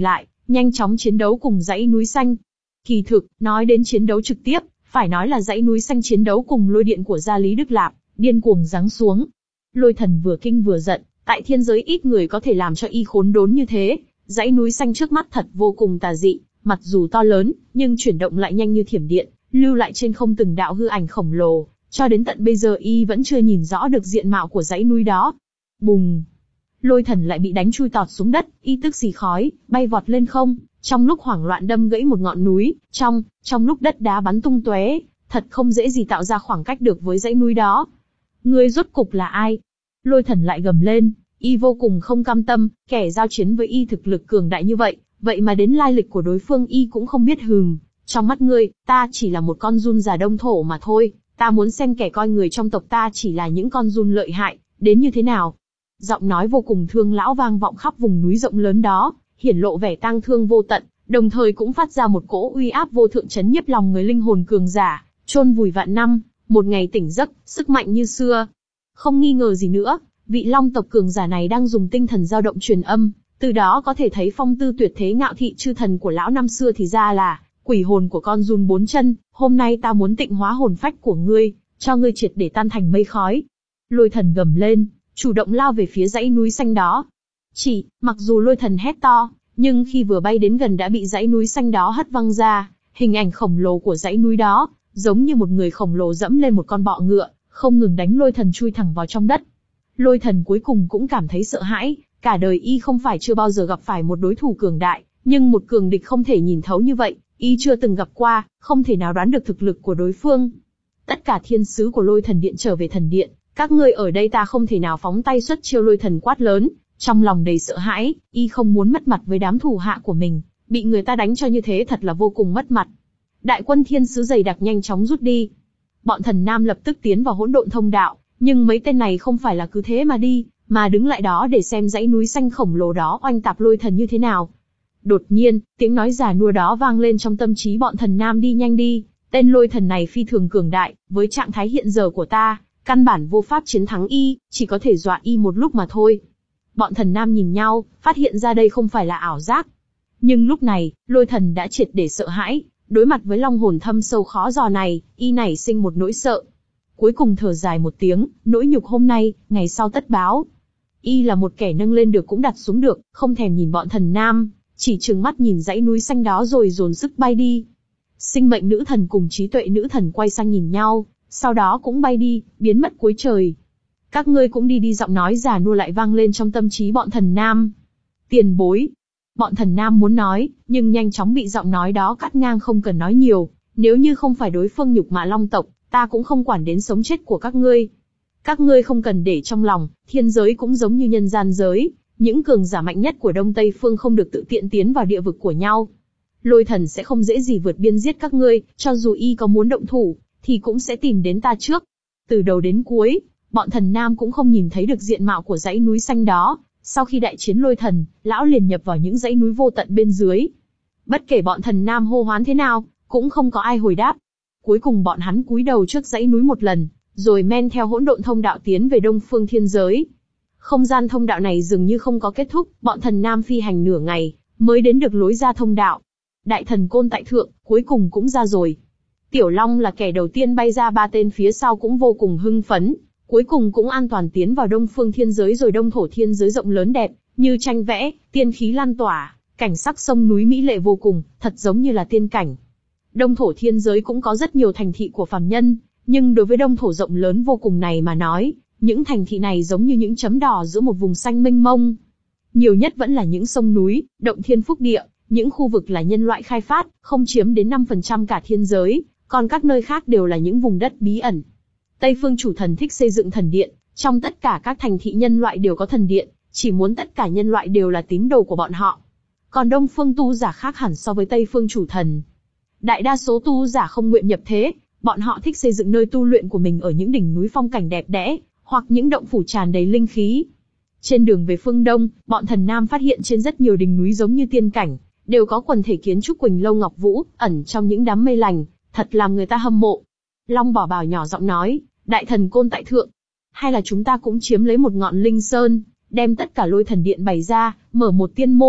nhanh chóng chiến đấu cùng dãy núi xanh. Kỳ thực, nói đến chiến đấu trực tiếp, phải nói là dãy núi xanh chiến đấu cùng lôi điện của gia Lý Đức Lạp, điên cuồng giáng xuống. Lôi thần vừa kinh vừa giận, tại thiên giới ít người có thể làm cho y khốn đốn như thế. Dãy núi xanh trước mắt thật vô cùng tà dị, mặc dù to lớn, nhưng chuyển động lại nhanh như thiểm điện, lưu lại trên không từng đạo hư ảnh khổng lồ, cho đến tận bây giờ y vẫn chưa nhìn rõ được diện mạo của dãy núi đó. Bùng! Lôi thần lại bị đánh chui tọt xuống đất, y tức xì khói, bay vọt lên không, trong lúc hoảng loạn đâm gãy một ngọn núi, trong, trong lúc đất đá bắn tung tóe, thật không dễ gì tạo ra khoảng cách được với dãy núi đó. Ngươi rốt cục là ai? Lôi thần lại gầm lên, y vô cùng không cam tâm, kẻ giao chiến với y thực lực cường đại như vậy, vậy mà đến lai lịch của đối phương y cũng không biết. Hừm, trong mắt ngươi, ta chỉ là một con giun già đông thổ mà thôi, ta muốn xem kẻ coi người trong tộc ta chỉ là những con giun lợi hại, đến như thế nào. Giọng nói vô cùng thương lão vang vọng khắp vùng núi rộng lớn đó, hiển lộ vẻ tang thương vô tận, đồng thời cũng phát ra một cỗ uy áp vô thượng chấn nhiếp lòng người. Linh hồn cường giả, chôn vùi vạn năm, một ngày tỉnh giấc, sức mạnh như xưa. Không nghi ngờ gì nữa, vị Long tộc cường giả này đang dùng tinh thần dao động truyền âm, từ đó có thể thấy phong tư tuyệt thế ngạo thị chư thần của lão năm xưa thì ra là quỷ hồn của con giun bốn chân. Hôm nay ta muốn tịnh hóa hồn phách của ngươi, cho ngươi triệt để tan thành mây khói. Lôi thần gầm lên, chủ động lao về phía dãy núi xanh đó. Chỉ, mặc dù lôi thần hét to, nhưng khi vừa bay đến gần đã bị dãy núi xanh đó hất văng ra. Hình ảnh khổng lồ của dãy núi đó, giống như một người khổng lồ dẫm lên một con bọ ngựa, không ngừng đánh lôi thần chui thẳng vào trong đất. Lôi thần cuối cùng cũng cảm thấy sợ hãi, cả đời y không phải chưa bao giờ gặp phải một đối thủ cường đại, nhưng một cường địch không thể nhìn thấu như vậy, y chưa từng gặp qua, không thể nào đoán được thực lực của đối phương. Tất cả thiên sứ của lôi thần điện trở về thần điện, các ngươi ở đây ta không thể nào phóng tay xuất chiêu. Lôi thần quát lớn, trong lòng đầy sợ hãi, y không muốn mất mặt với đám thủ hạ của mình, bị người ta đánh cho như thế thật là vô cùng mất mặt. Đại quân thiên sứ dày đặc nhanh chóng rút đi. Bọn thần nam lập tức tiến vào hỗn độn thông đạo, nhưng mấy tên này không phải là cứ thế mà đi, mà đứng lại đó để xem dãy núi xanh khổng lồ đó oanh tạp lôi thần như thế nào. Đột nhiên, tiếng nói già nua đó vang lên trong tâm trí bọn thần nam. Đi nhanh đi, tên lôi thần này phi thường cường đại, với trạng thái hiện giờ của ta, căn bản vô pháp chiến thắng y, chỉ có thể dọa y một lúc mà thôi. Bọn thần nam nhìn nhau, phát hiện ra đây không phải là ảo giác. Nhưng lúc này, lôi thần đã triệt để sợ hãi, đối mặt với long hồn thâm sâu khó dò này, y nảy sinh một nỗi sợ. Cuối cùng thở dài một tiếng, nỗi nhục hôm nay, ngày sau tất báo. Y là một kẻ nâng lên được cũng đặt xuống được, không thèm nhìn bọn thần nam, chỉ trừng mắt nhìn dãy núi xanh đó rồi dồn sức bay đi. Sinh mệnh nữ thần cùng trí tuệ nữ thần quay sang nhìn nhau, sau đó cũng bay đi, biến mất cuối trời. Các ngươi cũng đi đi. Giọng nói già nua lại vang lên trong tâm trí bọn thần nam. Tiền bối. Bọn thần nam muốn nói, nhưng nhanh chóng bị giọng nói đó cắt ngang. Không cần nói nhiều, nếu như không phải đối phương nhục mạ long tộc, ta cũng không quản đến sống chết của các ngươi. Các ngươi không cần để trong lòng, thiên giới cũng giống như nhân gian giới, những cường giả mạnh nhất của Đông Tây Phương không được tự tiện tiến vào địa vực của nhau. Lôi thần sẽ không dễ gì vượt biên giết các ngươi, cho dù y có muốn động thủ, thì cũng sẽ tìm đến ta trước. Từ đầu đến cuối, bọn thần nam cũng không nhìn thấy được diện mạo của dãy núi xanh đó. Sau khi đại chiến lôi thần, lão liền nhập vào những dãy núi vô tận bên dưới. Bất kể bọn thần nam hô hoán thế nào, cũng không có ai hồi đáp. Cuối cùng bọn hắn cúi đầu trước dãy núi một lần, rồi men theo hỗn độn thông đạo tiến về đông phương thiên giới. Không gian thông đạo này dường như không có kết thúc, bọn thần nam phi hành nửa ngày, mới đến được lối ra thông đạo. Đại thần côn tại thượng, cuối cùng cũng ra rồi. Tiểu Long là kẻ đầu tiên bay ra, ba tên phía sau cũng vô cùng hưng phấn, cuối cùng cũng an toàn tiến vào đông phương thiên giới rồi. Đông thổ thiên giới rộng lớn đẹp, như tranh vẽ, tiên khí lan tỏa, cảnh sắc sông núi mỹ lệ vô cùng, thật giống như là tiên cảnh. Đông thổ thiên giới cũng có rất nhiều thành thị của phàm nhân, nhưng đối với đông thổ rộng lớn vô cùng này mà nói, những thành thị này giống như những chấm đỏ giữa một vùng xanh mênh mông. Nhiều nhất vẫn là những sông núi, động thiên phúc địa, những khu vực là nhân loại khai phát, không chiếm đến năm phần trăm cả thiên giới, còn các nơi khác đều là những vùng đất bí ẩn. Tây phương chủ thần thích xây dựng thần điện, trong tất cả các thành thị nhân loại đều có thần điện, chỉ muốn tất cả nhân loại đều là tín đồ của bọn họ. Còn đông phương tu giả khác hẳn so với Tây phương chủ thần. Đại đa số tu giả không nguyện nhập thế, bọn họ thích xây dựng nơi tu luyện của mình ở những đỉnh núi phong cảnh đẹp đẽ, hoặc những động phủ tràn đầy linh khí. Trên đường về phương Đông, bọn thần nam phát hiện trên rất nhiều đỉnh núi giống như tiên cảnh, đều có quần thể kiến trúc Quỳnh Lâu Ngọc Vũ, ẩn trong những đám mây lành, thật làm người ta hâm mộ. Long Bảo Bảo nhỏ giọng nói, đại thần côn tại thượng, hay là chúng ta cũng chiếm lấy một ngọn linh sơn, đem tất cả lôi thần điện bày ra, mở một tiên môn,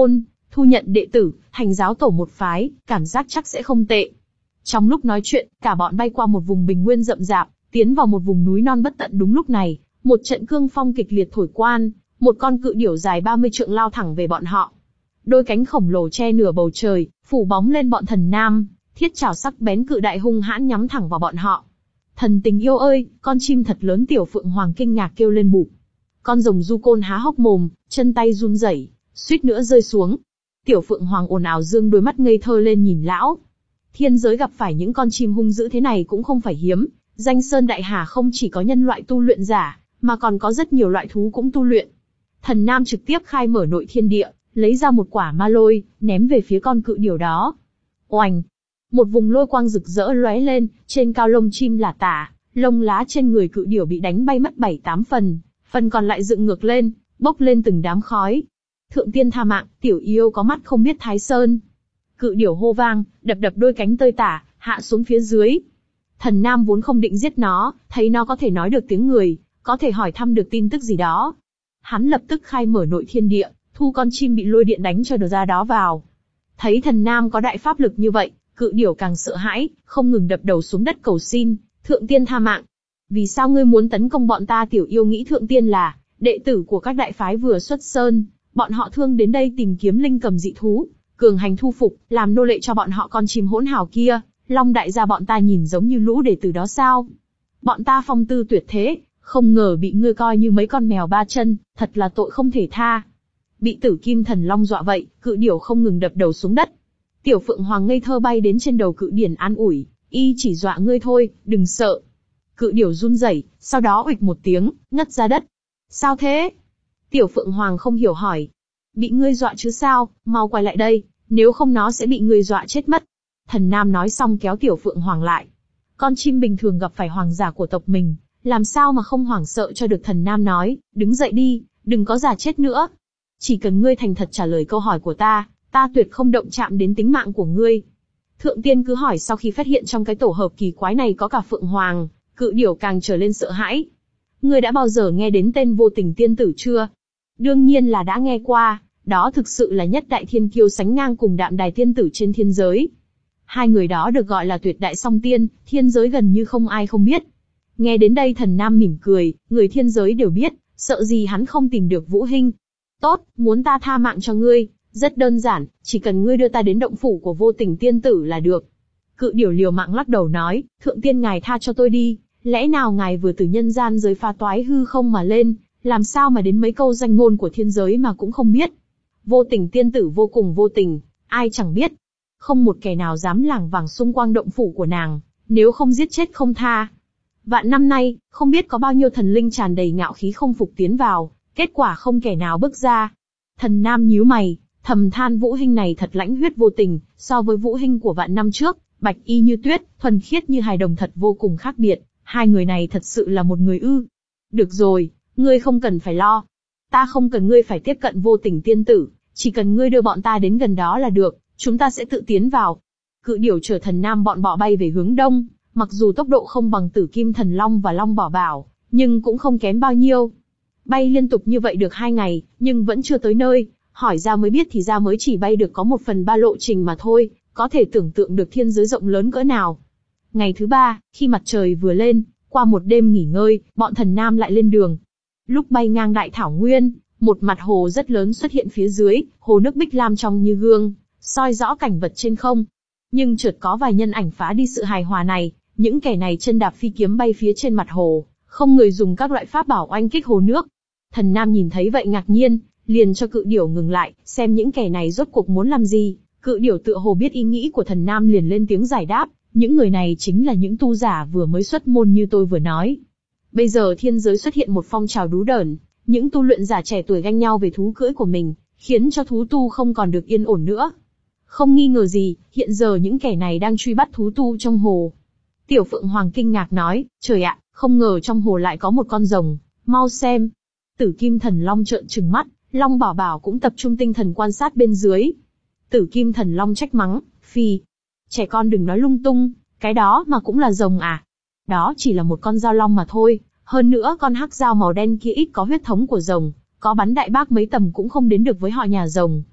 thu nhận đệ tử, thành giáo tổ một phái, cảm giác chắc sẽ không tệ. Trong lúc nói chuyện, cả bọn bay qua một vùng bình nguyên rậm rạp, tiến vào một vùng núi non bất tận. Đúng lúc này, một trận cương phong kịch liệt thổi quan, một con cự điểu dài ba mươi trượng lao thẳng về bọn họ. Đôi cánh khổng lồ che nửa bầu trời, phủ bóng lên bọn Thần Nam, thiết chảo sắc bén cự đại hung hãn nhắm thẳng vào bọn họ. Thần tình yêu ơi, con chim thật lớn! Tiểu Phượng Hoàng kinh ngạc kêu lên bụp. Con rồng du côn há hốc mồm, chân tay run rẩy, suýt nữa rơi xuống. Tiểu Phượng Hoàng ồn ào dương đôi mắt ngây thơ lên nhìn lão. Thiên giới gặp phải những con chim hung dữ thế này cũng không phải hiếm. Danh Sơn Đại Hà không chỉ có nhân loại tu luyện giả, mà còn có rất nhiều loại thú cũng tu luyện. Thần Nam trực tiếp khai mở nội thiên địa, lấy ra một quả ma lôi, ném về phía con cự điểu đó. Oành! Một vùng lôi quang rực rỡ lóe lên, trên cao lông chim lả tả, lông lá trên người cự điểu bị đánh bay mất bảy tám phần, phần còn lại dựng ngược lên, bốc lên từng đám khói. Thượng tiên tha mạng, tiểu yêu có mắt không biết Thái Sơn. Cự điểu hô vang, đập đập đôi cánh tơi tả, hạ xuống phía dưới. Thần Nam vốn không định giết nó, thấy nó có thể nói được tiếng người, có thể hỏi thăm được tin tức gì đó. Hắn lập tức khai mở nội thiên địa, thu con chim bị lôi điện đánh cho được ra đó vào. Thấy Thần Nam có đại pháp lực như vậy, cự điểu càng sợ hãi, không ngừng đập đầu xuống đất cầu xin, thượng tiên tha mạng. Vì sao ngươi muốn tấn công bọn ta? Tiểu yêu nghĩ thượng tiên là đệ tử của các đại phái vừa xuất sơn, bọn họ thương đến đây tìm kiếm linh cầm dị thú, cường hành thu phục, làm nô lệ cho bọn họ con chim hỗn hào kia. Long đại gia bọn ta nhìn giống như lũ đệ tử đó sao? Bọn ta phong tư tuyệt thế, không ngờ bị ngươi coi như mấy con mèo ba chân, thật là tội không thể tha. Bị Tử Kim Thần Long dọa vậy, cự điểu không ngừng đập đầu xuống đất. Tiểu Phượng Hoàng ngây thơ bay đến trên đầu cự điển an ủi, y chỉ dọa ngươi thôi, đừng sợ. Cự điểu run rẩy, sau đó uịch một tiếng, ngất ra đất. Sao thế? Tiểu Phượng Hoàng không hiểu hỏi. Bị ngươi dọa chứ sao, mau quay lại đây, nếu không nó sẽ bị ngươi dọa chết mất. Thần Nam nói xong kéo Tiểu Phượng Hoàng lại. Con chim bình thường gặp phải hoàng giả của tộc mình, làm sao mà không hoảng sợ cho được. Thần Nam nói, đứng dậy đi, đừng có giả chết nữa. Chỉ cần ngươi thành thật trả lời câu hỏi của ta, ta tuyệt không động chạm đến tính mạng của ngươi. Thượng tiên cứ hỏi. Sau khi phát hiện trong cái tổ hợp kỳ quái này có cả Phượng Hoàng, cự điểu càng trở lên sợ hãi. Ngươi đã bao giờ nghe đến tên Vô Tình Tiên Tử chưa? Đương nhiên là đã nghe qua, đó thực sự là nhất đại thiên kiêu sánh ngang cùng Đạm Đài Tiên Tử trên thiên giới. Hai người đó được gọi là tuyệt đại song tiên, thiên giới gần như không ai không biết. Nghe đến đây Thần Nam mỉm cười, người thiên giới đều biết, sợ gì hắn không tìm được Vũ Hinh. Tốt, muốn ta tha mạng cho ngươi, rất đơn giản, chỉ cần ngươi đưa ta đến động phủ của Vô Tình Tiên Tử là được. Cự điểu liều mạng lắc đầu nói, thượng tiên ngài tha cho tôi đi, lẽ nào ngài vừa từ nhân gian giới phá toái hư không mà lên, làm sao mà đến mấy câu danh ngôn của thiên giới mà cũng không biết. Vô Tình Tiên Tử vô cùng vô tình, ai chẳng biết. Không một kẻ nào dám lảng vảng xung quanh động phủ của nàng, nếu không giết chết không tha. Vạn năm nay, không biết có bao nhiêu thần linh tràn đầy ngạo khí không phục tiến vào, kết quả không kẻ nào bước ra. Thần Nam nhíu mày, thầm than Vũ Hinh này thật lãnh huyết vô tình, so với Vũ Hinh của vạn năm trước, bạch y như tuyết, thuần khiết như hài đồng thật vô cùng khác biệt. Hai người này thật sự là một người ư? Được rồi, ngươi không cần phải lo. Ta không cần ngươi phải tiếp cận Vô Tình Tiên Tử, chỉ cần ngươi đưa bọn ta đến gần đó là được, chúng ta sẽ tự tiến vào. Cự điểu chở Thần Nam bọn bọ bay về hướng đông, mặc dù tốc độ không bằng Tử Kim Thần Long và Long Bảo Bảo, nhưng cũng không kém bao nhiêu. Bay liên tục như vậy được hai ngày, nhưng vẫn chưa tới nơi. Hỏi ra mới biết thì ra mới chỉ bay được có một phần ba lộ trình mà thôi, có thể tưởng tượng được thiên giới rộng lớn cỡ nào. Ngày thứ ba, khi mặt trời vừa lên, qua một đêm nghỉ ngơi, bọn Thần Nam lại lên đường. Lúc bay ngang đại thảo nguyên, một mặt hồ rất lớn xuất hiện phía dưới, hồ nước bích lam trong như gương, soi rõ cảnh vật trên không. Nhưng chợt có vài nhân ảnh phá đi sự hài hòa này, những kẻ này chân đạp phi kiếm bay phía trên mặt hồ, không người dùng các loại pháp bảo oanh kích hồ nước. Thần Nam nhìn thấy vậy ngạc nhiên, liền cho cự điểu ngừng lại, xem những kẻ này rốt cuộc muốn làm gì. Cự điểu tựa hồ biết ý nghĩ của Thần Nam liền lên tiếng giải đáp, những người này chính là những tu giả vừa mới xuất môn như tôi vừa nói. Bây giờ thiên giới xuất hiện một phong trào đú đởn, những tu luyện giả trẻ tuổi ganh nhau về thú cưỡi của mình, khiến cho thú tu không còn được yên ổn nữa. Không nghi ngờ gì, hiện giờ những kẻ này đang truy bắt thú tu trong hồ. Tiểu Phượng Hoàng kinh ngạc nói, trời ạ, không ngờ trong hồ lại có một con rồng, mau xem. Tử Kim Thần Long trợn trừng mắt, Long Bảo Bảo cũng tập trung tinh thần quan sát bên dưới. Tử Kim Thần Long trách mắng, phi, trẻ con đừng nói lung tung, cái đó mà cũng là rồng à? Đó chỉ là một con dao long mà thôi, hơn nữa con hắc dao màu đen kia ít có huyết thống của rồng, có bắn đại bác mấy tầm cũng không đến được với họ nhà rồng.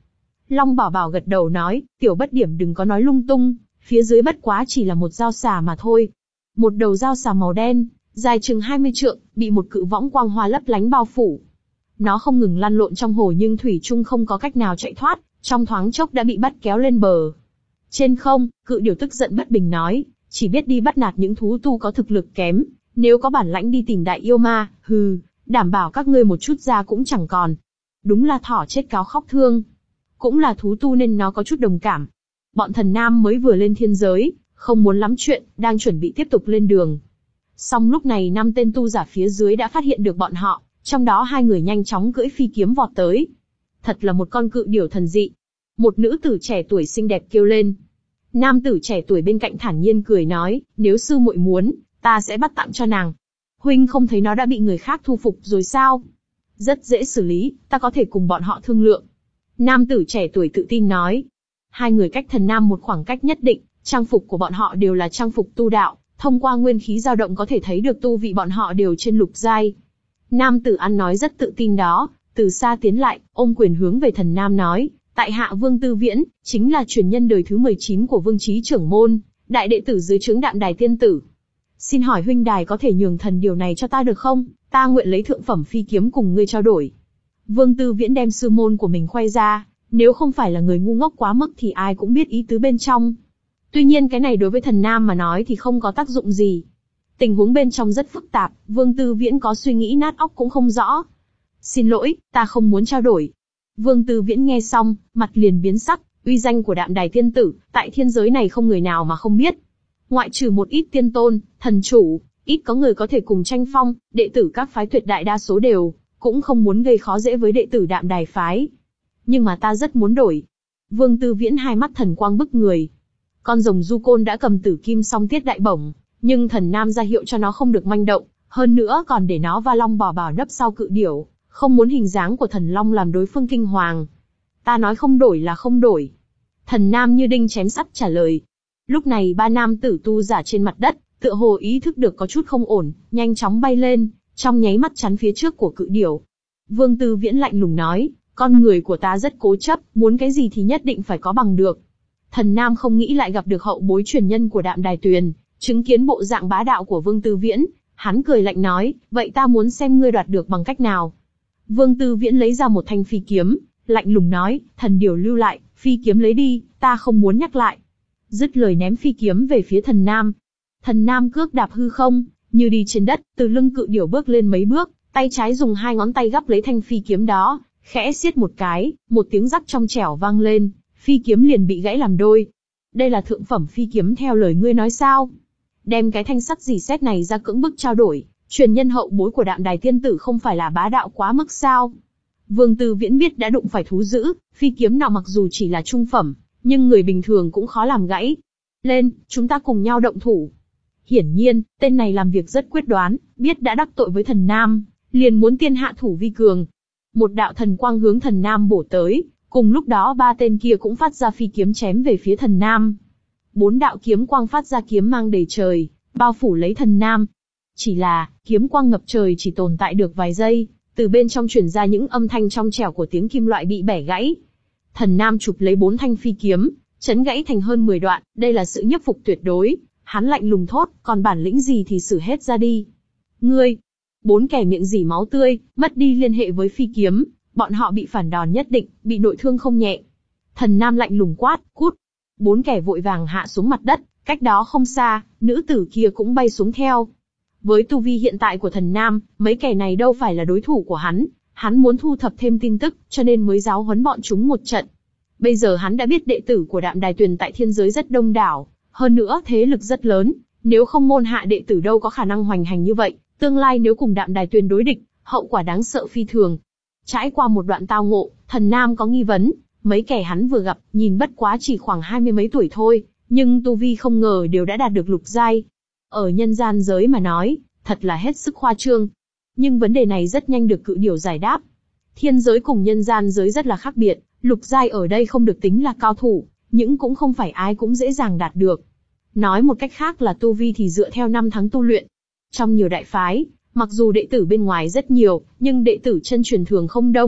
Long Bảo Bảo gật đầu nói, tiểu bất điểm đừng có nói lung tung, phía dưới bất quá chỉ là một dao xà mà thôi. Một đầu dao xà màu đen, dài chừng hai mươi trượng, bị một cự võng quang hoa lấp lánh bao phủ. Nó không ngừng lăn lộn trong hồ nhưng thủy chung không có cách nào chạy thoát, trong thoáng chốc đã bị bắt kéo lên bờ. Trên không, cự điểu tức giận bất bình nói, chỉ biết đi bắt nạt những thú tu có thực lực kém, nếu có bản lãnh đi tìm đại yêu ma, hừ, đảm bảo các ngươi một chút da cũng chẳng còn. Đúng là thỏ chết cáo khóc thương. Cũng là thú tu nên nó có chút đồng cảm. Bọn thần nam mới vừa lên thiên giới, không muốn lắm chuyện, đang chuẩn bị tiếp tục lên đường. Song lúc này năm tên tu giả phía dưới đã phát hiện được bọn họ, trong đó hai người nhanh chóng cưỡi phi kiếm vọt tới. Thật là một con cự điểu thần dị. Một nữ tử trẻ tuổi xinh đẹp kêu lên. Nam tử trẻ tuổi bên cạnh thản nhiên cười nói, nếu sư muội muốn, ta sẽ bắt tặng cho nàng. Huynh không thấy nó đã bị người khác thu phục rồi sao? Rất dễ xử lý, ta có thể cùng bọn họ thương lượng. Nam tử trẻ tuổi tự tin nói. Hai người cách thần nam một khoảng cách nhất định, trang phục của bọn họ đều là trang phục tu đạo, thông qua nguyên khí dao động có thể thấy được tu vị bọn họ đều trên lục giai. Nam tử ăn nói rất tự tin đó, từ xa tiến lại, ôm quyền hướng về thần nam nói, tại hạ Vương Tư Viễn, chính là truyền nhân đời thứ mười chín của Vương Chí trưởng môn, đại đệ tử dưới trướng Đạm Đài tiên tử. Xin hỏi huynh đài có thể nhường thần điều này cho ta được không? Ta nguyện lấy thượng phẩm phi kiếm cùng ngươi trao đổi. Vương Tư Viễn đem sư môn của mình khoe ra, nếu không phải là người ngu ngốc quá mức thì ai cũng biết ý tứ bên trong. Tuy nhiên cái này đối với thần nam mà nói thì không có tác dụng gì. Tình huống bên trong rất phức tạp, Vương Tư Viễn có suy nghĩ nát óc cũng không rõ. Xin lỗi, ta không muốn trao đổi. Vương Tư Viễn nghe xong, mặt liền biến sắc, uy danh của Đạm Đài tiên tử, tại thiên giới này không người nào mà không biết. Ngoại trừ một ít tiên tôn, thần chủ, ít có người có thể cùng tranh phong, đệ tử các phái tuyệt đại đa số đều, cũng không muốn gây khó dễ với đệ tử Đạm Đài phái. Nhưng mà ta rất muốn đổi. Vương Tư Viễn hai mắt thần quang bức người. Con rồng du côn đã cầm tử kim song tiết đại bổng, nhưng thần nam ra hiệu cho nó không được manh động, hơn nữa còn để nó và Long Bảo Bảo nấp sau cự điểu, không muốn hình dáng của thần long làm đối phương kinh hoàng. Ta nói không đổi là không đổi. Thần nam như đinh chém sắt trả lời. Lúc này ba nam tử tu giả trên mặt đất, tựa hồ ý thức được có chút không ổn, nhanh chóng bay lên, trong nháy mắt chắn phía trước của cự điểu. Vương Tư Viễn lạnh lùng nói, con người của ta rất cố chấp, muốn cái gì thì nhất định phải có bằng được. Thần nam không nghĩ lại gặp được hậu bối truyền nhân của Đạm Đài Tuyền, chứng kiến bộ dạng bá đạo của Vương Tư Viễn, hắn cười lạnh nói, vậy ta muốn xem ngươi đoạt được bằng cách nào. Vương Tư Viễn lấy ra một thanh phi kiếm, lạnh lùng nói, thần điểu lưu lại, phi kiếm lấy đi, ta không muốn nhắc lại. Dứt lời ném phi kiếm về phía thần nam. Thần nam cước đạp hư không, như đi trên đất, từ lưng cự điểu bước lên mấy bước, tay trái dùng hai ngón tay gắp lấy thanh phi kiếm đó, khẽ siết một cái, một tiếng rắc trong trẻo vang lên, phi kiếm liền bị gãy làm đôi. Đây là thượng phẩm phi kiếm theo lời ngươi nói sao? Đem cái thanh sắt dì xét này ra cưỡng bức trao đổi, truyền nhân hậu bối của Đạm Đài tiên tử không phải là bá đạo quá mức sao? Vương Tư Viễn biết đã đụng phải thú dữ, phi kiếm nào mặc dù chỉ là trung phẩm, nhưng người bình thường cũng khó làm gãy. Lên, chúng ta cùng nhau động thủ. Hiển nhiên, tên này làm việc rất quyết đoán, biết đã đắc tội với thần nam, liền muốn tiên hạ thủ vi cường. Một đạo thần quang hướng thần nam bổ tới, cùng lúc đó ba tên kia cũng phát ra phi kiếm chém về phía thần nam. Bốn đạo kiếm quang phát ra kiếm mang đầy trời, bao phủ lấy thần nam. Chỉ là, kiếm quang ngập trời chỉ tồn tại được vài giây, từ bên trong truyền ra những âm thanh trong trẻo của tiếng kim loại bị bẻ gãy. Thần nam chụp lấy bốn thanh phi kiếm, chấn gãy thành hơn mười đoạn, đây là sự nhiếp phục tuyệt đối. Hắn lạnh lùng thốt, còn bản lĩnh gì thì xử hết ra đi. Ngươi! Bốn kẻ miệng rỉ máu tươi, mất đi liên hệ với phi kiếm, bọn họ bị phản đòn nhất định, bị nội thương không nhẹ. Thần nam lạnh lùng quát, cút! Bốn kẻ vội vàng hạ xuống mặt đất, cách đó không xa, nữ tử kia cũng bay xuống theo. Với tu vi hiện tại của thần nam, mấy kẻ này đâu phải là đối thủ của hắn, hắn muốn thu thập thêm tin tức, cho nên mới giáo huấn bọn chúng một trận. Bây giờ hắn đã biết đệ tử của Đạm Đài Tuyền tại thiên giới rất đông đảo, hơn nữa thế lực rất lớn, nếu không môn hạ đệ tử đâu có khả năng hoành hành như vậy, tương lai nếu cùng Đạm Đài Tuyền đối địch, hậu quả đáng sợ phi thường. Trải qua một đoạn tao ngộ, thần nam có nghi vấn, mấy kẻ hắn vừa gặp, nhìn bất quá chỉ khoảng hai mươi mấy tuổi thôi, nhưng tu vi không ngờ đều đã đạt được lục giai. Ở nhân gian giới mà nói, thật là hết sức khoa trương. Nhưng vấn đề này rất nhanh được cự điểu giải đáp. Thiên giới cùng nhân gian giới rất là khác biệt, lục giai ở đây không được tính là cao thủ, nhưng cũng không phải ai cũng dễ dàng đạt được. Nói một cách khác là tu vi thì dựa theo năm tháng tu luyện. Trong nhiều đại phái, mặc dù đệ tử bên ngoài rất nhiều, nhưng đệ tử chân truyền thường không đông,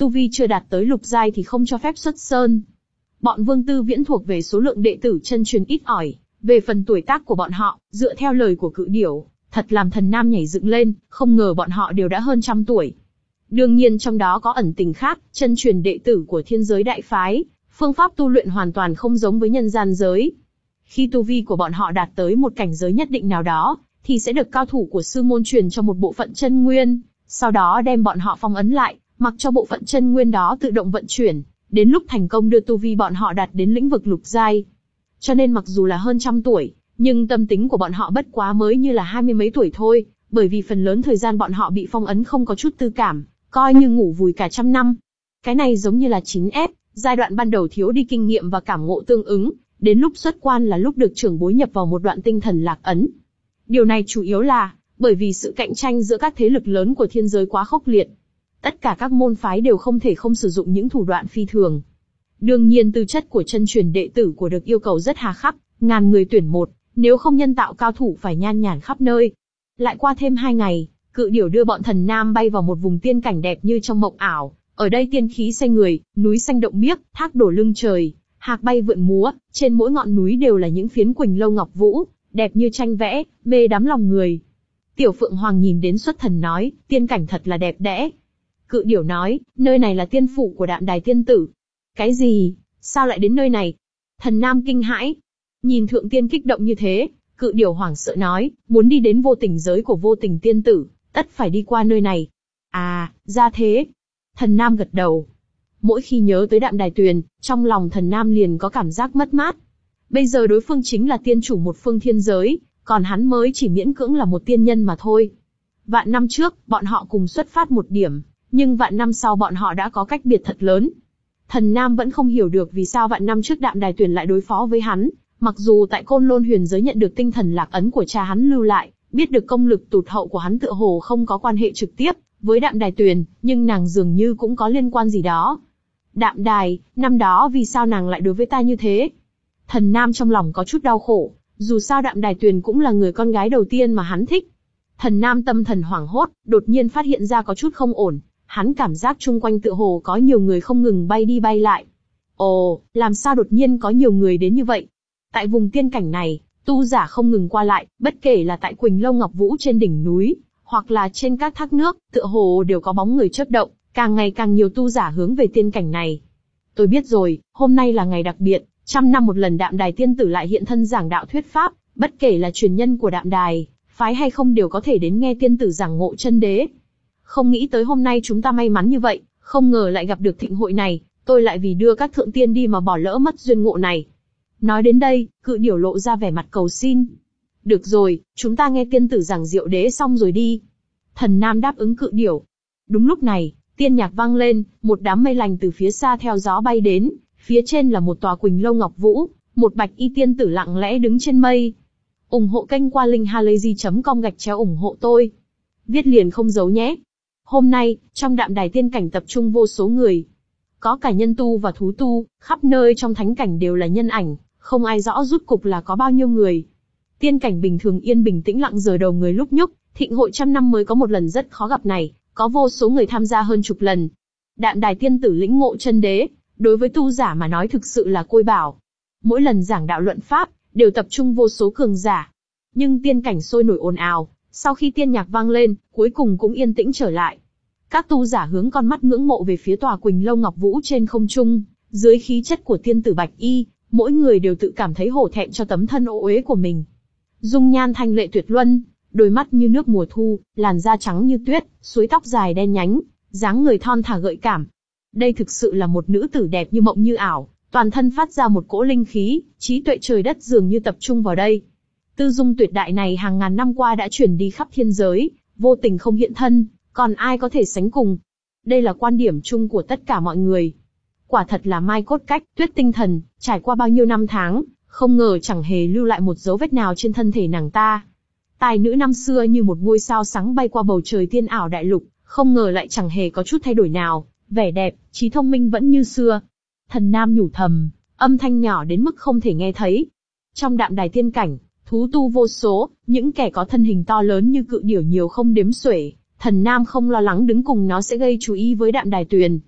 tu vi chưa đạt tới lục giai thì không cho phép xuất sơn. Bọn Vương Tư Viễn thuộc về số lượng đệ tử chân truyền ít ỏi, về phần tuổi tác của bọn họ, dựa theo lời của Cự Điểu, thật làm Thần Nam nhảy dựng lên, không ngờ bọn họ đều đã hơn trăm tuổi. Đương nhiên trong đó có ẩn tình khác, chân truyền đệ tử của Thiên Giới Đại Phái, phương pháp tu luyện hoàn toàn không giống với nhân gian giới. Khi tu vi của bọn họ đạt tới một cảnh giới nhất định nào đó, thì sẽ được cao thủ của sư môn truyền cho một bộ phận chân nguyên, sau đó đem bọn họ phong ấn lại, mặc cho bộ phận chân nguyên đó tự động vận chuyển, đến lúc thành công đưa tu vi bọn họ đạt đến lĩnh vực lục giai. Cho nên mặc dù là hơn trăm tuổi, nhưng tâm tính của bọn họ bất quá mới như là hai mươi mấy tuổi thôi, bởi vì phần lớn thời gian bọn họ bị phong ấn không có chút tư cảm, coi như ngủ vùi cả trăm năm. Cái này giống như là chín ép, giai đoạn ban đầu thiếu đi kinh nghiệm và cảm ngộ tương ứng, đến lúc xuất quan là lúc được trưởng bối nhập vào một đoạn tinh thần lạc ấn. Điều này chủ yếu là bởi vì sự cạnh tranh giữa các thế lực lớn của thiên giới quá khốc liệt. Tất cả các môn phái đều không thể không sử dụng những thủ đoạn phi thường. Đương nhiên tư chất của chân truyền đệ tử của được yêu cầu rất hà khắc, ngàn người tuyển một, nếu không nhân tạo cao thủ phải nhan nhản khắp nơi. Lại qua thêm hai ngày, Cự Điểu đưa bọn Thần Nam bay vào một vùng tiên cảnh đẹp như trong mộng ảo. Ở đây tiên khí xanh người, núi xanh động biếc, thác đổ lưng trời, hạc bay vượn múa, trên mỗi ngọn núi đều là những phiến quỳnh lâu ngọc vũ, đẹp như tranh vẽ, mê đắm lòng người. Tiểu Phượng Hoàng nhìn đến xuất thần nói, tiên cảnh thật là đẹp đẽ. Cự Điểu nói, nơi này là tiên phủ của Đạm Đài tiên tử. Cái gì? Sao lại đến nơi này? Thần Nam kinh hãi. Nhìn Thượng Tiên kích động như thế, Cự Điểu hoảng sợ nói, muốn đi đến vô tình giới của vô tình tiên tử, tất phải đi qua nơi này. À, ra thế. Thần Nam gật đầu. Mỗi khi nhớ tới Đạm Đài Tuyền, trong lòng Thần Nam liền có cảm giác mất mát. Bây giờ đối phương chính là tiên chủ một phương thiên giới, còn hắn mới chỉ miễn cưỡng là một tiên nhân mà thôi. Vạn năm trước, bọn họ cùng xuất phát một điểm, nhưng vạn năm sau bọn họ đã có cách biệt thật lớn. Thần Nam vẫn không hiểu được vì sao vạn năm trước Đạm Đài Tuyền lại đối phó với hắn, mặc dù tại Côn Lôn Huyền giới nhận được tinh thần lạc ấn của cha hắn lưu lại, biết được công lực tụt hậu của hắn tựa hồ không có quan hệ trực tiếp với Đạm Đài Tuyền, nhưng nàng dường như cũng có liên quan gì đó. Đạm Đài, năm đó vì sao nàng lại đối với ta như thế? Thần Nam trong lòng có chút đau khổ, dù sao Đạm Đài Tuyền cũng là người con gái đầu tiên mà hắn thích. Thần Nam tâm thần hoảng hốt, đột nhiên phát hiện ra có chút không ổn, hắn cảm giác chung quanh tựa hồ có nhiều người không ngừng bay đi bay lại. Ồ, làm sao đột nhiên có nhiều người đến như vậy? Tại vùng tiên cảnh này, tu giả không ngừng qua lại, bất kể là tại Quỳnh Lâu Ngọc Vũ trên đỉnh núi, hoặc là trên các thác nước, tựa hồ đều có bóng người chớp động, càng ngày càng nhiều tu giả hướng về tiên cảnh này. Tôi biết rồi, hôm nay là ngày đặc biệt, trăm năm một lần Đạm Đài tiên tử lại hiện thân giảng đạo thuyết pháp, bất kể là truyền nhân của Đạm Đài phái hay không đều có thể đến nghe tiên tử giảng ngộ chân đế. Không nghĩ tới hôm nay chúng ta may mắn như vậy, không ngờ lại gặp được thịnh hội này, tôi lại vì đưa các thượng tiên đi mà bỏ lỡ mất duyên ngộ này. Nói đến đây, Cự Điểu lộ ra vẻ mặt cầu xin. Được rồi, chúng ta nghe tiên tử giảng diệu đế xong rồi đi. Thần Nam đáp ứng Cự Điểu. Đúng lúc này, tiên nhạc vang lên, một đám mây lành từ phía xa theo gió bay đến, phía trên là một tòa Quỳnh Lâu Ngọc Vũ, một bạch y tiên tử lặng lẽ đứng trên mây. ủng hộ kênh qua link halayzi chấm com gạch chéo ủng hộ tôi. Viết liền không giấu nhé. Hôm nay, trong Đạm Đài tiên cảnh tập trung vô số người. Có cả nhân tu và thú tu, khắp nơi trong thánh cảnh đều là nhân ảnh, không ai rõ rút cục là có bao nhiêu người. Tiên cảnh bình thường yên bình tĩnh lặng giờ đầu người lúc nhúc, thịnh hội trăm năm mới có một lần rất khó gặp này, có vô số người tham gia hơn chục lần. Đạm Đài tiên tử lĩnh ngộ chân đế, đối với tu giả mà nói thực sự là côi bảo. Mỗi lần giảng đạo luận pháp, đều tập trung vô số cường giả. Nhưng tiên cảnh sôi nổi ồn ào, sau khi tiên nhạc vang lên, cuối cùng cũng yên tĩnh trở lại. Các tu giả hướng con mắt ngưỡng mộ về phía tòa Quỳnh Lâu Ngọc Vũ trên không trung, dưới khí chất của tiên tử Bạch Y, mỗi người đều tự cảm thấy hổ thẹn cho tấm thân ô uế của mình. Dung nhan thanh lệ tuyệt luân, đôi mắt như nước mùa thu, làn da trắng như tuyết, suối tóc dài đen nhánh, dáng người thon thả gợi cảm. Đây thực sự là một nữ tử đẹp như mộng như ảo, toàn thân phát ra một cỗ linh khí, trí tuệ trời đất dường như tập trung vào đây. Tư dung tuyệt đại này hàng ngàn năm qua đã truyền đi khắp thiên giới, vô tình không hiện thân, còn ai có thể sánh cùng? Đây là quan điểm chung của tất cả mọi người. Quả thật là mai cốt cách, tuyết tinh thần, trải qua bao nhiêu năm tháng, không ngờ chẳng hề lưu lại một dấu vết nào trên thân thể nàng ta. Tài nữ năm xưa như một ngôi sao sáng bay qua bầu trời tiên ảo đại lục, không ngờ lại chẳng hề có chút thay đổi nào, vẻ đẹp, trí thông minh vẫn như xưa. Thần Nam nhủ thầm, âm thanh nhỏ đến mức không thể nghe thấy. Trong Đạm Đài tiên cảnh, thú tu vô số, những kẻ có thân hình to lớn như Cự Điểu nhiều không đếm xuể. Thần Nam không lo lắng đứng cùng nó sẽ gây chú ý với Đạm Đài Tuyền.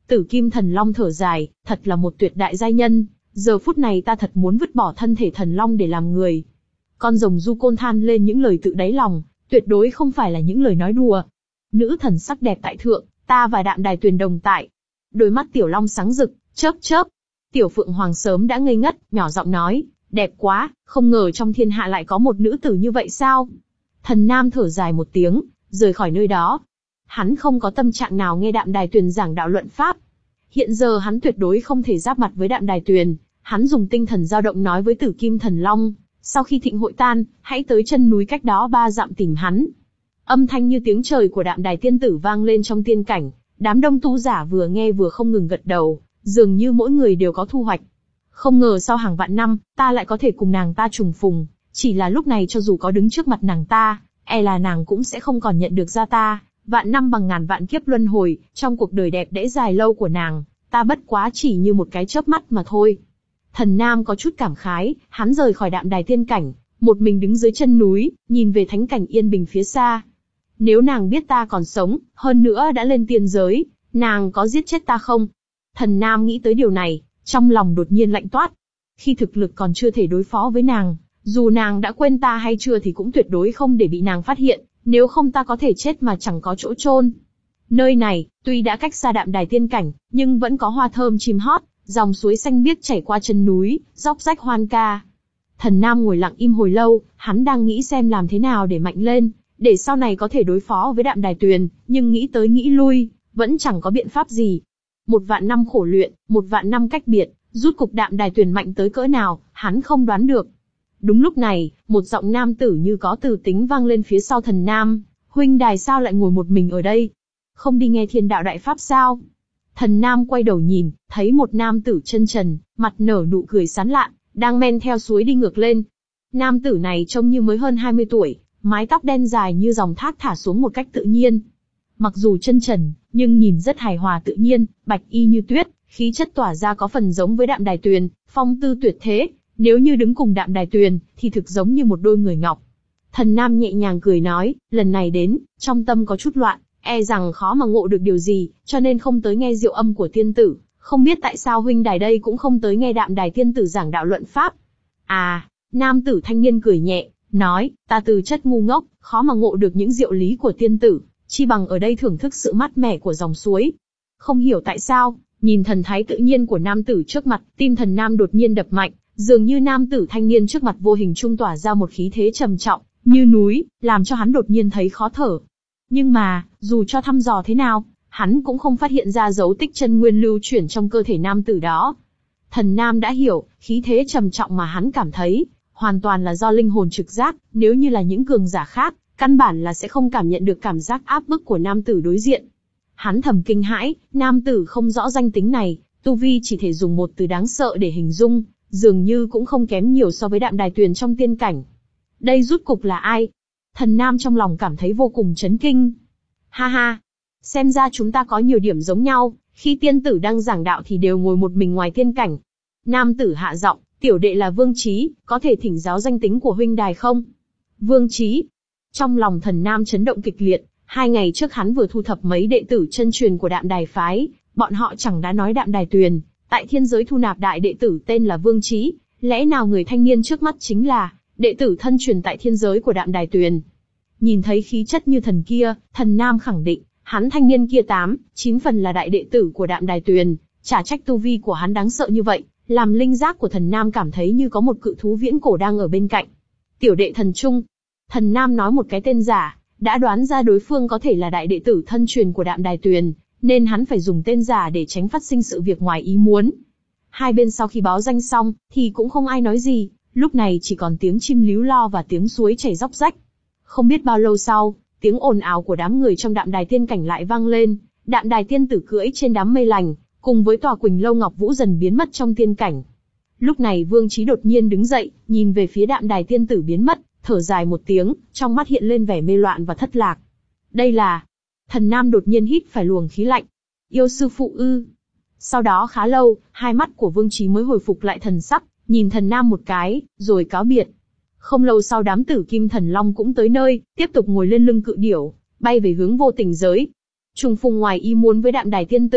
Tử Kim Thần Long thở dài, thật là một tuyệt đại giai nhân, giờ phút này ta thật muốn vứt bỏ thân thể thần long để làm người. Con rồng Du Côn than lên những lời tự đáy lòng, tuyệt đối không phải là những lời nói đùa. Nữ thần sắc đẹp tại thượng, ta và Đạm Đài Tuyền đồng tại. Đôi mắt Tiểu Long sáng rực, chớp chớp. Tiểu Phượng Hoàng sớm đã ngây ngất, nhỏ giọng nói, đẹp quá, không ngờ trong thiên hạ lại có một nữ tử như vậy sao? Thần Nam thở dài một tiếng, rời khỏi nơi đó. Hắn không có tâm trạng nào nghe Đạm Đài Tuyền giảng đạo luận pháp. Hiện giờ hắn tuyệt đối không thể giáp mặt với Đạm Đài Tuyền, hắn dùng tinh thần dao động nói với Tử Kim Thần Long, sau khi thịnh hội tan, hãy tới chân núi cách đó ba dặm tìm hắn. Âm thanh như tiếng trời của Đạm Đài tiên tử vang lên trong tiên cảnh, đám đông tu giả vừa nghe vừa không ngừng gật đầu, dường như mỗi người đều có thu hoạch. Không ngờ sau hàng vạn năm, ta lại có thể cùng nàng ta trùng phùng, chỉ là lúc này cho dù có đứng trước mặt nàng ta, e là nàng cũng sẽ không còn nhận được ra ta. Vạn năm bằng ngàn vạn kiếp luân hồi, trong cuộc đời đẹp đẽ dài lâu của nàng, ta bất quá chỉ như một cái chớp mắt mà thôi. Thần Nam có chút cảm khái, hắn rời khỏi Đạm Đài tiên cảnh, một mình đứng dưới chân núi, nhìn về thánh cảnh yên bình phía xa. Nếu nàng biết ta còn sống, hơn nữa đã lên tiên giới, nàng có giết chết ta không? Thần Nam nghĩ tới điều này, trong lòng đột nhiên lạnh toát. Khi thực lực còn chưa thể đối phó với nàng, dù nàng đã quên ta hay chưa thì cũng tuyệt đối không để bị nàng phát hiện, nếu không ta có thể chết mà chẳng có chỗ chôn. Nơi này, tuy đã cách xa Đạm Đài tiên cảnh, nhưng vẫn có hoa thơm chim hót, dòng suối xanh biếc chảy qua chân núi, róc rách hoan ca. Thần Nam ngồi lặng im hồi lâu, hắn đang nghĩ xem làm thế nào để mạnh lên, để sau này có thể đối phó với Đạm Đài Tuyền, nhưng nghĩ tới nghĩ lui, vẫn chẳng có biện pháp gì. Một vạn năm khổ luyện, một vạn năm cách biệt, rút cục Đạm Đài Tuyền mạnh tới cỡ nào, hắn không đoán được. Đúng lúc này, một giọng nam tử như có từ tính vang lên phía sau Thần Nam, huynh đài sao lại ngồi một mình ở đây? Không đi nghe thiên đạo đại pháp sao? Thần Nam quay đầu nhìn, thấy một nam tử chân trần, mặt nở nụ cười sán lạn, đang men theo suối đi ngược lên. Nam tử này trông như mới hơn hai mươi tuổi, mái tóc đen dài như dòng thác thả xuống một cách tự nhiên. Mặc dù chân trần, nhưng nhìn rất hài hòa tự nhiên, bạch y như tuyết, khí chất tỏa ra có phần giống với Đạm Đài Tuyền, phong tư tuyệt thế. Nếu như đứng cùng Đạm Đài Tuyền, thì thực giống như một đôi người ngọc. Thần Nam nhẹ nhàng cười nói, lần này đến, trong tâm có chút loạn, e rằng khó mà ngộ được điều gì, cho nên không tới nghe diệu âm của tiên tử, không biết tại sao huynh đài đây cũng không tới nghe Đạm Đài tiên tử giảng đạo luận pháp. À, nam tử thanh niên cười nhẹ, nói, ta từ chất ngu ngốc, khó mà ngộ được những diệu lý của tiên tử, chi bằng ở đây thưởng thức sự mát mẻ của dòng suối. Không hiểu tại sao, nhìn thần thái tự nhiên của nam tử trước mặt, tim Thần Nam đột nhiên đập mạnh. Dường như nam tử thanh niên trước mặt vô hình trung tỏa ra một khí thế trầm trọng, như núi, làm cho hắn đột nhiên thấy khó thở. Nhưng mà, dù cho thăm dò thế nào, hắn cũng không phát hiện ra dấu tích chân nguyên lưu chuyển trong cơ thể nam tử đó. Thần Nam đã hiểu, khí thế trầm trọng mà hắn cảm thấy, hoàn toàn là do linh hồn trực giác, nếu như là những cường giả khác, căn bản là sẽ không cảm nhận được cảm giác áp bức của nam tử đối diện. Hắn thầm kinh hãi, nam tử không rõ danh tính này, tu vi chỉ thể dùng một từ đáng sợ để hình dung. Dường như cũng không kém nhiều so với Đạm Đài Tuyền trong tiên cảnh. Đây rút cục là ai? Thần Nam trong lòng cảm thấy vô cùng chấn kinh. Ha ha, xem ra chúng ta có nhiều điểm giống nhau, khi tiên tử đang giảng đạo thì đều ngồi một mình ngoài tiên cảnh. Nam tử hạ giọng, tiểu đệ là Vương Chí, có thể thỉnh giáo danh tính của huynh đài không? Vương Chí. Trong lòng Thần Nam chấn động kịch liệt, hai ngày trước hắn vừa thu thập mấy đệ tử chân truyền của Đạm Đài phái, bọn họ chẳng đã nói Đạm Đài Tuyền tại thiên giới thu nạp đại đệ tử tên là Vương Chí, lẽ nào người thanh niên trước mắt chính là đệ tử thân truyền tại thiên giới của Đạm Đài Tuyền? Nhìn thấy khí chất như thần kia, Thần Nam khẳng định, hắn thanh niên kia tám, chín phần là đại đệ tử của Đạm Đài Tuyền, chả trách tu vi của hắn đáng sợ như vậy, làm linh giác của Thần Nam cảm thấy như có một cự thú viễn cổ đang ở bên cạnh. Tiểu đệ Thần Trung. Thần Nam nói một cái tên giả, đã đoán ra đối phương có thể là đại đệ tử thân truyền của Đạm Đài Tuyền, nên hắn phải dùng tên giả để tránh phát sinh sự việc ngoài ý muốn. Hai bên sau khi báo danh xong, thì cũng không ai nói gì, lúc này chỉ còn tiếng chim líu lo và tiếng suối chảy róc rách. Không biết bao lâu sau, tiếng ồn ào của đám người trong Đạm Đài tiên cảnh lại vang lên, Đạm Đài tiên tử cưỡi trên đám mây lành, cùng với tòa Quỳnh Lâu Ngọc Vũ dần biến mất trong tiên cảnh. Lúc này Vương Chí đột nhiên đứng dậy, nhìn về phía Đạm Đài tiên tử biến mất, thở dài một tiếng, trong mắt hiện lên vẻ mê loạn và thất lạc. Đây là... Thần Nam đột nhiên hít phải luồng khí lạnh. Yêu sư phụ ư? Sau đó khá lâu, hai mắt của Vương Chí mới hồi phục lại thần sắc, nhìn Thần Nam một cái, rồi cáo biệt. Không lâu sau đám Tử Kim Thần Long cũng tới nơi, tiếp tục ngồi lên lưng cự điểu, bay về hướng vô tình giới. Trùng phùng ngoài ý muốn với Đạm Đài tiên tử,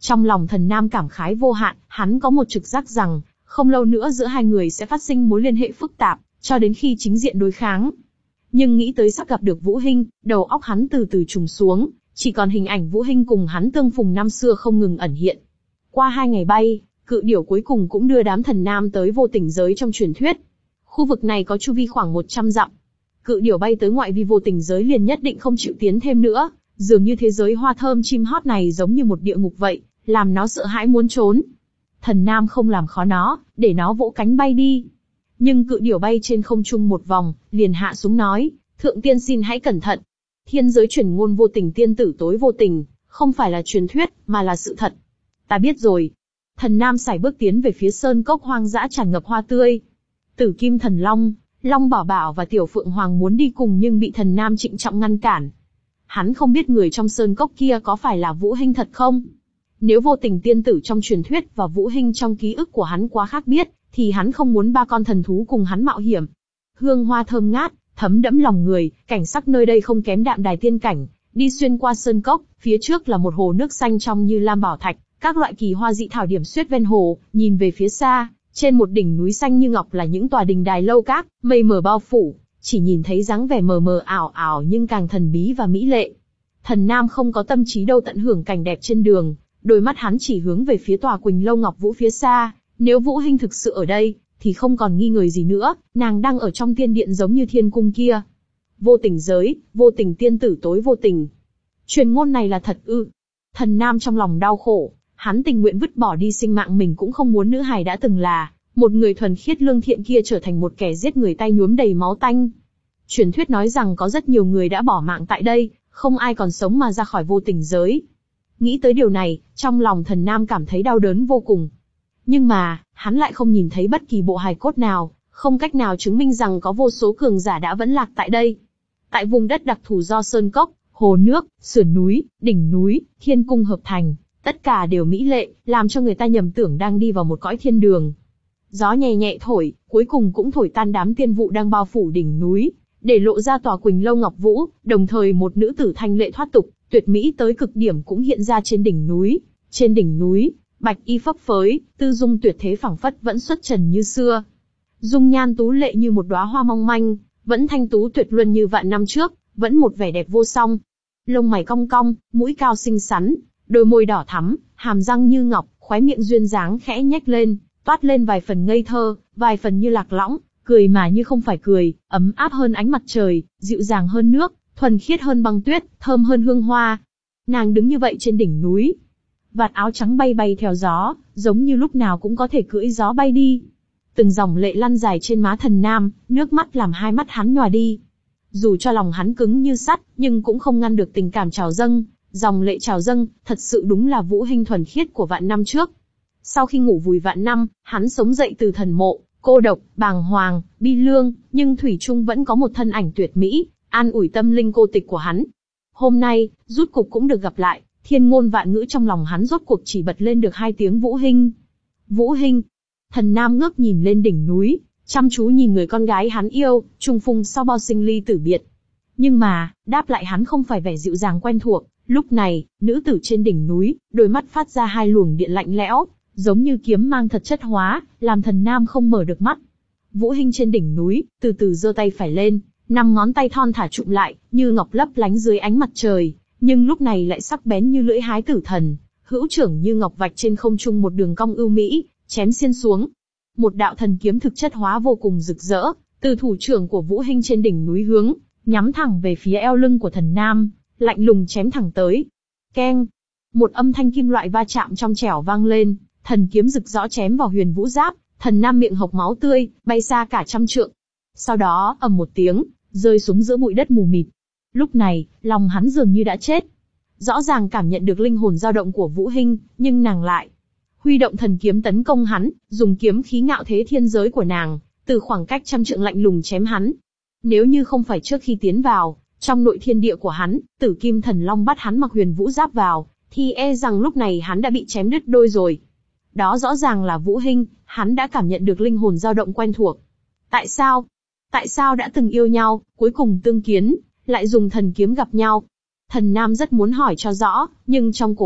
Trong lòng Thần Nam cảm khái vô hạn, hắn có một trực giác rằng, không lâu nữa giữa hai người sẽ phát sinh mối liên hệ phức tạp, cho đến khi chính diện đối kháng. Nhưng nghĩ tới sắp gặp được Vũ Hinh, đầu óc hắn từ từ trùng xuống, chỉ còn hình ảnh Vũ Hinh cùng hắn tương phùng năm xưa không ngừng ẩn hiện. Qua hai ngày bay, cự điểu cuối cùng cũng đưa đám Thần Nam tới vô tình giới trong truyền thuyết. Khu vực này có chu vi khoảng một trăm dặm. Cự điểu bay tới ngoại vi vô tình giới liền nhất định không chịu tiến thêm nữa, dường như thế giới hoa thơm chim hót này giống như một địa ngục vậy, làm nó sợ hãi muốn trốn. Thần Nam không làm khó nó, để nó vỗ cánh bay đi. Nhưng cự điểu bay trên không trung một vòng, liền hạ xuống nói, thượng tiên xin hãy cẩn thận. Thiên giới truyền ngôn vô tình tiên tử tối vô tình, không phải là truyền thuyết, mà là sự thật. Ta biết rồi. Thần Nam sải bước tiến về phía sơn cốc hoang dã tràn ngập hoa tươi. Tử Kim Thần Long, Long Bảo Bảo và Tiểu Phượng Hoàng muốn đi cùng nhưng bị Thần Nam trịnh trọng ngăn cản. Hắn không biết người trong sơn cốc kia có phải là Vũ Hinh thật không? Nếu vô tình tiên tử trong truyền thuyết và Vũ Hinh trong ký ức của hắn quá khác biết, thì hắn không muốn ba con thần thú cùng hắn mạo hiểm. Hương hoa thơm ngát, thấm đẫm lòng người, cảnh sắc nơi đây không kém đạm đài tiên cảnh. Đi xuyên qua sơn cốc, phía trước là một hồ nước xanh trong như lam bảo thạch, các loại kỳ hoa dị thảo điểm xuyết ven hồ. Nhìn về phía xa, trên một đỉnh núi xanh như ngọc là những tòa đình đài lâu các, mây mờ bao phủ, chỉ nhìn thấy dáng vẻ mờ mờ ảo ảo nhưng càng thần bí và mỹ lệ. Thần Nam không có tâm trí đâu tận hưởng cảnh đẹp trên đường, đôi mắt hắn chỉ hướng về phía tòa Quỳnh Lâu Ngọc Vũ phía xa. Nếu Vũ Hinh thực sự ở đây, thì không còn nghi ngờ gì nữa, nàng đang ở trong tiên điện giống như thiên cung kia. Vô tình giới, vô tình tiên tử tối vô tình. Truyền ngôn này là thật ư? Thần Nam trong lòng đau khổ, hắn tình nguyện vứt bỏ đi sinh mạng mình cũng không muốn nữ hài đã từng là một người thuần khiết lương thiện kia trở thành một kẻ giết người tay nhuốm đầy máu tanh. Truyền thuyết nói rằng có rất nhiều người đã bỏ mạng tại đây, không ai còn sống mà ra khỏi vô tình giới. Nghĩ tới điều này, trong lòng Thần Nam cảm thấy đau đớn vô cùng. Nhưng mà, hắn lại không nhìn thấy bất kỳ bộ hài cốt nào, không cách nào chứng minh rằng có vô số cường giả đã vẫn lạc tại đây. Tại vùng đất đặc thù do sơn cốc, hồ nước, sườn núi, đỉnh núi, thiên cung hợp thành, tất cả đều mỹ lệ, làm cho người ta nhầm tưởng đang đi vào một cõi thiên đường. Gió nhẹ nhẹ thổi, cuối cùng cũng thổi tan đám tiên vụ đang bao phủ đỉnh núi, để lộ ra tòa Quỳnh Lâu Ngọc Vũ, đồng thời một nữ tử thanh lệ thoát tục, tuyệt mỹ tới cực điểm cũng hiện ra trên đỉnh núi. Trên đỉnh núi, bạch y phấp phới, tư dung tuyệt thế phảng phất vẫn xuất trần như xưa. Dung nhan tú lệ như một đóa hoa mong manh, vẫn thanh tú tuyệt luân như vạn năm trước, vẫn một vẻ đẹp vô song. Lông mày cong cong, mũi cao xinh xắn, đôi môi đỏ thắm, hàm răng như ngọc, khóe miệng duyên dáng khẽ nhếch lên, toát lên vài phần ngây thơ, vài phần như lạc lõng, cười mà như không phải cười, ấm áp hơn ánh mặt trời, dịu dàng hơn nước, thuần khiết hơn băng tuyết, thơm hơn hương hoa. Nàng đứng như vậy trên đỉnh núi, vạt áo trắng bay bay theo gió, giống như lúc nào cũng có thể cưỡi gió bay đi. Từng dòng lệ lăn dài trên má Thần Nam, nước mắt làm hai mắt hắn nhòa đi. Dù cho lòng hắn cứng như sắt, nhưng cũng không ngăn được tình cảm trào dâng. Dòng lệ trào dâng, thật sự đúng là Vũ Hinh thuần khiết của vạn năm trước. Sau khi ngủ vùi vạn năm, hắn sống dậy từ thần mộ, cô độc, bàng hoàng, bi lương, nhưng thủy chung vẫn có một thân ảnh tuyệt mỹ, an ủi tâm linh cô tịch của hắn. Hôm nay, rút cục cũng được gặp lại, thiên ngôn vạn ngữ trong lòng hắn rốt cuộc chỉ bật lên được hai tiếng Vũ Hinh. Vũ Hinh. Thần Nam ngước nhìn lên đỉnh núi, chăm chú nhìn người con gái hắn yêu, trùng phùng sau bao sinh ly tử biệt. Nhưng mà, đáp lại hắn không phải vẻ dịu dàng quen thuộc. Lúc này, nữ tử trên đỉnh núi, đôi mắt phát ra hai luồng điện lạnh lẽo, giống như kiếm mang thật chất hóa, làm Thần Nam không mở được mắt. Vũ Hinh trên đỉnh núi, từ từ giơ tay phải lên, năm ngón tay thon thả chụm lại, như ngọc lấp lánh dưới ánh mặt trời, nhưng lúc này lại sắc bén như lưỡi hái tử thần, hữu trưởng như ngọc vạch trên không trung một đường cong ưu mỹ, chém xiên xuống. Một đạo thần kiếm thực chất hóa vô cùng rực rỡ, từ thủ trưởng của Vũ Hinh trên đỉnh núi hướng, nhắm thẳng về phía eo lưng của Thần Nam, lạnh lùng chém thẳng tới. Keng! Một âm thanh kim loại va chạm trong trẻo vang lên, thần kiếm rực rõ chém vào Huyền Vũ Giáp, Thần Nam miệng hộc máu tươi, bay xa cả trăm trượng. Sau đó, ầm một tiếng, rơi xuống giữa bụi đất mù mịt. Lúc này, lòng hắn dường như đã chết. Rõ ràng cảm nhận được linh hồn dao động của Vũ Hinh, nhưng nàng lại huy động thần kiếm tấn công hắn, dùng kiếm khí ngạo thế thiên giới của nàng, từ khoảng cách trăm trượng lạnh lùng chém hắn. Nếu như không phải trước khi tiến vào, trong nội thiên địa của hắn, Tử Kim Thần Long bắt hắn mặc Huyền Vũ Giáp vào, thì e rằng lúc này hắn đã bị chém đứt đôi rồi. Đó rõ ràng là Vũ Hinh, hắn đã cảm nhận được linh hồn dao động quen thuộc. Tại sao? Tại sao đã từng yêu nhau, cuối cùng tương kiến, lại dùng thần kiếm gặp nhau? Thần Nam rất muốn hỏi cho rõ, nhưng trong cổ họng,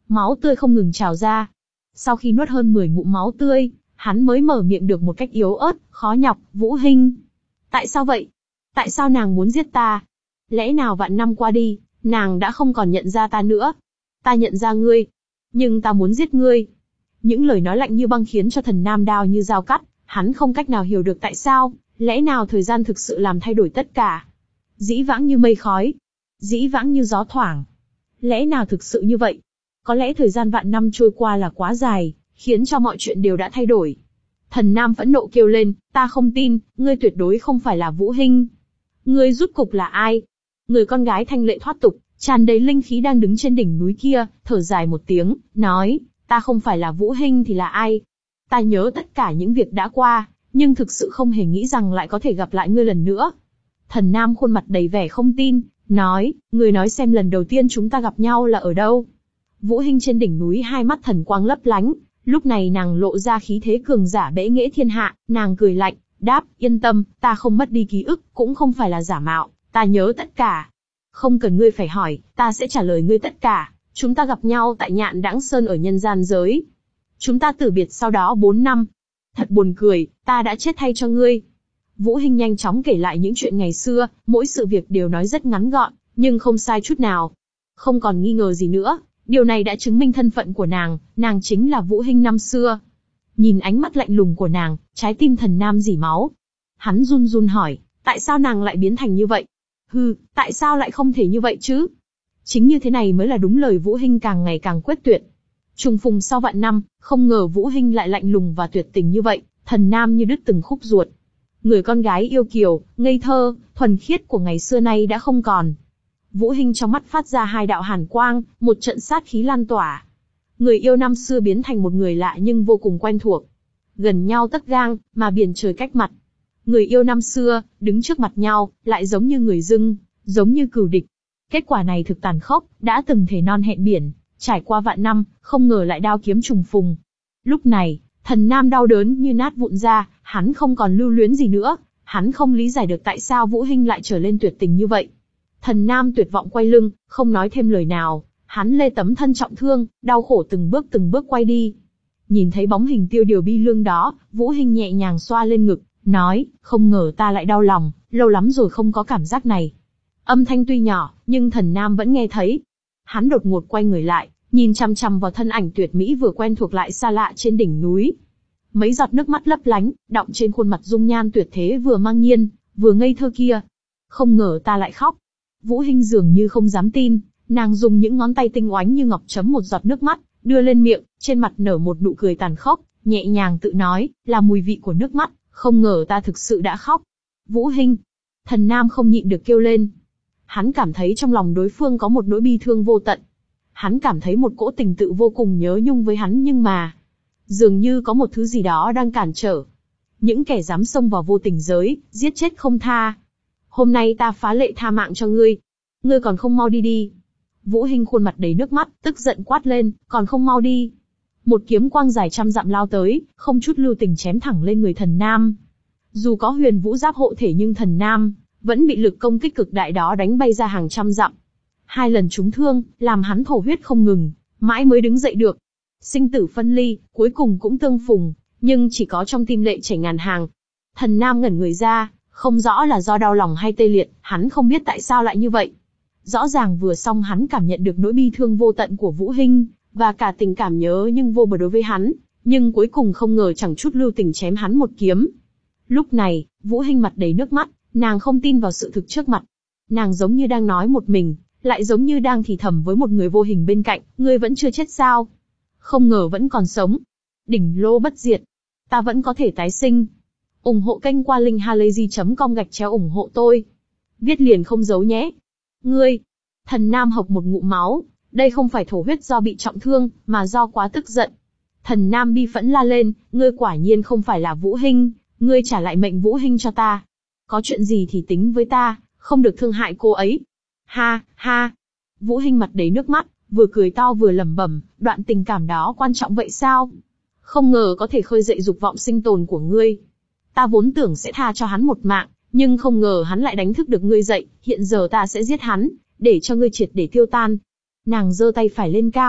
máu tươi không ngừng trào ra. Sau khi nuốt hơn mười ngụm máu tươi, hắn mới mở miệng được một cách yếu ớt, khó nhọc, Vũ Hinh. Tại sao vậy? Tại sao nàng muốn giết ta? Lẽ nào vạn năm qua đi, nàng đã không còn nhận ra ta nữa? Ta nhận ra ngươi, nhưng ta muốn giết ngươi. Những lời nói lạnh như băng khiến cho Thần Nam đao như dao cắt, hắn không cách nào hiểu được tại sao, lẽ nào thời gian thực sự làm thay đổi tất cả? Dĩ vãng như mây khói, dĩ vãng như gió thoảng. Lẽ nào thực sự như vậy? Có lẽ thời gian vạn năm trôi qua là quá dài, khiến cho mọi chuyện đều đã thay đổi. Thần Nam phẫn nộ kêu lên, ta không tin, ngươi tuyệt đối không phải là Vũ Hinh. Ngươi rốt cục là ai? Người con gái thanh lệ thoát tục, tràn đầy linh khí đang đứng trên đỉnh núi kia, thở dài một tiếng, nói, ta không phải là Vũ Hinh thì là ai? Ta nhớ tất cả những việc đã qua, nhưng thực sự không hề nghĩ rằng lại có thể gặp lại ngươi lần nữa. Thần Nam khuôn mặt đầy vẻ không tin, nói, ngươi nói xem lần đầu tiên chúng ta gặp nhau là ở đâu? Vũ Hinh trên đỉnh núi hai mắt thần quang lấp lánh, lúc này nàng lộ ra khí thế cường giả bẽ nghễ thiên hạ, nàng cười lạnh, đáp, yên tâm, ta không mất đi ký ức, cũng không phải là giả mạo, ta nhớ tất cả. Không cần ngươi phải hỏi, ta sẽ trả lời ngươi tất cả. Chúng ta gặp nhau tại Nhạn Đãng Sơn ở nhân gian giới. Chúng ta từ biệt sau đó bốn năm. Thật buồn cười, ta đã chết thay cho ngươi. Vũ Hinh nhanh chóng kể lại những chuyện ngày xưa, mỗi sự việc đều nói rất ngắn gọn, nhưng không sai chút nào. Không còn nghi ngờ gì nữa, điều này đã chứng minh thân phận của nàng, nàng chính là Vũ Hinh năm xưa. Nhìn ánh mắt lạnh lùng của nàng, trái tim Thần Nam rỉ máu. Hắn run run hỏi, tại sao nàng lại biến thành như vậy? Hừ, tại sao lại không thể như vậy chứ? Chính như thế này mới là đúng lời Vũ Hinh càng ngày càng quyết tuyệt. Trùng phùng sau vạn năm, không ngờ Vũ Hinh lại lạnh lùng và tuyệt tình như vậy, Thần Nam như đứt từng khúc ruột. Người con gái yêu kiều, ngây thơ, thuần khiết của ngày xưa nay đã không còn. Vũ Hinh trong mắt phát ra hai đạo hàn quang, một trận sát khí lan tỏa. Người yêu năm xưa biến thành một người lạ nhưng vô cùng quen thuộc. Gần nhau tấc gang, mà biển trời cách mặt. Người yêu năm xưa, đứng trước mặt nhau, lại giống như người dưng, giống như cừu địch. Kết quả này thực tàn khốc, đã từng thề non hẹn biển, trải qua vạn năm, không ngờ lại đao kiếm trùng phùng. Lúc này, Thần Nam đau đớn như nát vụn ra, hắn không còn lưu luyến gì nữa, hắn không lý giải được tại sao Vũ Hinh lại trở lên tuyệt tình như vậy. Thần Nam tuyệt vọng quay lưng, không nói thêm lời nào, hắn lê tấm thân trọng thương, đau khổ từng bước từng bước quay đi. Nhìn thấy bóng hình tiêu điều bi lương đó, Vũ Hinh nhẹ nhàng xoa lên ngực, nói, không ngờ ta lại đau lòng, lâu lắm rồi không có cảm giác này. Âm thanh tuy nhỏ, nhưng Thần Nam vẫn nghe thấy. Hắn đột ngột quay người lại, nhìn chăm chăm vào thân ảnh tuyệt mỹ vừa quen thuộc lại xa lạ trên đỉnh núi. Mấy giọt nước mắt lấp lánh, đọng trên khuôn mặt dung nhan tuyệt thế vừa mang nhiên, vừa ngây thơ kia. Không ngờ ta lại khóc. Vũ Hinh dường như không dám tin, nàng dùng những ngón tay tinh oánh như ngọc chấm một giọt nước mắt, đưa lên miệng, trên mặt nở một nụ cười tàn khốc, nhẹ nhàng tự nói, là mùi vị của nước mắt, không ngờ ta thực sự đã khóc. Vũ Hinh, Thần Nam không nhịn được kêu lên. Hắn cảm thấy trong lòng đối phương có một nỗi bi thương vô tận. Hắn cảm thấy một cỗ tình tự vô cùng nhớ nhung với hắn nhưng mà, dường như có một thứ gì đó đang cản trở. Những kẻ dám xông vào vô tình giới, giết chết không tha. Hôm nay ta phá lệ tha mạng cho ngươi. Ngươi còn không mau đi đi. Vũ Hinh khuôn mặt đầy nước mắt, tức giận quát lên, còn không mau đi. Một kiếm quang dài trăm dặm lao tới, không chút lưu tình chém thẳng lên người Thần Nam. Dù có huyền vũ giáp hộ thể nhưng Thần Nam vẫn bị lực công kích cực đại đó đánh bay ra hàng trăm dặm. Hai lần trúng thương, làm hắn thổ huyết không ngừng, mãi mới đứng dậy được. Sinh tử phân ly, cuối cùng cũng tương phùng, nhưng chỉ có trong tim lệ chảy ngàn hàng. Thần Nam ngẩn người ra, không rõ là do đau lòng hay tê liệt, hắn không biết tại sao lại như vậy. Rõ ràng vừa xong hắn cảm nhận được nỗi bi thương vô tận của Vũ Hinh, và cả tình cảm nhớ nhưng vô bờ đối với hắn, nhưng cuối cùng không ngờ chẳng chút lưu tình chém hắn một kiếm. Lúc này, Vũ Hinh mặt đầy nước mắt, nàng không tin vào sự thực trước mặt. Nàng giống như đang nói một mình, lại giống như đang thì thầm với một người vô hình bên cạnh, ngươi vẫn chưa chết sao? Không ngờ vẫn còn sống. Đỉnh lô bất diệt. Ta vẫn có thể tái sinh. ủng hộ kênh qua link halayzi chấm com gạch chéo ủng hộ tôi. Viết liền không giấu nhé. Ngươi. Thần Nam hộc một ngụm máu, đây không phải thổ huyết do bị trọng thương, mà do quá tức giận. Thần Nam bi phẫn la lên, ngươi quả nhiên không phải là Vũ Hinh, ngươi trả lại mệnh Vũ Hinh cho ta. Có chuyện gì thì tính với ta, không được thương hại cô ấy. Ha, ha. Vũ Hinh mặt đầy nước mắt, vừa cười to vừa lẩm bẩm, đoạn tình cảm đó quan trọng vậy sao? Không ngờ có thể khơi dậy dục vọng sinh tồn của ngươi. Ta vốn tưởng sẽ tha cho hắn một mạng, nhưng không ngờ hắn lại đánh thức được ngươi dậy, hiện giờ ta sẽ giết hắn, để cho ngươi triệt để tiêu tan. Nàng giơ tay phải lên cao,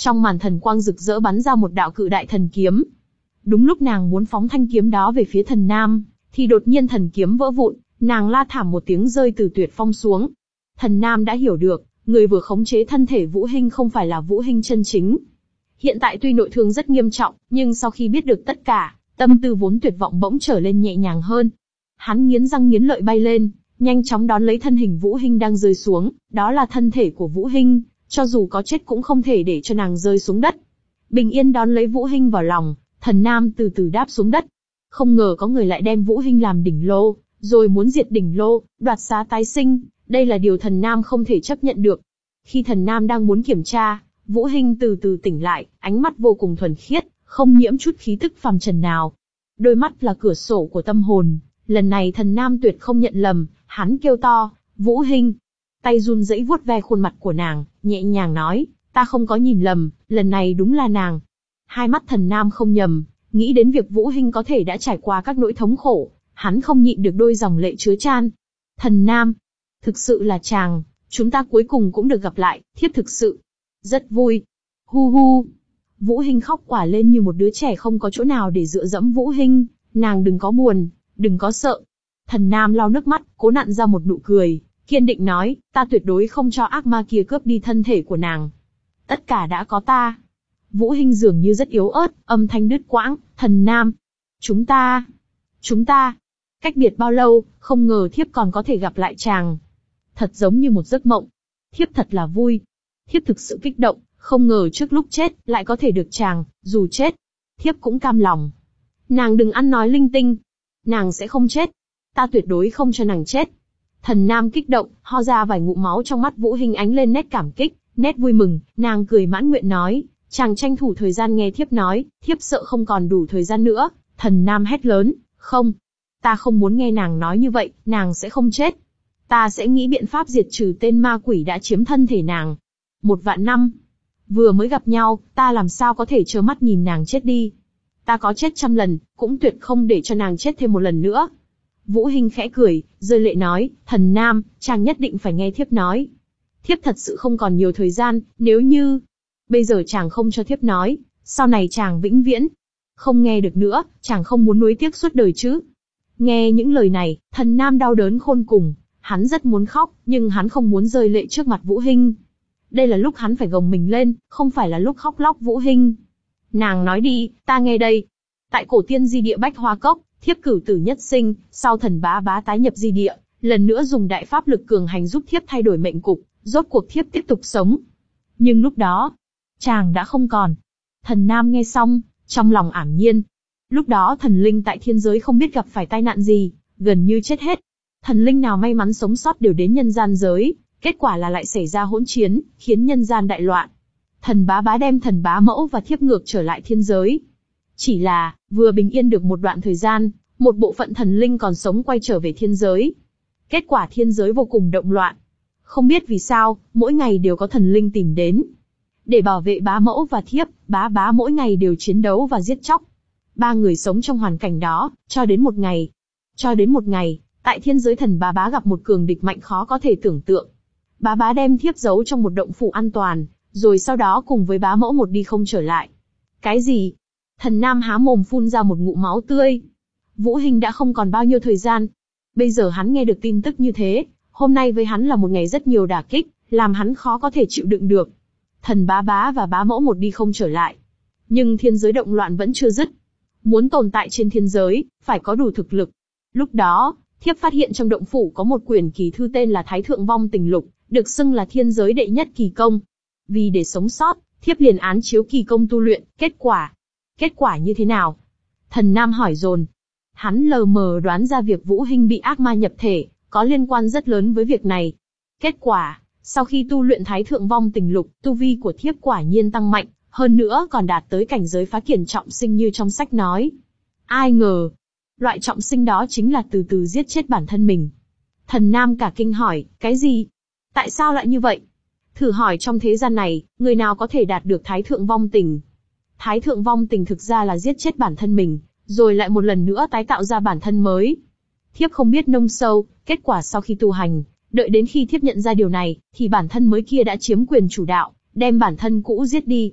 trong màn thần quang rực rỡ bắn ra một đạo cự đại thần kiếm. Đúng lúc nàng muốn phóng thanh kiếm đó về phía thần nam, thì đột nhiên thần kiếm vỡ vụn, nàng la thảm một tiếng rơi từ tuyệt phong xuống. Thần nam đã hiểu được, người vừa khống chế thân thể Vũ Hinh không phải là Vũ Hinh chân chính. Hiện tại tuy nội thương rất nghiêm trọng, nhưng sau khi biết được tất cả, tâm tư vốn tuyệt vọng bỗng trở lên nhẹ nhàng hơn. Hắn nghiến răng nghiến lợi bay lên, nhanh chóng đón lấy thân hình Vũ Hinh đang rơi xuống, đó là thân thể của Vũ Hinh, cho dù có chết cũng không thể để cho nàng rơi xuống đất. Bình yên đón lấy Vũ Hinh vào lòng, thần nam từ từ đáp xuống đất. Không ngờ có người lại đem Vũ Hinh làm đỉnh lô, rồi muốn diệt đỉnh lô, đoạt xá tái sinh, đây là điều thần nam không thể chấp nhận được. Khi thần nam đang muốn kiểm tra, Vũ Hinh từ từ tỉnh lại, ánh mắt vô cùng thuần khiết, không nhiễm chút khí tức phàm trần nào. Đôi mắt là cửa sổ của tâm hồn, lần này thần nam tuyệt không nhận lầm, hắn kêu to, Vũ Hinh. Tay run rẩy vuốt ve khuôn mặt của nàng, nhẹ nhàng nói, ta không có nhìn lầm, lần này đúng là nàng. Hai mắt thần nam không nhầm, nghĩ đến việc Vũ Hinh có thể đã trải qua các nỗi thống khổ, hắn không nhịn được đôi dòng lệ chứa chan. Thần nam, thực sự là chàng, chúng ta cuối cùng cũng được gặp lại, thiếp thực sự rất vui. Hu hu. Vũ Hinh khóc quả lên như một đứa trẻ không có chỗ nào để dựa dẫm. Vũ Hinh, nàng đừng có buồn, đừng có sợ. Thần nam lau nước mắt, cố nặn ra một nụ cười, kiên định nói, ta tuyệt đối không cho ác ma kia cướp đi thân thể của nàng. Tất cả đã có ta. Vũ Hinh dường như rất yếu ớt, âm thanh đứt quãng, thần nam. Chúng ta, chúng ta, cách biệt bao lâu, không ngờ thiếp còn có thể gặp lại chàng. Thật giống như một giấc mộng. Thiếp thật là vui. Thiếp thực sự kích động, không ngờ trước lúc chết, lại có thể được chàng, dù chết. Thiếp cũng cam lòng. Nàng đừng ăn nói linh tinh. Nàng sẽ không chết. Ta tuyệt đối không cho nàng chết. Thần nam kích động, ho ra vài ngụm máu, trong mắt Vũ Hinh ánh lên nét cảm kích, nét vui mừng, nàng cười mãn nguyện nói, chàng tranh thủ thời gian nghe thiếp nói, thiếp sợ không còn đủ thời gian nữa. Thần nam hét lớn, không. Ta không muốn nghe nàng nói như vậy, nàng sẽ không chết. Ta sẽ nghĩ biện pháp diệt trừ tên ma quỷ đã chiếm thân thể nàng. Một vạn năm. Vừa mới gặp nhau, ta làm sao có thể trơ mắt nhìn nàng chết đi. Ta có chết trăm lần, cũng tuyệt không để cho nàng chết thêm một lần nữa. Vũ Hinh khẽ cười, rơi lệ nói, thần nam, chàng nhất định phải nghe thiếp nói. Thiếp thật sự không còn nhiều thời gian, nếu như... Bây giờ chàng không cho thiếp nói, sau này chàng vĩnh viễn không nghe được nữa, chàng không muốn nuối tiếc suốt đời chứ. Nghe những lời này, thần nam đau đớn khôn cùng, hắn rất muốn khóc, nhưng hắn không muốn rơi lệ trước mặt Vũ Hinh. Đây là lúc hắn phải gồng mình lên, không phải là lúc khóc lóc. Vũ Hinh, nàng nói đi, ta nghe đây. Tại cổ tiên di địa Bách Hoa Cốc, thiếp cửu tử nhất sinh, sau thần bá bá tái nhập di địa, lần nữa dùng đại pháp lực cường hành giúp thiếp thay đổi mệnh cục, rốt cuộc thiếp tiếp tục sống. Nhưng lúc đó, chàng đã không còn. Thần nam nghe xong, trong lòng ảm nhiên. Lúc đó thần linh tại thiên giới không biết gặp phải tai nạn gì, gần như chết hết. Thần linh nào may mắn sống sót đều đến nhân gian giới, kết quả là lại xảy ra hỗn chiến, khiến nhân gian đại loạn. Thần bá bá đem thần bá mẫu và thiếp ngược trở lại thiên giới. Chỉ là, vừa bình yên được một đoạn thời gian, một bộ phận thần linh còn sống quay trở về thiên giới. Kết quả thiên giới vô cùng động loạn. Không biết vì sao, mỗi ngày đều có thần linh tìm đến. Để bảo vệ bá mẫu và thiếp, bá bá mỗi ngày đều chiến đấu và giết chóc. Ba người sống trong hoàn cảnh đó, cho đến một ngày. Cho đến một ngày, tại thiên giới thần bá bá gặp một cường địch mạnh khó có thể tưởng tượng. Bá bá đem thiếp giấu trong một động phủ an toàn, rồi sau đó cùng với bá mẫu một đi không trở lại. Cái gì? Thần nam há mồm phun ra một ngụm máu tươi. Vũ Hinh đã không còn bao nhiêu thời gian. Bây giờ hắn nghe được tin tức như thế, hôm nay với hắn là một ngày rất nhiều đả kích, làm hắn khó có thể chịu đựng được. Thần bá bá và bá mẫu một đi không trở lại. Nhưng thiên giới động loạn vẫn chưa dứt. Muốn tồn tại trên thiên giới, phải có đủ thực lực. Lúc đó, thiếp phát hiện trong động phủ có một quyển kỳ thư tên là Thái Thượng Vong Tình Lục, được xưng là thiên giới đệ nhất kỳ công. Vì để sống sót, thiếp liền án chiếu kỳ công tu luyện, kết quả. Kết quả như thế nào? Thần nam hỏi dồn. Hắn lờ mờ đoán ra việc Vũ Hinh bị ác ma nhập thể, có liên quan rất lớn với việc này. Kết quả, sau khi tu luyện Thái Thượng Vong Tình Lục, tu vi của thiếp quả nhiên tăng mạnh, hơn nữa còn đạt tới cảnh giới phá kiền trọng sinh như trong sách nói. Ai ngờ, loại trọng sinh đó chính là từ từ giết chết bản thân mình. Thần nam cả kinh hỏi, cái gì? Tại sao lại như vậy? Thử hỏi trong thế gian này, người nào có thể đạt được Thái Thượng Vong Tình? Thái Thượng Vong Tình thực ra là giết chết bản thân mình, rồi lại một lần nữa tái tạo ra bản thân mới. Thiếp không biết nông sâu, kết quả sau khi tu hành, đợi đến khi thiếp nhận ra điều này, thì bản thân mới kia đã chiếm quyền chủ đạo, đem bản thân cũ giết đi.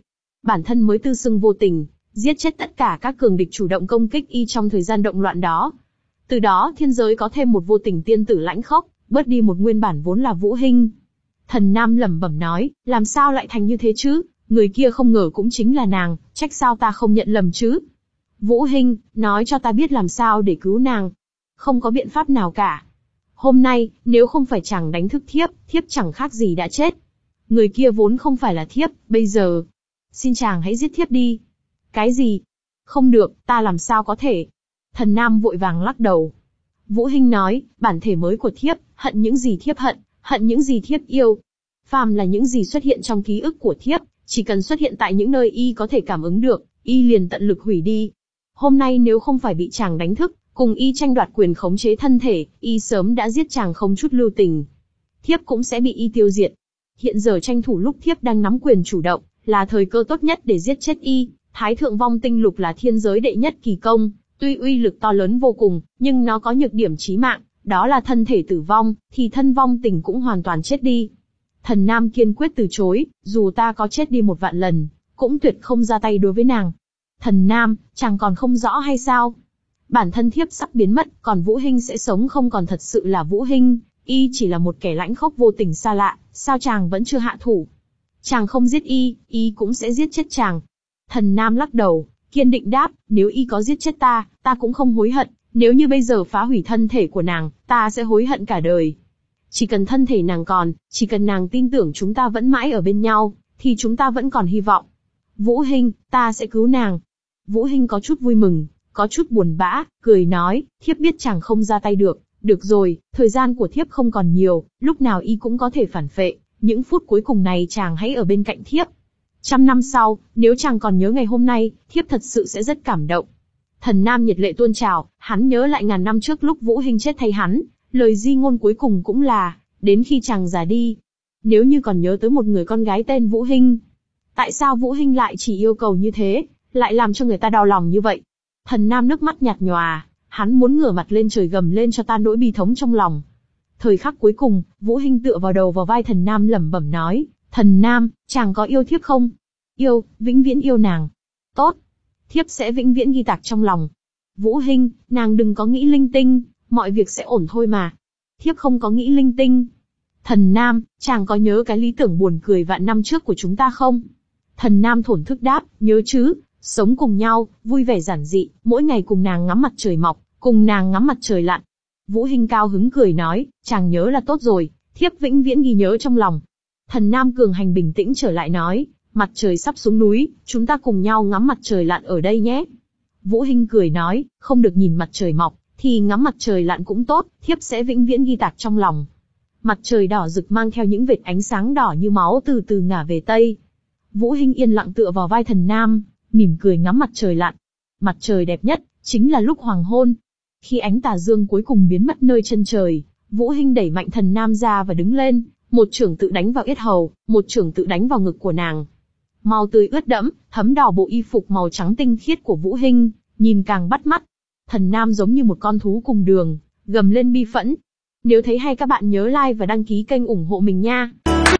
bản thân mới tự xưng vô tình, giết chết tất cả các cường địch chủ động công kích y trong thời gian động loạn đó. Từ đó thiên giới có thêm một vô tình tiên tử lãnh khốc, bớt đi một nguyên bản vốn là Vũ Hinh. Thần Nam lẩm bẩm nói, làm sao lại thành như thế chứ, người kia không ngờ cũng chính là nàng, trách sao ta không nhận lầm chứ. Vũ Hinh, nói cho ta biết làm sao để cứu nàng. Không có biện pháp nào cả. Hôm nay, nếu không phải chàng đánh thức thiếp, thiếp chẳng khác gì đã chết. Người kia vốn không phải là thiếp, bây giờ. Xin chàng hãy giết thiếp đi. Cái gì? Không được, ta làm sao có thể. Thần Nam vội vàng lắc đầu. Vũ Hinh nói, bản thể mới của thiếp, hận những gì thiếp hận, hận những gì thiếp yêu. Phàm là những gì xuất hiện trong ký ức của thiếp, chỉ cần xuất hiện tại những nơi y có thể cảm ứng được, y liền tận lực hủy đi. Hôm nay nếu không phải bị chàng đánh thức, cùng y tranh đoạt quyền khống chế thân thể, y sớm đã giết chàng không chút lưu tình. Thiếp cũng sẽ bị y tiêu diệt. Hiện giờ tranh thủ lúc thiếp đang nắm quyền chủ động, là thời cơ tốt nhất để giết chết y. Thái thượng vong tinh lục là thiên giới đệ nhất kỳ công, tuy uy lực to lớn vô cùng, nhưng nó có nhược điểm chí mạng, đó là thân thể tử vong, thì thân vong tình cũng hoàn toàn chết đi. Thần Nam kiên quyết từ chối, dù ta có chết đi một vạn lần, cũng tuyệt không ra tay đối với nàng. Thần Nam, chàng còn không rõ hay sao? Bản thân thiếp sắp biến mất, còn Vũ Hinh sẽ sống không còn thật sự là Vũ Hinh, y chỉ là một kẻ lãnh khốc vô tình xa lạ, sao chàng vẫn chưa hạ thủ? Chàng không giết y, y cũng sẽ giết chết chàng. Thần Nam lắc đầu, kiên định đáp, nếu y có giết chết ta, ta cũng không hối hận, nếu như bây giờ phá hủy thân thể của nàng, ta sẽ hối hận cả đời. Chỉ cần thân thể nàng còn, chỉ cần nàng tin tưởng chúng ta vẫn mãi ở bên nhau, thì chúng ta vẫn còn hy vọng. Vũ Hinh, ta sẽ cứu nàng. Vũ Hinh có chút vui mừng, có chút buồn bã, cười nói, thiếp biết chàng không ra tay được, được rồi, thời gian của thiếp không còn nhiều, lúc nào y cũng có thể phản phệ, những phút cuối cùng này chàng hãy ở bên cạnh thiếp. Trăm năm sau, nếu chàng còn nhớ ngày hôm nay, thiếp thật sự sẽ rất cảm động. Thần Nam nhiệt lệ tuôn trào, hắn nhớ lại ngàn năm trước lúc Vũ Hinh chết thay hắn, lời di ngôn cuối cùng cũng là, đến khi chàng già đi. Nếu như còn nhớ tới một người con gái tên Vũ Hinh. Tại sao Vũ Hinh lại chỉ yêu cầu như thế, lại làm cho người ta đau lòng như vậy? Thần Nam nước mắt nhạt nhòa, hắn muốn ngửa mặt lên trời gầm lên cho tan nỗi bi thống trong lòng. Thời khắc cuối cùng, Vũ Hinh tựa vào đầu vào vai Thần Nam lẩm bẩm nói, Thần Nam, chàng có yêu thiếp không? Yêu, vĩnh viễn yêu nàng. Tốt, thiếp sẽ vĩnh viễn ghi tạc trong lòng. Vũ Hinh, nàng đừng có nghĩ linh tinh, mọi việc sẽ ổn thôi mà. Thiếp không có nghĩ linh tinh. Thần Nam, chàng có nhớ cái lý tưởng buồn cười vạn năm trước của chúng ta không? Thần Nam thổn thức đáp, nhớ chứ, sống cùng nhau, vui vẻ giản dị, mỗi ngày cùng nàng ngắm mặt trời mọc, cùng nàng ngắm mặt trời lặn. Vũ Hinh cao hứng cười nói, chàng nhớ là tốt rồi, thiếp vĩnh viễn ghi nhớ trong lòng. Thần Nam cường hành bình tĩnh trở lại nói, mặt trời sắp xuống núi, chúng ta cùng nhau ngắm mặt trời lặn ở đây nhé. Vũ Hinh cười nói, không được nhìn mặt trời mọc, thì ngắm mặt trời lặn cũng tốt, thiếp sẽ vĩnh viễn ghi tạc trong lòng. Mặt trời đỏ rực mang theo những vệt ánh sáng đỏ như máu từ từ ngả về tây. Vũ Hinh yên lặng tựa vào vai Thần Nam, mỉm cười ngắm mặt trời lặn. Mặt trời đẹp nhất, chính là lúc hoàng hôn. Khi ánh tà dương cuối cùng biến mất nơi chân trời, Vũ Hinh đẩy mạnh Thần Nam ra và đứng lên, một chưởng tự đánh vào yết hầu, một chưởng tự đánh vào ngực của nàng. Màu tươi ướt đẫm, thấm đỏ bộ y phục màu trắng tinh khiết của Vũ Hinh, nhìn càng bắt mắt. Thần Nam giống như một con thú cùng đường, gầm lên bi phẫn. Nếu thấy hay các bạn nhớ like và đăng ký kênh ủng hộ mình nha.